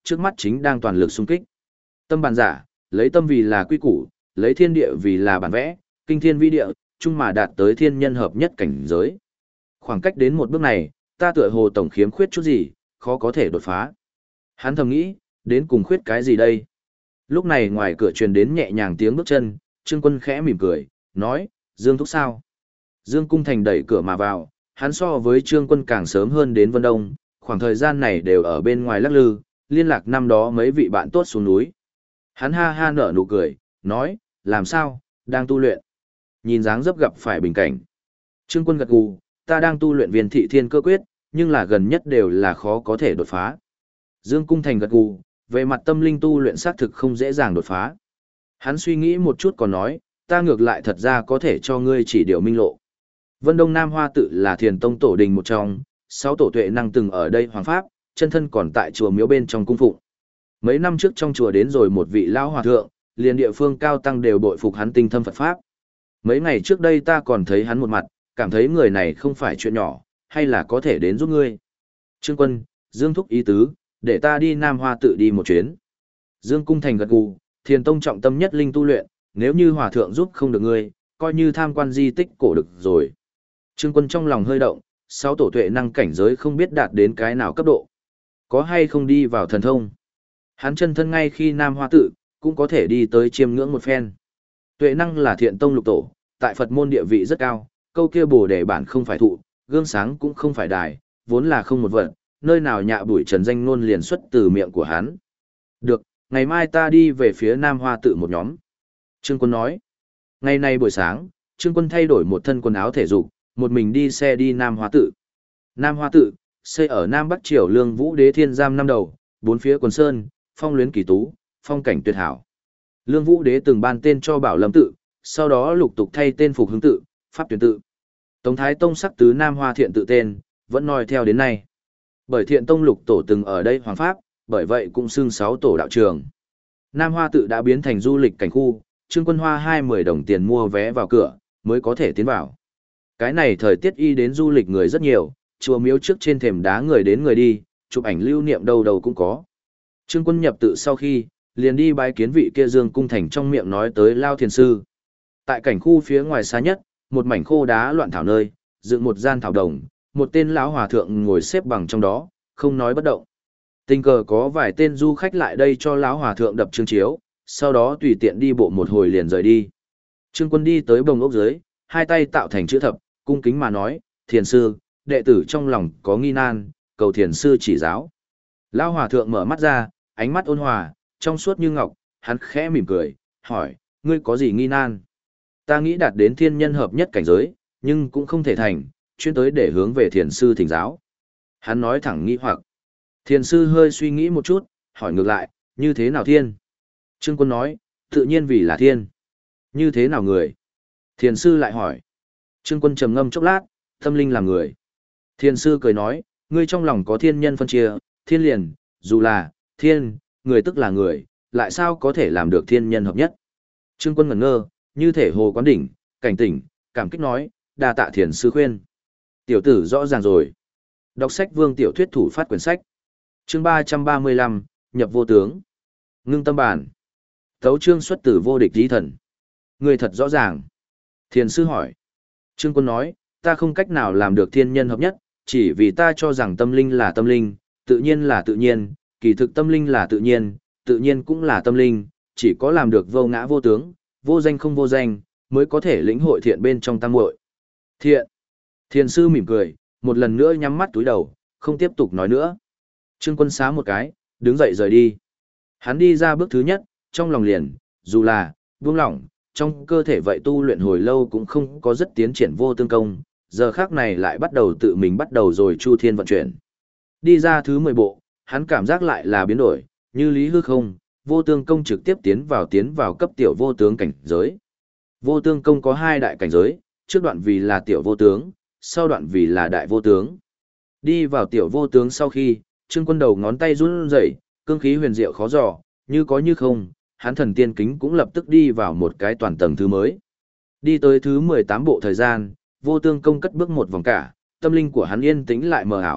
trước mắt chính đang toàn lực xung kích. Tâm bản giả, lấy tâm vì là quy củ, lấy thiên địa vì là bản vẽ, kinh thiên vi địa, chung mà đạt tới thiên nhân hợp nhất cảnh giới. Khoảng cách đến một bước này, ta tựa hồ tổng khiếm khuyết chút gì, khó có thể đột phá. Hắn thầm nghĩ, đến cùng khuyết cái gì đây? Lúc này ngoài cửa truyền đến nhẹ nhàng tiếng bước chân, Trương Quân khẽ mỉm cười, nói, Dương Thúc sao? Dương Cung Thành đẩy cửa mà vào, hắn so với Trương Quân càng sớm hơn đến Vân Đông, khoảng thời gian này đều ở bên ngoài lắc lư, liên lạc năm đó mấy vị bạn tốt xuống núi. Hắn ha ha nở nụ cười, nói, làm sao, đang tu luyện. Nhìn dáng dấp gặp phải bình cảnh. Trương Quân gật gù, ta đang tu luyện viên thị thiên cơ quyết, nhưng là gần nhất đều là khó có thể đột phá. Dương Cung Thành gật gù, về mặt tâm linh tu luyện xác thực không dễ dàng đột phá. Hắn suy nghĩ một chút còn nói, ta ngược lại thật ra có thể cho ngươi chỉ điều minh lộ. Vân Đông Nam Hoa tự là Thiền Tông tổ đình một trong, 6 tổ tuệ năng từng ở đây hoàng pháp, chân thân còn tại chùa miếu bên trong cung phụng. Mấy năm trước trong chùa đến rồi một vị lão hòa thượng, liền địa phương cao tăng đều bội phục hắn tinh thâm Phật pháp. Mấy ngày trước đây ta còn thấy hắn một mặt, cảm thấy người này không phải chuyện nhỏ, hay là có thể đến giúp ngươi. Trương Quân, Dương Thúc ý tứ, để ta đi Nam Hoa tự đi một chuyến. Dương Cung Thành gật gù, Thiền Tông trọng tâm nhất linh tu luyện, nếu như hòa thượng giúp không được ngươi, coi như tham quan di tích cổ được rồi. Trương Quân trong lòng hơi động, 6 tổ tuệ năng cảnh giới không biết đạt đến cái nào cấp độ. Có hay không đi vào thần thông. Hắn chân thân ngay khi Nam Hoa tự, cũng có thể đi tới chiêm ngưỡng một phen. Tuệ năng là Thiện Tông lục tổ, tại Phật môn địa vị rất cao, câu kia bồ đề bản không phải thụ, gương sáng cũng không phải đài, vốn là không một vật, nơi nào nhạ bụi trần danh nôn liền xuất từ miệng của hắn. Được, ngày mai ta đi về phía Nam Hoa tự một nhóm. Trương Quân nói. Ngày nay buổi sáng, Trương Quân thay đổi một thân quần áo thể dục, một mình đi xe đi Nam Hoa tự. Nam Hoa tự, xây ở Nam Bắc Triều Lương Vũ Đế Thiên Giam năm đầu, bốn phía quần sơn, phong luyến kỳ tú, phong cảnh tuyệt hảo. Lương Vũ Đế từng ban tên cho Bảo Lâm tự, sau đó lục tục thay tên Phục Hưng tự, Pháp Tuyển tự. Tống Thái Tông sắc tứ Nam Hoa Thiện tự tên, vẫn noi theo đến nay. Bởi Thiện Tông lục tổ từng ở đây hoàng pháp, bởi vậy cũng xưng 6 tổ đạo trường. Nam Hoa tự đã biến thành du lịch cảnh khu, Trương Quân hoa 20 đồng tiền mua vé vào cửa, mới có thể tiến vào. Cái này thời tiết y đến du lịch người rất nhiều, chùa miếu trước trên thềm đá người đến người đi, chụp ảnh lưu niệm đâu đâu cũng có. Trương Quân nhập tự sau khi, liền đi bái kiến vị kia Dương Cung Thành trong miệng nói tới Lao Thiền Sư. Tại cảnh khu phía ngoài xa nhất, một mảnh khô đá loạn thảo nơi, dựng một gian thảo đồng, một tên lão hòa thượng ngồi xếp bằng trong đó, không nói bất động. Tình cờ có vài tên du khách lại đây cho lão hòa thượng đập chương chiếu, sau đó tùy tiện đi bộ một hồi liền rời đi. Trương Quân đi tới bồng ốc dưới, hai tay tạo thành chữ thập, cung kính mà nói, Thiền Sư, đệ tử trong lòng có nghi nan, cầu Thiền Sư chỉ giáo. Lão hòa thượng mở mắt ra, ánh mắt ôn hòa, trong suốt như ngọc, hắn khẽ mỉm cười, hỏi, ngươi có gì nghi nan? Ta nghĩ đạt đến thiên nhân hợp nhất cảnh giới, nhưng cũng không thể thành, chuyên tới để hướng về Thiền Sư thỉnh giáo. Hắn nói thẳng nghi hoặc. Thiền Sư hơi suy nghĩ một chút, hỏi ngược lại, như thế nào thiên? Trương Quân nói, tự nhiên vì là thiên. Như thế nào người? Thiền Sư lại hỏi. Trương Quân trầm ngâm chốc lát, tâm linh làm người. Thiền Sư cười nói, ngươi trong lòng có thiên nhân phân chia, thiên liền, dù là, thiên, người tức là người, lại sao có thể làm được thiên nhân hợp nhất? Trương Quân ngẩn ngơ, như thể hồ quán đỉnh, cảnh tỉnh, cảm kích nói, đa tạ Thiền Sư khuyên. Tiểu tử rõ ràng rồi. Đọc sách Vương Tiểu Thuyết thủ phát quyển sách. Chương 335, nhập vô tướng. Ngưng tâm bản. Tấu chương xuất từ vô địch lý thần. Người thật rõ ràng. Thiền Sư hỏi. Trương Quân nói, ta không cách nào làm được thiên nhân hợp nhất, chỉ vì ta cho rằng tâm linh là tâm linh, tự nhiên là tự nhiên, kỳ thực tâm linh là tự nhiên cũng là tâm linh, chỉ có làm được vô ngã vô tướng, vô danh không vô danh, mới có thể lĩnh hội thiện bên trong tam muội. Thiện. Thiền Sư mỉm cười, một lần nữa nhắm mắt túi đầu, không tiếp tục nói nữa. Trương Quân xá một cái, đứng dậy rời đi. Hắn đi ra bước thứ nhất, trong lòng liền, dù là, buông lỏng, trong cơ thể vậy tu luyện hồi lâu cũng không có rất tiến triển vô tương công, giờ khác này lại bắt đầu tự mình bắt đầu rồi chu thiên vận chuyển. Đi ra thứ 10 bộ, hắn cảm giác lại là biến đổi, như lý hư không, vô tương công trực tiếp tiến vào cấp tiểu vô tướng cảnh giới. Vô tương công có 2 đại cảnh giới, trước đoạn vì là tiểu vô tướng, sau đoạn vì là đại vô tướng. Đi vào tiểu vô tướng sau khi, Trương Quân đầu ngón tay run rẩy, cương khí huyền diệu khó dò, như có như không, hắn thần tiên kính cũng lập tức đi vào một cái toàn tầng thứ mới. Đi tới thứ 18 bộ thời gian, vô tương công cất bước một vòng cả, tâm linh của hắn yên tĩnh lại mờ ảo,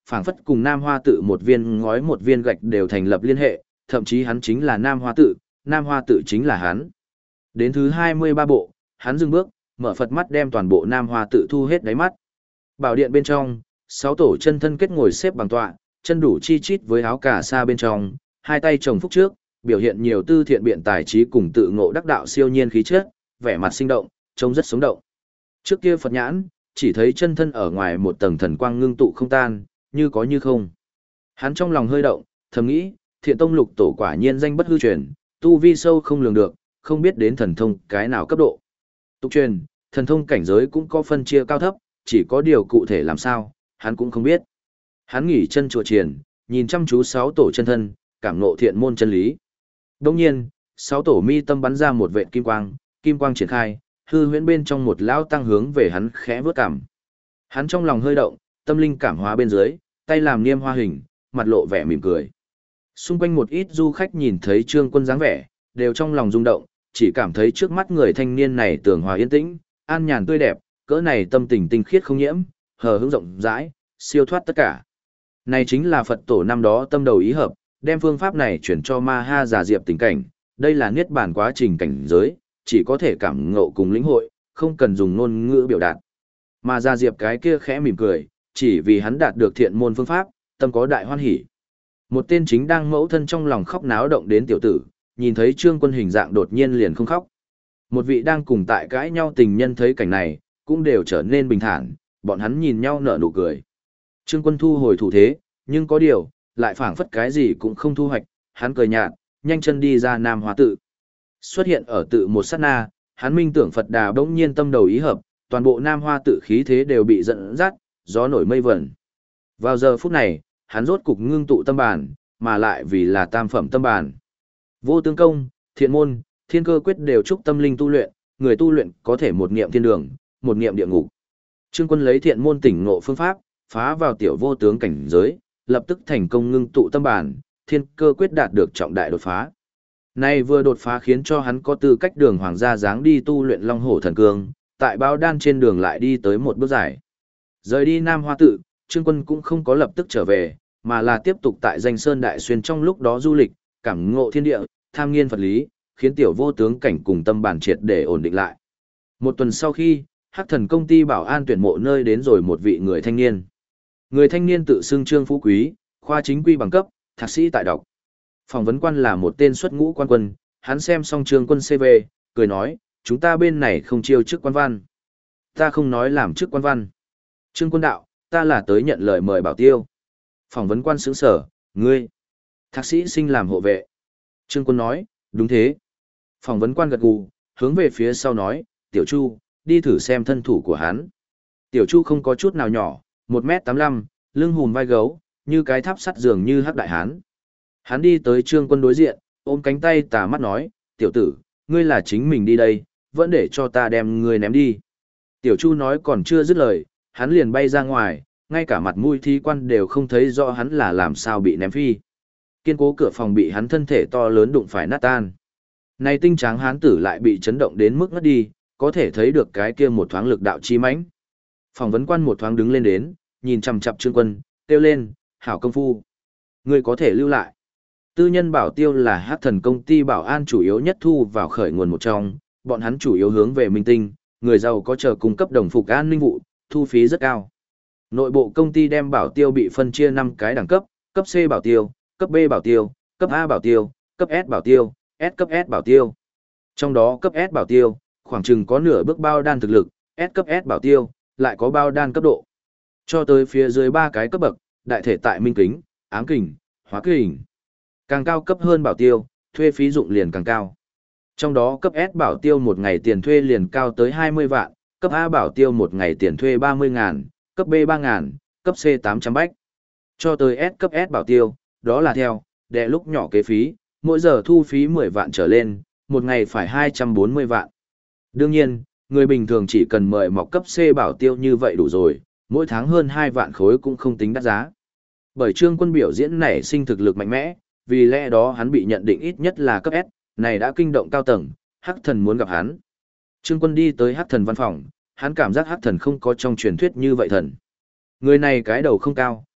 phảng phất cùng Nam Hoa tự một viên ngói một viên gạch đều thành lập liên hệ, thậm chí hắn chính là Nam Hoa tự, Nam Hoa tự chính là hắn. Đến thứ 23 bộ, hắn dừng bước, mở Phật mắt đem toàn bộ Nam Hoa tự thu hết đáy mắt. Bảo điện bên trong, 6 tổ chân thân kết ngồi xếp bằng tọa, chân đủ chi chít với áo cà sa bên trong, hai tay chồng phúc trước, biểu hiện nhiều tư thiện biện tài trí cùng tự ngộ đắc đạo siêu nhiên khí chất, vẻ mặt sinh động, trông rất sống động. Trước kia Phật nhãn, chỉ thấy chân thân ở ngoài một tầng thần quang ngưng tụ không tan, như có như không. Hắn trong lòng hơi động, thầm nghĩ, Thiện Tông Lục tổ quả nhiên danh bất hư truyền, tu vi sâu không lường được, không biết đến thần thông cái nào cấp độ. Tục truyền, thần thông cảnh giới cũng có phân chia cao thấp, chỉ có điều cụ thể làm sao, hắn cũng không biết. Hắn nghỉ chân chùa triển, nhìn chăm chú 6 tổ chân thân, cảm ngộ thiện môn chân lý. Đồng nhiên, 6 tổ mi tâm bắn ra một vệt kim quang triển khai, hư huyễn bên trong một lão tăng hướng về hắn khẽ vướt cảm. Hắn trong lòng hơi động, tâm linh cảm hóa bên dưới, tay làm niêm hoa hình, mặt lộ vẻ mỉm cười. Xung quanh một ít du khách nhìn thấy Trương Quân dáng vẻ, đều trong lòng rung động, chỉ cảm thấy trước mắt người thanh niên này tường hòa yên tĩnh, an nhàn tươi đẹp, cỡ này tâm tình tinh khiết không nhiễm, hờ hững rộng rãi, siêu thoát tất cả. Này chính là Phật tổ năm đó tâm đầu ý hợp, đem phương pháp này chuyển cho Ma Ha giả diệp tình cảnh, đây là niết bàn quá trình cảnh giới, chỉ có thể cảm ngộ cùng lĩnh hội, không cần dùng ngôn ngữ biểu đạt. Mà Gia Diệp cái kia khẽ mỉm cười, chỉ vì hắn đạt được thiện môn phương pháp, tâm có đại hoan hỉ. Một tên chính đang mẫu thân trong lòng khóc náo động đến tiểu tử, nhìn thấy Trương Quân hình dạng đột nhiên liền không khóc. Một vị đang cùng tại cãi nhau tình nhân thấy cảnh này, cũng đều trở nên bình thản, bọn hắn nhìn nhau nở nụ cười. Trương Quân thu hồi thủ thế, nhưng có điều, lại phảng phất cái gì cũng không thu hoạch, hắn cười nhạt, nhanh chân đi ra Nam Hoa tự. Xuất hiện ở tự một sát na, hắn minh tưởng Phật Đà bỗng nhiên tâm đầu ý hợp, toàn bộ Nam Hoa tự khí thế đều bị dẫn dắt, gió nổi mây vẩn. Vào giờ phút này, hắn rốt cục ngưng tụ tâm bản, mà lại vì là tam phẩm tâm bản. Vô tướng công, thiện môn, thiên cơ quyết đều chúc tâm linh tu luyện, người tu luyện có thể một niệm thiên đường, một niệm địa ngục. Trương Quân lấy thiện môn tỉnh ngộ phương pháp, phá vào tiểu vô tướng cảnh giới, lập tức thành công ngưng tụ tâm bản, thiên cơ quyết đạt được trọng đại đột phá. Nay vừa đột phá khiến cho hắn có tư cách đường hoàng gia dáng đi tu luyện Long Hổ Thần Cương, tại Bao Đan trên đường lại đi tới một bước dài. Rời đi Nam Hoa tự, Trương Quân cũng không có lập tức trở về, mà là tiếp tục tại Danh Sơn Đại Xuyên trong lúc đó du lịch, cảm ngộ thiên địa, tham nghiên Phật lý, khiến tiểu vô tướng cảnh cùng tâm bản triệt để ổn định lại. Một tuần sau khi, Hắc Thần công ty bảo an tuyển mộ nơi đến rồi một vị người thanh niên. Người thanh niên tự xưng Trương Phú Quý, khoa chính quy bằng cấp, thạc sĩ tại đọc. Phỏng vấn quan là một tên xuất ngũ quan quân, hắn xem xong Trương Quân CV, cười nói, chúng ta bên này không chiêu chức quan văn. Ta không nói làm chức quan văn. Trương Quân đạo, ta là tới nhận lời mời bảo tiêu. Phỏng vấn quan sững sở, ngươi. Thạc sĩ sinh làm hộ vệ. Trương Quân nói, đúng thế. Phỏng vấn quan gật gù, hướng về phía sau nói, Tiểu Chu, đi thử xem thân thủ của hắn. Tiểu Chu không có chút nào nhỏ, 1m85, lưng hùm vai gấu, như cái tháp sắt dường như hắc đại hán. Hắn đi tới Trương Quân đối diện, ôm cánh tay tà mắt nói, tiểu tử, ngươi là chính mình đi đây, vẫn để cho ta đem ngươi ném đi. Tiểu Chu nói còn chưa dứt lời, hắn liền bay ra ngoài, ngay cả mặt mũi thi quan đều không thấy rõ hắn là làm sao bị ném phi. Kiên cố cửa phòng bị hắn thân thể to lớn đụng phải nát tan. Này tinh tráng hán tử lại bị chấn động đến mức ngất đi, có thể thấy được cái kia một thoáng lực đạo chi mãnh. Phỏng vấn quan một thoáng đứng lên đến, nhìn chằm chằm Trương Quân, kêu lên, hảo công phu. Ngươi có thể lưu lại. Tư nhân bảo tiêu là Hắc Thần công ty bảo an chủ yếu nhất thu vào khởi nguồn một trong, bọn hắn chủ yếu hướng về minh tinh, người giàu có chờ cung cấp đồng phục an ninh vụ, thu phí rất cao. Nội bộ công ty đem bảo tiêu bị phân chia 5 cái đẳng cấp, cấp C bảo tiêu, cấp B bảo tiêu, cấp A bảo tiêu, cấp S bảo tiêu, cấp S bảo tiêu. Trong đó cấp S bảo tiêu, khoảng chừng có nửa bước bao đan thực lực, cấp S bảo tiêu, lại có bao đan cấp độ. Cho tới phía dưới 3 cái cấp bậc, đại thể tại minh kính, ám kình, hóa kình. Càng cao cấp hơn bảo tiêu, thuê phí dụng liền càng cao. Trong đó cấp S bảo tiêu một ngày tiền thuê liền cao tới 20 vạn, cấp A bảo tiêu một ngày tiền thuê 30.000, cấp B 3.000, cấp C 800 bách. Cho tới S cấp S bảo tiêu, đó là theo, đệ lúc nhỏ kế phí, mỗi giờ thu phí 10 vạn trở lên, một ngày phải 240 vạn. Đương nhiên, người bình thường chỉ cần mời mọc cấp C bảo tiêu như vậy đủ rồi, mỗi tháng hơn 2 vạn khối cũng không tính đắt giá. Bởi Trương Quân biểu diễn nảy sinh thực lực mạnh mẽ, vì lẽ đó hắn bị nhận định ít nhất là cấp S, này đã kinh động cao tầng, Hắc Thần muốn gặp hắn. Trương Quân đi tới Hắc Thần văn phòng, hắn cảm giác Hắc Thần không có trong truyền thuyết như vậy thần. Người này cái đầu không cao,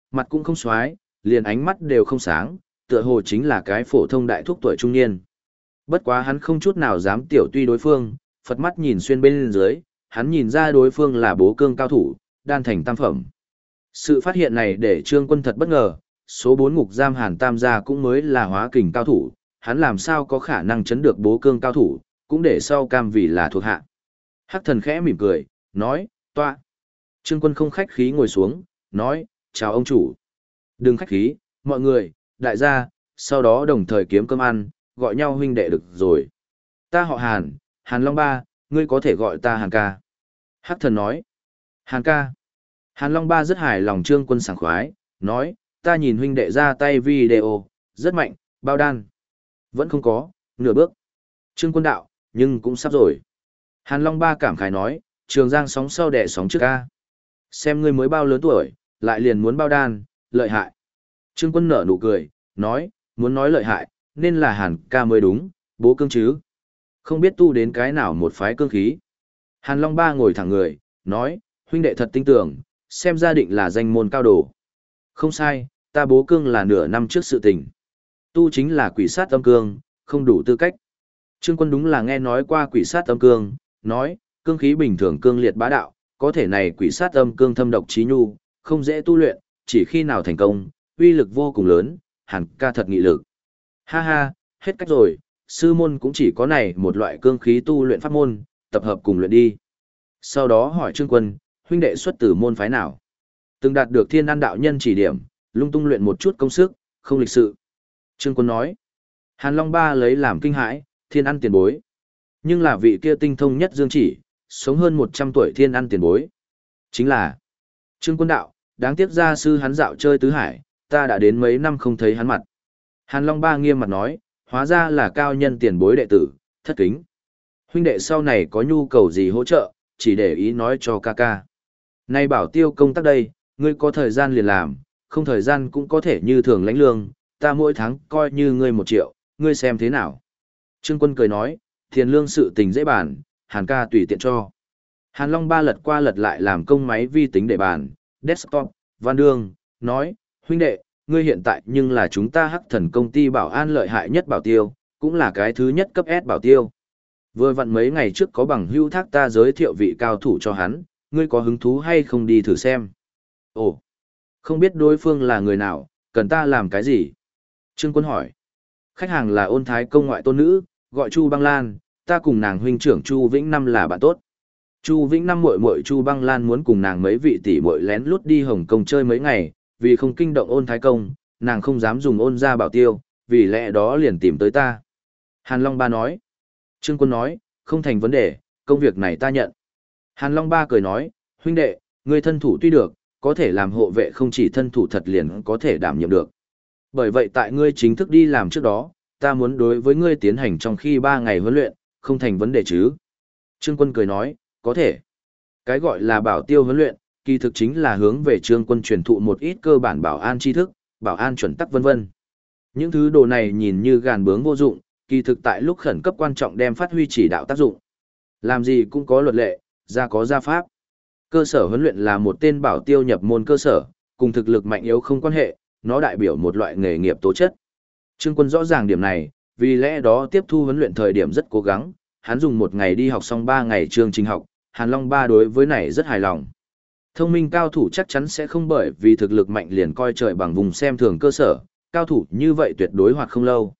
mặt cũng không xoái, liền ánh mắt đều không sáng, tựa hồ chính là cái phổ thông đại thúc tuổi trung niên. Bất quá hắn không chút nào dám tiểu tuy đối phương, Phật mắt nhìn xuyên bên dưới, hắn nhìn ra đối phương là bố cương cao thủ, đan thành tam phẩm. Sự phát hiện này để Trương Quân thật bất ngờ, số 4 ngục giam Hàn Tam gia cũng mới là hóa kình cao thủ, hắn làm sao có khả năng chấn được bố cương cao thủ, cũng để sau cam vì là thuộc hạ. Hắc thần khẽ mỉm cười, nói, tọa. Trương Quân không khách khí ngồi xuống, nói, chào ông chủ. Đừng khách khí, mọi người, đại gia, sau đó đồng thời kiếm cơm ăn, gọi nhau huynh đệ được rồi. Ta họ Hàn, Hàn Long Ba, ngươi có thể gọi ta Hàn ca. Hắc thần nói, Hàn ca. Hàn Long Ba rất hài lòng Trương Quân sảng khoái, nói, ta nhìn huynh đệ ra tay video, rất mạnh, bao đan. Vẫn không có, nửa bước. Trương Quân đạo, nhưng cũng sắp rồi. Hàn Long Ba cảm khái nói, Trường Giang sóng sau đẻ sóng trước ca. Xem ngươi mới bao lớn tuổi, lại liền muốn bao đan, lợi hại. Trương Quân nở nụ cười, nói, muốn nói lợi hại, nên là Hàn ca mới đúng, bố cương chứ. Không biết tu đến cái nào một phái cương khí. Hàn Long Ba ngồi thẳng người, nói, huynh đệ thật tinh tưởng, xem ra định là danh môn cao đồ. Không sai, ta bố cương là nửa năm trước sự tình. Tu chính là quỷ sát âm cương, không đủ tư cách. Trương Quân đúng là nghe nói qua quỷ sát âm cương, nói, cương khí bình thường cương liệt bá đạo, có thể này quỷ sát âm cương thâm độc trí nhu, không dễ tu luyện, chỉ khi nào thành công, uy lực vô cùng lớn, Hàn ca thật nghị lực. Ha ha, hết cách rồi, sư môn cũng chỉ có này một loại cương khí tu luyện pháp môn, tập hợp cùng luyện đi. Sau đó hỏi Trương Quân, huynh đệ xuất từ môn phái nào? Từng đạt được Thiên An đạo nhân chỉ điểm, lung tung luyện một chút công sức, không lịch sự. Trương Quân nói, Hàn Long Ba lấy làm kinh hãi, Thiên An tiền bối. Nhưng là vị kia tinh thông nhất dương chỉ, sống hơn 100 tuổi Thiên An tiền bối. Chính là Trương Quân đạo, đáng tiếc gia sư hắn dạo chơi tứ hải, ta đã đến mấy năm không thấy hắn mặt. Hàn Long Ba nghiêm mặt nói, hóa ra là cao nhân tiền bối đệ tử, thất kính. Huynh đệ sau này có nhu cầu gì hỗ trợ, chỉ để ý nói cho ca ca. Nay bảo tiêu công tác đây, ngươi có thời gian liền làm, không thời gian cũng có thể như thường lãnh lương, ta mỗi tháng coi như ngươi 1 triệu, ngươi xem thế nào. Trương Quân cười nói, tiền lương sự tình dễ bàn, Hàn ca tùy tiện cho. Hàn Long Ba lật qua lật lại làm công máy vi tính để bàn, desktop, văn đương, nói, huynh đệ, ngươi hiện tại nhưng là chúng ta Hắc Thần công ty bảo an lợi hại nhất bảo tiêu, cũng là cái thứ nhất cấp S bảo tiêu. Vừa vặn mấy ngày trước có bằng hữu thác ta giới thiệu vị cao thủ cho hắn, ngươi có hứng thú hay không đi thử xem? Ồ, không biết đối phương là người nào, cần ta làm cái gì? Trương Quân hỏi. Khách hàng là Ôn Thái công ngoại tôn nữ, gọi Chu Băng Lan, ta cùng nàng huynh trưởng Chu Vĩnh Năm là bạn tốt. Chu Vĩnh Năm muội muội Chu Băng Lan muốn cùng nàng mấy vị tỷ muội lén lút đi Hồng Kông chơi mấy ngày, vì không kinh động Ôn Thái công, nàng không dám dùng ôn gia bảo tiêu, vì lẽ đó liền tìm tới ta. Hàn Long Ba nói. Trương Quân nói, không thành vấn đề, công việc này ta nhận. Hàn Long Ba cười nói, huynh đệ, ngươi thân thủ tuy được, có thể làm hộ vệ không chỉ thân thủ thật liền có thể đảm nhiệm được. Bởi vậy tại ngươi chính thức đi làm trước đó, ta muốn đối với ngươi tiến hành trong khi 3 ngày huấn luyện, không thành vấn đề chứ. Trương Quân cười nói, có thể. Cái gọi là bảo tiêu huấn luyện, kỳ thực chính là hướng về Trương Quân truyền thụ một ít cơ bản bảo an tri thức, bảo an chuẩn tắc vân vân. Những thứ đồ này nhìn như gàn bướng vô dụng, kỳ thực tại lúc khẩn cấp quan trọng đem phát huy chỉ đạo tác dụng. Làm gì cũng có luật lệ, ra có gia pháp. Cơ sở huấn luyện là một tên bảo tiêu nhập môn cơ sở, cùng thực lực mạnh yếu không quan hệ, nó đại biểu một loại nghề nghiệp tố chất. Trương Quân rõ ràng điểm này, vì lẽ đó tiếp thu huấn luyện thời điểm rất cố gắng, hắn dùng 1 ngày đi học xong 3 ngày chương trình học, Hàn Long Ba đối với này rất hài lòng. Thông minh cao thủ chắc chắn sẽ không bởi vì thực lực mạnh liền coi trời bằng vùng xem thường cơ sở, cao thủ như vậy tuyệt đối hoạt không lâu.